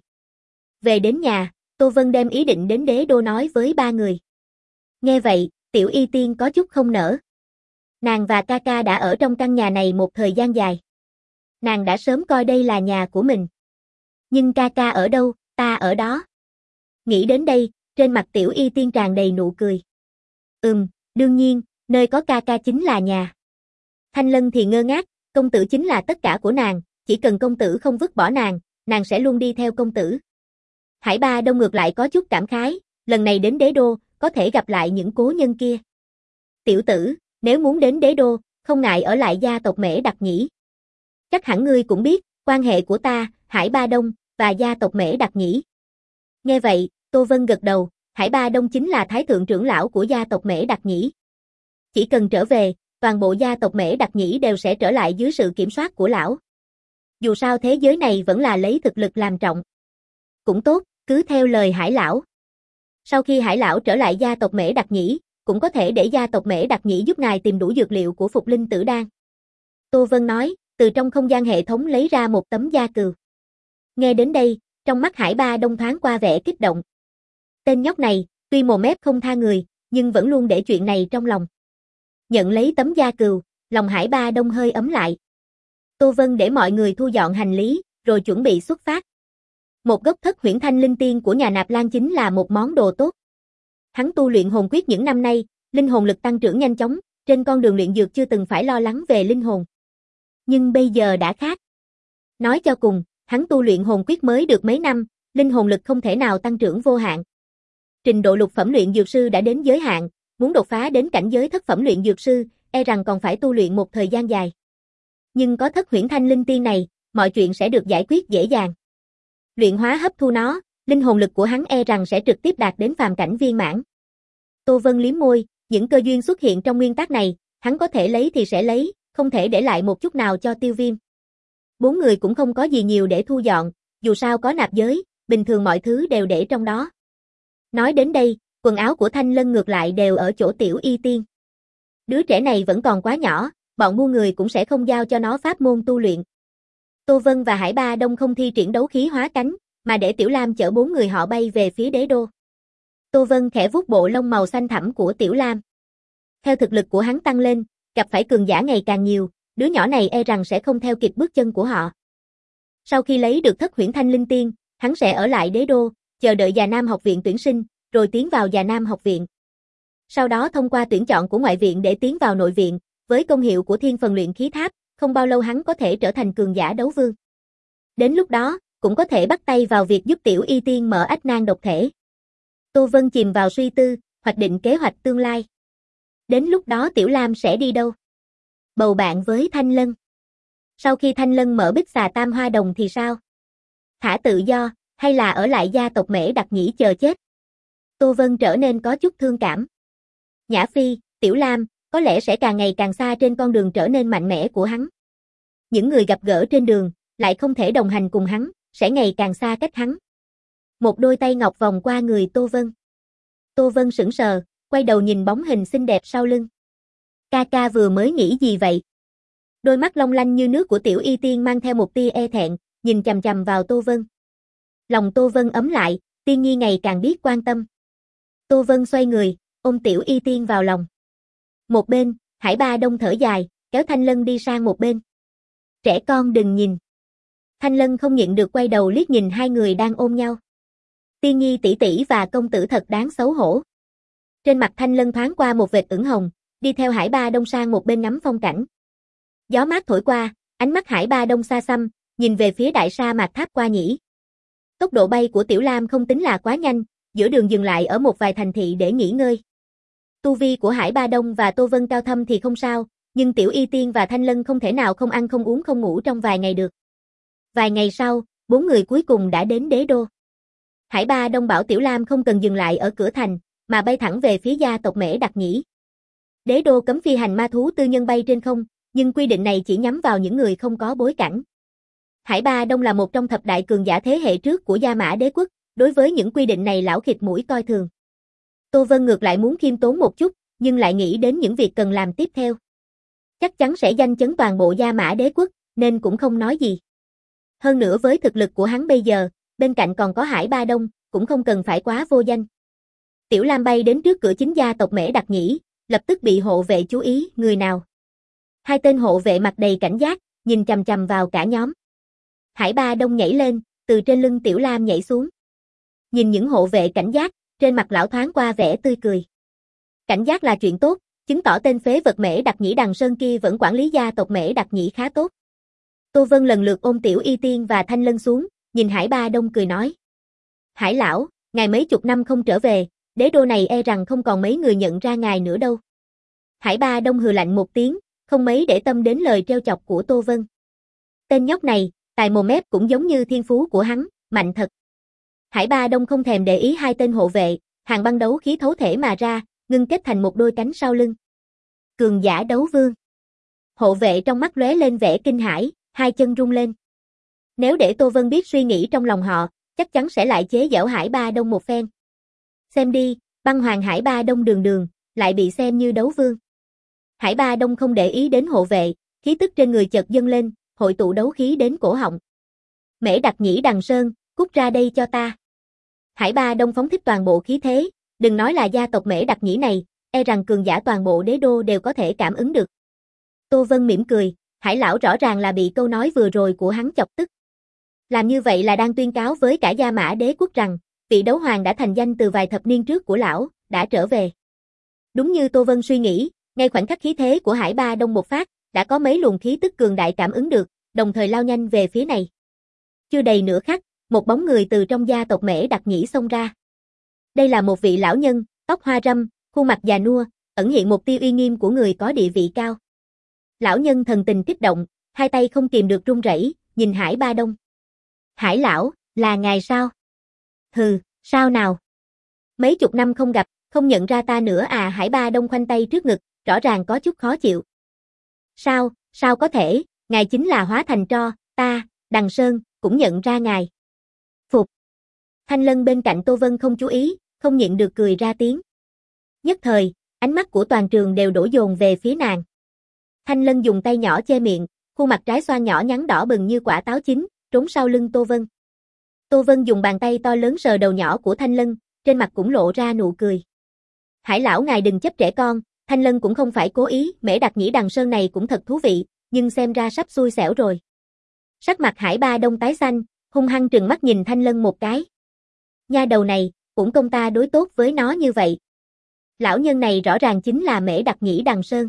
Về đến nhà, Tô Vân đem ý định đến đế đô nói với ba người. Nghe vậy, Tiểu Y Tiên có chút không nỡ. Nàng và ca ca đã ở trong căn nhà này một thời gian dài. Nàng đã sớm coi đây là nhà của mình. Nhưng ca ca ở đâu, ta ở đó. Nghĩ đến đây, trên mặt Tiểu Y Tiên tràn đầy nụ cười. Ừm, đương nhiên, nơi có ca ca chính là nhà. Thanh Lân thì ngơ ngác, công tử chính là tất cả của nàng, chỉ cần công tử không vứt bỏ nàng, nàng sẽ luôn đi theo công tử. Hải Ba Đông ngược lại có chút cảm khái, lần này đến đế đô, có thể gặp lại những cố nhân kia. Tiểu tử, nếu muốn đến đế đô, không ngại ở lại gia tộc Mễ Đặc nhỉ. Chắc hẳn ngươi cũng biết, quan hệ của ta, Hải Ba Đông, và gia tộc Mễ Đặc nhỉ. Nghe vậy, Tô Vân gật đầu, Hải Ba Đông chính là thái thượng trưởng lão của gia tộc Mễ Đặc nhỉ. Chỉ cần trở về, toàn bộ gia tộc Mễ Đặc nhĩ đều sẽ trở lại dưới sự kiểm soát của lão. Dù sao thế giới này vẫn là lấy thực lực làm trọng. Cũng tốt, cứ theo lời Hải lão. Sau khi Hải lão trở lại gia tộc Mễ Đặc nhĩ, cũng có thể để gia tộc Mễ Đặc nhĩ giúp ngài tìm đủ dược liệu của Phục Linh Tử Đan. Tô Vân nói, từ trong không gian hệ thống lấy ra một tấm da cừu. Nghe đến đây, trong mắt Hải Ba Đông thoáng qua vẻ kích động. Tên nhóc này, tuy mồm mép không tha người, nhưng vẫn luôn để chuyện này trong lòng. Nhận lấy tấm da cừu, lòng Hải Ba Đông hơi ấm lại. Tô Vân để mọi người thu dọn hành lý, rồi chuẩn bị xuất phát. Một gốc thất huyễn thanh linh tiên của nhà Nạp Lan chính là một món đồ tốt. Hắn tu luyện hồn quyết những năm nay, linh hồn lực tăng trưởng nhanh chóng, trên con đường luyện dược chưa từng phải lo lắng về linh hồn. Nhưng bây giờ đã khác. Nói cho cùng, hắn tu luyện hồn quyết mới được mấy năm, linh hồn lực không thể nào tăng trưởng vô hạn. Trình độ lục phẩm luyện dược sư đã đến giới hạn, muốn đột phá đến cảnh giới thất phẩm luyện dược sư, e rằng còn phải tu luyện một thời gian dài. Nhưng có thất huyễn thanh linh tiên này, mọi chuyện sẽ được giải quyết dễ dàng. Luyện hóa hấp thu nó, linh hồn lực của hắn e rằng sẽ trực tiếp đạt đến phàm cảnh viên mãn. Tô Vân liếm môi, những cơ duyên xuất hiện trong nguyên tắc này, hắn có thể lấy thì sẽ lấy, không thể để lại một chút nào cho Tiêu Viêm. Bốn người cũng không có gì nhiều để thu dọn, dù sao có nạp giới, bình thường mọi thứ đều để trong đó. Nói đến đây, quần áo của Thanh Lân ngược lại đều ở chỗ Tiểu Y Tiên. Đứa trẻ này vẫn còn quá nhỏ, bọn mua người cũng sẽ không giao cho nó pháp môn tu luyện. Tô Vân và Hải Ba Đông không thi triển đấu khí hóa cánh, mà để Tiểu Lam chở bốn người họ bay về phía đế đô. Tô Vân khẽ vuốt bộ lông màu xanh thẳm của Tiểu Lam. Theo thực lực của hắn tăng lên, gặp phải cường giả ngày càng nhiều, đứa nhỏ này e rằng sẽ không theo kịp bước chân của họ. Sau khi lấy được thất huyễn thanh linh tiên, hắn sẽ ở lại đế đô, chờ đợi Già Nam học viện tuyển sinh, rồi tiến vào Già Nam học viện. Sau đó thông qua tuyển chọn của ngoại viện để tiến vào nội viện, với công hiệu của thiên phần luyện khí tháp, không bao lâu hắn có thể trở thành cường giả đấu vương. Đến lúc đó, cũng có thể bắt tay vào việc giúp Tiểu Y Tiên mở ách nan độc thể. Tô Vân chìm vào suy tư, hoạch định kế hoạch tương lai. Đến lúc đó Tiểu Lam sẽ đi đâu? Bầu bạn với Thanh Lân. Sau khi Thanh Lân mở bích xà tam hoa đồng thì sao? Thả tự do, hay là ở lại gia tộc Mễ Đặc Nhĩ chờ chết? Tô Vân trở nên có chút thương cảm. Nhã Phi, Tiểu Lam, có lẽ sẽ càng ngày càng xa trên con đường trở nên mạnh mẽ của hắn. Những người gặp gỡ trên đường, lại không thể đồng hành cùng hắn, sẽ ngày càng xa cách hắn. Một đôi tay ngọc vòng qua người Tô Vân. Tô Vân sững sờ, quay đầu nhìn bóng hình xinh đẹp sau lưng. Ca ca vừa mới nghĩ gì vậy? Đôi mắt long lanh như nước của Tiểu Y Tiên mang theo một tia e thẹn, nhìn chằm chằm vào Tô Vân. Lòng Tô Vân ấm lại, Tiên Nhi ngày càng biết quan tâm. Tô Vân xoay người, ôm Tiểu Y Tiên vào lòng. Một bên, Hải Ba Đông thở dài, kéo Thanh Lân đi sang một bên. Trẻ con đừng nhìn. Thanh Lân không nhịn được quay đầu liếc nhìn hai người đang ôm nhau. Tiên Nhi tỷ tỷ và công tử thật đáng xấu hổ. Trên mặt Thanh Lân thoáng qua một vệt ửng hồng, đi theo Hải Ba Đông sang một bên ngắm phong cảnh. Gió mát thổi qua, ánh mắt Hải Ba Đông xa xăm, nhìn về phía đại sa mạc tháp qua nhĩ. Tốc độ bay của Tiểu Lam không tính là quá nhanh, giữa đường dừng lại ở một vài thành thị để nghỉ ngơi. Tu vi của Hải Ba Đông và Tô Vân cao thâm thì không sao, nhưng Tiểu Y Tiên và Thanh Lân không thể nào không ăn không uống không ngủ trong vài ngày được. Vài ngày sau, bốn người cuối cùng đã đến đế đô. Hải Ba Đông bảo Tiểu Lam không cần dừng lại ở cửa thành, mà bay thẳng về phía gia tộc Mễ Đặc Nhĩ. Đế đô cấm phi hành ma thú tư nhân bay trên không, nhưng quy định này chỉ nhắm vào những người không có bối cảnh. Hải Ba Đông là một trong thập đại cường giả thế hệ trước của Gia Mã Đế quốc, đối với những quy định này lão khịt mũi coi thường. Tô Vân ngược lại muốn khiêm tốn một chút, nhưng lại nghĩ đến những việc cần làm tiếp theo. Chắc chắn sẽ danh chấn toàn bộ Gia Mã Đế quốc, nên cũng không nói gì. Hơn nữa với thực lực của hắn bây giờ, bên cạnh còn có Hải Ba Đông, cũng không cần phải quá vô danh. Tiểu Lam bay đến trước cửa chính gia tộc Mễ Đặc Nhĩ, lập tức bị hộ vệ chú ý, người nào. Hai tên hộ vệ mặt đầy cảnh giác, nhìn chằm chằm vào cả nhóm. Hải Ba Đông nhảy lên, từ trên lưng Tiểu Lam nhảy xuống. Nhìn những hộ vệ cảnh giác, trên mặt lão thoáng qua vẻ tươi cười. Cảnh giác là chuyện tốt, chứng tỏ tên phế vật Mễ Đặc Nhĩ Đằng Sơn kia vẫn quản lý gia tộc Mễ Đặc Nhĩ khá tốt. Tô Vân lần lượt ôm Tiểu Y Tiên và Thanh Lân xuống, nhìn Hải Ba Đông cười nói. Hải lão, ngài mấy chục năm không trở về, đế đô này e rằng không còn mấy người nhận ra ngài nữa đâu. Hải Ba Đông hừ lạnh một tiếng, không mấy để tâm đến lời trêu chọc của Tô Vân. Tên nhóc này, tài mồm mép cũng giống như thiên phú của hắn, mạnh thật. Hải Ba Đông không thèm để ý hai tên hộ vệ, hàng băng đấu khí thấu thể mà ra, ngưng kết thành một đôi cánh sau lưng. Cường giả đấu vương. Hộ vệ trong mắt lóe lên vẻ kinh hãi, hai chân rung lên. Nếu để Tô Vân biết suy nghĩ trong lòng họ, chắc chắn sẽ lại chế giễu Hải Ba Đông một phen. Xem đi, băng hoàng Hải Ba Đông đường đường, lại bị xem như đấu vương. Hải Ba Đông không để ý đến hộ vệ, khí tức trên người chợt dâng lên, hội tụ đấu khí đến cổ họng. Mễ Đặc Nhĩ Đằng Sơn, cút ra đây cho ta. Hải Ba Đông phóng thích toàn bộ khí thế, đừng nói là gia tộc Mễ Đặc Nhĩ này, e rằng cường giả toàn bộ đế đô đều có thể cảm ứng được. Tô Vân mỉm cười, Hải lão rõ ràng là bị câu nói vừa rồi của hắn chọc tức. Làm như vậy là đang tuyên cáo với cả Gia Mã Đế quốc rằng, vị đấu hoàng đã thành danh từ vài thập niên trước của lão, đã trở về. Đúng như Tô Vân suy nghĩ, ngay khoảnh khắc khí thế của Hải Ba Đông một phát, đã có mấy luồng khí tức cường đại cảm ứng được, đồng thời lao nhanh về phía này. Chưa đầy nửa khắc, một bóng người từ trong gia tộc Mễ Đặc Nhĩ xông ra. Đây là một vị lão nhân, tóc hoa râm, khuôn mặt già nua, ẩn hiện một tia uy nghiêm của người có địa vị cao. Lão nhân thần tình kích động, hai tay không kìm được run rẩy, nhìn Hải Ba Đông. Hải lão, là ngài sao? Hừ, sao nào? Mấy chục năm không gặp, không nhận ra ta nữa à? Hải Ba Đông khoanh tay trước ngực, rõ ràng có chút khó chịu. Sao, sao có thể, ngài chính là hóa thành tro, ta, Đằng Sơn, cũng nhận ra ngài. Phục. Thanh Lân bên cạnh Tô Vân không chú ý, không nhịn được cười ra tiếng. Nhất thời, ánh mắt của toàn trường đều đổ dồn về phía nàng. Thanh Lân dùng tay nhỏ che miệng, khuôn mặt trái xoan nhỏ nhắn đỏ bừng như quả táo chín, trốn sau lưng Tô Vân. Tô Vân dùng bàn tay to lớn sờ đầu nhỏ của Thanh Lân, trên mặt cũng lộ ra nụ cười. Hải lão ngài đừng chấp trẻ con, Thanh Lân cũng không phải cố ý, Mễ Đặc Nhĩ Đằng Sơn này cũng thật thú vị, nhưng xem ra sắp xui xẻo rồi. Sắc mặt Hải Ba Đông tái xanh, hung hăng trừng mắt nhìn Thanh Lân một cái. Nha đầu này, cũng công ta đối tốt với nó như vậy. Lão nhân này rõ ràng chính là Mễ Đặc Nhĩ Đằng Sơn.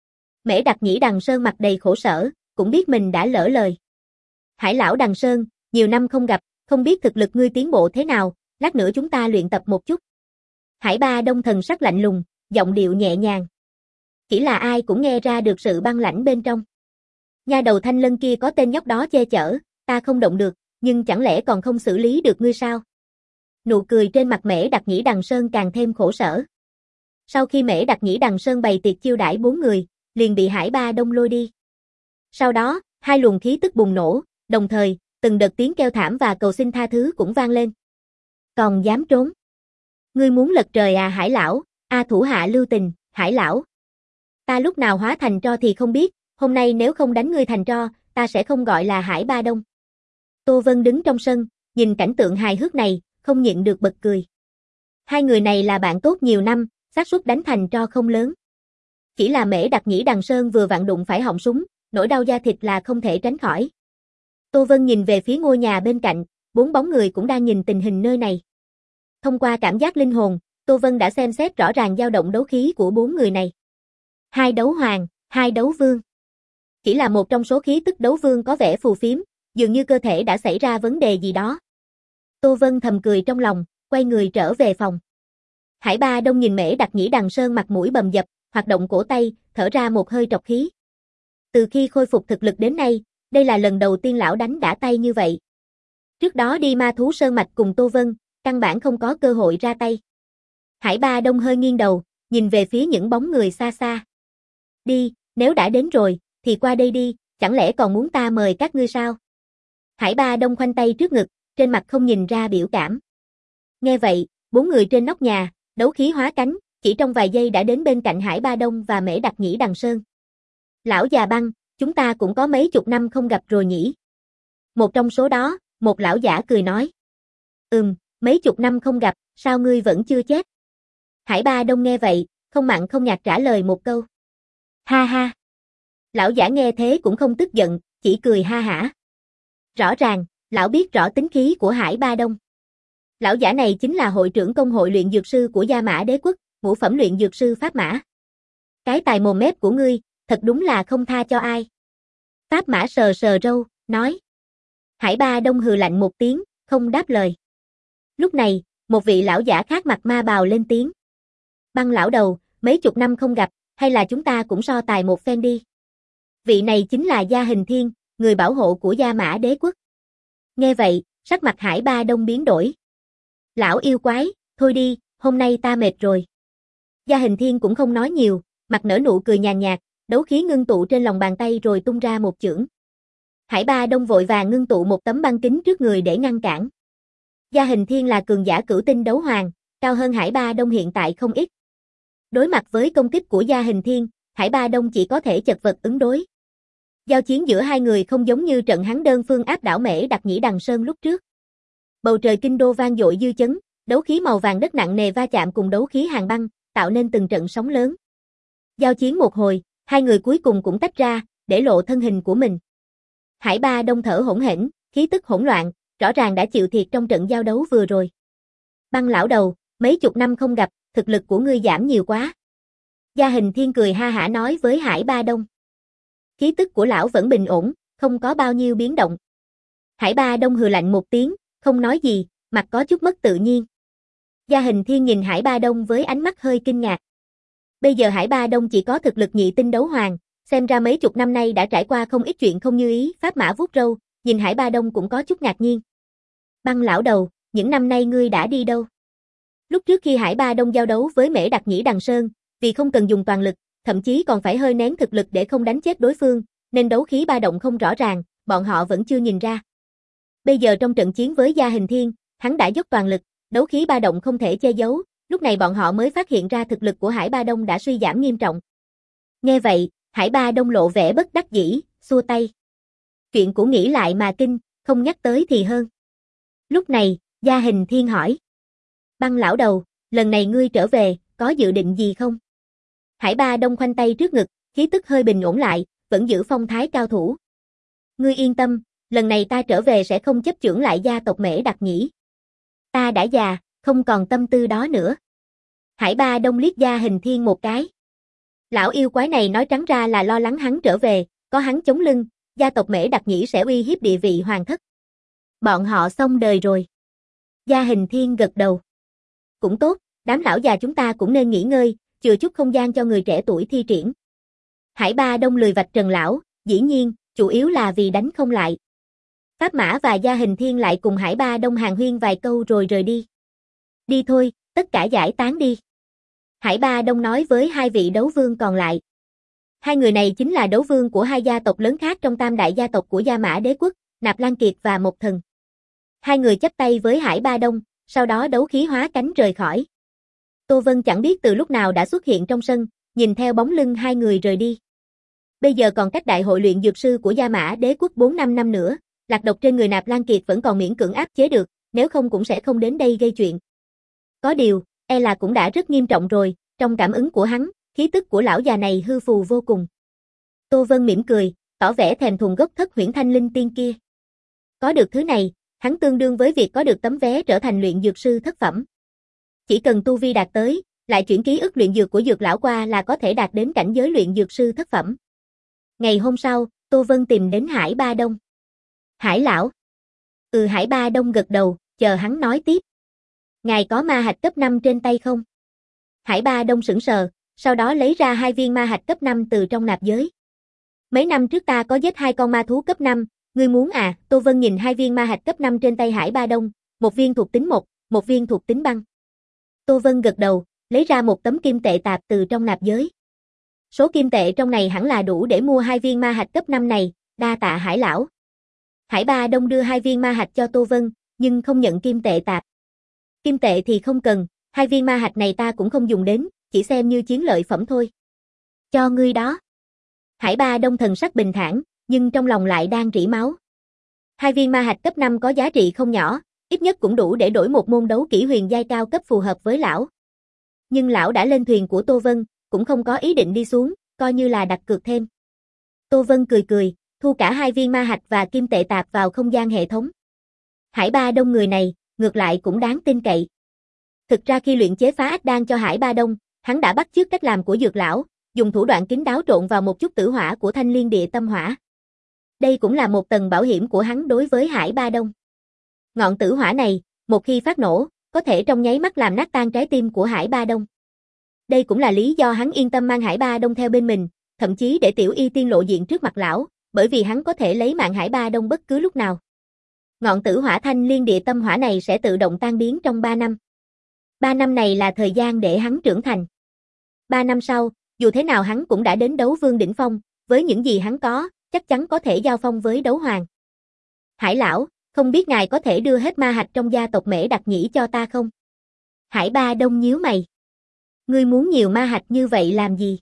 Mễ Đặc Nhĩ Đằng Sơn mặt đầy khổ sở, cũng biết mình đã lỡ lời. Hải lão Đằng Sơn, nhiều năm không gặp, không biết thực lực ngươi tiến bộ thế nào, lát nữa chúng ta luyện tập một chút. Hải Ba Đông thần sắc lạnh lùng, giọng điệu nhẹ nhàng. Chỉ là ai cũng nghe ra được sự băng lãnh bên trong. Nha đầu Thanh Lân kia có tên nhóc đó che chở, ta không động được, nhưng chẳng lẽ còn không xử lý được ngươi sao? Nụ cười trên mặt Mễ Đặc Nhĩ Đằng Sơn càng thêm khổ sở. Sau khi Mễ Đặc Nhĩ Đằng Sơn bày tiệc chiêu đãi bốn người, liền bị Hải Ba Đông lôi đi. Sau đó, hai luồng khí tức bùng nổ, đồng thời, từng đợt tiếng kêu thảm và cầu xin tha thứ cũng vang lên. Còn dám trốn? Ngươi muốn lật trời à Hải lão? A thủ hạ lưu tình, Hải lão. Ta lúc nào hóa thành tro thì không biết, hôm nay nếu không đánh ngươi thành tro, ta sẽ không gọi là Hải Ba Đông. Tô Vân đứng trong sân, nhìn cảnh tượng hài hước này, không nhịn được bật cười. Hai người này là bạn tốt nhiều năm, xác suất đánh thành tro không lớn. Chỉ là Mễ Đặc Nhĩ Đằng Sơn vừa vặn đụng phải họng súng, nỗi đau da thịt là không thể tránh khỏi. Tô Vân nhìn về phía ngôi nhà bên cạnh, bốn bóng người cũng đang nhìn tình hình nơi này. Thông qua cảm giác linh hồn, Tô Vân đã xem xét rõ ràng dao động đấu khí của bốn người này. Hai đấu hoàng, hai đấu vương. Chỉ là một trong số khí tức đấu vương có vẻ phù phiếm, dường như cơ thể đã xảy ra vấn đề gì đó. Tô Vân thầm cười trong lòng, quay người trở về phòng. Hải Ba Đông nhìn Mễ Đặc Nhĩ Đằng Sơn mặt mũi bầm dập, hoạt động cổ tay, thở ra một hơi trọc khí. Từ khi khôi phục thực lực đến nay, đây là lần đầu tiên lão đánh đã tay như vậy. Trước đó đi Ma Thú Sơn Mạch cùng Tô Vân, căn bản không có cơ hội ra tay. Hải Ba Đông hơi nghiêng đầu, nhìn về phía những bóng người xa xa. Đi, nếu đã đến rồi, thì qua đây đi, chẳng lẽ còn muốn ta mời các ngươi sao? Hải Ba Đông khoanh tay trước ngực, trên mặt không nhìn ra biểu cảm. Nghe vậy, bốn người trên nóc nhà, đấu khí hóa cánh, chỉ trong vài giây đã đến bên cạnh Hải Ba Đông và Mễ Đặc Nhĩ Đằng Sơn. Lão già Băng, chúng ta cũng có mấy chục năm không gặp rồi nhỉ? Một trong số đó, một lão giả cười nói. Ừm, mấy chục năm không gặp, sao ngươi vẫn chưa chết? Hải Ba Đông nghe vậy, không mặn không nhạt trả lời một câu. Ha ha. Lão giả nghe thế cũng không tức giận, chỉ cười ha hả. Rõ ràng, lão biết rõ tính khí của Hải Ba Đông. Lão giả này chính là hội trưởng công hội luyện dược sư của Gia Mã Đế Quốc, ngũ phẩm luyện dược sư Pháp Mã. Cái tài mồm mép của ngươi, thật đúng là không tha cho ai. Pháp Mã sờ sờ râu, nói. Hải Ba Đông hừ lạnh một tiếng, không đáp lời. Lúc này, một vị lão giả khác mặc ma bào lên tiếng. Băng lão đầu, mấy chục năm không gặp, hay là chúng ta cũng so tài một phen đi. Vị này chính là Gia Hình Thiên, người bảo hộ của Gia Mã Đế Quốc. Nghe vậy, sắc mặt Hải Ba Đông biến đổi. Lão yêu quái, thôi đi, hôm nay ta mệt rồi. Gia Hình Thiên cũng không nói nhiều, mặt nở nụ cười nhàn nhạt, đấu khí ngưng tụ trên lòng bàn tay rồi tung ra một chưởng. Hải Ba Đông vội vàng ngưng tụ một tấm băng kính trước người để ngăn cản. Gia Hình Thiên là cường giả cửu tinh đấu hoàng, cao hơn Hải Ba Đông hiện tại không ít. Đối mặt với công kích của Gia Hình Thiên, Hải Ba Đông chỉ có thể chật vật ứng đối. Giao chiến giữa hai người không giống như trận hắn đơn phương áp đảo Mễ Đặc Nhĩ Đằng Sơn lúc trước. Bầu trời kinh đô vang dội dư chấn, đấu khí màu vàng đất nặng nề va chạm cùng đấu khí hàng băng, tạo nên từng trận sóng lớn. Giao chiến một hồi, hai người cuối cùng cũng tách ra, để lộ thân hình của mình. Hải Ba Đông thở hổn hển, khí tức hỗn loạn, rõ ràng đã chịu thiệt trong trận giao đấu vừa rồi. Băng lão đầu, mấy chục năm không gặp, thực lực của ngươi giảm nhiều quá. Gia Hình Thiên cười ha hả nói với Hải Ba Đông. Khí tức của lão vẫn bình ổn, không có bao nhiêu biến động. Hải Ba Đông hừ lạnh một tiếng, không nói gì, mặt có chút mất tự nhiên. Gia Hình Thiên nhìn Hải Ba Đông với ánh mắt hơi kinh ngạc. Bây giờ Hải Ba Đông chỉ có thực lực nhị tinh đấu hoàng, xem ra mấy chục năm nay đã trải qua không ít chuyện không như ý. Pháp Mã vuốt râu, nhìn Hải Ba Đông cũng có chút ngạc nhiên. Băng lão đầu, những năm nay ngươi đã đi đâu? Lúc trước khi Hải Ba Đông giao đấu với Mễ Đặc Nhĩ Đằng Sơn, vì không cần dùng toàn lực, thậm chí còn phải hơi nén thực lực để không đánh chết đối phương, nên đấu khí ba động không rõ ràng, bọn họ vẫn chưa nhìn ra. Bây giờ trong trận chiến với Gia Hình Thiên, hắn đã dốc toàn lực, đấu khí ba động không thể che giấu, lúc này bọn họ mới phát hiện ra thực lực của Hải Ba Đông đã suy giảm nghiêm trọng. Nghe vậy, Hải Ba Đông lộ vẻ bất đắc dĩ, xua tay. Chuyện cũ nghĩ lại mà kinh, không nhắc tới thì hơn. Lúc này, Gia Hình Thiên hỏi. Băng lão đầu, lần này ngươi trở về, có dự định gì không? Hải Ba Đông khoanh tay trước ngực, khí tức hơi bình ổn lại, vẫn giữ phong thái cao thủ. Ngươi yên tâm, lần này ta trở về sẽ không chấp chưởng lại gia tộc Mễ Đặc Nhĩ. Ta đã già, không còn tâm tư đó nữa. Hải Ba Đông liếc Gia Hình Thiên một cái. Lão yêu quái này nói trắng ra là lo lắng hắn trở về, có hắn chống lưng, gia tộc Mễ Đặc Nhĩ sẽ uy hiếp địa vị hoàng thất. Bọn họ xong đời rồi. Gia Hình Thiên gật đầu. Cũng tốt, đám lão già chúng ta cũng nên nghỉ ngơi, chừa chút không gian cho người trẻ tuổi thi triển. Hải Ba Đông lười vạch trần lão, dĩ nhiên, chủ yếu là vì đánh không lại. Pháp Mã và Gia Hình Thiên lại cùng Hải Ba Đông hàn huyên vài câu rồi rời đi. Đi thôi, tất cả giải tán đi. Hải Ba Đông nói với hai vị đấu vương còn lại. Hai người này chính là đấu vương của hai gia tộc lớn khác trong tam đại gia tộc của Gia Mã Đế quốc, Nạp Lan Kiệt và Mộc Thần. Hai người chắp tay với Hải Ba Đông, sau đó đấu khí hóa cánh rời khỏi. Tô Vân chẳng biết từ lúc nào đã xuất hiện trong sân, nhìn theo bóng lưng hai người rời đi. Bây giờ còn cách đại hội luyện dược sư của Gia Mã Đế quốc bốn năm năm nữa, lạc độc trên người Nạp Lan Kiệt vẫn còn miễn cưỡng áp chế được, nếu không cũng sẽ không đến đây gây chuyện. Có điều, e là cũng đã rất nghiêm trọng rồi, trong cảm ứng của hắn, khí tức của lão già này hư phù vô cùng. Tô Vân mỉm cười, tỏ vẻ thèm thuồng gốc thất huyễn thanh linh tiên kia. Có được thứ này, hắn tương đương với việc có được tấm vé trở thành luyện dược sư thất phẩm. Chỉ cần tu vi đạt tới, lại chuyển ký ức luyện dược của dược lão qua là có thể đạt đến cảnh giới luyện dược sư thất phẩm. Ngày hôm sau, Tô Vân tìm đến Hải Ba Đông. Hải lão. Ừ, Hải Ba Đông gật đầu, chờ hắn nói tiếp. Ngài có ma hạch cấp năm trên tay không? Hải Ba Đông sững sờ, sau đó lấy ra hai viên ma hạch cấp năm từ trong nạp giới. Mấy năm trước ta có giết hai con ma thú cấp năm, ngươi muốn à? Tô Vân nhìn hai viên ma hạch cấp năm trên tay Hải Ba Đông, một viên thuộc tính một, một viên thuộc tính băng. Tô Vân gật đầu, lấy ra một tấm kim tệ tạp từ trong nạp giới. Số kim tệ trong này hẳn là đủ để mua hai viên ma hạch cấp năm này, đa tạ Hải lão. Hải Ba Đông đưa hai viên ma hạch cho Tô Vân, nhưng không nhận kim tệ tạp. Kim tệ thì không cần, hai viên ma hạch này ta cũng không dùng đến, chỉ xem như chiến lợi phẩm thôi. Cho ngươi đó. Hải Ba Đông thần sắc bình thản, nhưng trong lòng lại đang rỉ máu. Hai viên ma hạch cấp năm có giá trị không nhỏ, ít nhất cũng đủ để đổi một môn đấu kỹ huyền giai cao cấp phù hợp với lão. Nhưng lão đã lên thuyền của Tô Vân, cũng không có ý định đi xuống, coi như là đặt cược thêm. Tô Vân cười cười, thu cả hai viên ma hạch và kim tệ tạp vào không gian hệ thống. Hải Ba Đông người này, ngược lại cũng đáng tin cậy. Thực ra khi luyện chế phá ách đan cho Hải Ba Đông, hắn đã bắt chước cách làm của dược lão, dùng thủ đoạn kín đáo trộn vào một chút tử hỏa của thanh liên địa tâm hỏa. Đây cũng là một tầng bảo hiểm của hắn đối với Hải Ba Đông. Ngọn tử hỏa này, một khi phát nổ, có thể trong nháy mắt làm nát tan trái tim của Hải Ba Đông. Đây cũng là lý do hắn yên tâm mang Hải Ba Đông theo bên mình, thậm chí để Tiểu Y Tiên lộ diện trước mặt lão, bởi vì hắn có thể lấy mạng Hải Ba Đông bất cứ lúc nào. Ngọn tử hỏa thanh liên địa tâm hỏa này sẽ tự động tan biến trong ba năm. ba năm này là thời gian để hắn trưởng thành. ba năm sau, dù thế nào hắn cũng đã đến đấu vương đỉnh phong, với những gì hắn có, chắc chắn có thể giao phong với đấu hoàng. Hải lão, không biết ngài có thể đưa hết ma hạch trong gia tộc Mễ Đặc Nhĩ cho ta không? Hải Ba Đông nhíu mày. Ngươi muốn nhiều ma hạch như vậy làm gì?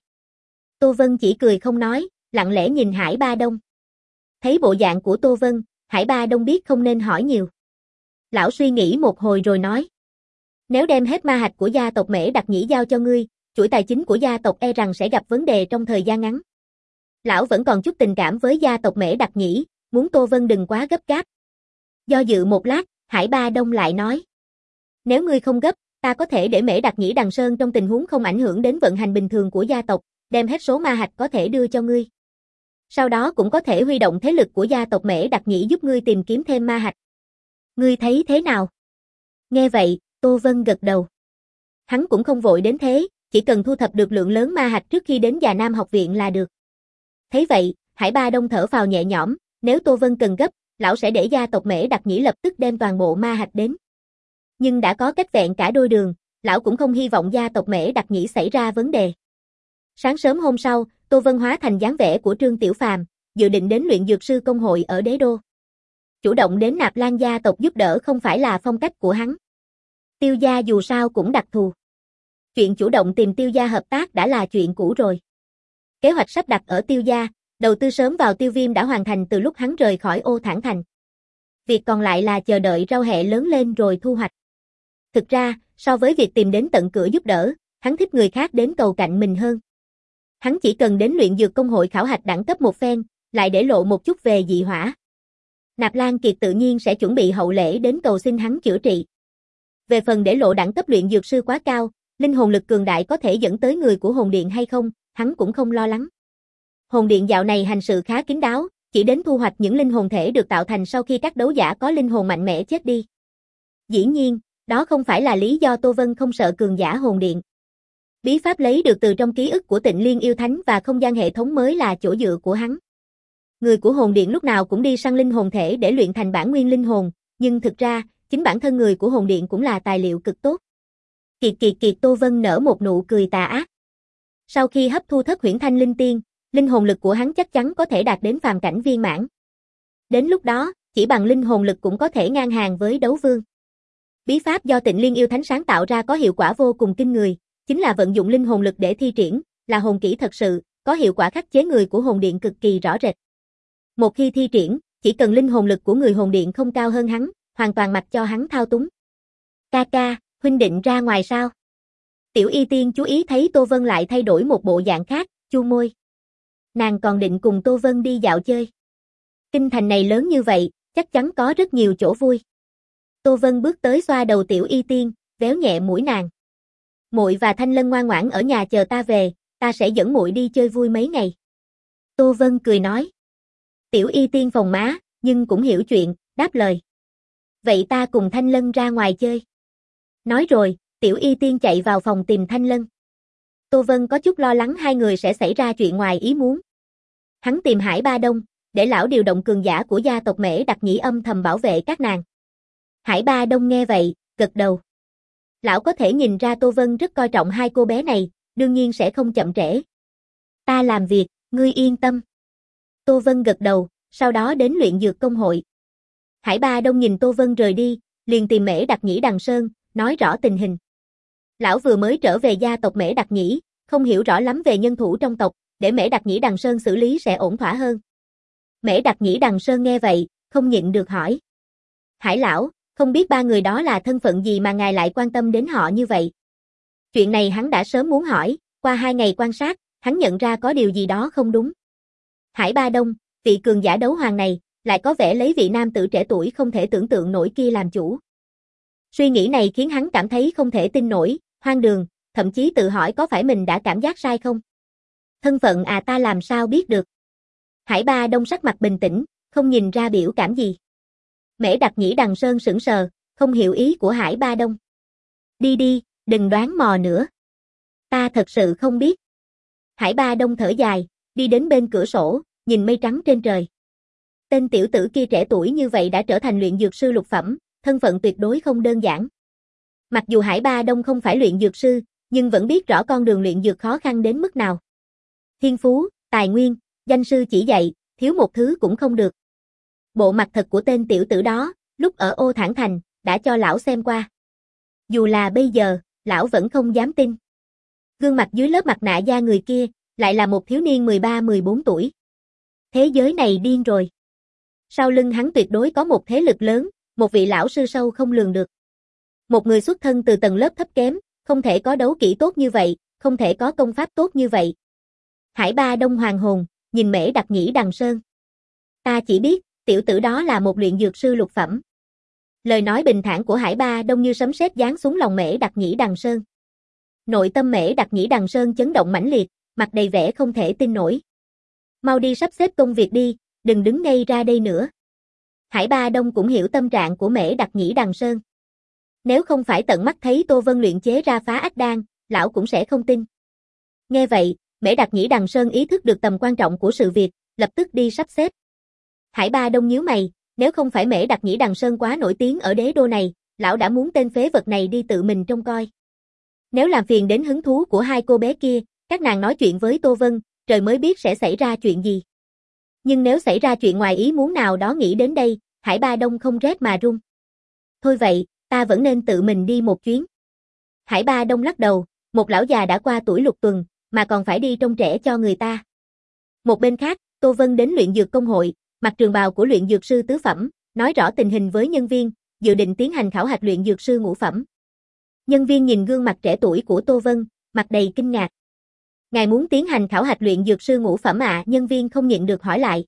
Tô Vân chỉ cười không nói, lặng lẽ nhìn Hải Ba Đông. Thấy bộ dạng của Tô Vân, Hải Ba Đông biết không nên hỏi nhiều. Lão suy nghĩ một hồi rồi nói. Nếu đem hết ma hạch của gia tộc Mễ Đặc Nhĩ giao cho ngươi, chuỗi tài chính của gia tộc e rằng sẽ gặp vấn đề trong thời gian ngắn. Lão vẫn còn chút tình cảm với gia tộc Mễ Đặc Nhĩ, muốn Tô Vân đừng quá gấp gáp. Do dự một lát, Hải Ba Đông lại nói. Nếu ngươi không gấp, ta có thể để Mễ Đặc Nhĩ Đằng Sơn trong tình huống không ảnh hưởng đến vận hành bình thường của gia tộc, đem hết số ma hạch có thể đưa cho ngươi. Sau đó cũng có thể huy động thế lực của gia tộc Mễ Đặc Nhĩ giúp ngươi tìm kiếm thêm ma hạch. Ngươi thấy thế nào? Nghe vậy, Tô Vân gật đầu. Hắn cũng không vội đến thế, chỉ cần thu thập được lượng lớn ma hạch trước khi đến Già Nam học viện là được. Thấy vậy, Hải Ba Đông thở phào nhẹ nhõm, nếu Tô Vân cần gấp, lão sẽ để gia tộc Mễ Đặc Nhĩ lập tức đem toàn bộ ma hạch đến. Nhưng đã có cách vẹn cả đôi đường, lão cũng không hy vọng gia tộc Mễ Đặc Nhĩ xảy ra vấn đề. Sáng sớm hôm sau, Tô Vân hóa thành dáng vẻ của Trương Tiểu Phàm, dự định đến luyện dược sư công hội ở Đế Đô. Chủ động đến Nạp Lan gia tộc giúp đỡ không phải là phong cách của hắn. Tiêu gia dù sao cũng đặc thù. Chuyện chủ động tìm Tiêu gia hợp tác đã là chuyện cũ rồi. Kế hoạch sắp đặt ở Tiêu gia, đầu tư sớm vào Tiêu Viêm đã hoàn thành từ lúc hắn rời khỏi Ô Thản Thành. Việc còn lại là chờ đợi rau hẹ lớn lên rồi thu hoạch. Thực ra, so với việc tìm đến tận cửa giúp đỡ, hắn thích người khác đến cầu cạnh mình hơn. Hắn chỉ cần đến luyện dược công hội khảo hạch đẳng cấp một phen, lại để lộ một chút về dị hỏa. Nạp Lan Kiệt tự nhiên sẽ chuẩn bị hậu lễ đến cầu xin hắn chữa trị. Về phần để lộ đẳng cấp luyện dược sư quá cao, linh hồn lực cường đại có thể dẫn tới người của hồn điện hay không, hắn cũng không lo lắng. Hồn điện dạo này hành sự khá kín đáo, chỉ đến thu hoạch những linh hồn thể được tạo thành sau khi các đấu giả có linh hồn mạnh mẽ chết đi. Dĩ nhiên, đó không phải là lý do Tô Vân không sợ cường giả hồn điện. Bí pháp lấy được từ trong ký ức của Tịnh Liên yêu thánh và không gian hệ thống mới là chỗ dựa của hắn. Người của hồn điện lúc nào cũng đi săn linh hồn thể để luyện thành bản nguyên linh hồn, nhưng thực ra, chính bản thân người của hồn điện cũng là tài liệu cực tốt. Kiệt kiệt kiệt Tô Vân nở một nụ cười tà ác. Sau khi hấp thu thất huyễn thanh linh tiên, linh hồn lực của hắn chắc chắn có thể đạt đến phàm cảnh viên mãn. Đến lúc đó, chỉ bằng linh hồn lực cũng có thể ngang hàng với đấu vương. Bí pháp do Tịnh Liên yêu thánh sáng tạo ra có hiệu quả vô cùng kinh người, chính là vận dụng linh hồn lực để thi triển, là hồn kỹ thật sự, có hiệu quả khắc chế người của hồn điện cực kỳ rõ rệt. Một khi thi triển, chỉ cần linh hồn lực của người hồn điện không cao hơn hắn, hoàn toàn mặc cho hắn thao túng. Ca ca, huynh định ra ngoài sao? Tiểu Y Tiên chú ý thấy Tô Vân lại thay đổi một bộ dạng khác, chu môi. Nàng còn định cùng Tô Vân đi dạo chơi. Kinh thành này lớn như vậy, chắc chắn có rất nhiều chỗ vui. Tô Vân bước tới xoa đầu Tiểu Y Tiên, véo nhẹ mũi nàng. Muội và Thanh Lân ngoan ngoãn ở nhà chờ ta về, ta sẽ dẫn muội đi chơi vui mấy ngày. Tô Vân cười nói. Tiểu Y Tiên phồng má, nhưng cũng hiểu chuyện, đáp lời. Vậy ta cùng Thanh Lân ra ngoài chơi. Nói rồi, Tiểu Y Tiên chạy vào phòng tìm Thanh Lân. Tô Vân có chút lo lắng hai người sẽ xảy ra chuyện ngoài ý muốn. Hắn tìm Hải Ba Đông, để lão điều động cường giả của gia tộc Mễ Đặc Nhĩ âm thầm bảo vệ các nàng. Hải Ba Đông nghe vậy, gật đầu. Lão có thể nhìn ra Tô Vân rất coi trọng hai cô bé này, đương nhiên sẽ không chậm trễ. Ta làm việc, ngươi yên tâm. Tô Vân gật đầu, sau đó đến luyện dược công hội. Hải Ba Đông nhìn Tô Vân rời đi, liền tìm Mễ Đặc Nhĩ Đằng Sơn, nói rõ tình hình. Lão vừa mới trở về gia tộc Mễ Đặc Nhĩ, không hiểu rõ lắm về nhân thủ trong tộc, để Mễ Đặc Nhĩ Đằng Sơn xử lý sẽ ổn thỏa hơn. Mễ Đặc Nhĩ Đằng Sơn nghe vậy, không nhịn được hỏi. Hải lão, không biết ba người đó là thân phận gì mà ngài lại quan tâm đến họ như vậy? Chuyện này hắn đã sớm muốn hỏi, qua hai ngày quan sát, hắn nhận ra có điều gì đó không đúng. Hải Ba Đông, vị cường giả đấu hoàng này, lại có vẻ lấy vị nam tử trẻ tuổi không thể tưởng tượng nổi kia làm chủ. Suy nghĩ này khiến hắn cảm thấy không thể tin nổi, hoang đường, thậm chí tự hỏi có phải mình đã cảm giác sai không? Thân phận à ta làm sao biết được? Hải Ba Đông sắc mặt bình tĩnh, không nhìn ra biểu cảm gì. Mễ Đặc Nhĩ Đằng Sơn sững sờ, không hiểu ý của Hải Ba Đông. Đi đi, đừng đoán mò nữa. Ta thật sự không biết. Hải Ba Đông thở dài, đi đến bên cửa sổ, nhìn mây trắng trên trời. Tên tiểu tử kia trẻ tuổi như vậy đã trở thành luyện dược sư lục phẩm, thân phận tuyệt đối không đơn giản. Mặc dù Hải Ba Đông không phải luyện dược sư, nhưng vẫn biết rõ con đường luyện dược khó khăn đến mức nào. Thiên phú, tài nguyên, danh sư chỉ dạy, thiếu một thứ cũng không được. Bộ mặt thật của tên tiểu tử đó, lúc ở Ô Thản Thành, đã cho lão xem qua. Dù là bây giờ, lão vẫn không dám tin. Gương mặt dưới lớp mặt nạ da người kia, lại là một thiếu niên mười ba mười bốn tuổi. Thế giới này điên rồi. Sau lưng hắn tuyệt đối có một thế lực lớn, một vị lão sư sâu không lường được. Một người xuất thân từ tầng lớp thấp kém, không thể có đấu kỹ tốt như vậy, không thể có công pháp tốt như vậy. Hải Ba Đông hoàng hồn, nhìn Mễ Đặc Nhĩ Đằng Sơn. Ta chỉ biết, tiểu tử đó là một luyện dược sư lục phẩm. Lời nói bình thản của Hải Ba Đông như sấm sét giáng xuống lòng Mễ Đặc Nhĩ Đằng Sơn. Nội tâm Mễ Đặc Nhĩ Đằng Sơn chấn động mãnh liệt, mặt đầy vẻ không thể tin nổi. Mau đi sắp xếp công việc đi, đừng đứng ngây ra đây nữa. Hải Ba Đông cũng hiểu tâm trạng của Mễ Đặc Nhĩ Đằng Sơn. Nếu không phải tận mắt thấy Tô Vân luyện chế ra phá ách đan, lão cũng sẽ không tin. Nghe vậy, Mễ Đặc Nhĩ Đằng Sơn ý thức được tầm quan trọng của sự việc, lập tức đi sắp xếp. Hải Ba Đông nhíu mày, nếu không phải Mễ Đặc Nhĩ Đằng Sơn quá nổi tiếng ở đế đô này, lão đã muốn tên phế vật này đi tự mình trông coi. Nếu làm phiền đến hứng thú của hai cô bé kia, các nàng nói chuyện với Tô Vân, trời mới biết sẽ xảy ra chuyện gì. Nhưng nếu xảy ra chuyện ngoài ý muốn nào đó nghĩ đến đây, Hải Ba Đông không rét mà run. Thôi vậy, ta vẫn nên tự mình đi một chuyến. Hải Ba Đông lắc đầu, một lão già đã qua tuổi lục tuần, mà còn phải đi trông trẻ cho người ta. Một bên khác, Tô Vân đến luyện dược công hội, mặc trường bào của luyện dược sư tứ phẩm, nói rõ tình hình với nhân viên, dự định tiến hành khảo hạch luyện dược sư ngũ phẩm. Nhân viên nhìn gương mặt trẻ tuổi của Tô Vân, mặt đầy kinh ngạc. Ngài muốn tiến hành khảo hạch luyện dược sư ngũ phẩm ạ? À? Nhân viên không nhịn được hỏi lại.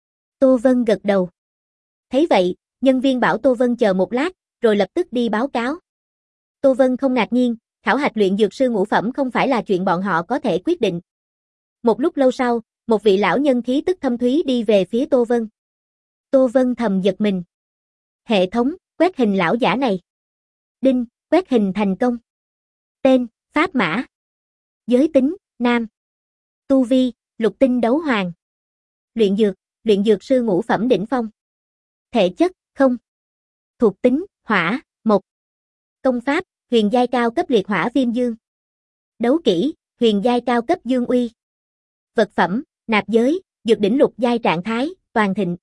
Tô Vân gật đầu. Thấy vậy, nhân viên bảo Tô Vân chờ một lát, rồi lập tức đi báo cáo. Tô Vân không ngạc nhiên, khảo hạch luyện dược sư ngũ phẩm không phải là chuyện bọn họ có thể quyết định. Một lúc lâu sau, một vị lão nhân khí tức thâm thúy đi về phía Tô Vân. Tô Vân thầm giật mình. Hệ thống, quét hình lão giả này. Đinh, quét hình thành công. Tên, Pháp Mã. Giới tính, nam. Tu vi, lục tinh đấu hoàng. Luyện dược, luyện dược sư ngũ phẩm đỉnh phong. Thể chất, không. Thuộc tính, hỏa, một. Công pháp, huyền giai cao cấp liệt hỏa viêm dương. Đấu kỹ, huyền giai cao cấp dương uy. Vật phẩm, nạp giới, dược đỉnh lục giai trạng thái, toàn thịnh.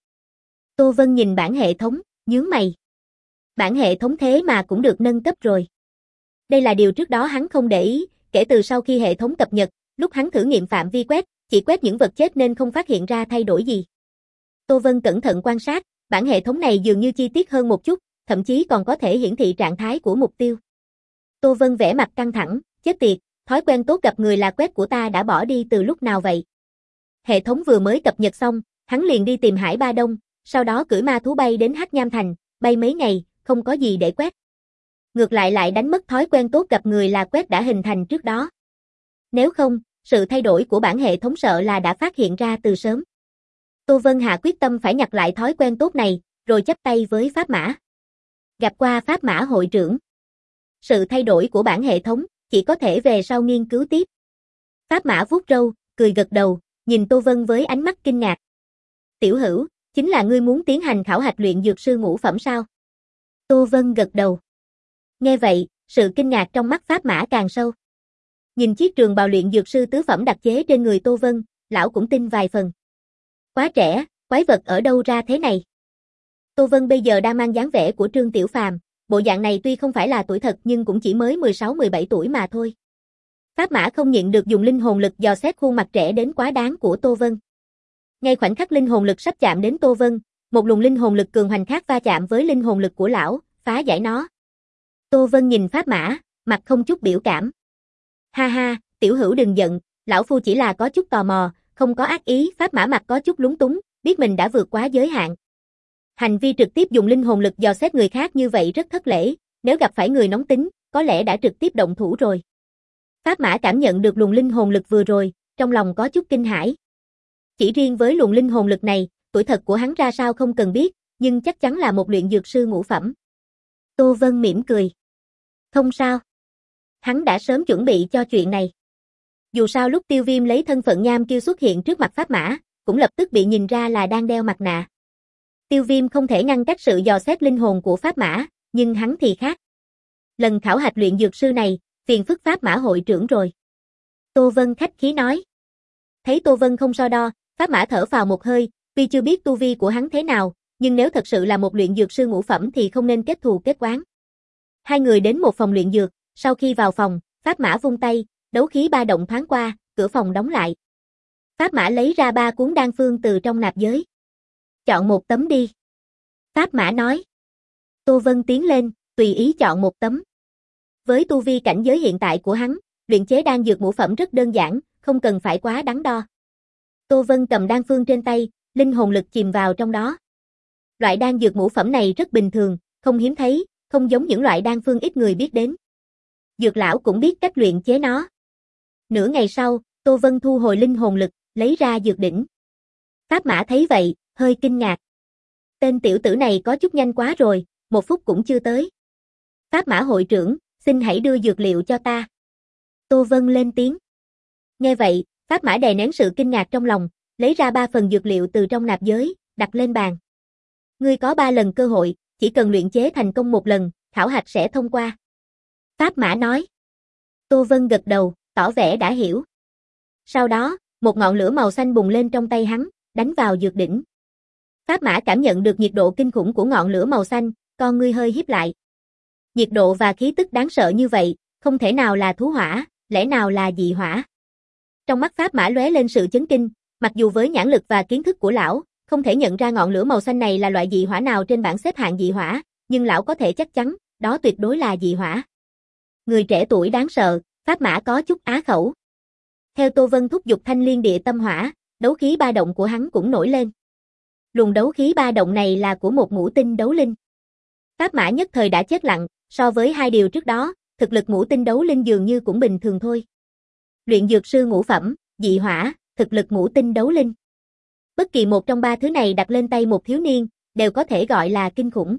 Tô Vân nhìn bản hệ thống, nhướng mày. Bản hệ thống thế mà cũng được nâng cấp rồi. Đây là điều trước đó hắn không để ý, kể từ sau khi hệ thống cập nhật, lúc hắn thử nghiệm phạm vi quét, chỉ quét những vật chết nên không phát hiện ra thay đổi gì. Tô Vân cẩn thận quan sát, bản hệ thống này dường như chi tiết hơn một chút, thậm chí còn có thể hiển thị trạng thái của mục tiêu. Tô Vân vẻ mặt căng thẳng, chết tiệt, thói quen tốt gặp người là quét của ta đã bỏ đi từ lúc nào vậy? Hệ thống vừa mới cập nhật xong, hắn liền đi tìm Hải Ba Đông, sau đó cưỡi ma thú bay đến Hắc Nham Thành, bay mấy ngày, không có gì để quét. Ngược lại lại đánh mất thói quen tốt gặp người là quét đã hình thành trước đó. Nếu không, sự thay đổi của bản hệ thống sợ là đã phát hiện ra từ sớm. Tô Vân hạ quyết tâm phải nhặt lại thói quen tốt này, rồi chắp tay với Pháp Mã. Gặp qua Pháp Mã hội trưởng. Sự thay đổi của bản hệ thống, chỉ có thể về sau nghiên cứu tiếp. Pháp Mã vuốt râu, cười gật đầu, nhìn Tô Vân với ánh mắt kinh ngạc. Tiểu hữu, chính là ngươi muốn tiến hành khảo hạch luyện dược sư ngũ phẩm sao? Tô Vân gật đầu. Nghe vậy, sự kinh ngạc trong mắt Pháp Mã càng sâu. Nhìn chiếc trường bào luyện dược sư tứ phẩm đặc chế trên người Tô Vân, lão cũng tin vài phần. Quá trẻ, quái vật ở đâu ra thế này? Tô Vân bây giờ đang mang dáng vẻ của Trương Tiểu Phàm, bộ dạng này tuy không phải là tuổi thật nhưng cũng chỉ mới mười sáu mười bảy tuổi mà thôi. Pháp Mã không nhịn được dùng linh hồn lực dò xét khuôn mặt trẻ đến quá đáng của Tô Vân. Ngay khoảnh khắc linh hồn lực sắp chạm đến Tô Vân, một luồng linh hồn lực cường hoành khác va chạm với linh hồn lực của lão, phá giải nó. Tô Vân nhìn Pháp Mã, mặt không chút biểu cảm. Ha ha, tiểu hữu đừng giận, lão phu chỉ là có chút tò mò, không có ác ý. Pháp Mã mặt có chút lúng túng, biết mình đã vượt quá giới hạn. Hành vi trực tiếp dùng linh hồn lực dò xét người khác như vậy rất thất lễ, nếu gặp phải người nóng tính, có lẽ đã trực tiếp động thủ rồi. Pháp Mã cảm nhận được luồng linh hồn lực vừa rồi, trong lòng có chút kinh hãi. Chỉ riêng với luồng linh hồn lực này, tuổi thật của hắn ra sao không cần biết, nhưng chắc chắn là một luyện dược sư ngũ phẩm. Tô Vân mỉm cười. Không sao. Hắn đã sớm chuẩn bị cho chuyện này. Dù sao lúc Tiêu Viêm lấy thân phận nham kiêu xuất hiện trước mặt Pháp Mã, cũng lập tức bị nhìn ra là đang đeo mặt nạ. Tiêu Viêm không thể ngăn cách sự dò xét linh hồn của Pháp Mã, nhưng hắn thì khác. Lần khảo hạch luyện dược sư này, phiền phức Pháp Mã hội trưởng rồi. Tô Vân khách khí nói. Thấy Tô Vân không so đo, Pháp Mã thở phào một hơi, tuy chưa biết tu vi của hắn thế nào, nhưng nếu thật sự là một luyện dược sư ngũ phẩm thì không nên kết thù kết oán. Hai người đến một phòng luyện dược, sau khi vào phòng, Pháp Mã vung tay, đấu khí ba động thoáng qua, cửa phòng đóng lại. Pháp Mã lấy ra ba cuốn đan phương từ trong nạp giới. Chọn một tấm đi. Pháp Mã nói. Tô Vân tiến lên, tùy ý chọn một tấm. Với tu vi cảnh giới hiện tại của hắn, luyện chế đan dược ngũ phẩm rất đơn giản, không cần phải quá đắn đo. Tô Vân cầm đan phương trên tay, linh hồn lực chìm vào trong đó. Loại đan dược ngũ phẩm này rất bình thường, không hiếm thấy, không giống những loại đan phương ít người biết đến. Dược lão cũng biết cách luyện chế nó. Nửa ngày sau, Tô Vân thu hồi linh hồn lực, lấy ra dược đỉnh. Pháp Mã thấy vậy, hơi kinh ngạc. Tên tiểu tử này có chút nhanh quá rồi, một phút cũng chưa tới. Pháp Mã hội trưởng, xin hãy đưa dược liệu cho ta. Tô Vân lên tiếng. Nghe vậy, Pháp Mã đè nén sự kinh ngạc trong lòng, lấy ra ba phần dược liệu từ trong nạp giới, đặt lên bàn. Ngươi có ba lần cơ hội, chỉ cần luyện chế thành công một lần, khảo hạch sẽ thông qua. Pháp Mã nói. Tô Vân gật đầu, tỏ vẻ đã hiểu. Sau đó, một ngọn lửa màu xanh bùng lên trong tay hắn, đánh vào dược đỉnh. Pháp Mã cảm nhận được nhiệt độ kinh khủng của ngọn lửa màu xanh, con ngươi hơi híp lại. Nhiệt độ và khí tức đáng sợ như vậy, không thể nào là thú hỏa, lẽ nào là dị hỏa. Trong mắt Pháp Mã lóe lên sự chấn kinh, mặc dù với nhãn lực và kiến thức của lão, không thể nhận ra ngọn lửa màu xanh này là loại dị hỏa nào trên bảng xếp hạng dị hỏa, nhưng lão có thể chắc chắn, đó tuyệt đối là dị hỏa. Người trẻ tuổi đáng sợ, Pháp Mã có chút á khẩu. Theo Tô Vân thúc giục thanh liên địa tâm hỏa, đấu khí ba động của hắn cũng nổi lên. Luồng đấu khí ba động này là của một ngũ tinh đấu linh. Pháp Mã nhất thời đã chết lặng, so với hai điều trước đó, thực lực ngũ tinh đấu linh dường như cũng bình thường thôi. Luyện dược sư ngũ phẩm, dị hỏa, thực lực ngũ tinh đấu linh. Bất kỳ một trong ba thứ này đặt lên tay một thiếu niên, đều có thể gọi là kinh khủng.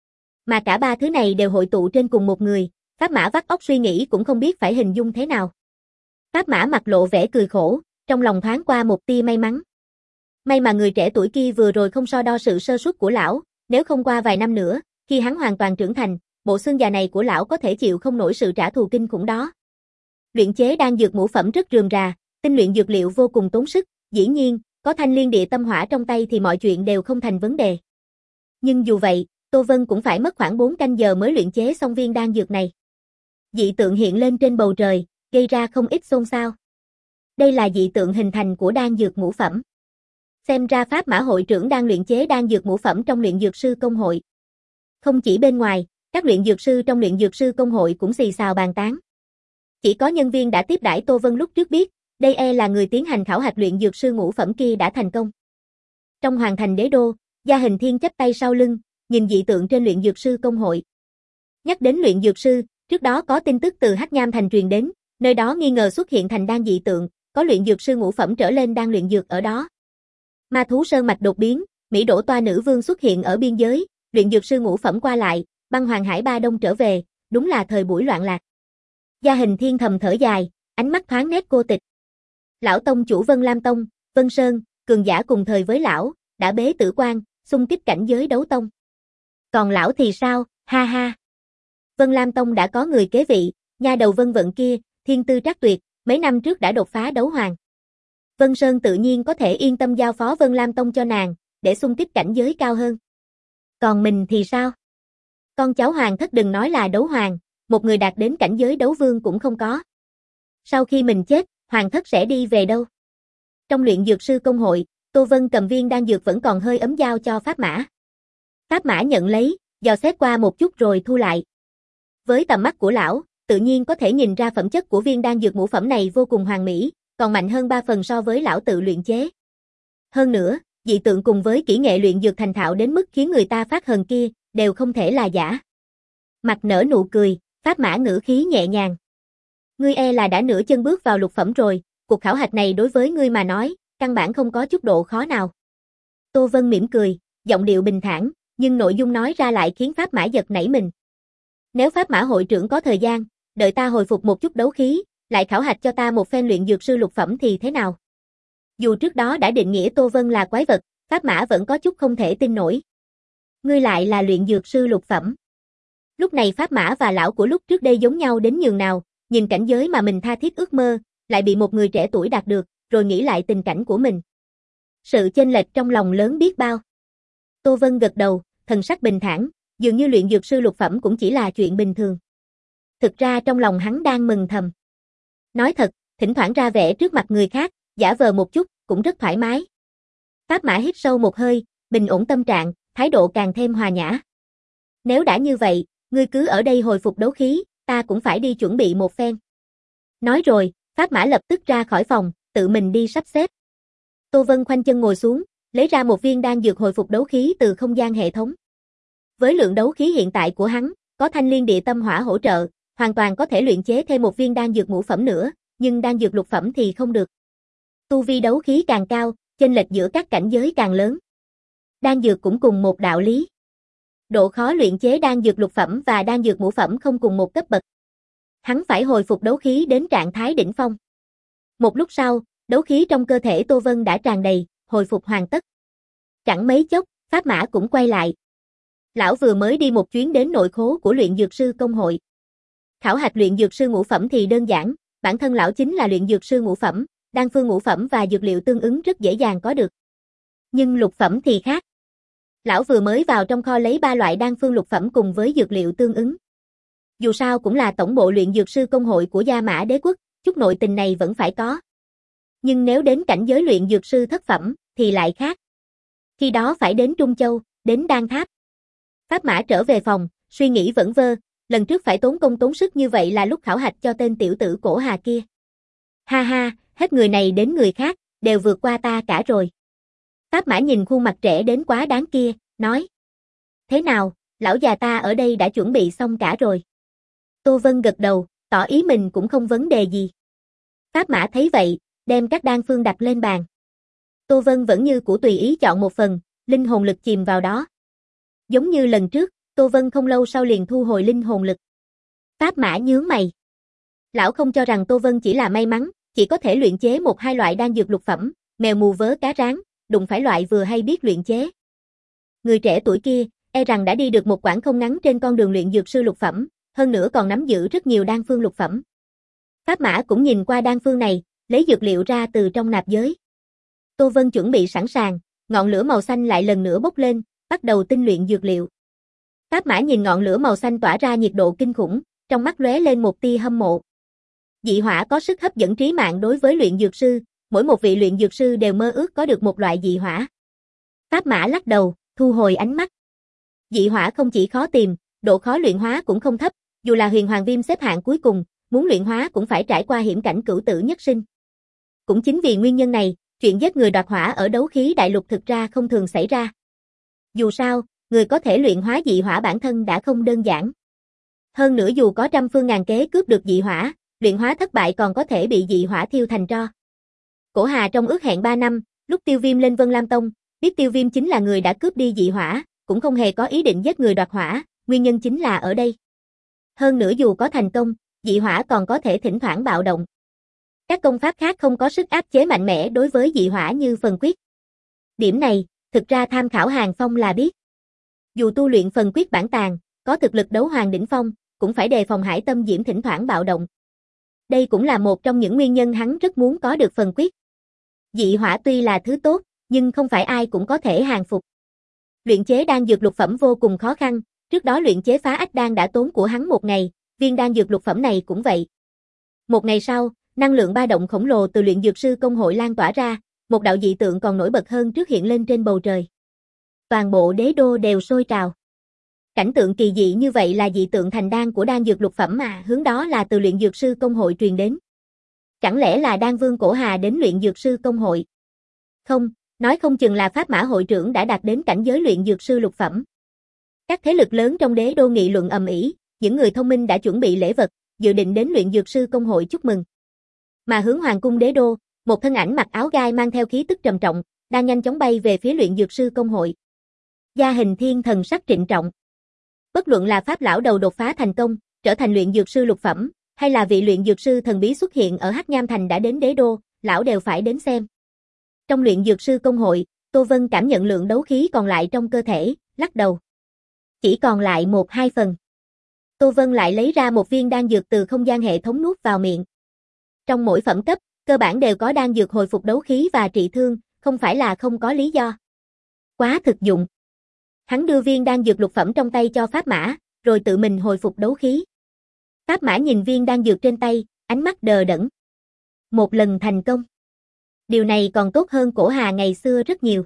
Mà cả ba thứ này đều hội tụ trên cùng một người, Pháp Mã vắt óc suy nghĩ cũng không biết phải hình dung thế nào. Pháp Mã mặt lộ vẻ cười khổ, trong lòng thoáng qua một tia may mắn. May mà người trẻ tuổi kia vừa rồi không so đo sự sơ suất của lão, nếu không qua vài năm nữa, khi hắn hoàn toàn trưởng thành, bộ xương già này của lão có thể chịu không nổi sự trả thù kinh khủng đó. Luyện chế đan dược ngũ phẩm rất rườm rà, tinh luyện dược liệu vô cùng tốn sức, dĩ nhiên, có thanh liên địa tâm hỏa trong tay thì mọi chuyện đều không thành vấn đề. Nhưng dù vậy, Tô Vân cũng phải mất khoảng bốn canh giờ mới luyện chế xong viên đan dược này. Dị tượng hiện lên trên bầu trời, gây ra không ít xôn xao. Đây là dị tượng hình thành của đan dược ngũ phẩm. Xem ra Pháp Mã hội trưởng đang luyện chế đan dược ngũ phẩm trong luyện dược sư công hội. Không chỉ bên ngoài, các luyện dược sư trong luyện dược sư công hội cũng xì xào bàn tán. Chỉ có nhân viên đã tiếp đãi Tô Vân lúc trước biết, đây e là người tiến hành khảo hạch luyện dược sư ngũ phẩm kia đã thành công. Trong hoàng thành đế đô, Gia Hình Thiên chắp tay sau lưng, nhìn dị tượng trên luyện dược sư công hội. Nhắc đến luyện dược sư, trước đó có tin tức từ Hắc Nham thành truyền đến, nơi đó nghi ngờ xuất hiện thành đan dị tượng, có luyện dược sư ngũ phẩm trở lên đang luyện dược ở đó. Ma thú sơn mạch đột biến, Mỹ Đỗ Toa nữ vương xuất hiện ở biên giới, luyện dược sư ngũ phẩm qua lại, băng hoàng hải ba đông trở về, đúng là thời buổi loạn lạc. Gia Hình Thiên thầm thở dài, ánh mắt thoáng nét cô tịch. Lão tông chủ Vân Lam Tông, Vân Sơn, cường giả cùng thời với lão, đã bế tử quan, xung kích cảnh giới đấu tông. Còn lão thì sao, ha ha. Vân Lam Tông đã có người kế vị, nha đầu Vân Vận kia, thiên tư trác tuyệt, mấy năm trước đã đột phá đấu hoàng. Vân Sơn tự nhiên có thể yên tâm giao phó Vân Lam Tông cho nàng, để xung kích cảnh giới cao hơn. Còn mình thì sao? Con cháu hoàng thất đừng nói là đấu hoàng, một người đạt đến cảnh giới đấu vương cũng không có. Sau khi mình chết, hoàng thất sẽ đi về đâu? Trong luyện dược sư công hội, Tô Vân cầm viên đan dược vẫn còn hơi ấm giao cho Pháp Mã. Pháp Mã nhận lấy, dò xét qua một chút rồi thu lại. Với tầm mắt của lão, tự nhiên có thể nhìn ra phẩm chất của viên đan dược ngũ phẩm này vô cùng hoàn mỹ, còn mạnh hơn ba phần so với lão tự luyện chế. Hơn nữa, dị tượng cùng với kỹ nghệ luyện dược thành thạo đến mức khiến người ta phát hờn kia, đều không thể là giả. Mặt nở nụ cười, Pháp Mã ngữ khí nhẹ nhàng. Ngươi e là đã nửa chân bước vào lục phẩm rồi, cuộc khảo hạch này đối với ngươi mà nói, căn bản không có chút độ khó nào. Tô Vân mỉm cười, giọng điệu bình thản, nhưng nội dung nói ra lại khiến Pháp Mã giật nảy mình. Nếu Pháp Mã hội trưởng có thời gian, đợi ta hồi phục một chút đấu khí, lại khảo hạch cho ta một phen luyện dược sư lục phẩm thì thế nào? Dù trước đó đã định nghĩa Tô Vân là quái vật, Pháp Mã vẫn có chút không thể tin nổi. Ngươi lại là luyện dược sư lục phẩm. Lúc này Pháp Mã và lão của lúc trước đây giống nhau đến nhường nào, nhìn cảnh giới mà mình tha thiết ước mơ, lại bị một người trẻ tuổi đạt được, rồi nghĩ lại tình cảnh của mình. Sự chênh lệch trong lòng lớn biết bao. Tô Vân gật đầu, thần sắc bình thản, dường như luyện dược sư lục phẩm cũng chỉ là chuyện bình thường. Thực ra trong lòng hắn đang mừng thầm. Nói thật, thỉnh thoảng ra vẻ trước mặt người khác, giả vờ một chút, cũng rất thoải mái. Pháp Mã hít sâu một hơi, bình ổn tâm trạng, thái độ càng thêm hòa nhã. Nếu đã như vậy, ngươi cứ ở đây hồi phục đấu khí, ta cũng phải đi chuẩn bị một phen. Nói rồi, Pháp Mã lập tức ra khỏi phòng, tự mình đi sắp xếp. Tô Vân khoanh chân ngồi xuống, lấy ra một viên đan dược hồi phục đấu khí từ không gian hệ thống. Với lượng đấu khí hiện tại của hắn, có thanh liên địa tâm hỏa hỗ trợ, hoàn toàn có thể luyện chế thêm một viên đan dược ngũ phẩm nữa, nhưng đan dược lục phẩm thì không được. Tu vi đấu khí càng cao, chênh lệch giữa các cảnh giới càng lớn. Đan dược cũng cùng một đạo lý. Độ khó luyện chế đan dược lục phẩm và đan dược ngũ phẩm không cùng một cấp bậc. Hắn phải hồi phục đấu khí đến trạng thái đỉnh phong. Một lúc sau, đấu khí trong cơ thể Tô Vân đã tràn đầy, hồi phục hoàn tất. Chẳng mấy chốc, Pháp Mã cũng quay lại. Lão vừa mới đi một chuyến đến nội khố của luyện dược sư công hội. Khảo hạch luyện dược sư ngũ phẩm thì đơn giản, bản thân lão chính là luyện dược sư ngũ phẩm, đan phương ngũ phẩm và dược liệu tương ứng rất dễ dàng có được. Nhưng lục phẩm thì khác. Lão vừa mới vào trong kho lấy ba loại đan phương lục phẩm cùng với dược liệu tương ứng. Dù sao cũng là tổng bộ luyện dược sư công hội của Gia Mã Đế quốc, chút nội tình này vẫn phải có. Nhưng nếu đến cảnh giới luyện dược sư thất phẩm, thì lại khác. Khi đó phải đến Trung Châu, đến Đan Tháp. Pháp Mã trở về phòng, suy nghĩ vẩn vơ, lần trước phải tốn công tốn sức như vậy là lúc khảo hạch cho tên tiểu tử Cổ Hà kia. Ha ha, hết người này đến người khác, đều vượt qua ta cả rồi. Pháp Mã nhìn khuôn mặt trẻ đến quá đáng kia, nói. Thế nào, lão già ta ở đây đã chuẩn bị xong cả rồi. Tô Vân gật đầu, tỏ ý mình cũng không vấn đề gì. Pháp Mã thấy vậy, đem các đan phương đặt lên bàn. Tô Vân vẫn như cũ tùy ý chọn một phần, linh hồn lực chìm vào đó. Giống như lần trước, Tô Vân không lâu sau liền thu hồi linh hồn lực. Pháp Mã nhướng mày. Lão không cho rằng Tô Vân chỉ là may mắn, chỉ có thể luyện chế một hai loại đan dược lục phẩm, mèo mù vớ cá rán, đụng phải loại vừa hay biết luyện chế. Người trẻ tuổi kia, e rằng đã đi được một quãng không ngắn trên con đường luyện dược sư lục phẩm, hơn nữa còn nắm giữ rất nhiều đan phương lục phẩm. Pháp Mã cũng nhìn qua đan phương này, lấy dược liệu ra từ trong nạp giới. Tô Vân chuẩn bị sẵn sàng, ngọn lửa màu xanh lại lần nữa bốc lên, bắt đầu tinh luyện dược liệu. Pháp Mã nhìn ngọn lửa màu xanh tỏa ra nhiệt độ kinh khủng, trong mắt lóe lên một tia hâm mộ. Dị hỏa có sức hấp dẫn trí mạng đối với luyện dược sư, mỗi một vị luyện dược sư đều mơ ước có được một loại dị hỏa. Pháp Mã lắc đầu, thu hồi ánh mắt. Dị hỏa không chỉ khó tìm, độ khó luyện hóa cũng không thấp, dù là huyền hoàng viêm xếp hạng cuối cùng, muốn luyện hóa cũng phải trải qua hiểm cảnh cửu tử nhất sinh. Cũng chính vì nguyên nhân này, chuyện giết người đoạt hỏa ở đấu khí đại lục thực ra không thường xảy ra. Dù sao, người có thể luyện hóa dị hỏa bản thân đã không đơn giản. Hơn nữa dù có trăm phương ngàn kế cướp được dị hỏa, luyện hóa thất bại còn có thể bị dị hỏa thiêu thành tro. Cổ Hà trong ước hẹn ba năm, lúc Tiêu Viêm lên Vân Lam Tông, biết Tiêu Viêm chính là người đã cướp đi dị hỏa, cũng không hề có ý định giết người đoạt hỏa, nguyên nhân chính là ở đây. Hơn nữa dù có thành công, dị hỏa còn có thể thỉnh thoảng bạo động. Các công pháp khác không có sức áp chế mạnh mẽ đối với dị hỏa như phần quyết. Điểm này, thực ra tham khảo Hàng Phong là biết. Dù tu luyện phần quyết bản tàn, có thực lực đấu hoàng đỉnh phong, cũng phải đề phòng hải tâm diễm thỉnh thoảng bạo động. Đây cũng là một trong những nguyên nhân hắn rất muốn có được phần quyết. Dị hỏa tuy là thứ tốt, nhưng không phải ai cũng có thể hàng phục. Luyện chế đan dược lục phẩm vô cùng khó khăn, trước đó luyện chế phá ách đan đã tốn của hắn một ngày, viên đan dược lục phẩm này cũng vậy. Một ngày sau, năng lượng ba động khổng lồ từ luyện dược sư công hội lan tỏa ra, một đạo dị tượng còn nổi bật hơn trước hiện lên trên bầu trời. Toàn bộ đế đô đều sôi trào. Cảnh tượng kỳ dị như vậy là dị tượng thành đan của đan dược lục phẩm mà hướng đó là từ luyện dược sư công hội truyền đến. Chẳng lẽ là đan vương Cổ Hà đến luyện dược sư công hội? Không, nói không chừng là Pháp Mã hội trưởng đã đạt đến cảnh giới luyện dược sư lục phẩm. Các thế lực lớn trong đế đô nghị luận ầm ĩ, những người thông minh đã chuẩn bị lễ vật, dự định đến luyện dược sư công hội chúc mừng. Mà hướng hoàng cung đế đô, một thân ảnh mặc áo gai mang theo khí tức trầm trọng, đang nhanh chóng bay về phía luyện dược sư công hội. Gia Hình Thiên thần sắc trịnh trọng. Bất luận là Pháp lão đầu đột phá thành công, trở thành luyện dược sư lục phẩm, hay là vị luyện dược sư thần bí xuất hiện ở Hắc Nham Thành đã đến đế đô, lão đều phải đến xem. Trong luyện dược sư công hội, Tô Vân cảm nhận lượng đấu khí còn lại trong cơ thể, lắc đầu. Chỉ còn lại một hai phần. Tô Vân lại lấy ra một viên đan dược từ không gian hệ thống nuốt vào miệng. Trong mỗi phẩm cấp, cơ bản đều có đan dược hồi phục đấu khí và trị thương, không phải là không có lý do. Quá thực dụng. Hắn đưa viên đan dược lục phẩm trong tay cho Pháp Mã, rồi tự mình hồi phục đấu khí. Pháp Mã nhìn viên đan dược trên tay, ánh mắt đờ đẫn. Một lần thành công. Điều này còn tốt hơn Cổ Hà ngày xưa rất nhiều.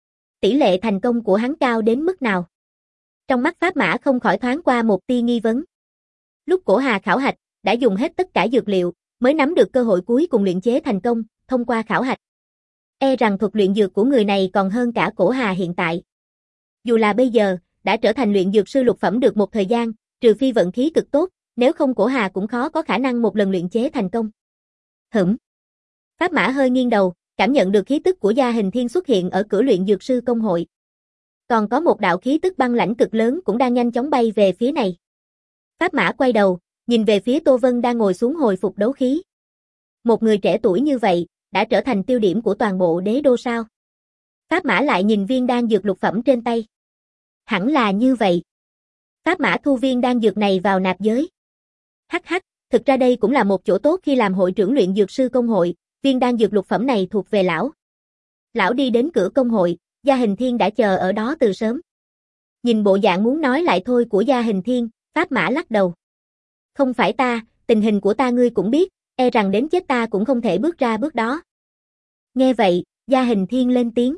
Tỷ lệ thành công của hắn cao đến mức nào? Trong mắt Pháp Mã không khỏi thoáng qua một tia nghi vấn. Lúc Cổ Hà khảo hạch, đã dùng hết tất cả dược liệu, mới nắm được cơ hội cuối cùng luyện chế thành công, thông qua khảo hạch. E rằng thuật luyện dược của người này còn hơn cả Cổ Hà hiện tại. Dù là bây giờ, đã trở thành luyện dược sư lục phẩm được một thời gian, trừ phi vận khí cực tốt, nếu không Cổ Hà cũng khó có khả năng một lần luyện chế thành công. Hửm. Pháp Mã hơi nghiêng đầu, cảm nhận được khí tức của Gia Hình Thiên xuất hiện ở cửa luyện dược sư công hội. Còn có một đạo khí tức băng lãnh cực lớn cũng đang nhanh chóng bay về phía này. Pháp Mã quay đầu, nhìn về phía Tô Vân đang ngồi xuống hồi phục đấu khí. Một người trẻ tuổi như vậy, đã trở thành tiêu điểm của toàn bộ đế đô sao? Pháp Mã lại nhìn viên đan dược lục phẩm trên tay. Hẳn là như vậy. Pháp Mã thu viên đan dược này vào nạp giới. Hắc hắc, thực ra đây cũng là một chỗ tốt khi làm hội trưởng luyện dược sư công hội, viên đan dược lục phẩm này thuộc về lão. Lão đi đến cửa công hội, Gia Hình Thiên đã chờ ở đó từ sớm. Nhìn bộ dạng muốn nói lại thôi của Gia Hình Thiên, Pháp Mã lắc đầu. Không phải ta, tình hình của ta ngươi cũng biết, e rằng đến chết ta cũng không thể bước ra bước đó. Nghe vậy, Gia Hình Thiên lên tiếng.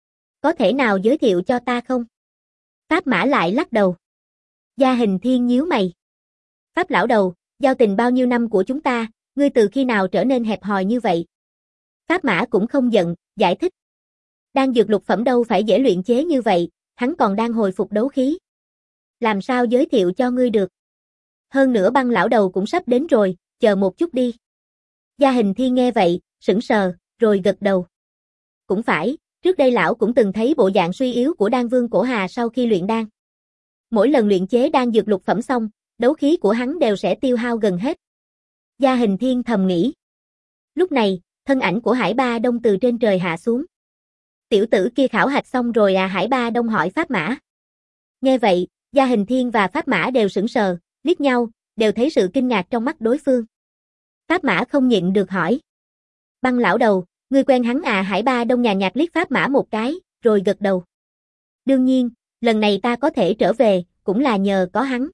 Có thể nào giới thiệu cho ta không? Pháp Mã lại lắc đầu. Gia Hình Thiên nhíu mày. Pháp lão đầu, giao tình bao nhiêu năm của chúng ta, ngươi từ khi nào trở nên hẹp hòi như vậy? Pháp Mã cũng không giận, giải thích. Đan dược lục phẩm đâu phải dễ luyện chế như vậy, hắn còn đang hồi phục đấu khí. Làm sao giới thiệu cho ngươi được? Hơn nữa Băng lão đầu cũng sắp đến rồi, chờ một chút đi. Gia Hình Thiên nghe vậy, sững sờ, rồi gật đầu. Cũng phải, trước đây lão cũng từng thấy bộ dạng suy yếu của Đan Vương Cổ Hà sau khi luyện đan. Mỗi lần luyện chế đan dược lục phẩm xong, đấu khí của hắn đều sẽ tiêu hao gần hết. Gia Hình Thiên thầm nghĩ. Lúc này, thân ảnh của Hải Ba Đông từ trên trời hạ xuống. Tiểu tử kia khảo hạch xong rồi à? Hải Ba Đông hỏi Pháp Mã. Nghe vậy, Gia Hình Thiên và Pháp Mã đều sững sờ, liếc nhau, đều thấy sự kinh ngạc trong mắt đối phương. Pháp Mã không nhịn được hỏi. Băng lão đầu, ngươi quen hắn à? Hải Ba Đông nhàn nhạt liếc Pháp Mã một cái, rồi gật đầu. Đương nhiên, lần này ta có thể trở về, cũng là nhờ có hắn.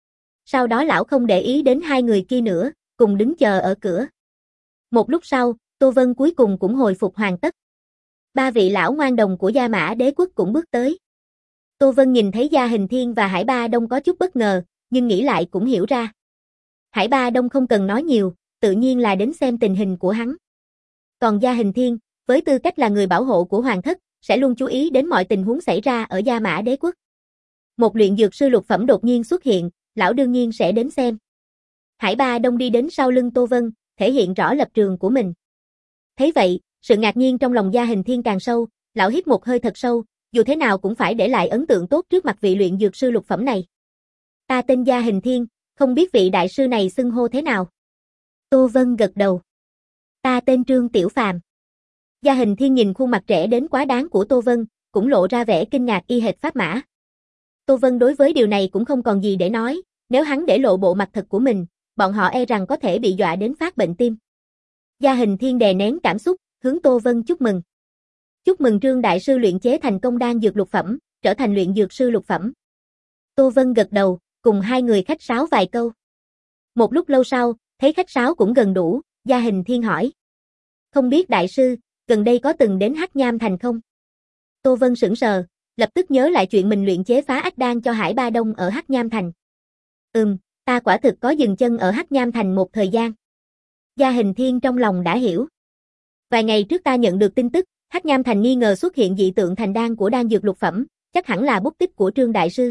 Sau đó lão không để ý đến hai người kia nữa, cùng đứng chờ ở cửa. Một lúc sau, Tô Vân cuối cùng cũng hồi phục hoàn tất. Ba vị lão ngoan đồng của Gia Mã Đế quốc cũng bước tới. Tô Vân nhìn thấy Gia Hình Thiên và Hải Ba Đông có chút bất ngờ, nhưng nghĩ lại cũng hiểu ra. Hải Ba Đông không cần nói nhiều, tự nhiên là đến xem tình hình của hắn. Còn Gia Hình Thiên, với tư cách là người bảo hộ của Hoàng thất, sẽ luôn chú ý đến mọi tình huống xảy ra ở Gia Mã Đế quốc. Một luyện dược sư lục phẩm đột nhiên xuất hiện, lão đương nhiên sẽ đến xem. Hải Ba Đông đi đến sau lưng Tô Vân, thể hiện rõ lập trường của mình. Thấy vậy, sự ngạc nhiên trong lòng Gia Hình Thiên càng sâu, lão hít một hơi thật sâu, dù thế nào cũng phải để lại ấn tượng tốt trước mặt vị luyện dược sư lục phẩm này. Ta tên Gia Hình Thiên, không biết vị đại sư này xưng hô thế nào? Tô Vân gật đầu. Ta tên Trương Tiểu Phàm. Gia Hình Thiên nhìn khuôn mặt trẻ đến quá đáng của Tô Vân, cũng lộ ra vẻ kinh ngạc y hệt Pháp Mã. Tô Vân đối với điều này cũng không còn gì để nói, nếu hắn để lộ bộ mặt thật của mình, bọn họ e rằng có thể bị dọa đến phát bệnh tim. Gia Hình Thiên đè nén cảm xúc, hướng Tô Vân chúc mừng. Chúc mừng Trương đại sư luyện chế thành công đan dược lục phẩm, trở thành luyện dược sư lục phẩm. Tô Vân gật đầu, cùng hai người khách sáo vài câu. Một lúc lâu sau, thấy khách sáo cũng gần đủ, Gia Hình Thiên hỏi. Không biết đại sư, gần đây có từng đến Hắc Nham Thành không? Tô Vân sững sờ, lập tức nhớ lại chuyện mình luyện chế phá ách đan cho Hải Ba Đông ở Hắc Nham Thành. Ừm, ta quả thực có dừng chân ở Hắc Nham Thành một thời gian. Gia Hình Thiên trong lòng đã hiểu. Vài ngày trước ta nhận được tin tức, Hắc Nham Thành nghi ngờ xuất hiện dị tượng thành đan của đan dược lục phẩm, chắc hẳn là bút tích của Trương đại sư.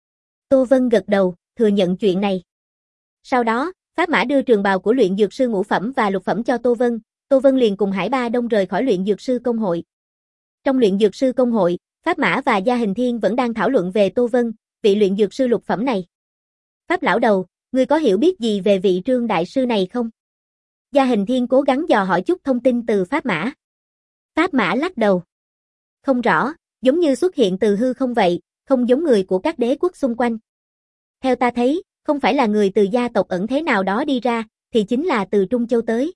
Tô Vân gật đầu, thừa nhận chuyện này. Sau đó, Pháp Mã đưa trường bào của luyện dược sư ngũ phẩm và lục phẩm cho Tô Vân, Tô Vân liền cùng Hải Ba Đông rời khỏi luyện dược sư công hội. Trong luyện dược sư công hội, Pháp Mã và Gia Hình Thiên vẫn đang thảo luận về Tô Vân, vị luyện dược sư lục phẩm này. Pháp lão đầu, ngươi có hiểu biết gì về vị Trương đại sư này không? Gia Hình Thiên cố gắng dò hỏi chút thông tin từ Pháp Mã. Pháp Mã lắc đầu. Không rõ, giống như xuất hiện từ hư không vậy, không giống người của các đế quốc xung quanh. Theo ta thấy, không phải là người từ gia tộc ẩn thế nào đó đi ra, thì chính là từ Trung Châu tới.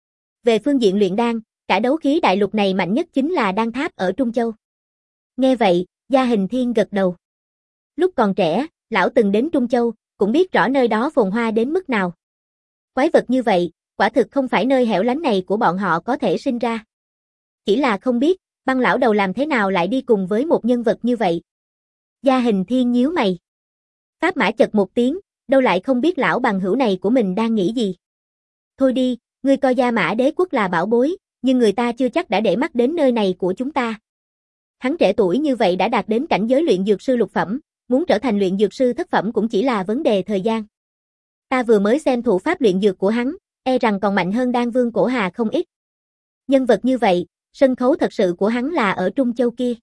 Về phương diện luyện đan, cả đấu khí đại lục này mạnh nhất chính là đan tháp ở Trung Châu. Nghe vậy, Gia Hình Thiên gật đầu. Lúc còn trẻ, lão từng đến Trung Châu, cũng biết rõ nơi đó phồn hoa đến mức nào. Quái vật như vậy, quả thực không phải nơi hẻo lánh này của bọn họ có thể sinh ra. Chỉ là không biết, Băng lão đầu làm thế nào lại đi cùng với một nhân vật như vậy. Gia Hình Thiên nhíu mày. Pháp Mã chật một tiếng, đâu lại không biết lão bằng hữu này của mình đang nghĩ gì. Thôi đi, ngươi coi Gia Mã Đế quốc là bảo bối, nhưng người ta chưa chắc đã để mắt đến nơi này của chúng ta. Hắn trẻ tuổi như vậy đã đạt đến cảnh giới luyện dược sư lục phẩm, muốn trở thành luyện dược sư thất phẩm cũng chỉ là vấn đề thời gian. Ta vừa mới xem thủ pháp luyện dược của hắn, e rằng còn mạnh hơn Đan Vương Cổ Hà không ít. Nhân vật như vậy, sân khấu thật sự của hắn là ở Trung Châu kia.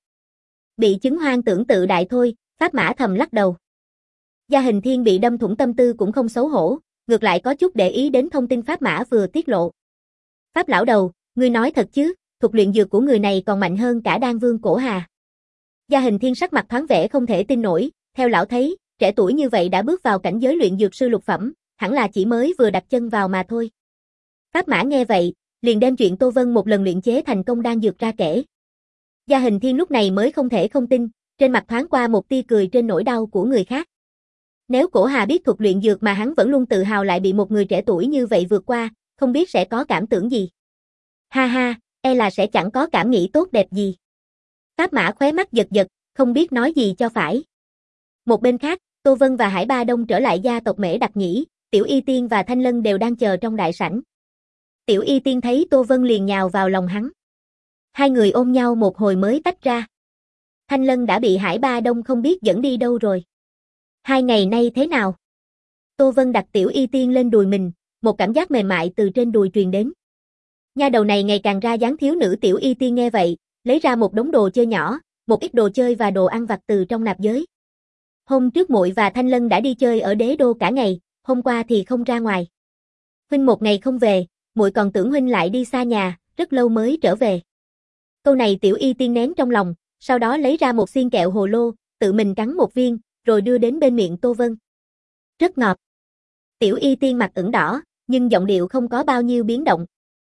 Bị chứng hoang tưởng tự đại thôi, Pháp Mã thầm lắc đầu. Gia Hình Thiên bị đâm thủng tâm tư cũng không xấu hổ, ngược lại có chút để ý đến thông tin Pháp Mã vừa tiết lộ. Pháp lão đầu, ngươi nói thật chứ, thuật luyện dược của người này còn mạnh hơn cả Đan Vương Cổ Hà. Gia Hình Thiên sắc mặt thoáng vẻ không thể tin nổi, theo lão thấy, trẻ tuổi như vậy đã bước vào cảnh giới luyện dược sư lục phẩm, hẳn là chỉ mới vừa đặt chân vào mà thôi. Pháp Mã nghe vậy, liền đem chuyện Tô Vân một lần luyện chế thành công đan dược ra kể. Gia Hình Thiên lúc này mới không thể không tin, trên mặt thoáng qua một tia cười trên nỗi đau của người khác. Nếu Cổ Hà biết thuật luyện dược mà hắn vẫn luôn tự hào lại bị một người trẻ tuổi như vậy vượt qua, không biết sẽ có cảm tưởng gì. Ha ha, e là sẽ chẳng có cảm nghĩ tốt đẹp gì. Pháp Mã khóe mắt giật giật, không biết nói gì cho phải. Một bên khác, Tô Vân và Hải Ba Đông trở lại gia tộc Mễ Đặc Nhĩ, Tiểu Y Tiên và Thanh Lân đều đang chờ trong đại sảnh. Tiểu Y Tiên thấy Tô Vân liền nhào vào lòng hắn. Hai người ôm nhau một hồi mới tách ra. Thanh Lân đã bị Hải Ba Đông không biết dẫn đi đâu rồi. Hai ngày nay thế nào? Tô Vân đặt Tiểu Y Tiên lên đùi mình, một cảm giác mềm mại từ trên đùi truyền đến. Nha đầu này ngày càng ra dáng thiếu nữ. Tiểu Y Tiên nghe vậy, lấy ra một đống đồ chơi nhỏ, một ít đồ chơi và đồ ăn vặt từ trong nạp giới. Hôm trước muội và Thanh Lân đã đi chơi ở đế đô cả ngày, hôm qua thì không ra ngoài. Huynh một ngày không về, muội còn tưởng huynh lại đi xa nhà, rất lâu mới trở về. Câu này Tiểu Y Tiên nén trong lòng, sau đó lấy ra một xiên kẹo hồ lô, tự mình cắn một viên, rồi đưa đến bên miệng Tô Vân. Rất ngọt. Tiểu Y Tiên mặt ửng đỏ, nhưng giọng điệu không có bao nhiêu biến động.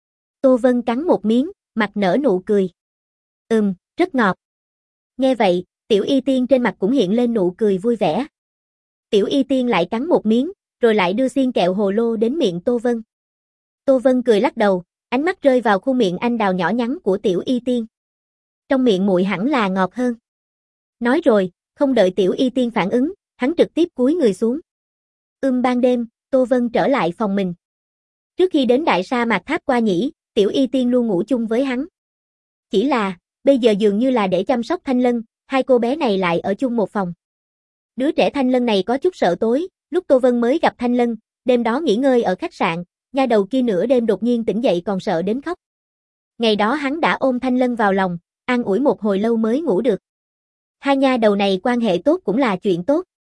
Tô Vân cắn một miếng, mặt nở nụ cười. Ừm, rất ngọt. Nghe vậy, Tiểu Y Tiên trên mặt cũng hiện lên nụ cười vui vẻ. Tiểu Y Tiên lại cắn một miếng, rồi lại đưa xiên kẹo hồ lô đến miệng Tô Vân. Tô Vân cười lắc đầu, ánh mắt rơi vào khuôn miệng anh đào nhỏ nhắn của Tiểu Y Tiên. Trong miệng muội hẳn là ngọt hơn. Nói rồi, không đợi Tiểu Y Tiên phản ứng, hắn trực tiếp cúi người xuống. Ưm ban đêm, Tô Vân trở lại phòng mình. Trước khi đến Đại Sa Mạc Tháp Qua Nhĩ, Tiểu Y Tiên luôn ngủ chung với hắn. Chỉ là, bây giờ dường như là để chăm sóc Thanh Lân, hai cô bé này lại ở chung một phòng. Đứa trẻ Thanh Lân này có chút sợ tối, lúc Tô Vân mới gặp Thanh Lân, đêm đó nghỉ ngơi ở khách sạn, nha đầu kia nửa đêm đột nhiên tỉnh dậy còn sợ đến khóc. Ngày đó hắn đã ôm Thanh Lân vào lòng, an ủi một hồi lâu mới ngủ được. Hai nha đầu này quan hệ tốt cũng là chuyện tốt.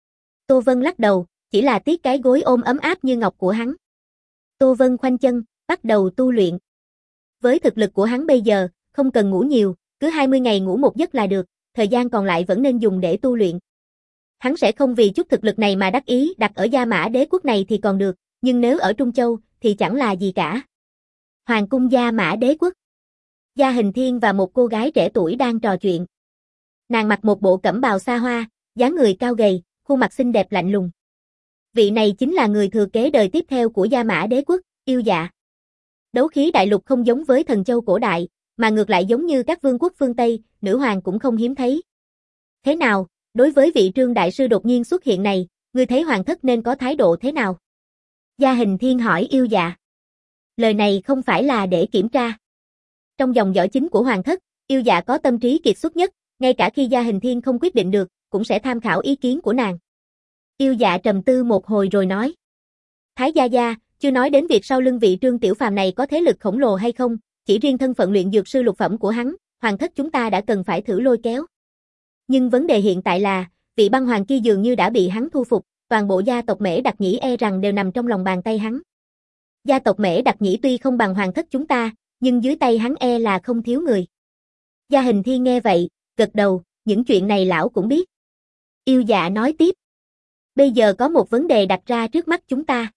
Tô Vân lắc đầu, chỉ là tiếc cái gối ôm ấm áp như ngọc của hắn. Tô Vân khoanh chân, bắt đầu tu luyện. Với thực lực của hắn bây giờ, không cần ngủ nhiều, cứ hai mươi ngày ngủ một giấc là được, thời gian còn lại vẫn nên dùng để tu luyện. Hắn sẽ không vì chút thực lực này mà đắc ý đặt ở Gia Mã Đế quốc này thì còn được, nhưng nếu ở Trung Châu thì chẳng là gì cả. Hoàng cung Gia Mã Đế quốc. Gia Hình Thiên và một cô gái trẻ tuổi đang trò chuyện. Nàng mặc một bộ cẩm bào xa hoa, dáng người cao gầy, khuôn mặt xinh đẹp lạnh lùng. Vị này chính là người thừa kế đời tiếp theo của Gia Mã Đế quốc, Yêu Dạ. Đấu khí đại lục không giống với Thần Châu cổ đại, mà ngược lại giống như các vương quốc phương Tây, nữ hoàng cũng không hiếm thấy. Thế nào, đối với vị Trương đại sư đột nhiên xuất hiện này, ngươi thấy hoàng thất nên có thái độ thế nào? Gia Hình Thiên hỏi Yêu Dạ. Lời này không phải là để kiểm tra. Trong dòng dõi chính của hoàng thất, Yêu Dạ có tâm trí kiệt xuất nhất, ngay cả khi Gia Hình Thiên không quyết định được, cũng sẽ tham khảo ý kiến của nàng. Yêu Dạ trầm tư một hồi rồi nói. Thái gia gia, chưa nói đến việc sau lưng vị Trương Tiểu Phàm này có thế lực khổng lồ hay không, chỉ riêng thân phận luyện dược sư lục phẩm của hắn, hoàng thất chúng ta đã cần phải thử lôi kéo. Nhưng vấn đề hiện tại là, vị băng hoàng kia dường như đã bị hắn thu phục, toàn bộ gia tộc Mễ Đặc Nhĩ e rằng đều nằm trong lòng bàn tay hắn. Gia tộc Mễ Đặc Nhĩ tuy không bằng hoàng thất chúng ta, nhưng dưới tay hắn e là không thiếu người. Gia Hình Thiên nghe vậy, gật đầu, những chuyện này lão cũng biết. Yêu Dạ nói tiếp. Bây giờ có một vấn đề đặt ra trước mắt chúng ta.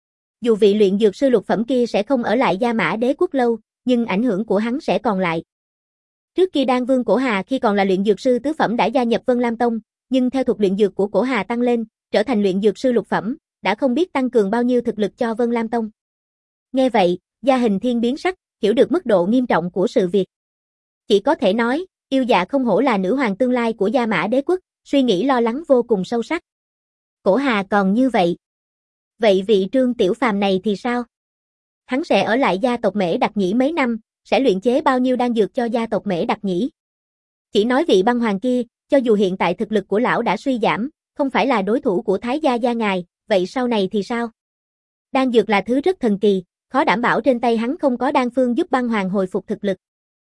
Dù vị luyện dược sư lục phẩm kia sẽ không ở lại Gia Mã Đế quốc lâu, nhưng ảnh hưởng của hắn sẽ còn lại. Trước kia Đan Vương Cổ Hà khi còn là luyện dược sư tứ phẩm đã gia nhập Vân Lam Tông, nhưng theo thuật luyện dược của Cổ Hà tăng lên, trở thành luyện dược sư lục phẩm, đã không biết tăng cường bao nhiêu thực lực cho Vân Lam Tông. Nghe vậy, Gia Hình Thiên biến sắc, hiểu được mức độ nghiêm trọng của sự việc. Chỉ có thể nói, Yêu Dạ không hổ là nữ hoàng tương lai của Gia Mã Đế quốc, suy nghĩ lo lắng vô cùng sâu sắc. Cổ Hà còn như vậy. Vậy vị Trương Tiểu Phàm này thì sao? Hắn sẽ ở lại gia tộc Mễ Đặc Nhĩ mấy năm, sẽ luyện chế bao nhiêu đan dược cho gia tộc Mễ Đặc Nhĩ? Chỉ nói vị băng hoàng kia, cho dù hiện tại thực lực của lão đã suy giảm, không phải là đối thủ của Thái gia gia ngài, vậy sau này thì sao? Đan dược là thứ rất thần kỳ, khó đảm bảo trên tay hắn không có đan phương giúp băng hoàng hồi phục thực lực.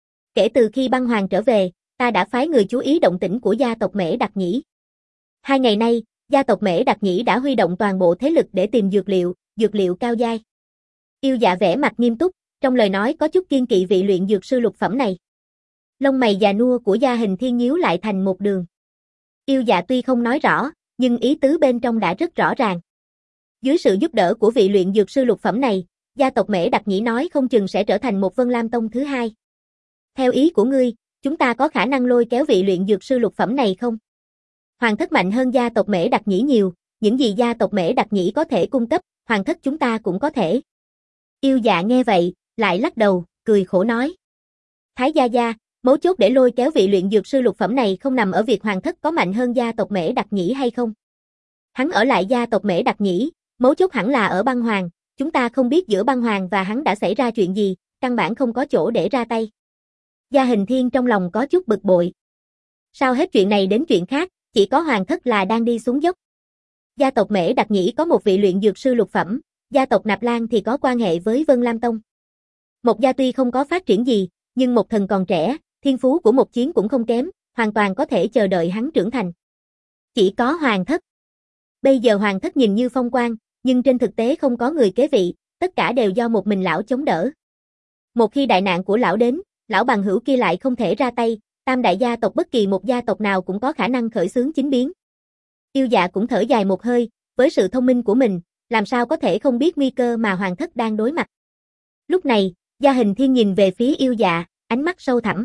Kể từ khi băng hoàng trở về, ta đã phái người chú ý động tĩnh của gia tộc Mễ Đặc Nhĩ. Hai ngày nay, gia tộc Mễ Đặc Nhĩ đã huy động toàn bộ thế lực để tìm dược liệu, dược liệu cao giai. Yêu Dạ vẻ mặt nghiêm túc, trong lời nói có chút kiên kỵ vị luyện dược sư lục phẩm này. Lông mày già nua của Gia Hình Thiên nhíu lại thành một đường. Yêu Dạ tuy không nói rõ, nhưng ý tứ bên trong đã rất rõ ràng. Dưới sự giúp đỡ của vị luyện dược sư lục phẩm này, gia tộc Mễ Đặc Nhĩ nói không chừng sẽ trở thành một Vân Lam Tông thứ hai. Theo ý của ngươi, chúng ta có khả năng lôi kéo vị luyện dược sư lục phẩm này không? Hoàng thất mạnh hơn gia tộc Mễ Đặc Nhĩ nhiều, những gì gia tộc Mễ Đặc Nhĩ có thể cung cấp, hoàng thất chúng ta cũng có thể. Yêu Dạ nghe vậy, lại lắc đầu, cười khổ nói. Thái gia gia, mấu chốt để lôi kéo vị luyện dược sư lục phẩm này không nằm ở việc hoàng thất có mạnh hơn gia tộc Mễ Đặc Nhĩ hay không. Hắn ở lại gia tộc Mễ Đặc Nhĩ, mấu chốt hẳn là ở băng hoàng, chúng ta không biết giữa băng hoàng và hắn đã xảy ra chuyện gì, căn bản không có chỗ để ra tay. Gia Hình Thiên trong lòng có chút bực bội. Sao hết chuyện này đến chuyện khác, chỉ có hoàng thất là đang đi xuống dốc. Gia tộc Mễ Đặc Nhĩ có một vị luyện dược sư lục phẩm, gia tộc Nạp Lan thì có quan hệ với Vân Lam Tông. Một gia tuy không có phát triển gì, nhưng một thần còn trẻ, thiên phú của một chiến cũng không kém, hoàn toàn có thể chờ đợi hắn trưởng thành. Chỉ có Hoàng Thất. Bây giờ Hoàng Thất nhìn như phong quang, nhưng trên thực tế không có người kế vị, tất cả đều do một mình lão chống đỡ. Một khi đại nạn của lão đến, lão bằng hữu kia lại không thể ra tay, tam đại gia tộc bất kỳ một gia tộc nào cũng có khả năng khởi xướng chính biến. Yêu Dạ cũng thở dài một hơi, với sự thông minh của mình, làm sao có thể không biết nguy cơ mà Hoàng Thất đang đối mặt. Lúc này, Gia Hình Thiên nhìn về phía Yêu Dạ, ánh mắt sâu thẳm.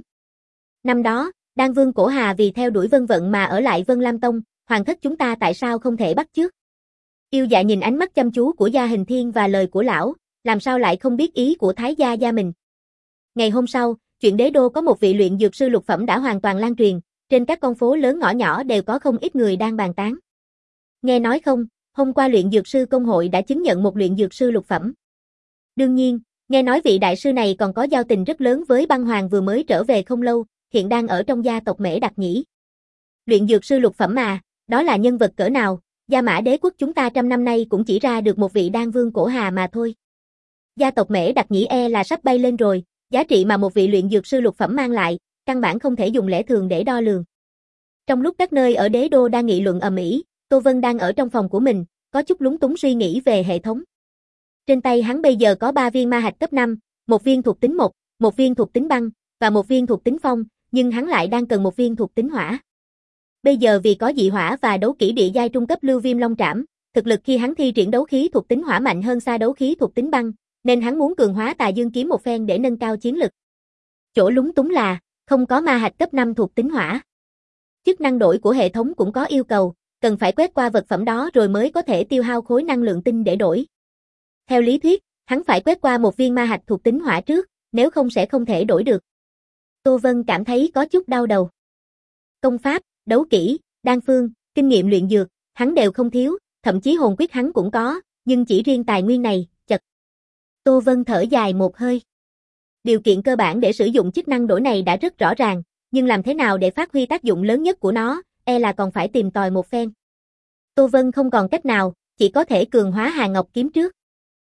Năm đó, Đan Vương Cổ Hà vì theo đuổi Vân Vận mà ở lại Vân Lam Tông, Hoàng Thất chúng ta tại sao không thể bắt chước? Yêu Dạ nhìn ánh mắt chăm chú của Gia Hình Thiên và lời của lão, làm sao lại không biết ý của Thái gia gia mình. Ngày hôm sau, chuyện đế đô có một vị luyện dược sư lục phẩm đã hoàn toàn lan truyền, trên các con phố lớn ngõ nhỏ đều có không ít người đang bàn tán. Nghe nói không, hôm qua luyện dược sư công hội đã chứng nhận một luyện dược sư lục phẩm. Đương nhiên, nghe nói vị đại sư này còn có giao tình rất lớn với băng hoàng vừa mới trở về không lâu, hiện đang ở trong gia tộc Mễ Đặc Nhĩ. Luyện dược sư lục phẩm mà, đó là nhân vật cỡ nào, Gia Mã đế quốc chúng ta trăm năm nay cũng chỉ ra được một vị Đan Vương Cổ Hà mà thôi. Gia tộc Mễ Đặc Nhĩ e là sắp bay lên rồi, giá trị mà một vị luyện dược sư lục phẩm mang lại, căn bản không thể dùng lẽ thường để đo lường. Trong lúc các nơi ở đế đô đang nghị luận ầm ĩ, Tô Vân đang ở trong phòng của mình, có chút lúng túng suy nghĩ về hệ thống. Trên tay hắn bây giờ có ba viên ma hạch cấp năm, một viên thuộc tính một, một viên thuộc tính băng, và một viên thuộc tính phong, nhưng hắn lại đang cần một viên thuộc tính hỏa. Bây giờ vì có dị hỏa và đấu kỹ địa giai trung cấp Lưu Viêm Long Trảm, thực lực khi hắn thi triển đấu khí thuộc tính hỏa mạnh hơn xa đấu khí thuộc tính băng, nên hắn muốn cường hóa Tà Dương kiếm một phen để nâng cao chiến lực. Chỗ lúng túng là, không có ma hạch cấp năm thuộc tính hỏa. Chức năng đổi của hệ thống cũng có yêu cầu, cần phải quét qua vật phẩm đó rồi mới có thể tiêu hao khối năng lượng tinh để đổi. Theo lý thuyết, hắn phải quét qua một viên ma hạch thuộc tính hỏa trước, nếu không sẽ không thể đổi được. Tô Vân cảm thấy có chút đau đầu. Công pháp, đấu kỹ, đan phương, kinh nghiệm luyện dược, hắn đều không thiếu, thậm chí hồn quyết hắn cũng có, nhưng chỉ riêng tài nguyên này, chật. Tô Vân thở dài một hơi. Điều kiện cơ bản để sử dụng chức năng đổi này đã rất rõ ràng, nhưng làm thế nào để phát huy tác dụng lớn nhất của nó, e là còn phải tìm tòi một phen. Tô Vân không còn cách nào, chỉ có thể cường hóa Hàn Ngọc kiếm trước.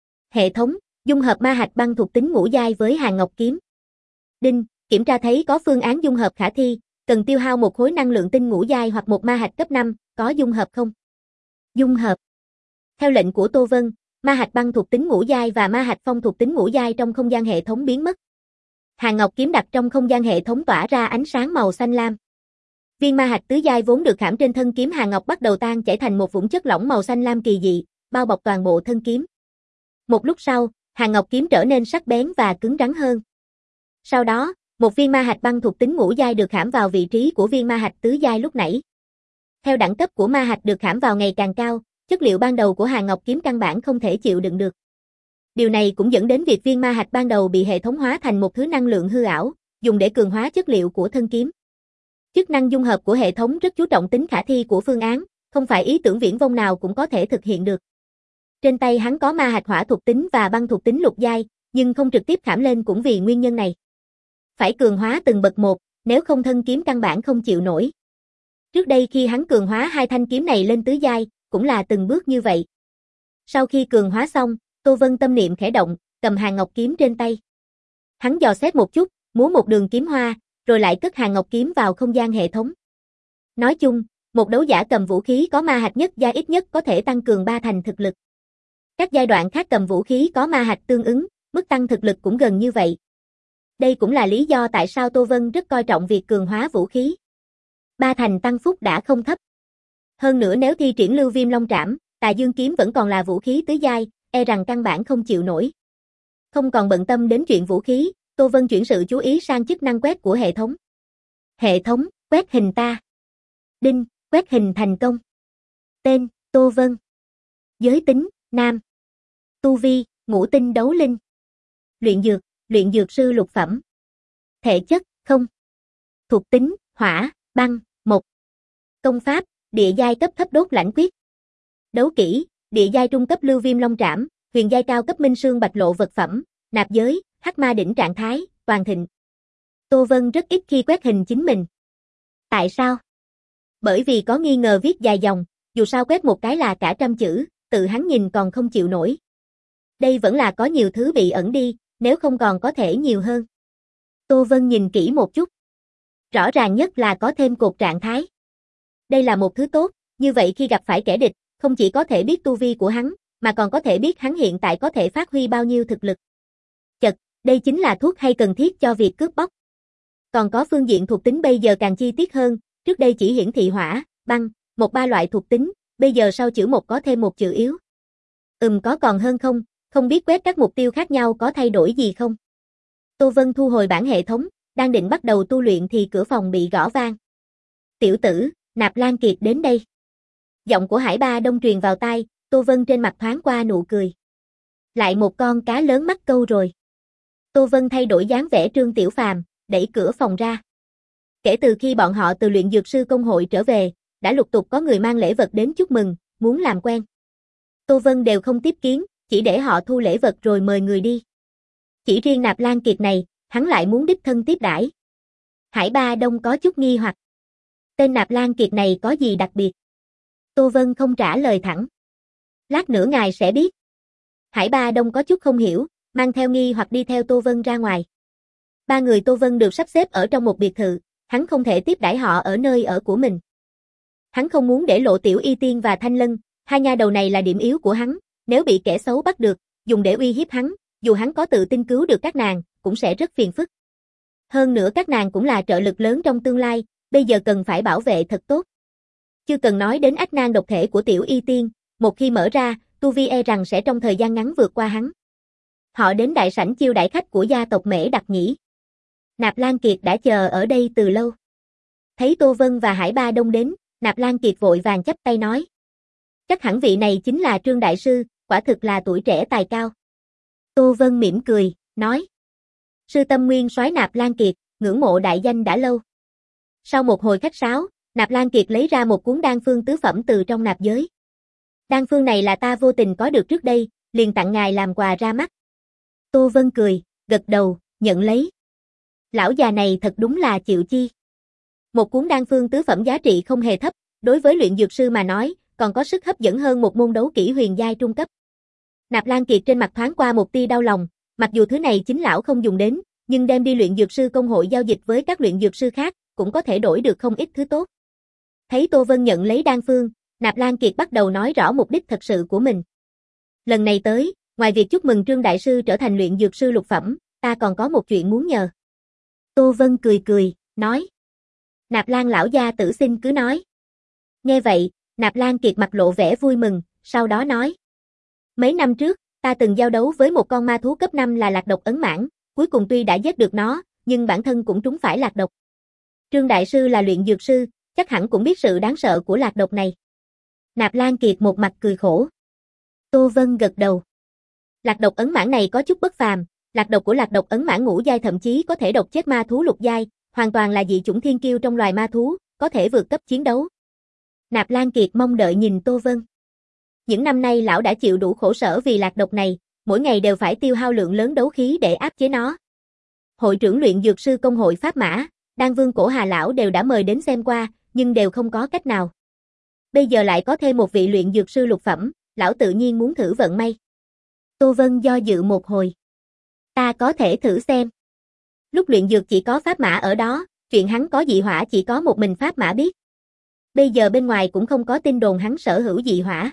Hệ thống, dung hợp ma hạch băng thuộc tính ngũ giai với Hàn Ngọc kiếm. Đinh, kiểm tra thấy có phương án dung hợp khả thi, cần tiêu hao một khối năng lượng tinh ngũ giai hoặc một ma hạch cấp năm, có dung hợp không? Dung hợp. Theo lệnh của Tô Vân, ma hạch băng thuộc tính ngũ giai và ma hạch phong thuộc tính ngũ giai trong không gian hệ thống biến mất. Hàn Ngọc kiếm đặt trong không gian hệ thống tỏa ra ánh sáng màu xanh lam. Viên ma hạch tứ giai vốn được khảm trên thân kiếm Hàn Ngọc bắt đầu tan chảy thành một vũng chất lỏng màu xanh lam kỳ dị, bao bọc toàn bộ thân kiếm. Một lúc sau, Hàn Ngọc kiếm trở nên sắc bén và cứng rắn hơn. Sau đó, một viên ma hạch băng thuộc tính ngũ giai được khảm vào vị trí của viên ma hạch tứ giai lúc nãy. Theo đẳng cấp của ma hạch được khảm vào ngày càng cao, chất liệu ban đầu của Hàn Ngọc kiếm căn bản không thể chịu đựng được. Điều này cũng dẫn đến việc viên ma hạch ban đầu bị hệ thống hóa thành một thứ năng lượng hư ảo, dùng để cường hóa chất liệu của thân kiếm. Chức năng dung hợp của hệ thống rất chú trọng tính khả thi của phương án, không phải ý tưởng viển vông nào cũng có thể thực hiện được. Trên tay hắn có ma hạch hỏa thuộc tính và băng thuộc tính lục giai, nhưng không trực tiếp khảm lên cũng vì nguyên nhân này. Phải cường hóa từng bậc một, nếu không thân kiếm căn bản không chịu nổi. Trước đây khi hắn cường hóa hai thanh kiếm này lên tứ giai, cũng là từng bước như vậy. Sau khi cường hóa xong, Tô Vân tâm niệm khẽ động, cầm Hàn Ngọc kiếm trên tay. Hắn dò xét một chút, múa một đường kiếm hoa, rồi lại cất Hàn Ngọc kiếm vào không gian hệ thống. Nói chung, một đấu giả cầm vũ khí có ma hạch nhất giai ít nhất có thể tăng cường ba thành thực lực. Các giai đoạn khác cầm vũ khí có ma hạch tương ứng, mức tăng thực lực cũng gần như vậy. Đây cũng là lý do tại sao Tô Vân rất coi trọng việc cường hóa vũ khí. Ba thành tăng phúc đã không thấp. Hơn nữa nếu thi triển Lưu Viêm Long Trảm, Tà Dương kiếm vẫn còn là vũ khí tứ giai, e rằng căn bản không chịu nổi. Không còn bận tâm đến chuyện vũ khí, Tô Vân chuyển sự chú ý sang chức năng quét của hệ thống. Hệ thống, quét hình ta. Đinh, quét hình thành công. Tên, Tô Vân. Giới tính, nam. Tu vi, ngũ tinh đấu linh. Luyện dược, luyện dược sư lục phẩm. Thể chất, không. Thuộc tính, hỏa, băng, một. Công pháp, địa giai cấp thấp đốt lãnh quyết. Đấu kỹ, địa giai trung cấp Lưu Viêm Long Trảm, huyền giai cao cấp Minh Sương Bạch Lộ vật phẩm, nạp giới, hắc ma đỉnh trạng thái, toàn thịnh. Tô Vân rất ít khi quét hình chính mình. Tại sao? Bởi vì có nghi ngờ viết dài dòng, dù sao quét một cái là cả trăm chữ, tự hắn nhìn còn không chịu nổi. Đây vẫn là có nhiều thứ bị ẩn đi, nếu không còn có thể nhiều hơn. Tô Vân nhìn kỹ một chút. Rõ ràng nhất là có thêm cột trạng thái. Đây là một thứ tốt, như vậy khi gặp phải kẻ địch, không chỉ có thể biết tu vi của hắn, mà còn có thể biết hắn hiện tại có thể phát huy bao nhiêu thực lực. Chật, đây chính là thuốc hay cần thiết cho việc cướp bóc. Còn có phương diện thuộc tính bây giờ càng chi tiết hơn, trước đây chỉ hiển thị hỏa, băng, một ba loại thuộc tính, bây giờ sau chữ một có thêm một chữ yếu. Ừm có còn hơn không, không biết quét các mục tiêu khác nhau có thay đổi gì không? Tô Vân thu hồi bản hệ thống, đang định bắt đầu tu luyện thì cửa phòng bị gõ vang. Tiểu tử, Nạp Lan Kiệt đến đây. Giọng của Hải Ba Đông truyền vào tai, Tô Vân trên mặt thoáng qua nụ cười. Lại một con cá lớn mắc câu rồi. Tô Vân thay đổi dáng vẻ Trương Tiểu Phàm, đẩy cửa phòng ra. Kể từ khi bọn họ từ luyện dược sư công hội trở về, đã lục tục có người mang lễ vật đến chúc mừng, muốn làm quen. Tô Vân đều không tiếp kiến, chỉ để họ thu lễ vật rồi mời người đi. Chỉ riêng Nạp Lan Kiệt này, hắn lại muốn đích thân tiếp đãi. Hải Ba Đông có chút nghi hoặc. Tên Nạp Lan Kiệt này có gì đặc biệt? Tô Vân không trả lời thẳng. Lát nữa ngài sẽ biết. Hải Ba Đông có chút không hiểu, mang theo nghi hoặc đi theo Tô Vân ra ngoài. Ba người Tô Vân được sắp xếp ở trong một biệt thự, hắn không thể tiếp đãi họ ở nơi ở của mình. Hắn không muốn để lộ Tiểu Y Tiên và Thanh Lân, hai nha đầu này là điểm yếu của hắn, nếu bị kẻ xấu bắt được, dùng để uy hiếp hắn, dù hắn có tự tin cứu được các nàng, cũng sẽ rất phiền phức. Hơn nữa các nàng cũng là trợ lực lớn trong tương lai, bây giờ cần phải bảo vệ thật tốt. Chưa cần nói đến ách nan độc thể của Tiểu Y Tiên, một khi mở ra, tu vi e rằng sẽ trong thời gian ngắn vượt qua hắn. Họ đến đại sảnh chiêu đãi khách của gia tộc Mễ Đặc Nhĩ. Nạp Lan Kiệt đã chờ ở đây từ lâu. Thấy Tô Vân và Hải Ba Đông đến, Nạp Lan Kiệt vội vàng chắp tay nói. Chắc hẳn vị này chính là Trương Đại Sư, quả thực là tuổi trẻ tài cao. Tô Vân mỉm cười, nói. Sư tâm nguyên soái Nạp Lan Kiệt, ngưỡng mộ đại danh đã lâu. Sau một hồi khách sáo, Nạp Lan Kiệt lấy ra một cuốn đan phương tứ phẩm từ trong nạp giới. Đan phương này là ta vô tình có được trước đây, liền tặng ngài làm quà ra mắt. Tô Vân cười, gật đầu, nhận lấy. Lão già này thật đúng là chịu chi. Một cuốn đan phương tứ phẩm giá trị không hề thấp, đối với luyện dược sư mà nói, còn có sức hấp dẫn hơn một môn đấu kỹ huyền giai trung cấp. Nạp Lan Kiệt trên mặt thoáng qua một tia đau lòng, mặc dù thứ này chính lão không dùng đến, nhưng đem đi luyện dược sư công hội giao dịch với các luyện dược sư khác, cũng có thể đổi được không ít thứ tốt. Thấy Tô Vân nhận lấy đan phương, Nạp Lan Kiệt bắt đầu nói rõ mục đích thật sự của mình. Lần này tới, ngoài việc chúc mừng Trương Đại Sư trở thành luyện dược sư lục phẩm, ta còn có một chuyện muốn nhờ. Tô Vân cười cười, nói. Nạp Lan lão gia tử xin cứ nói. Nghe vậy, Nạp Lan Kiệt mặt lộ vẻ vui mừng, sau đó nói. Mấy năm trước, ta từng giao đấu với một con ma thú cấp năm là lạc độc ấn mãng, cuối cùng tuy đã giết được nó, nhưng bản thân cũng trúng phải lạc độc. Trương Đại Sư là luyện dược sư, chắc hẳn cũng biết sự đáng sợ của lạc độc này. Nạp Lan Kiệt một mặt cười khổ. Tô Vân gật đầu. Lạc độc ấn mãng này có chút bất phàm, lạc độc của lạc độc ấn mãng ngũ giai thậm chí có thể độc chết ma thú lục giai, hoàn toàn là dị chủng thiên kiêu trong loài ma thú, có thể vượt cấp chiến đấu. Nạp Lan Kiệt mong đợi nhìn Tô Vân. Những năm nay lão đã chịu đủ khổ sở vì lạc độc này, mỗi ngày đều phải tiêu hao lượng lớn đấu khí để áp chế nó. Hội trưởng luyện dược sư công hội Pháp Mã, Đan Vương Cổ Hà lão đều đã mời đến xem qua, nhưng đều không có cách nào. Bây giờ lại có thêm một vị luyện dược sư lục phẩm, lão tự nhiên muốn thử vận may. Tô Vân do dự một hồi. Ta có thể thử xem. Lúc luyện dược chỉ có Pháp Mã ở đó, chuyện hắn có dị hỏa chỉ có một mình Pháp Mã biết. Bây giờ bên ngoài cũng không có tin đồn hắn sở hữu dị hỏa.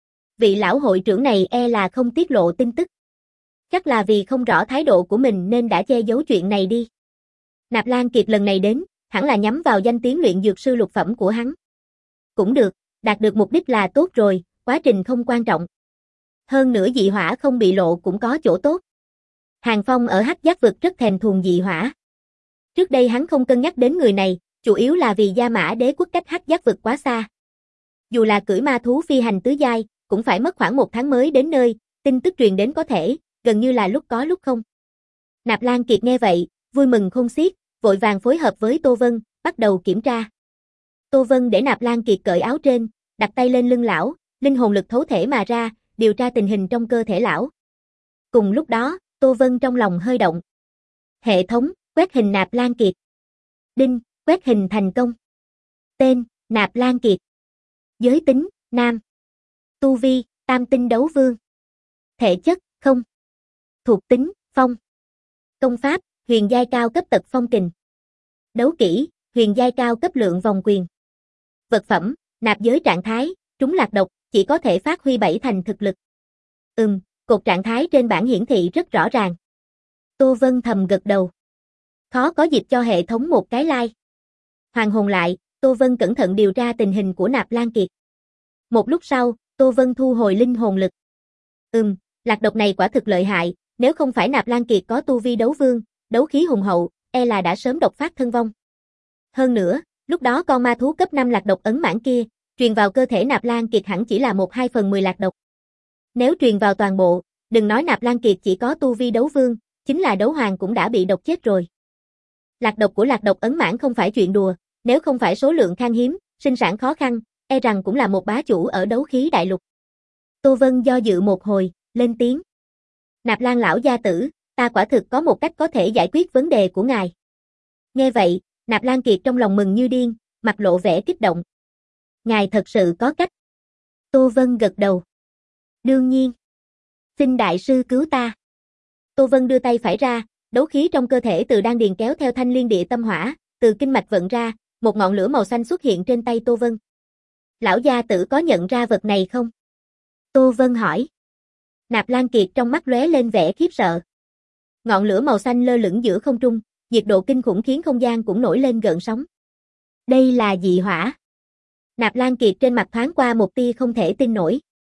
Vị lão hội trưởng này e là không tiết lộ tin tức. Chắc là vì không rõ thái độ của mình nên đã che giấu chuyện này đi. Nạp Lan Kiệt lần này đến, hẳn là nhắm vào danh tiếng luyện dược sư lục phẩm của hắn. Cũng được, đạt được mục đích là tốt rồi, quá trình không quan trọng. Hơn nữa dị hỏa không bị lộ cũng có chỗ tốt. Hàng Phong ở Hắc Giác vực rất thèm thuồng dị hỏa. Trước đây hắn không cân nhắc đến người này, chủ yếu là vì Gia Mã Đế quốc cách Hắc Giác vực quá xa. Dù là cưỡi ma thú phi hành tứ giai, cũng phải mất khoảng một tháng mới đến nơi, tin tức truyền đến có thể, gần như là lúc có lúc không. Nạp Lan Kiệt nghe vậy, vui mừng khôn xiết, vội vàng phối hợp với Tô Vân, bắt đầu kiểm tra. Tô Vân để Nạp Lan Kiệt cởi áo trên, đặt tay lên lưng lão, linh hồn lực thấu thể mà ra, điều tra tình hình trong cơ thể lão. Cùng lúc đó, Tô Vân trong lòng hơi động. Hệ thống, quét hình Nạp Lan Kiệt. Đinh, quét hình thành công. Tên, Nạp Lan Kiệt. Giới tính, Nam. Tu vi, tam tinh đấu vương. Thể chất, không. Thuộc tính, phong. Công pháp, huyền giai cao cấp tật phong kình. Đấu kỹ, huyền giai cao cấp lượng vòng quyền. Vật phẩm, nạp giới trạng thái, trúng lạc độc, chỉ có thể phát huy bảy thành thực lực. Ừm, cột trạng thái trên bảng hiển thị rất rõ ràng. Tô Vân thầm gật đầu. Khó có dịp cho hệ thống một cái like. Hoàn hồn lại, Tô Vân cẩn thận điều tra tình hình của Nạp Lan Kiệt. Một lúc sau, Tô Vân thu hồi linh hồn lực. Ừm, lạc độc này quả thực lợi hại, nếu không phải Nạp Lan Kiệt có tu vi đấu vương, đấu khí hùng hậu, e là đã sớm độc phát thân vong. Hơn nữa, lúc đó con ma thú cấp năm lạc độc ấn mãn kia, truyền vào cơ thể Nạp Lan Kiệt hẳn chỉ là một hai phần mười lạc độc. Nếu truyền vào toàn bộ, đừng nói Nạp Lan Kiệt chỉ có tu vi đấu vương, chính là đấu hoàng cũng đã bị độc chết rồi. Lạc độc của lạc độc ấn mãn không phải chuyện đùa, nếu không phải số lượng khan hiếm, sinh sản khó khăn, e rằng cũng là một bá chủ ở đấu khí đại lục. Tô Vân do dự một hồi, lên tiếng. Nạp Lan lão gia tử, ta quả thực có một cách có thể giải quyết vấn đề của ngài. Nghe vậy, Nạp Lan Kiệt trong lòng mừng như điên, mặt lộ vẻ kích động. Ngài thật sự có cách. Tô Vân gật đầu. Đương nhiên. Xin đại sư cứu ta. Tô Vân đưa tay phải ra, đấu khí trong cơ thể từ đan điền kéo theo thanh liên địa tâm hỏa, từ kinh mạch vận ra, một ngọn lửa màu xanh xuất hiện trên tay Tô Vân. Lão gia tử có nhận ra vật này không? Tô Vân hỏi. Nạp Lan Kiệt trong mắt lóe lên vẻ khiếp sợ. Ngọn lửa màu xanh lơ lửng giữa không trung, nhiệt độ kinh khủng khiến không gian cũng nổi lên gợn sóng. Đây là dị hỏa. Nạp Lan Kiệt trên mặt thoáng qua một tia không thể tin nổi.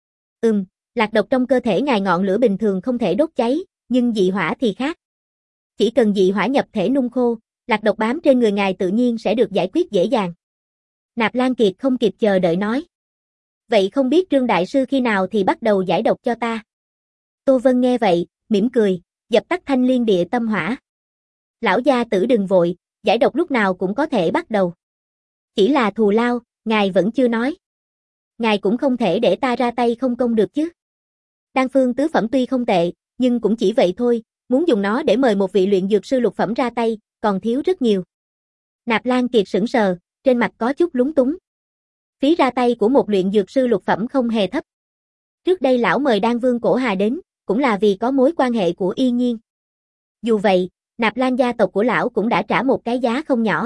Ừm, lạc độc trong cơ thể ngài ngọn lửa bình thường không thể đốt cháy, nhưng dị hỏa thì khác. Chỉ cần dị hỏa nhập thể nung khô, lạc độc bám trên người ngài tự nhiên sẽ được giải quyết dễ dàng. Nạp Lan Kiệt không kịp chờ đợi nói. Vậy không biết Trương Đại Sư khi nào thì bắt đầu giải độc cho ta? Tô Vân nghe vậy, mỉm cười, dập tắt thanh liên địa tâm hỏa. Lão gia tử đừng vội, giải độc lúc nào cũng có thể bắt đầu. Chỉ là thù lao, ngài vẫn chưa nói. Ngài cũng không thể để ta ra tay không công được chứ. Đan phương tứ phẩm tuy không tệ, nhưng cũng chỉ vậy thôi, muốn dùng nó để mời một vị luyện dược sư lục phẩm ra tay, còn thiếu rất nhiều. Nạp Lan Kiệt sững sờ, trên mặt có chút lúng túng. Phí ra tay của một luyện dược sư lục phẩm không hề thấp. Trước đây lão mời Đan Vương Cổ Hà đến, cũng là vì có mối quan hệ của Yên Nhiên. Dù vậy, Nạp Lan gia tộc của lão cũng đã trả một cái giá không nhỏ.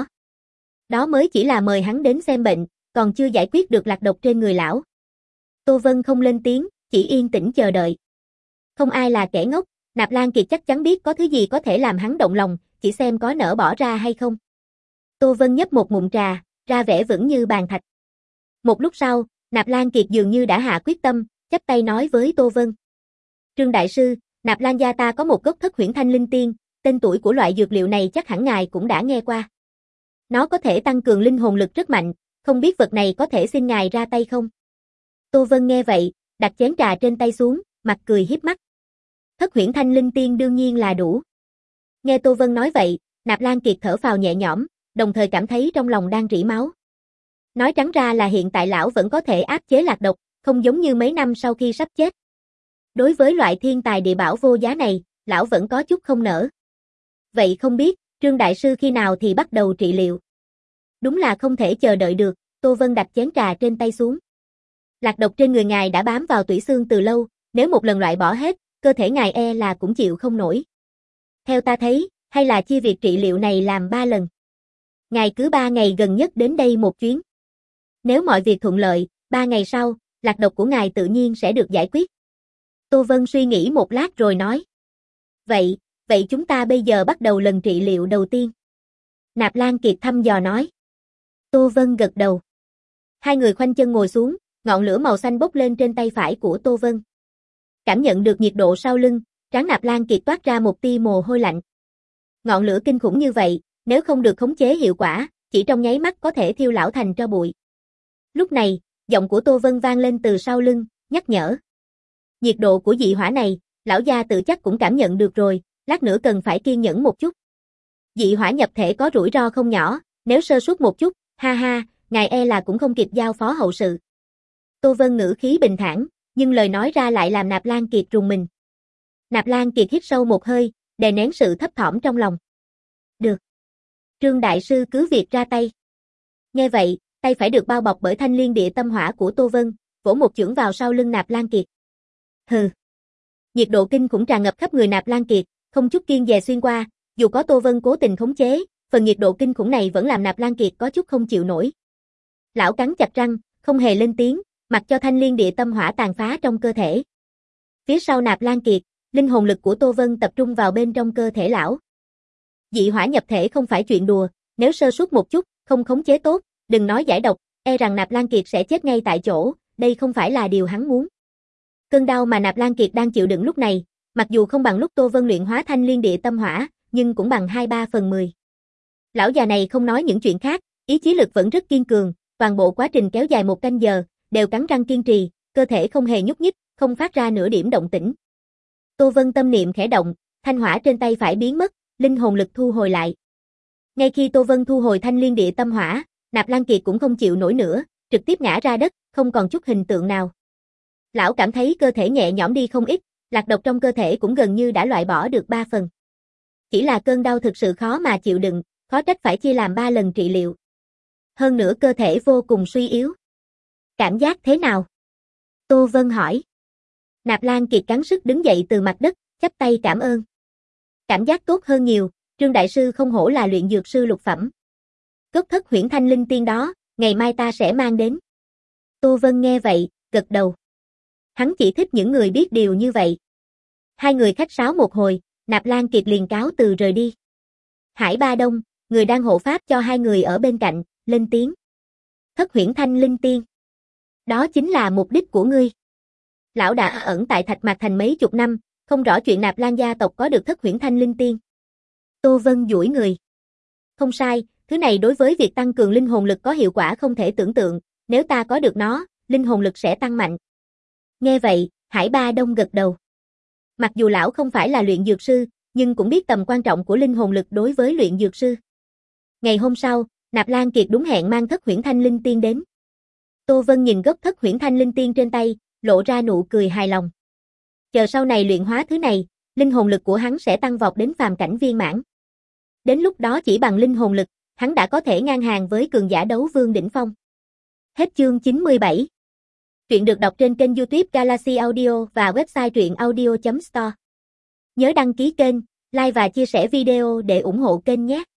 Đó mới chỉ là mời hắn đến xem bệnh, còn chưa giải quyết được lạc độc trên người lão. Tô Vân không lên tiếng, chỉ yên tĩnh chờ đợi. Không ai là kẻ ngốc, Nạp Lan Kiệt chắc chắn biết có thứ gì có thể làm hắn động lòng, chỉ xem có nỡ bỏ ra hay không. Tô Vân nhấp một ngụm trà, ra vẻ vững như bàn thạch. Một lúc sau, Nạp Lan Kiệt dường như đã hạ quyết tâm, chắp tay nói với Tô Vân. Trương Đại Sư, Nạp Lan gia ta có một gốc thất huyễn thanh linh tiên, tên tuổi của loại dược liệu này chắc hẳn ngài cũng đã nghe qua. Nó có thể tăng cường linh hồn lực rất mạnh, không biết vật này có thể xin ngài ra tay không? Tô Vân nghe vậy, đặt chén trà trên tay xuống, mặt cười hiếp mắt. Thất huyễn thanh linh tiên đương nhiên là đủ. Nghe Tô Vân nói vậy, Nạp Lan Kiệt thở phào nhẹ nhõm, đồng thời cảm thấy trong lòng đang rỉ máu. Nói trắng ra là hiện tại lão vẫn có thể áp chế lạc độc, không giống như mấy năm sau khi sắp chết. Đối với loại thiên tài địa bảo vô giá này, lão vẫn có chút không nỡ. Vậy không biết, Trương Đại Sư khi nào thì bắt đầu trị liệu? Đúng là không thể chờ đợi được, Tô Vân đặt chén trà trên tay xuống. Lạc độc trên người ngài đã bám vào tủy xương từ lâu, nếu một lần loại bỏ hết, cơ thể ngài e là cũng chịu không nổi. Theo ta thấy, hay là chia việc trị liệu này làm ba lần. Ngài cứ ba ngày gần nhất đến đây một chuyến. Nếu mọi việc thuận lợi, ba ngày sau, lạc độc của ngài tự nhiên sẽ được giải quyết. Tô Vân suy nghĩ một lát rồi nói. Vậy, vậy chúng ta bây giờ bắt đầu lần trị liệu đầu tiên. Nạp Lan Kiệt thăm dò nói. Tô Vân gật đầu. Hai người khoanh chân ngồi xuống, ngọn lửa màu xanh bốc lên trên tay phải của Tô Vân. Cảm nhận được nhiệt độ sau lưng, trán Nạp Lan Kiệt toát ra một tia mồ hôi lạnh. Ngọn lửa kinh khủng như vậy, nếu không được khống chế hiệu quả, chỉ trong nháy mắt có thể thiêu lão thành tro bụi. Lúc này, giọng của Tô Vân vang lên từ sau lưng, nhắc nhở. Nhiệt độ của dị hỏa này, lão gia tự chắc cũng cảm nhận được rồi, lát nữa cần phải kiên nhẫn một chút. Dị hỏa nhập thể có rủi ro không nhỏ, nếu sơ suất một chút, ha ha, ngài e là cũng không kịp giao phó hậu sự. Tô Vân ngữ khí bình thản, nhưng lời nói ra lại làm Nạp Lan Kiệt rùng mình. Nạp Lan Kiệt hít sâu một hơi, đè nén sự thấp thỏm trong lòng. Được. Trương Đại Sư cứ việc ra tay. Nghe vậy, tay phải được bao bọc bởi thanh liên địa tâm hỏa của Tô Vân, vỗ một chưởng vào sau lưng Nạp Lan Kiệt. Hừ. Nhiệt độ kinh khủng tràn ngập khắp người Nạp Lan Kiệt, không chút kiêng dè xuyên qua, dù có Tô Vân cố tình khống chế, phần nhiệt độ kinh khủng này vẫn làm Nạp Lan Kiệt có chút không chịu nổi. Lão cắn chặt răng, không hề lên tiếng, mặc cho thanh liên địa tâm hỏa tàn phá trong cơ thể. Phía sau Nạp Lan Kiệt, linh hồn lực của Tô Vân tập trung vào bên trong cơ thể lão. Dị hỏa nhập thể không phải chuyện đùa, nếu sơ suất một chút, không khống chế tốt, đừng nói giải độc, e rằng Nạp Lan Kiệt sẽ chết ngay tại chỗ, đây không phải là điều hắn muốn. Cơn đau mà Nạp Lan Kiệt đang chịu đựng lúc này, mặc dù không bằng lúc Tô Vân luyện hóa thanh liên địa tâm hỏa, nhưng cũng bằng hai ba phần mười. Lão già này không nói những chuyện khác, ý chí lực vẫn rất kiên cường, toàn bộ quá trình kéo dài một canh giờ, đều cắn răng kiên trì, cơ thể không hề nhúc nhích, không phát ra nửa điểm động tĩnh. Tô Vân tâm niệm khẽ động, thanh hỏa trên tay phải biến mất, linh hồn lực thu hồi lại. Ngay khi Tô Vân thu hồi thanh liên địa tâm hỏa, Nạp Lan Kiệt cũng không chịu nổi nữa, trực tiếp ngã ra đất, không còn chút hình tượng nào. Lão cảm thấy cơ thể nhẹ nhõm đi không ít, lạc độc trong cơ thể cũng gần như đã loại bỏ được ba phần. Chỉ là cơn đau thực sự khó mà chịu đựng, khó trách phải chia làm ba lần trị liệu. Hơn nữa cơ thể vô cùng suy yếu. Cảm giác thế nào? Tô Vân hỏi. Nạp Lan Kiệt cắn sức đứng dậy từ mặt đất, chắp tay cảm ơn. Cảm giác tốt hơn nhiều, Trương Đại Sư không hổ là luyện dược sư lục phẩm. Cốc thất huyễn thanh linh tiên đó, ngày mai ta sẽ mang đến. Tô Vân nghe vậy, gật đầu. Hắn chỉ thích những người biết điều như vậy. Hai người khách sáo một hồi, Nạp Lan Kiệt liền cáo từ rời đi. Hải Ba Đông, người đang hộ pháp cho hai người ở bên cạnh, lên tiếng. Thất huyễn thanh linh tiên. Đó chính là mục đích của ngươi. Lão đã ẩn tại Thạch Mạc Thành mấy chục năm, không rõ chuyện Nạp Lan gia tộc có được thất huyễn thanh linh tiên. Tô Vân duỗi người. Không sai, thứ này đối với việc tăng cường linh hồn lực có hiệu quả không thể tưởng tượng, nếu ta có được nó, linh hồn lực sẽ tăng mạnh. Nghe vậy, Hải Ba Đông gật đầu. Mặc dù lão không phải là luyện dược sư, nhưng cũng biết tầm quan trọng của linh hồn lực đối với luyện dược sư. Ngày hôm sau, Nạp Lan Kiệt đúng hẹn mang thất huyễn thanh linh tiên đến. Tô Vân nhìn gốc thất huyễn thanh linh tiên trên tay, lộ ra nụ cười hài lòng. Chờ sau này luyện hóa thứ này, linh hồn lực của hắn sẽ tăng vọt đến phàm cảnh viên mãn. Đến lúc đó chỉ bằng linh hồn lực, hắn đã có thể ngang hàng với cường giả đấu vương đỉnh phong. Hết chương chín mươi bảy. Truyện được đọc trên kênh YouTube Galaxy Audio và website truyện audio chấm store. Nhớ đăng ký kênh, like và chia sẻ video để ủng hộ kênh nhé.